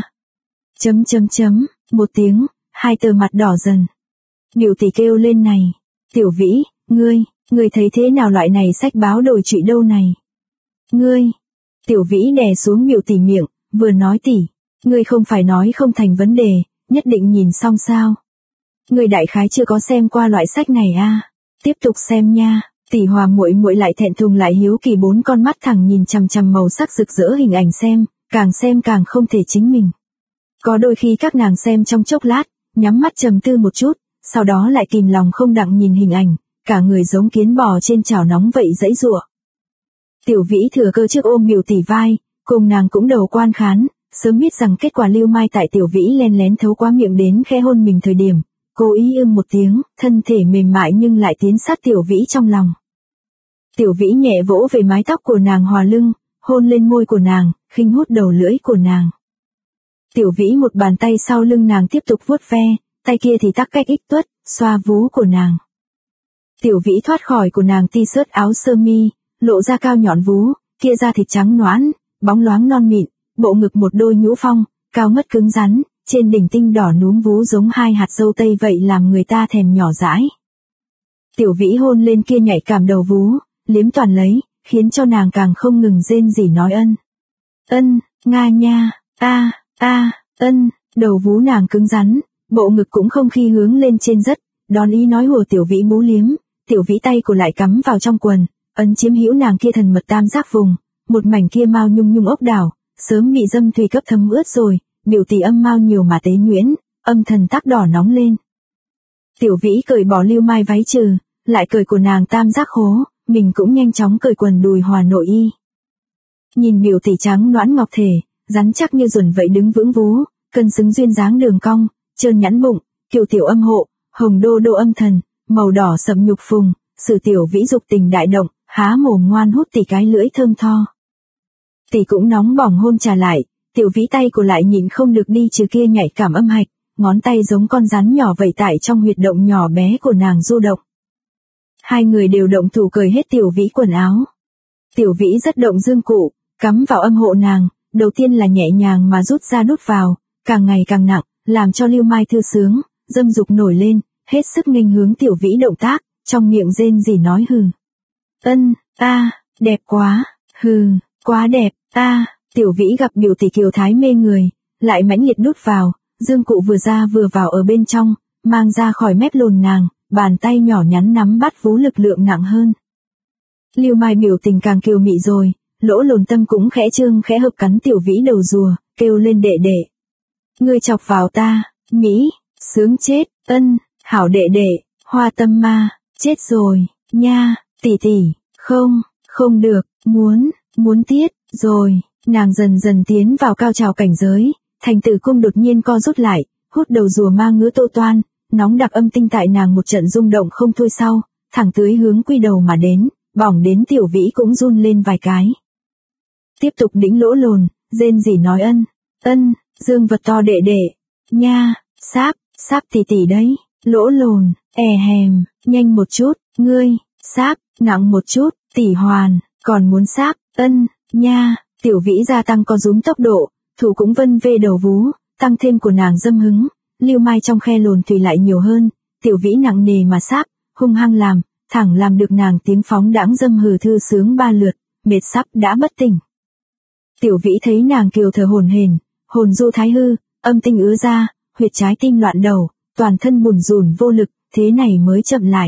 Một tiếng, hai tờ mặt đỏ dần. Biểu tỷ kêu lên này, Tiểu Vĩ, ngươi thấy thế nào loại này sách báo đồi trụy đâu này? Ngươi, Tiểu Vĩ đè xuống biểu tỷ miệng, vừa nói tỷ, ngươi không phải nói không thành vấn đề, nhất định nhìn xong sao? Ngươi đại khái chưa có xem qua loại sách này a, tiếp tục xem nha. Tỷ Hòa muội muội lại thẹn thùng lại hiếu kỳ bốn con mắt thẳng nhìn chằm chằm màu sắc rực rỡ hình ảnh xem càng không thể chính mình. Có đôi khi các nàng xem trong chốc lát, nhắm mắt trầm tư một chút, sau đó lại kìm lòng không đặng nhìn hình ảnh, cả người giống kiến bò trên chảo nóng vậy giãy giụa. Tiểu Vĩ thừa cơ trước ôm biểu tỷ vai, cùng nàng cũng đầu quan khán, sớm biết rằng kết quả Lưu Mai tại Tiểu Vĩ len lén thấu qua miệng đến khẽ hôn mình thời điểm, cố ý một tiếng, thân thể mềm mại nhưng lại tiến sát Tiểu Vĩ trong lòng. Tiểu Vĩ nhẹ vỗ về mái tóc của nàng hòa lưng, hôn lên môi của nàng, khinh hút đầu lưỡi của nàng. Tiểu Vĩ một bàn tay sau lưng nàng tiếp tục vuốt ve, tay kia thì tắc cách ích tuất, xoa vú của nàng. Tiểu Vĩ thoát khỏi của nàng t-shirt áo sơ mi, lộ ra cao nhọn vú, kia da thịt trắng nõn, bóng loáng non mịn, bộ ngực một đôi nhũ phong, cao ngất cứng rắn, trên đỉnh tinh đỏ núm vú giống hai hạt dâu tây vậy làm người ta thèm nhỏ dãi. Tiểu Vĩ hôn lên kia nhạy cảm đầu vú, liếm toàn lấy, khiến cho nàng càng không ngừng rên rỉ nói ân, nga nha, ân, đầu vú nàng cứng rắn, bộ ngực cũng không khi hướng lên trên rất, đón ý nói hùa Tiểu Vĩ bú liếm, Tiểu Vĩ tay của lại cắm vào trong quần, ấn chiếm hữu nàng kia thần mật tam giác vùng, một mảnh kia mao nhung nhung ốc đảo, sớm bị dâm thủy cấp thấm ướt rồi, biểu tỷ âm mao nhiều mà tế nhuyễn, âm thần tắc đỏ nóng lên. Tiểu Vĩ cởi bỏ Lưu Mai váy trừ, lại cởi của nàng tam giác khố, mình cũng nhanh chóng cởi quần đùi hòa nội y. Nhìn biểu tỷ trắng nõn ngọc thể, rắn chắc như ruẩn vậy đứng vững vú, cân xứng duyên dáng đường cong, trơn nhẵn bụng, kiều tiểu âm hộ, hồng đô đô âm thần, màu đỏ sậm nhục phùng, sử Tiểu Vĩ dục tình đại động, há mồm ngoan hút tỷ cái lưỡi thơm tho. Tỷ cũng nóng bỏng hôn trả lại, Tiểu Vĩ tay của lại nhịn không được đi trừ kia nhạy cảm âm hạch, ngón tay giống con rắn nhỏ vậy tại trong huyệt động nhỏ bé của nàng du động. Hai người đều động thủ cởi hết Tiểu Vĩ quần áo. Tiểu Vĩ rất động dương cụ, cắm vào âm hộ nàng, đầu tiên là nhẹ nhàng mà rút ra đút vào, càng ngày càng nặng, làm cho Lưu Mai thư sướng, dâm dục nổi lên, hết sức nghênh hướng Tiểu Vĩ động tác, trong miệng rên rỉ nói hừ. Đẹp quá, hừ, quá đẹp, Tiểu Vĩ gặp biểu tỷ kiều thái mê người, lại mãnh liệt đút vào, dương cụ vừa ra vừa vào ở bên trong, mang ra khỏi mép lồn nàng, bàn tay nhỏ nhắn nắm bắt vú lực lượng nặng hơn. Lưu Mai biểu tình càng kiều mị rồi, lỗ lồn tâm cũng khẽ trương khẽ hợp cắn Tiểu Vĩ đầu rùa, kêu lên đệ đệ. Ngươi chọc vào ta, Mỹ, sướng chết, hảo đệ đệ, hoa tâm ma, chết rồi, nha, tỷ, không được, muốn tiết, rồi, nàng dần dần tiến vào cao trào cảnh giới, thành tử cung đột nhiên co rút lại, hút đầu rùa ma ngứa tô toan, nóng đặc âm tinh tại nàng một trận rung động không thôi sau, thẳng tưới hướng quy đầu mà đến, bỏng đến Tiểu Vĩ cũng run lên vài cái. Tiếp tục đĩnh lỗ lồn, rên rỉ nói dương vật to đệ đệ, nha, sáp tỷ đấy, lỗ lồn, hèm, nhanh một chút, ngươi, sáp, nặng một chút, tỷ hoàn, còn muốn sáp, nha, Tiểu Vĩ gia tăng co rúm tốc độ, thủ cũng vân vê đầu vú, tăng thêm của nàng dâm hứng, Lưu mai trong khe lồn thủy lại nhiều hơn, Tiểu Vĩ nặng nề mà sáp, hung hăng làm, thẳng làm được nàng tiếng phóng đãng dâm hừ thư sướng 3 lượt, mệt sắp đã bất tỉnh. Tiểu Vĩ thấy nàng kiều thở hổn hển, hồn du thái hư, âm tinh ứa ra, huyệt trái tim loạn đầu, toàn thân bùn rùn vô lực, thế này mới chậm lại.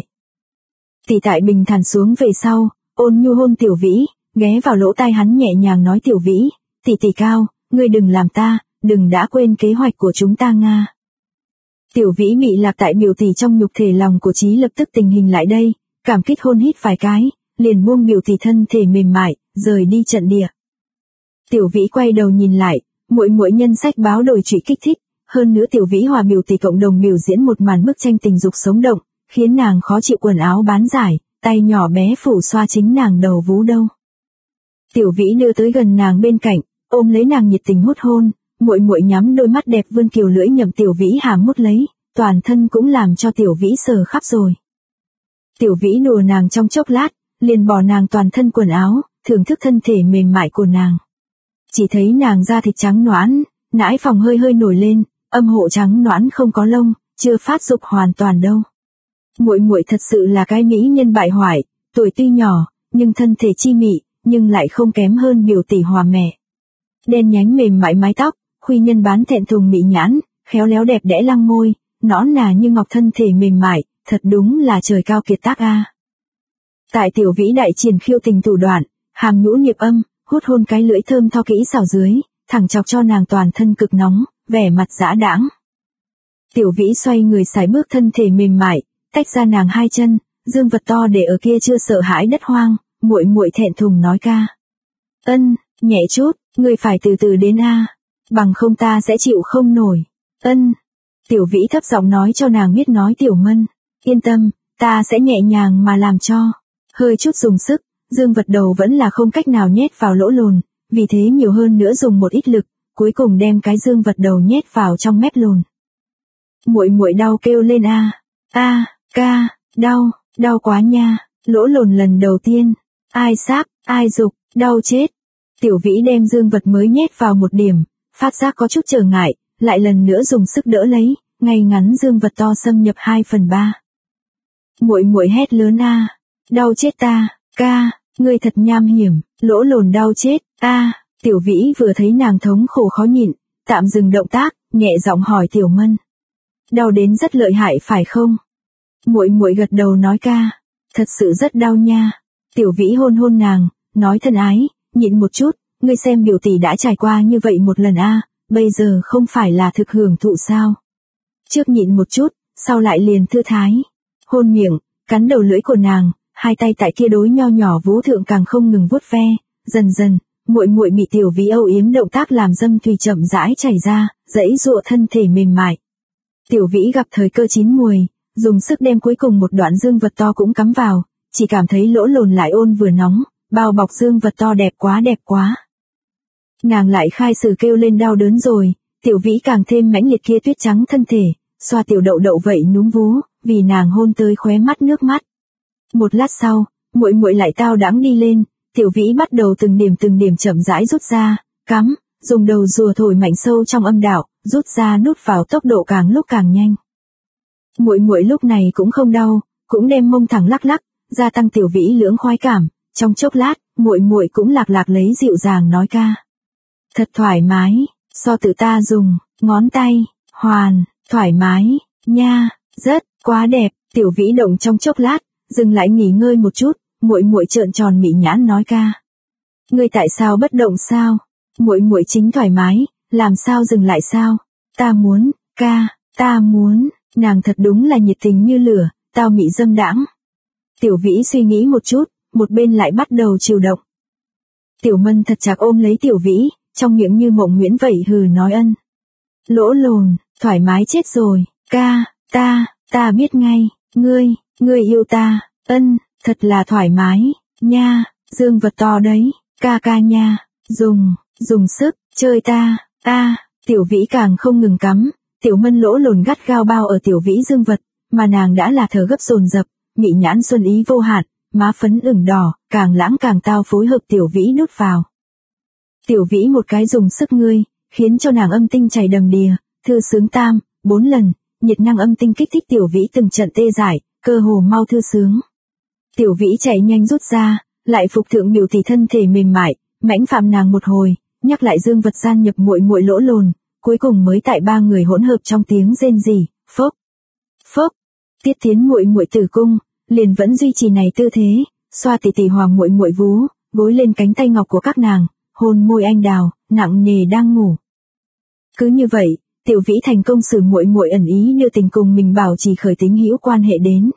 Tỷ tại bình thản xuống về sau, ôn nhu hôn Tiểu Vĩ, ghé vào lỗ tai hắn nhẹ nhàng nói Tiểu Vĩ, tỷ cao, ngươi đừng làm ta, đừng đã quên kế hoạch của chúng ta Nga. Tiểu Vĩ bị lạc tại biểu tỷ trong nhục thể lòng của Chí lập tức tình hình lại đây, cảm kích hôn hít vài cái, liền buông biểu tỷ thân thể mềm mại, rời đi trận địa. Tiểu Vĩ quay đầu nhìn lại, muội nhân sách báo đổi trụy kích thích, hơn nữa Tiểu Vĩ hòa biểu tỷ cộng đồng biểu diễn một màn bức tranh tình dục sống động, khiến nàng khó chịu quần áo bán giải, tay nhỏ bé phủ xoa chính nàng đầu vú đâu. Tiểu Vĩ đưa tới gần nàng bên cạnh, ôm lấy nàng nhiệt tình hút hôn, muội nhắm đôi mắt đẹp vươn kiều lưỡi nhậm Tiểu Vĩ hàm mút lấy, toàn thân cũng làm cho Tiểu Vĩ sờ khắp rồi. Tiểu Vĩ đùa nàng trong chốc lát, liền bỏ nàng toàn thân quần áo, thưởng thức thân thể mềm mại của nàng. Chỉ thấy nàng da thịt trắng nõn, nãi phòng hơi nổi lên, âm hộ trắng nõn không có lông, chưa phát dục hoàn toàn đâu. Muội thật sự là cái mỹ nhân bại hoại, tuổi tuy nhỏ, nhưng thân thể chi mị, nhưng lại không kém hơn biểu tỷ hòa mẹ. Đen nhánh mềm mại mái tóc, khuy nhân bán thẹn thùng mị nhãn, khéo léo đẹp đẽ lăng môi, nõn nà như ngọc thân thể mềm mại, thật đúng là trời cao kiệt tác a. Tại Tiểu Vĩ đại triển khiêu tình thủ đoạn, hàm nhũ niệm âm, hút hôn cái lưỡi thơm tho kỹ xảo dưới, thẳng chọc cho nàng toàn thân cực nóng, vẻ mặt dã đãng. Tiểu Vĩ xoay người sải bước thân thể mềm mại, tách ra nàng hai chân, dương vật to để ở kia chưa sợ hãi đất hoang, muội thẹn thùng nói ca. Ân, nhẹ chút, ngươi phải từ từ đến a, bằng không ta sẽ chịu không nổi. Ân. Tiểu Vĩ thấp giọng nói cho nàng biết nói Tiểu Mân, yên tâm, ta sẽ nhẹ nhàng mà làm cho. Hơi chút dùng sức, dương vật đầu vẫn là không cách nào nhét vào lỗ lồn, vì thế nhiều hơn nữa dùng một ít lực, cuối cùng đem cái dương vật đầu nhét vào trong mép lồn. Muội đau kêu lên a. Ca, đau quá nha, lỗ lồn lần đầu tiên, ai sáp, ai dục, đau chết. Tiểu Vĩ đem dương vật mới nhét vào một điểm, phát giác có chút trở ngại, lại lần nữa dùng sức đỡ lấy, ngay ngắn dương vật to xâm nhập 2/3. Muội hét lớn a, đau chết ta, ca, ngươi thật nham hiểm, lỗ lồn đau chết, a. Tiểu Vĩ vừa thấy nàng thống khổ khó nhịn, tạm dừng động tác, nhẹ giọng hỏi Tiểu Mân. Đau đến rất lợi hại phải không? Muội gật đầu nói ca, thật sự rất đau nha. Tiểu Vĩ hôn nàng, nói thân ái, nhịn một chút, ngươi xem biểu tỷ đã trải qua như vậy một lần a, bây giờ không phải là thực hưởng thụ sao? Trước nhịn một chút, sau lại liền thư thái. Hôn miệng, cắn đầu lưỡi của nàng, hai tay tại kia đối nho nhỏ vú thượng càng không ngừng vuốt ve, dần dần, muội bị Tiểu Vĩ âu yếm động tác làm dâm thủy chậm rãi chảy ra, dãy dụa thân thể mềm mại. Tiểu Vĩ gặp thời cơ chín muồi, dùng sức đem cuối cùng một đoạn dương vật to cũng cắm vào, chỉ cảm thấy lỗ lồn lại ôn vừa nóng, bao bọc dương vật to đẹp quá. Nàng lại khai sử kêu lên đau đớn rồi, Tiểu Vĩ càng thêm mãnh liệt kia tuyết trắng thân thể, xoa tiểu đậu vậy núm vú, vì nàng hôn tới khóe mắt nước mắt. Một lát sau, muội lại tao đãng đi lên, Tiểu Vĩ bắt đầu từng điểm chậm rãi rút ra, cắm, dùng đầu rùa thổi mạnh sâu trong âm đạo, rút ra nút vào tốc độ càng lúc càng nhanh. Muội lúc này cũng không đau, cũng đem mông thẳng lắc, gia tăng Tiểu Vĩ lưỡng khoái cảm, trong chốc lát, muội cũng lạc lấy dịu dàng nói ca. Thật thoải mái, so từ ta dùng, ngón tay, hoàn, thoải mái, nha, rất, quá đẹp. Tiểu Vĩ động trong chốc lát, dừng lại nghỉ ngơi một chút, muội trợn tròn mị nhãn nói ca. Ngươi tại sao bất động sao? Muội chính thoải mái, làm sao dừng lại sao? Ta muốn, ca, ta muốn, nàng thật đúng là nhiệt tình như lửa, tao mị dâm đãng. Tiểu Vĩ suy nghĩ một chút, một bên lại bắt đầu chiều động. Tiểu Mân thật chặt ôm lấy Tiểu Vĩ, trong miệng như mộng huyễn vậy hừ nói ân. Lỗ lồn, thoải mái chết rồi, ca, ta biết ngay, ngươi yêu ta, ân, thật là thoải mái, nha, dương vật to đấy, ca nha, dùng sức, chơi ta, Tiểu Vĩ càng không ngừng cắm, Tiểu Mân lỗ lồn gắt gao bao ở Tiểu Vĩ dương vật, mà nàng đã là thở gấp dồn dập, mị nhãn xuân ý vô hạn, má phấn ửng đỏ, càng lãng càng tao phối hợp Tiểu Vĩ đút vào. Tiểu Vĩ một cái dùng sức ngươi, khiến cho nàng âm tinh chảy đầm đìa, thư sướng tam, 4 lần, nhiệt năng âm tinh kích thích Tiểu Vĩ từng trận tê dại, cơ hồ mau thư sướng. Tiểu Vĩ chạy nhanh rút ra, lại phục thượng biểu tỷ thân thể mềm mại, mãnh phạm nàng một hồi, nhắc lại dương vật gian nhập muội muội lỗ lồn, cuối cùng mới tại ba người hỗn hợp trong tiếng rên rỉ, phốc, phốc, tiết tiến muội muội tử cung, liền vẫn duy trì này tư thế, xoa tỉ tỉ hòa muội muội vú, gối lên cánh tay ngọc của các nàng, hôn môi anh đào, nặng nề đang ngủ. Cứ như vậy, Tiểu Vĩ thành công xử muội muội ẩn ý đưa tình cùng mình bảo trì khởi tính hữu quan hệ đến.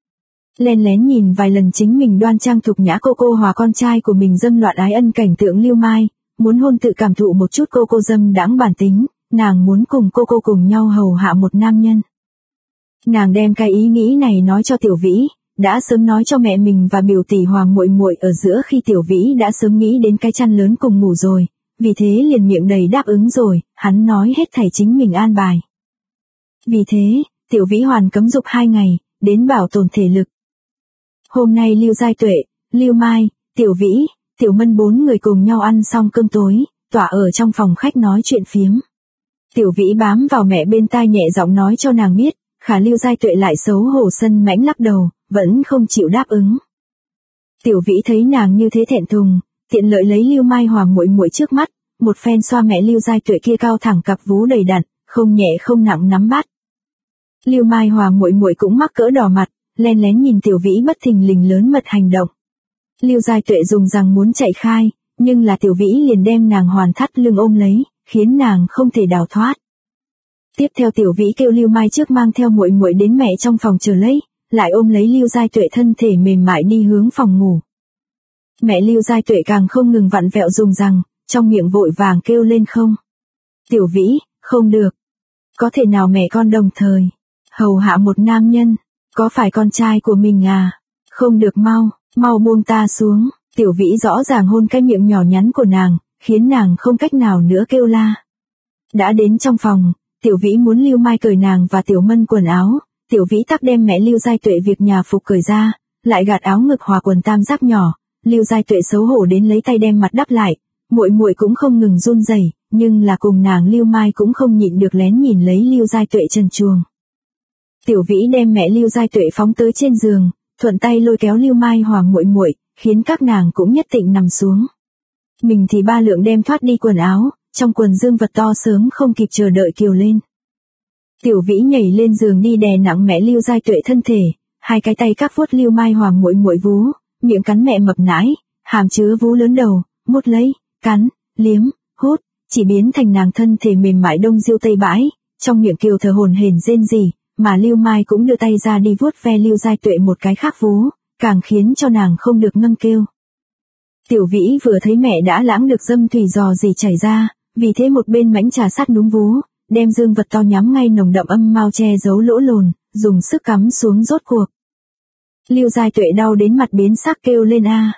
Len lén nhìn vài lần chính mình đoan trang thục nhã cô hòa con trai của mình dâm loạn ái ân cảnh tượng Lưu Mai, muốn hôn tự cảm thụ một chút cô dâm đãng bản tính, nàng muốn cùng cô cùng nhau hầu hạ một nam nhân. Nàng đem cái ý nghĩ này nói cho Tiểu Vĩ, đã sớm nói cho mẹ mình và biểu tỷ Hoàng muội muội ở giữa khi Tiểu Vĩ đã sớm nghĩ đến cái chăn lớn cùng ngủ rồi, vì thế liền miệng đầy đáp ứng rồi, hắn nói hết thảy chính mình an bài. Vì thế, Tiểu Vĩ hoàn cấm dục 2 ngày, đến bảo tồn thể lực. Hôm nay Lưu Giai Tuệ, Lưu Mai, Tiểu Vĩ, Tiểu Mân 4 người cùng nhau ăn xong cơm tối, tỏa ở trong phòng khách nói chuyện phiếm. Tiểu Vĩ bám vào mẹ bên tai nhẹ giọng nói cho nàng biết, khả Lưu Giai Tuệ lại xấu hổ sân mãnh lắc đầu, vẫn không chịu đáp ứng. Tiểu Vĩ thấy nàng như thế thẹn thùng, tiện lợi lấy Lưu Mai Hoàng muội muội trước mắt, một phen xoa mẹ Lưu Giai Tuệ kia cao thẳng cặp vú đầy đặn, không nhẹ không nặng nắm bắt. Lưu Mai Hoàng muội muội cũng mắc cỡ đỏ mặt, len lén nhìn Tiểu Vĩ bất thình lình lớn mật hành động. Lưu Giai Tuệ dùng rằng muốn chạy khai, nhưng là Tiểu Vĩ liền đem nàng hoàn thắt lưng ôm lấy, khiến nàng không thể đào thoát. Tiếp theo Tiểu Vĩ kêu Lưu Mai trước mang theo muội muội đến mẹ trong phòng chờ lấy, lại ôm lấy Lưu Giai Tuệ thân thể mềm mại đi hướng phòng ngủ. Mẹ Lưu Giai Tuệ càng không ngừng vặn vẹo dùng rằng, trong miệng vội vàng kêu lên không. Tiểu Vĩ, không được. Có thể nào mẹ con đồng thời hầu hạ một nam nhân, có phải con trai của mình à? Không được, mau buông ta xuống. Tiểu Vĩ rõ ràng hôn cái miệng nhỏ nhắn của nàng, khiến nàng không cách nào nữa kêu la. Đã đến trong phòng, Tiểu Vĩ muốn Lưu Mai cởi nàng và Tiểu Mân quần áo, Tiểu Vĩ tắc đem mẹ Lưu Giai Tuệ việc nhà phục cởi ra, lại gạt áo ngực hòa quần tam giác nhỏ, Lưu Giai Tuệ xấu hổ đến lấy tay đem mặt đắp lại, muội muội cũng không ngừng run rẩy, nhưng là cùng nàng Lưu Mai cũng không nhịn được lén nhìn lấy Lưu Giai Tuệ trần truồng. Tiểu Vĩ đem mẹ Lưu Giai Tuệ phóng tới trên giường, thuận tay lôi kéo Lưu Mai Hoàng muội muội, khiến các nàng cũng nhất định nằm xuống. Mình thì ba lượng đem thoát đi quần áo, trong quần dương vật to sớm không kịp chờ đợi kiều lên. Tiểu Vĩ nhảy lên giường đi đè nặng mẹ Lưu Giai Tuệ thân thể, hai cái tay các vuốt Lưu Mai Hoàng muội muội vú, miệng cắn mẹ mập nãi, hàm chứa vú lớn đầu, mút lấy, cắn, liếm, hút, chỉ biến thành nàng thân thể mềm mại đông diêu tây bãi, trong miệng kiều thở hổn hển rên rỉ, mà Lưu Mai cũng đưa tay ra đi vuốt ve Lưu Giai Tuệ một cái khác vú, càng khiến cho nàng không được ngâm kêu. Tiểu Vĩ vừa thấy mẹ đã lãng được dâm thủy dò dỉ chảy ra, vì thế một bên mãnh trà sát núm vú, đem dương vật to nhắm ngay nồng đậm âm mao che giấu lỗ lồn, dùng sức cắm xuống rốt cuộc. Lưu Giai Tuệ đau đến mặt biến sắc kêu lên a,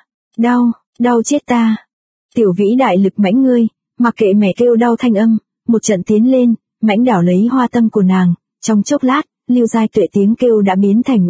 đau chết ta. Tiểu Vĩ đại lực mãnh ngươi, mặc kệ mẹ kêu đau thanh âm, một trận tiến lên, mãnh đảo lấy hoa tâm của nàng, trong chốc lát, Lưu Giai Tuệ tiếng kêu đã biến thành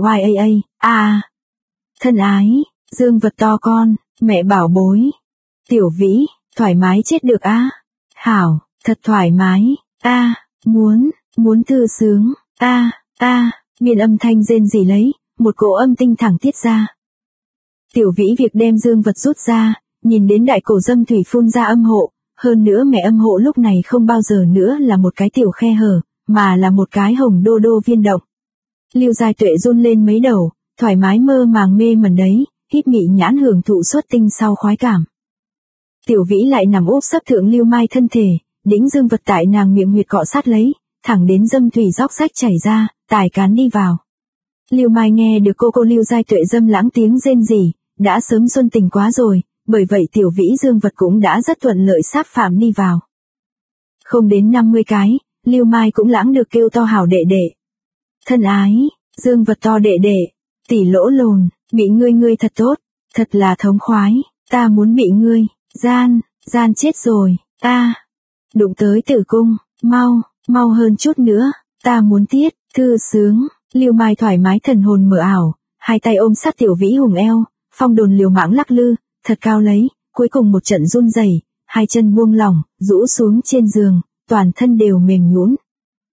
a. Thân ái, dương vật to con, mẹ bảo bối. Tiểu Vĩ, thoải mái chết được a. Hảo, thật thoải mái, a, muốn thư sướng, a, miên âm thanh rên rỉ lấy, một cỗ âm tinh thẳng tiết ra. Tiểu Vĩ việc đem dương vật rút ra, nhìn đến đại cổ dâm thủy phun ra âm hộ, hơn nữa mẹ âm hộ lúc này không bao giờ nữa là một cái tiểu khe hở, mà là một cái hồng đô đô viên động. Lưu Giai Tuệ run lên mấy đầu, thoải mái mơ màng mê mẩn đấy, hít mị nhãn hưởng thụ xuất tinh sau khoái cảm. Tiểu Vĩ lại nằm úp sấp thượng Lưu Mai thân thể, đĩnh dương vật tại nàng miệng huyệt cọ sát lấy, thẳng đến dâm thủy róc rách chảy ra, tài cán đi vào. Lưu Mai nghe được cô Lưu Giai Tuệ dâm lãng tiếng rên rỉ, đã sớm xuân tình quá rồi, bởi vậy Tiểu Vĩ dương vật cũng đã rất thuận lợi sáp phạm đi vào. Không đến 50 cái, Lưu Mai cũng lãng được kêu to hảo đệ đệ. Thân ái, dương vật to đệ đệ, tỷ lỗ lồn, bị ngươi thật tốt, thật là thống khoái, ta muốn bị ngươi, gian chết rồi, ta, đụng tới tử cung, mau hơn chút nữa, ta muốn tiết, thư sướng. Lưu Mai thoải mái thần hồn mở ảo, hai tay ôm sát Tiểu Vĩ hùng eo, phong đồn liều mãng lắc lư, thật cao lấy, cuối cùng một trận run rẩy, hai chân buông lỏng, rũ xuống trên giường, toàn thân đều mềm nhũn.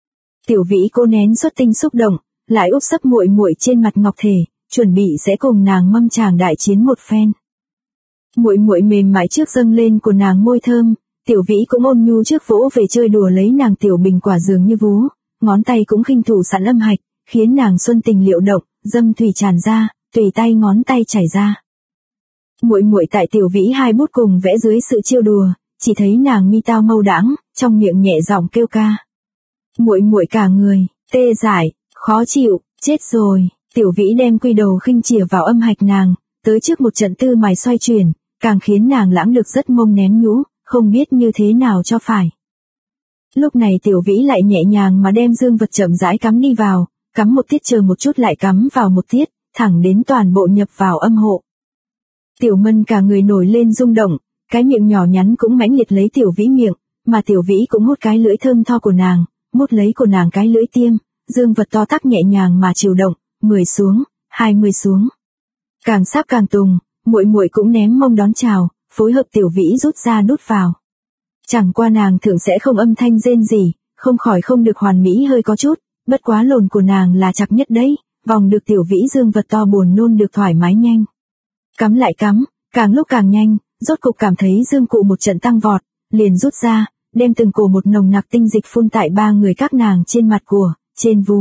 Tiểu Vĩ cố nén xuất tinh xúc động, lại úp sấp muội muội trên mặt ngọc thể, chuẩn bị sẽ cùng nàng mâm tràng đại chiến một phen. Muội muội mềm mại trước dâng lên của nàng môi thơm, Tiểu Vĩ cũng ôn nhu trước vỗ về chơi đùa lấy nàng tiểu bình quả dường như vú, ngón tay cũng khinh thủ sẵn âm hạch, khiến nàng xuân tình liệu động, dâm thủy tràn ra, tùy tay ngón tay chảy ra. Muội muội tại Tiểu Vĩ hai bút cùng vẽ dưới sự trêu đùa, chỉ thấy nàng mi tao mâu đãng, trong miệng nhẹ giọng kêu ca. Muội muội cả người tê dại, khó chịu, chết rồi. Tiểu Vĩ đem quy đầu khinh chìa vào âm hạch nàng, tới trước một trận tư mài xoay chuyển, càng khiến nàng lãng được rất mông ném nhũ, không biết như thế nào cho phải. Lúc này Tiểu Vĩ lại nhẹ nhàng mà đem dương vật chậm rãi cắm đi vào, cắm một tiết chờ một chút lại cắm vào một tiết, thẳng đến toàn bộ nhập vào âm hộ. Tiểu Mân cả người nổi lên rung động, cái miệng nhỏ nhắn cũng mãnh liệt lấy Tiểu Vĩ miệng, mà Tiểu Vĩ cũng hút cái lưỡi thơm tho của nàng, mút lấy của nàng cái lưỡi tiêm, dương vật to tắc nhẹ nhàng mà chiều động, 10 xuống, 20 xuống. Càng sắp càng tùng, muội muội cũng ném mông đón chào, phối hợp Tiểu Vĩ rút ra đút vào. Chẳng qua nàng thường sẽ không âm thanh rên gì, không khỏi không được hoàn mỹ hơi có chút, bất quá lồn của nàng là chặt nhất đấy, vòng được Tiểu Vĩ dương vật to buồn nôn được thoải mái nhanh. Cắm lại cắm, càng lúc càng nhanh, rốt cục cảm thấy dương cụ một trận tăng vọt, liền rút ra, đem từng cổ một nồng nặc tinh dịch phun tại ba người các nàng trên mặt của, trên vú.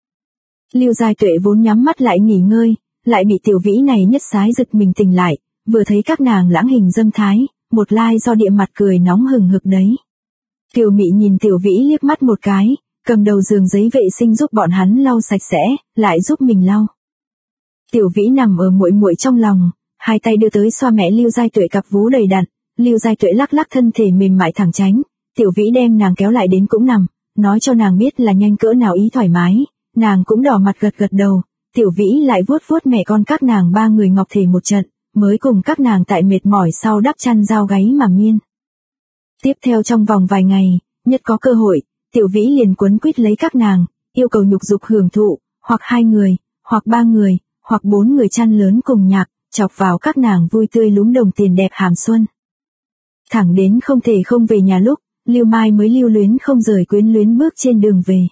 Lưu Giai Tuệ vốn nhắm mắt lại nghỉ ngơi, lại bị Tiểu Vĩ này nhất sái giật mình tỉnh lại, vừa thấy các nàng lãng hình dâm thái, một lai do địa mặt cười nóng hừng hực đấy. Kiều Mị nhìn Tiểu Vĩ liếc mắt một cái, cầm đầu giường giấy vệ sinh giúp bọn hắn lau sạch sẽ, lại giúp mình lau. Tiểu Vĩ nằm ở muội muội trong lòng, hai tay đưa tới xoa mẹ Lưu Giai Tuệ cặp vú đầy đặn, Lưu Giai Tuệ lắc lắc thân thể mềm mại thẳng tránh, Tiểu Vĩ đem nàng kéo lại đến cũng nằm, nói cho nàng biết là nhanh cỡ nào ý thoải mái, nàng cũng đỏ mặt gật gật đầu, Tiểu Vĩ lại vuốt vuốt mẹ con các nàng ba người ngọc thể một trận, mới cùng các nàng tại mệt mỏi sau đắp chăn giao gáy mà miên. Tiếp theo trong vòng vài ngày, nhất có cơ hội, Tiểu Vĩ liền quấn quýt lấy các nàng, yêu cầu nhục dục hưởng thụ, hoặc 2 người, hoặc 3 người, hoặc 4 người chăn lớn cùng nhạc, chọc vào các nàng vui tươi lúm đồng tiền đẹp hàm xuân. Thẳng đến không thể không về nhà lúc, Lưu Mai mới lưu luyến không rời quyến luyến bước trên đường về.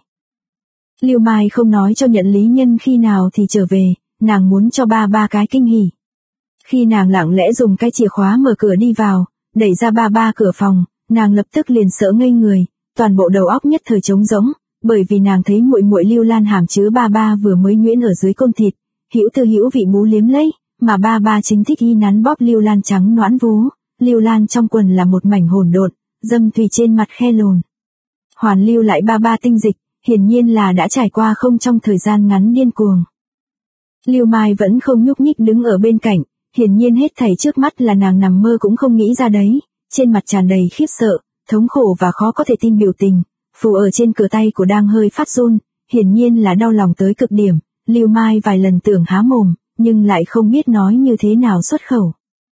Lưu Mai không nói cho Nhận Lý Nhân khi nào thì trở về, nàng muốn cho ba cái kinh hỉ. Khi nàng lặng lẽ dùng cái chìa khóa mở cửa đi vào, đẩy ra ba cửa phòng, nàng lập tức liền sợ ngây người, toàn bộ đầu óc nhất thời trống rỗng, bởi vì nàng thấy muội muội Lưu Lan hàm chứa ba vừa mới nhuyễn ở dưới côn thịt, hữu tư hữu vị bú liếm lấy, mà ba chính thích y nắn bóp Lưu Lan trắng noãn vú, Lưu Lan trong quần là một mảnh hỗn độn, dâm thủy trên mặt khe lồn. Hoàn lưu lại ba tinh dịch, hiển nhiên là đã trải qua không trong thời gian ngắn điên cuồng. Lưu Mai vẫn không nhúc nhích đứng ở bên cạnh, hiển nhiên hết thảy trước mắt là nàng nằm mơ cũng không nghĩ ra đấy, trên mặt tràn đầy khiếp sợ, thống khổ và khó có thể tin biểu tình, phù ở trên cửa tay của đang hơi phát run, hiển nhiên là đau lòng tới cực điểm, Lưu Mai vài lần tưởng há mồm, nhưng lại không biết nói như thế nào xuất khẩu.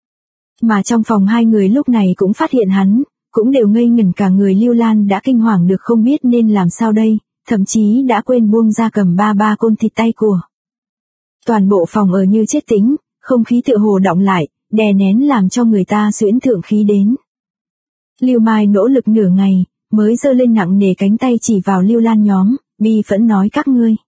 Mà trong phòng hai người lúc này cũng phát hiện hắn, cũng đều ngây ngẩn cả người. Lưu Lan đã kinh hoàng được không biết nên làm sao đây, thậm chí đã quên buông ra cầm ba côn thịt tay của. Toàn bộ phòng ở như chết tĩnh, không khí tựa hồ đọng lại, đè nén làm cho người ta xuyễn thượng khí đến. Lưu Mai nỗ lực nửa ngày, mới giơ lên nặng nề cánh tay chỉ vào Lưu Lan nhóm, bi phẫn nói các ngươi.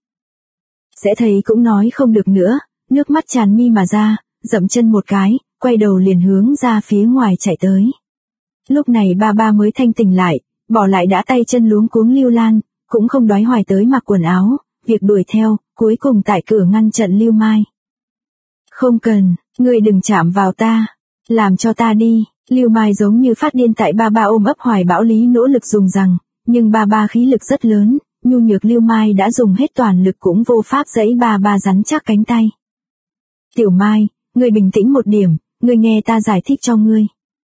Sẽ thầy cũng nói không được nữa, nước mắt tràn mi mà ra, dậm chân một cái, quay đầu liền hướng ra phía ngoài chạy tới. Lúc này ba mới thanh tỉnh lại, bỏ lại đã tay chân luống cuống Lưu Lan, cũng không đoái hoài tới mặc quần áo, việc đuổi theo, cuối cùng tại cửa ngăn chặn Lưu Mai. Không cần, ngươi đừng chạm vào ta, làm cho ta đi. Lưu Mai giống như phát điên tại ba ôm ấp hoài bão lý nỗ lực dùng rằng, nhưng ba khí lực rất lớn, nhu nhược Lưu Mai đã dùng hết toàn lực cũng vô pháp giãy ba rắn chắc cánh tay. Tiểu Mai, ngươi bình tĩnh một điểm, ngươi nghe ta giải thích cho ngươi.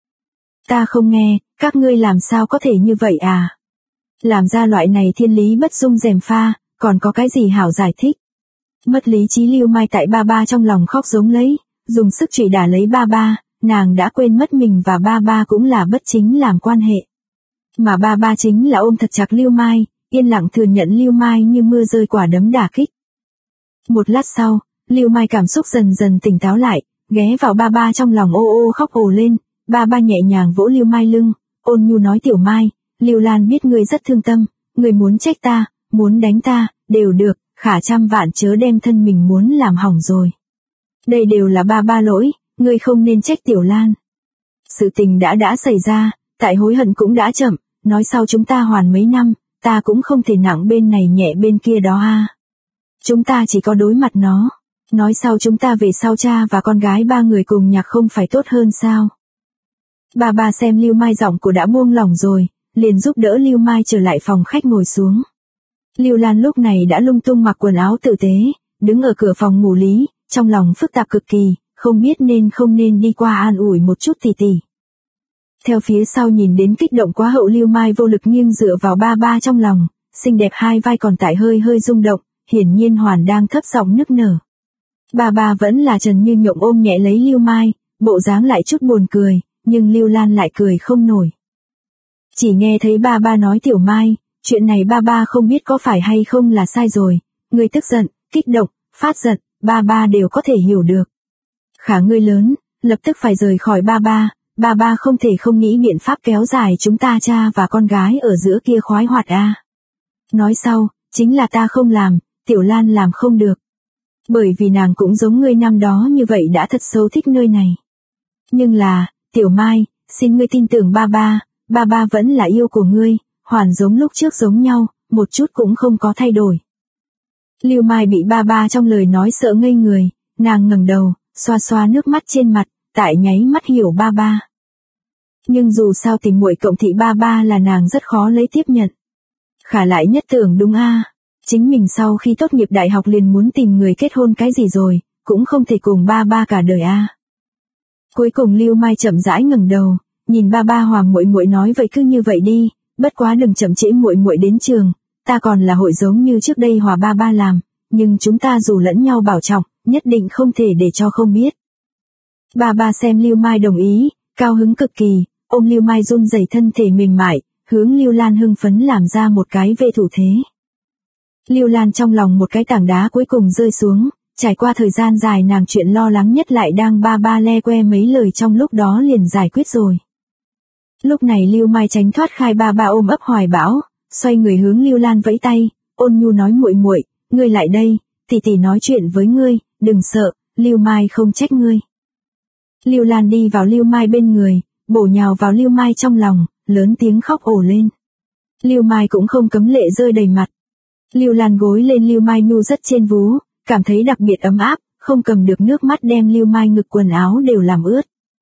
Ta không nghe, các ngươi làm sao có thể như vậy à? Làm ra loại này thiên lý bất dung gièm pha, còn có cái gì hảo giải thích? Mất lý trí Lưu Mai tại ba trong lòng khóc giống lấy, dùng sức chửi đả lấy ba, nàng đã quên mất mình và ba cũng là bất chính làm quan hệ. Mà ba chính là ôm thật chặt Lưu Mai, yên lặng thừa nhận Lưu Mai như mưa rơi quả đấm đả kích. Một lát sau, Lưu Mai cảm xúc dần tỉnh táo lại, ghé vào ba trong lòng ô khóc ồ lên, ba nhẹ nhàng vỗ Lưu Mai lưng, ôn nhu nói Tiểu Mai, Lưu Lan biết ngươi rất thương tâm, ngươi muốn trách ta, muốn đánh ta, đều được, khả trăm vạn chớ đem thân mình muốn làm hỏng rồi. Đây đều là ba lỗi, ngươi không nên trách Tiểu Lan. Sự tình đã xảy ra, tại hối hận cũng đã chậm, nói sau chúng ta hoàn mấy năm, ta cũng không thể nặng bên này nhẹ bên kia đó a. Chúng ta chỉ có đối mặt nó. Nói sau chúng ta về sau cha và con gái ba người cùng nhạc không phải tốt hơn sao. Ba xem Lưu Mai giọng của đã buông lỏng rồi, liền giúp đỡ Lưu Mai trở lại phòng khách ngồi xuống. Lưu Lan lúc này đã lung tung mặc quần áo tử tế, đứng ở cửa phòng ngủ Lý, trong lòng phức tạp cực kỳ, không biết nên không nên đi qua an ủi một chút tỷ tỷ. Theo phía sau nhìn đến kích động quá hậu Lưu Mai vô lực nghiêng dựa vào ba trong lòng, xinh đẹp hai vai còn tại hơi rung động, hiển nhiên Hoàn đang thấp giọng nức nở. Ba vẫn là Trần Như Nhộng ôm nhẹ lấy Lưu Mai, bộ dáng lại chút buồn cười, nhưng Lưu Lan lại cười không nổi. Chỉ nghe thấy ba nói Tiểu Mai, chuyện này ba không biết có phải hay không là sai rồi, ngươi tức giận, kích động, phát giận, ba đều có thể hiểu được. Khả ngươi lớn, lập tức phải rời khỏi ba không thể không nghĩ biện pháp kéo dài chúng ta cha và con gái ở giữa kia khoái hoạt a. Nói sau, chính là ta không làm, Tiểu Lan làm không được. Bởi vì nàng cũng giống ngươi năm đó như vậy đã thật sâu thích nơi này. Nhưng là, Tiểu Mai, xin ngươi tin tưởng ba vẫn là yêu của ngươi, hoàn giống lúc trước giống nhau, một chút cũng không có thay đổi. Lưu Mai bị ba trong lời nói sợ ngây người, nàng ngẩng đầu, xoa nước mắt trên mặt, tại nháy mắt hiểu ba. Nhưng dù sao tình muội cộng thị ba là nàng rất khó lấy tiếp nhận. Khả lại nhất tưởng đúng a, chính mình sau khi tốt nghiệp đại học liền muốn tìm người kết hôn cái gì rồi, cũng không thể cùng ba cả đời a. Cuối cùng Lưu Mai chậm rãi ngẩng đầu, nhìn ba hòa muội nói vậy cứ như vậy đi, bất quá đừng chậm trễ muội đến trường, ta còn là hội giống như trước đây hòa ba làm, nhưng chúng ta dù lẫn nhau bảo trọng, nhất định không thể để cho không biết. Ba xem Lưu Mai đồng ý, cao hứng cực kỳ, ôm Lưu Mai run rẩy thân thể mềm mại, hướng Lưu Lan hưng phấn làm ra một cái vệ thủ thế. Lưu Lan trong lòng một cái tảng đá cuối cùng rơi xuống, trải qua thời gian dài nàng chuyện lo lắng nhất lại đang ba le que mấy lời trong lúc đó liền giải quyết rồi. Lúc này Lưu Mai tránh thoát khai ba ôm ấp hoài bão, xoay người hướng Lưu Lan vẫy tay, ôn nhu nói muội, ngươi lại đây, tỷ nói chuyện với ngươi, đừng sợ, Lưu Mai không trách ngươi. Lưu Lan đi vào Lưu Mai bên người, bổ nhào vào Lưu Mai trong lòng, lớn tiếng khóc ồ lên. Lưu Mai cũng không cấm lệ rơi đầy mặt. Lưu Lan gối lên Lưu Mai nhu rất trên vú, cảm thấy đặc biệt ấm áp, không cầm được nước mắt đem Lưu Mai ngực quần áo đều làm ướt.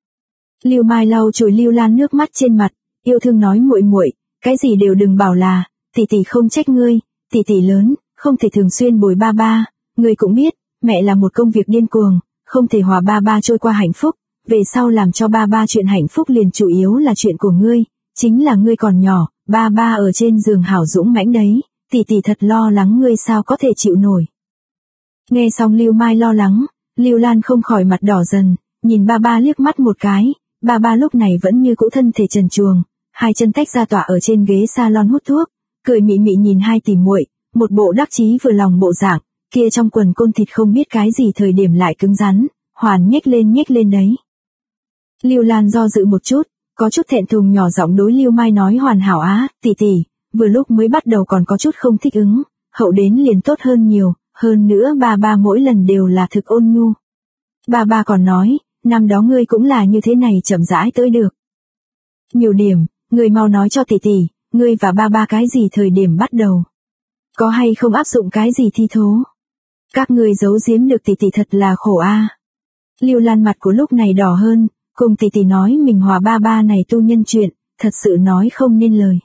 Lưu Mai lau chùi Lưu Lan nước mắt trên mặt, yêu thương nói muội, cái gì đều đừng bảo là, tỷ không trách ngươi, tỷ lớn, không thể thường xuyên bồi ba, ngươi cũng biết, mẹ là một công việc điên cuồng, không thể hòa ba trôi qua hạnh phúc, về sau làm cho ba chuyện hạnh phúc liền chủ yếu là chuyện của ngươi, chính là ngươi còn nhỏ, ba ở trên giường hảo dũng mãnh đấy, tỷ thật lo lắng ngươi sao có thể chịu nổi. Nghe xong Lưu Mai lo lắng, Lưu Lan không khỏi mặt đỏ dần, nhìn ba liếc mắt một cái, ba lúc này vẫn như cũ thân thể trần truồng, hai chân tách ra tọa ở trên ghế salon hút thuốc, cười mị nhìn hai tỷ muội, một bộ đắc chí vừa lòng bộ dạng, kia trong quần côn thịt không biết cái gì thời điểm lại cứng rắn, Hoàn nhếch lên đấy. Lưu Lan do dự một chút, có chút thẹn thùng nhỏ giọng đối Lưu Mai nói Hoàn hảo á, tỷ, vừa lúc mới bắt đầu còn có chút không thích ứng, hậu đến liền tốt hơn nhiều, hơn nữa ba mỗi lần đều là thực ôn nhu. Ba còn nói, năm đó ngươi cũng là như thế này chậm rãi tới được. Nhiều điểm, ngươi mau nói cho tỷ, ngươi và ba cái gì thời điểm bắt đầu. Có hay không áp dụng cái gì thi thố. Các ngươi giấu giếm được tỷ thật là khổ a. Lưu Lan mặt của lúc này đỏ hơn, cùng tỷ nói mình hòa ba này tu nhân chuyện, thật sự nói không nên lời.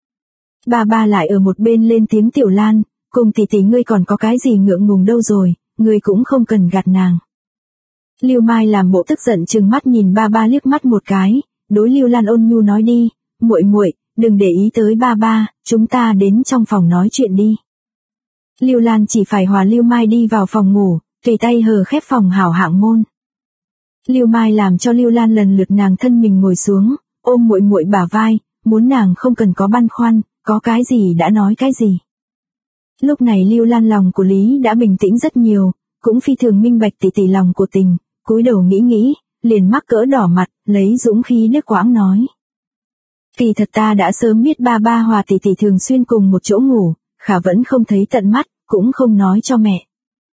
Ba lại ở một bên lên tiếng Tiểu Lan, cùng tỷ ngươi còn có cái gì ngượng ngùng đâu rồi, ngươi cũng không cần gạt nàng. Lưu Mai làm bộ tức giận trừng mắt nhìn ba liếc mắt một cái, đối Lưu Lan ôn nhu nói đi, muội, đừng để ý tới ba, chúng ta đến trong phòng nói chuyện đi. Lưu Lan chỉ phải hòa Lưu Mai đi vào phòng ngủ, tùy tay hờ khép phòng hảo hạng môn. Lưu Mai làm cho Lưu Lan lần lượt nàng thân mình ngồi xuống, ôm muội bả vai, muốn nàng không cần có băn khoăn, có cái gì đã nói cái gì. Lúc này Lưu Lan lòng của Lý đã bình tĩnh rất nhiều, cũng phi thường minh bạch tỷ lòng của tình, cúi đầu nghĩ, liền mắc cỡ đỏ mặt, lấy dũng khí đứt quãng nói. Kỳ thật ta đã sớm biết ba hòa tỷ thường xuyên cùng một chỗ ngủ, khả vẫn không thấy tận mắt, cũng không nói cho mẹ.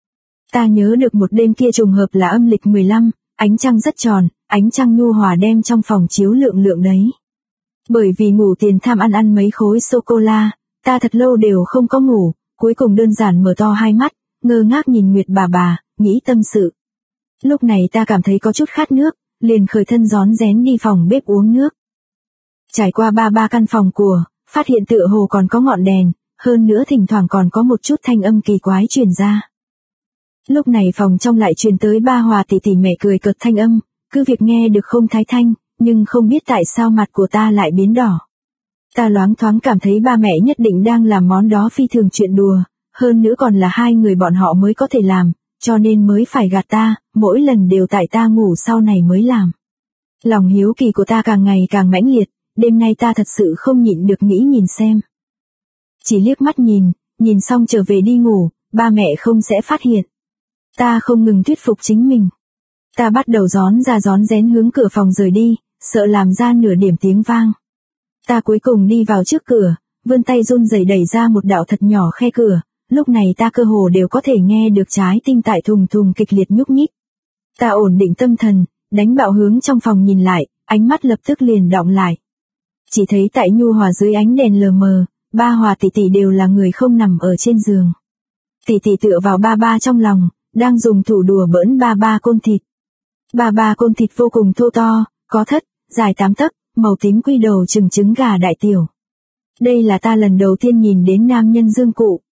Ta nhớ được một đêm kia trùng hợp là âm lịch 15, ánh trăng rất tròn, ánh trăng nhu hòa đem trong phòng chiếu lượng lượng đấy. Bởi vì ngủ tiền tham ăn mấy khối sô-cô-la, ta thật lâu đều không có ngủ, cuối cùng đơn giản mở to hai mắt, ngơ ngác nhìn Nguyệt bà, nghĩ tâm sự. Lúc này ta cảm thấy có chút khát nước, liền khởi thân rón rén đi phòng bếp uống nước. Trải qua ba căn phòng của, phát hiện tựa hồ còn có ngọn đèn, hơn nữa thỉnh thoảng còn có một chút thanh âm kỳ quái truyền ra. Lúc này phòng trong lại truyền tới ba Hòa tỷ mẹ cười cợt thanh âm, cứ việc nghe được không thái thanh, nhưng không biết tại sao mặt của ta lại biến đỏ. Ta loáng thoáng cảm thấy ba mẹ nhất định đang làm món đó phi thường chuyện đùa, hơn nữa còn là hai người bọn họ mới có thể làm, cho nên mới phải gạt ta, mỗi lần đều tại ta ngủ sau này mới làm. Lòng hiếu kỳ của ta càng ngày càng mãnh liệt, đêm nay ta thật sự không nhịn được nghĩ nhìn xem. Chỉ liếc mắt nhìn xong trở về đi ngủ, ba mẹ không sẽ phát hiện. Ta không ngừng thuyết phục chính mình. Ta bắt đầu rón ra rón rén hướng cửa phòng rời đi, sợ làm ra nửa điểm tiếng vang. Ta cuối cùng đi vào trước cửa, vươn tay run rẩy đẩy ra một đạo thật nhỏ khe cửa, lúc này ta cơ hồ đều có thể nghe được trái tim tại thùng thùng kịch liệt nhúc nhích. Ta ổn định tâm thần, đánh bạo hướng trong phòng nhìn lại, ánh mắt lập tức liền đọng lại. Chỉ thấy tại nhu hòa dưới ánh đèn lờ mờ, ba Hòa tỷ đều là người không nằm ở trên giường. Tỷ tựa vào ba trong lòng, đang dùng thủ đùa bỡn ba côn thịt. Ba côn thịt vô cùng thô to, có thất, dài 8 tấc, màu tím quy đầu chừng trứng gà đại tiểu. Đây là ta lần đầu tiên nhìn đến nam nhân dương cụ.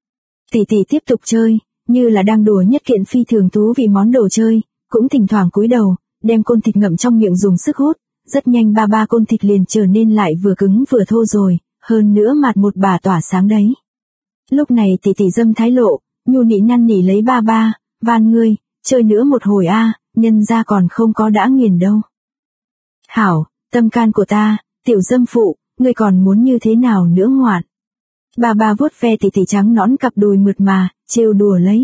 Tỷ tiếp tục chơi, như là đang đùa nhất kiện phi thường thú vì món đồ chơi, cũng thỉnh thoảng cúi đầu, đem côn thịt ngậm trong miệng dùng sức hút, rất nhanh ba côn thịt liền trở nên lại vừa cứng vừa thô rồi, hơn nữa mặt một bà tỏa sáng đấy. Lúc này tỷ dâm thái lộ, nhu nị năn nỉ lấy ba, van ngươi, chơi nữa một hồi nhân ra còn không có đã nghiền đâu. Hảo, tâm can của ta, tiểu dâm phụ, ngươi còn muốn như thế nào nữa ngoạn. Ba vuốt ve tỷ trắng nõn cặp đùi mượt mà, trêu đùa lấy.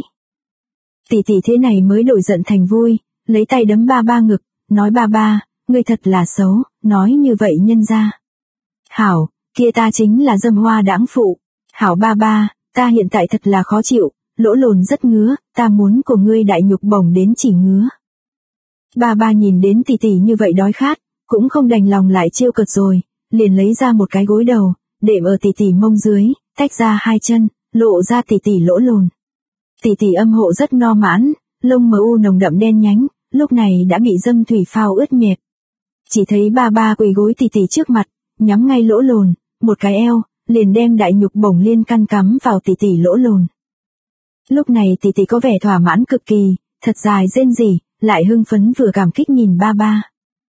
Tỷ thế này mới đổi giận thành vui, lấy tay đấm ba ngực, nói ba, ngươi thật là xấu, nói như vậy nhân ra. Hảo, kia ta chính là dâm hoa đãng phụ. Hảo ba, ta hiện tại thật là khó chịu, lỗ lồn rất ngứa, ta muốn của ngươi đại nhục bổng đến chỉ ngứa. Ba nhìn đến tỷ như vậy đói khát, cũng không đành lòng lại trêu cợt rồi, liền lấy ra một cái gối đầu, đệm ở tỷ mông dưới, tách ra hai chân, lộ ra tỷ lỗ lồn. Tỷ âm hộ rất no mãn, lông mờ u nồng đậm đen nhánh, lúc này đã bị dâm thủy phao ướt nhẹp. Chỉ thấy ba quỳ gối tỷ trước mặt, nhắm ngay lỗ lồn, một cái eo, liền đem đại nhục bổng liên căn cắm vào tỷ lỗ lồn. Lúc này tỷ có vẻ thỏa mãn cực kỳ, thật dài rên rỉ, lại hưng phấn vừa cảm kích nhìn ba.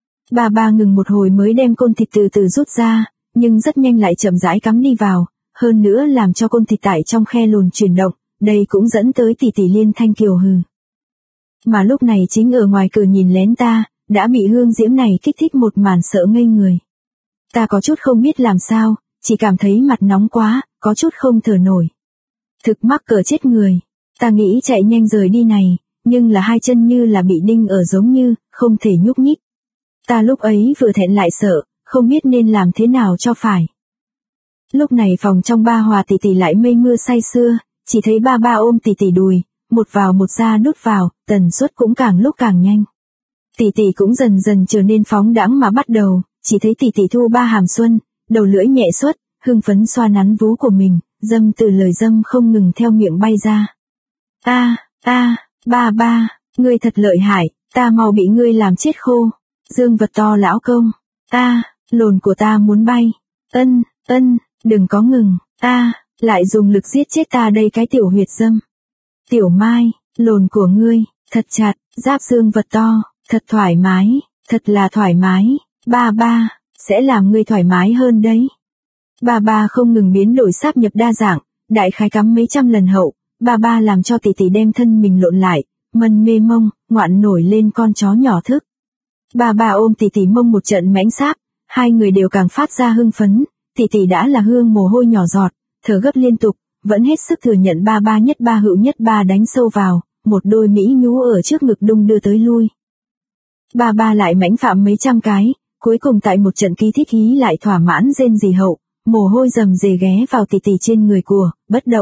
Ba ngừng một hồi mới đem côn thịt từ từ rút ra, nhưng rất nhanh lại chậm rãi cắm đi vào, hơn nữa làm cho côn thịt tại trong khe lồn chuyển động, đây cũng dẫn tới tỷ liên thanh kiều hừ. Mà lúc này chính ở ngoài cửa nhìn lén ta, đã bị hương diễm này kích thích một màn sợ ngây người. Ta có chút không biết làm sao, chỉ cảm thấy mặt nóng quá, có chút không thở nổi. Thực mắc cỡ chết người, ta nghĩ chạy nhanh rời đi này, nhưng là hai chân như là bị đinh ở giống như, không thể nhúc nhích. Ta lúc ấy vừa thẹn lại sợ, không biết nên làm thế nào cho phải. Lúc này phòng trong ba Hòa tỷ lại mây mưa say sưa, chỉ thấy ba ôm tỷ đùi, một vào một ra đút vào, tần suất cũng càng lúc càng nhanh. Tỷ cũng dần dần trở nên phóng đãng mà bắt đầu, chỉ thấy tỷ thu ba hàm xuân, đầu lưỡi nhẹ xuất, hưng phấn xoa nắn vú của mình, dâm từ lời dâm không ngừng theo miệng bay ra. Ba, ngươi thật lợi hại, ta mau bị ngươi làm chết khô. Dương vật to lão công, lồn của ta muốn bay. Ân, đừng có ngừng, lại dùng lực giết chết ta đây cái tiểu huyệt dâm. Tiểu Mai, lồn của ngươi, thật chặt, giáp dương vật to, thật thoải mái, thật là thoải mái. Ba, sẽ làm ngươi thoải mái hơn đấy. Ba không ngừng biến đổi sáp nhập đa dạng, đại khái cắm mấy trăm lần hậu, ba làm cho tỷ đem thân mình lộn lại, mân mê mông, ngoạn nổi lên con chó nhỏ thức. Ba ôm tỷ mông một trận mãnh sáp, hai người đều càng phát ra hưng phấn, tỷ đã là hương mồ hôi nhỏ giọt, thở gấp liên tục, vẫn hết sức thừa nhận ba nhất ba hữu nhất ba đánh sâu vào, một đôi mỹ nhú ở trước ngực đung đưa tới lui. Ba lại mãnh phạm mấy trăm cái, cuối cùng tại một trận ký thích ý lại thỏa mãn rên rỉ hậu, mồ hôi rầm rề ghé vào tỉ tỉ trên người của, bất động.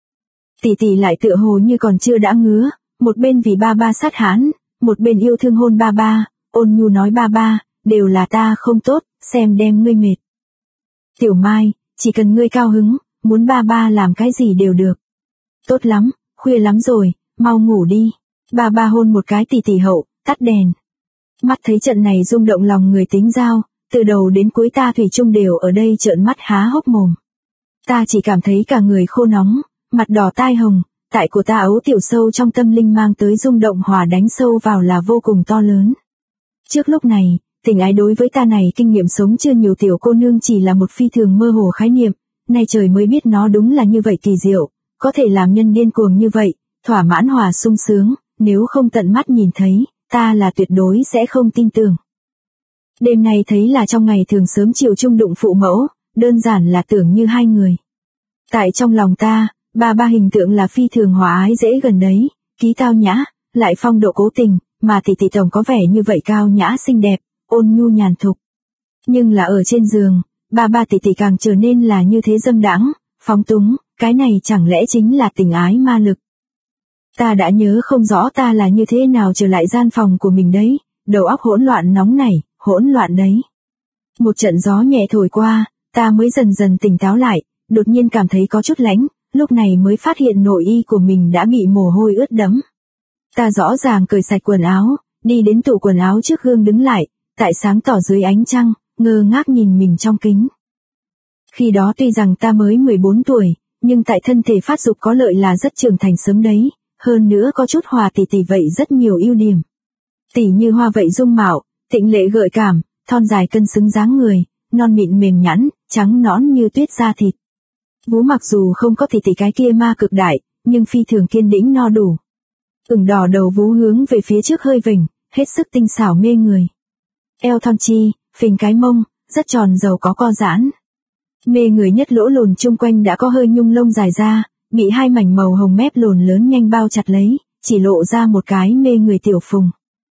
Tỉ tỉ lại tựa hồ như còn chưa đã ngứa, một bên vì ba ba sát hãn, một bên yêu thương hôn ba ba, ôn nhu nói ba ba, đều là ta không tốt, xem đem ngươi mệt. Tiểu Mai, chỉ cần ngươi cao hứng, muốn ba ba làm cái gì đều được. Tốt lắm, khuya lắm rồi, mau ngủ đi. Ba ba hôn một cái tỉ tỉ hậu, tắt đèn. Mắt thấy trận này rung động lòng người tính giao, từ đầu đến cuối ta thủy chung đều ở đây trợn mắt há hốc mồm. Ta chỉ cảm thấy cả người khô nóng, mặt đỏ tai hồng, tại của ta ấu tiểu sâu trong tâm linh mang tới rung động hòa đánh sâu vào là vô cùng to lớn. Trước lúc này, tình ái đối với ta này kinh nghiệm sống chưa nhiều tiểu cô nương chỉ là một phi thường mơ hồ khái niệm, nay trời mới biết nó đúng là như vậy kỳ diệu, có thể làm nhân điên cuồng như vậy, thỏa mãn hòa sung sướng, nếu không tận mắt nhìn thấy, ta là tuyệt đối sẽ không tin tưởng. Đêm nay thấy là trong ngày thường sớm chiều chung đụng phụ mẫu, đơn giản là tưởng như hai người. Tại trong lòng ta, ba ba hình tượng là phi thường hòa ái dễ gần đấy, ký tao nhã, lại phong độ cố tình, mà tỷ tỷ tổng có vẻ như vậy cao nhã xinh đẹp, ôn nhu nhàn thục. Nhưng là ở trên giường, ba ba tỷ tỷ càng trở nên là như thế dâm đãng, phóng túng, cái này chẳng lẽ chính là tình ái ma lực. Ta đã nhớ không rõ ta là như thế nào trở lại gian phòng của mình đấy, đầu óc hỗn loạn nóng nảy, hỗn loạn đấy. Một trận gió nhẹ thổi qua, ta mới dần dần tỉnh táo lại, đột nhiên cảm thấy có chút lạnh, lúc này mới phát hiện nội y của mình đã bị mồ hôi ướt đẫm. Ta rõ ràng cởi sạch quần áo, đi đến tủ quần áo trước gương đứng lại, tại sáng tỏ dưới ánh trăng, ngơ ngác nhìn mình trong kính. Khi đó tuy rằng ta mới 14 tuổi, nhưng tại thân thể phát dục có lợi là rất trưởng thành sớm đấy, hơn nữa có chút hòa tỷ tỷ vậy rất nhiều ưu điểm. Tỷ như hoa vậy dung mạo, tịnh lệ gợi cảm, thon dài cân xứng dáng người, non mịn mềm nhẵn, trắng nõn như tuyết da thịt. Vú mặc dù không có tỷ tỷ cái kia ma cực đại, nhưng phi thường kiên đĩnh no đủ. Ửng đỏ đầu vú hướng về phía trước hơi vểnh, hết sức tinh xảo mê người. Eo thon chi, phình cái mông, rất tròn giàu có co giãn. Mê người nhất lỗ lồn chung quanh đã có hơi nhung lông dài ra, bị hai mảnh màu hồng mép lồn lớn nhanh bao chặt lấy, chỉ lộ ra một cái mê người tiểu phùng.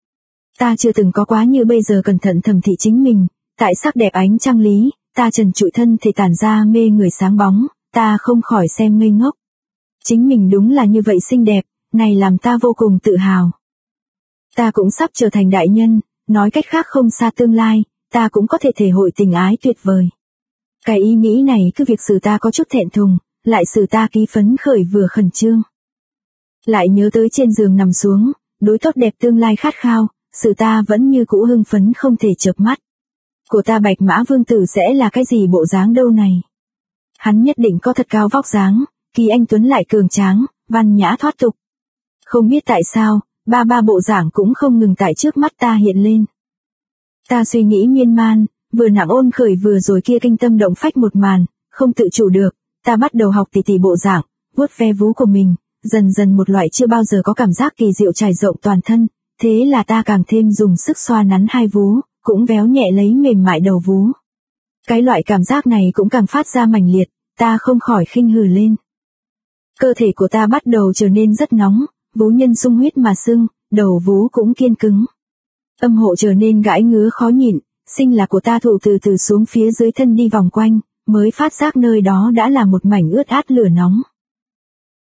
Ta chưa từng có quá như bây giờ cẩn thận thẩm thị chính mình, tại sắc đẹp ánh trăng lý, ta trần trụi thân thể tản ra mê người sáng bóng, ta không khỏi xem ngây ngốc. Chính mình đúng là như vậy xinh đẹp, này làm ta vô cùng tự hào. Ta cũng sắp trở thành đại nhân, nói cách khác không xa tương lai, ta cũng có thể thể hội tình ái tuyệt vời. Cái ý nghĩ này cứ việc xử ta có chút thẹn thùng, lại xử ta ký phấn khởi vừa khẩn trương. Lại nhớ tới trên giường nằm xuống, đối tốt đẹp tương lai khát khao, xử ta vẫn như cũ hưng phấn không thể chợp mắt. Của ta Bạch Mã Vương Tử sẽ là cái gì bộ dáng đâu này? Hắn nhất định có thật cao vóc dáng, Kỳ anh tuấn lại cường tráng, văn nhã thoát tục. Không biết tại sao, ba bộ dạng cũng không ngừng tại trước mắt ta hiện lên. Ta suy nghĩ miên man, vừa nặng ôn khởi vừa rồi kia kinh tâm động phách một màn, không tự chủ được, ta bắt đầu học tỉ tỉ bộ dạng, vuốt ve vú của mình, dần dần một loại chưa bao giờ có cảm giác kỳ diệu trải rộng toàn thân, thế là ta càng thêm dùng sức xoa nắn hai vú, cũng véo nhẹ lấy mềm mại đầu vú. Cái loại cảm giác này cũng càng phát ra mãnh liệt, ta không khỏi khinh hừ lên. Cơ thể của ta bắt đầu trở nên rất nóng, vú nhân sung huyết mà sưng, đầu vú cũng kiên cứng. Âm hộ trở nên gãi ngứa khó nhịn, sinh là của ta thụ từ từ xuống phía dưới thân đi vòng quanh, mới phát giác nơi đó đã là một mảnh ướt át lửa nóng.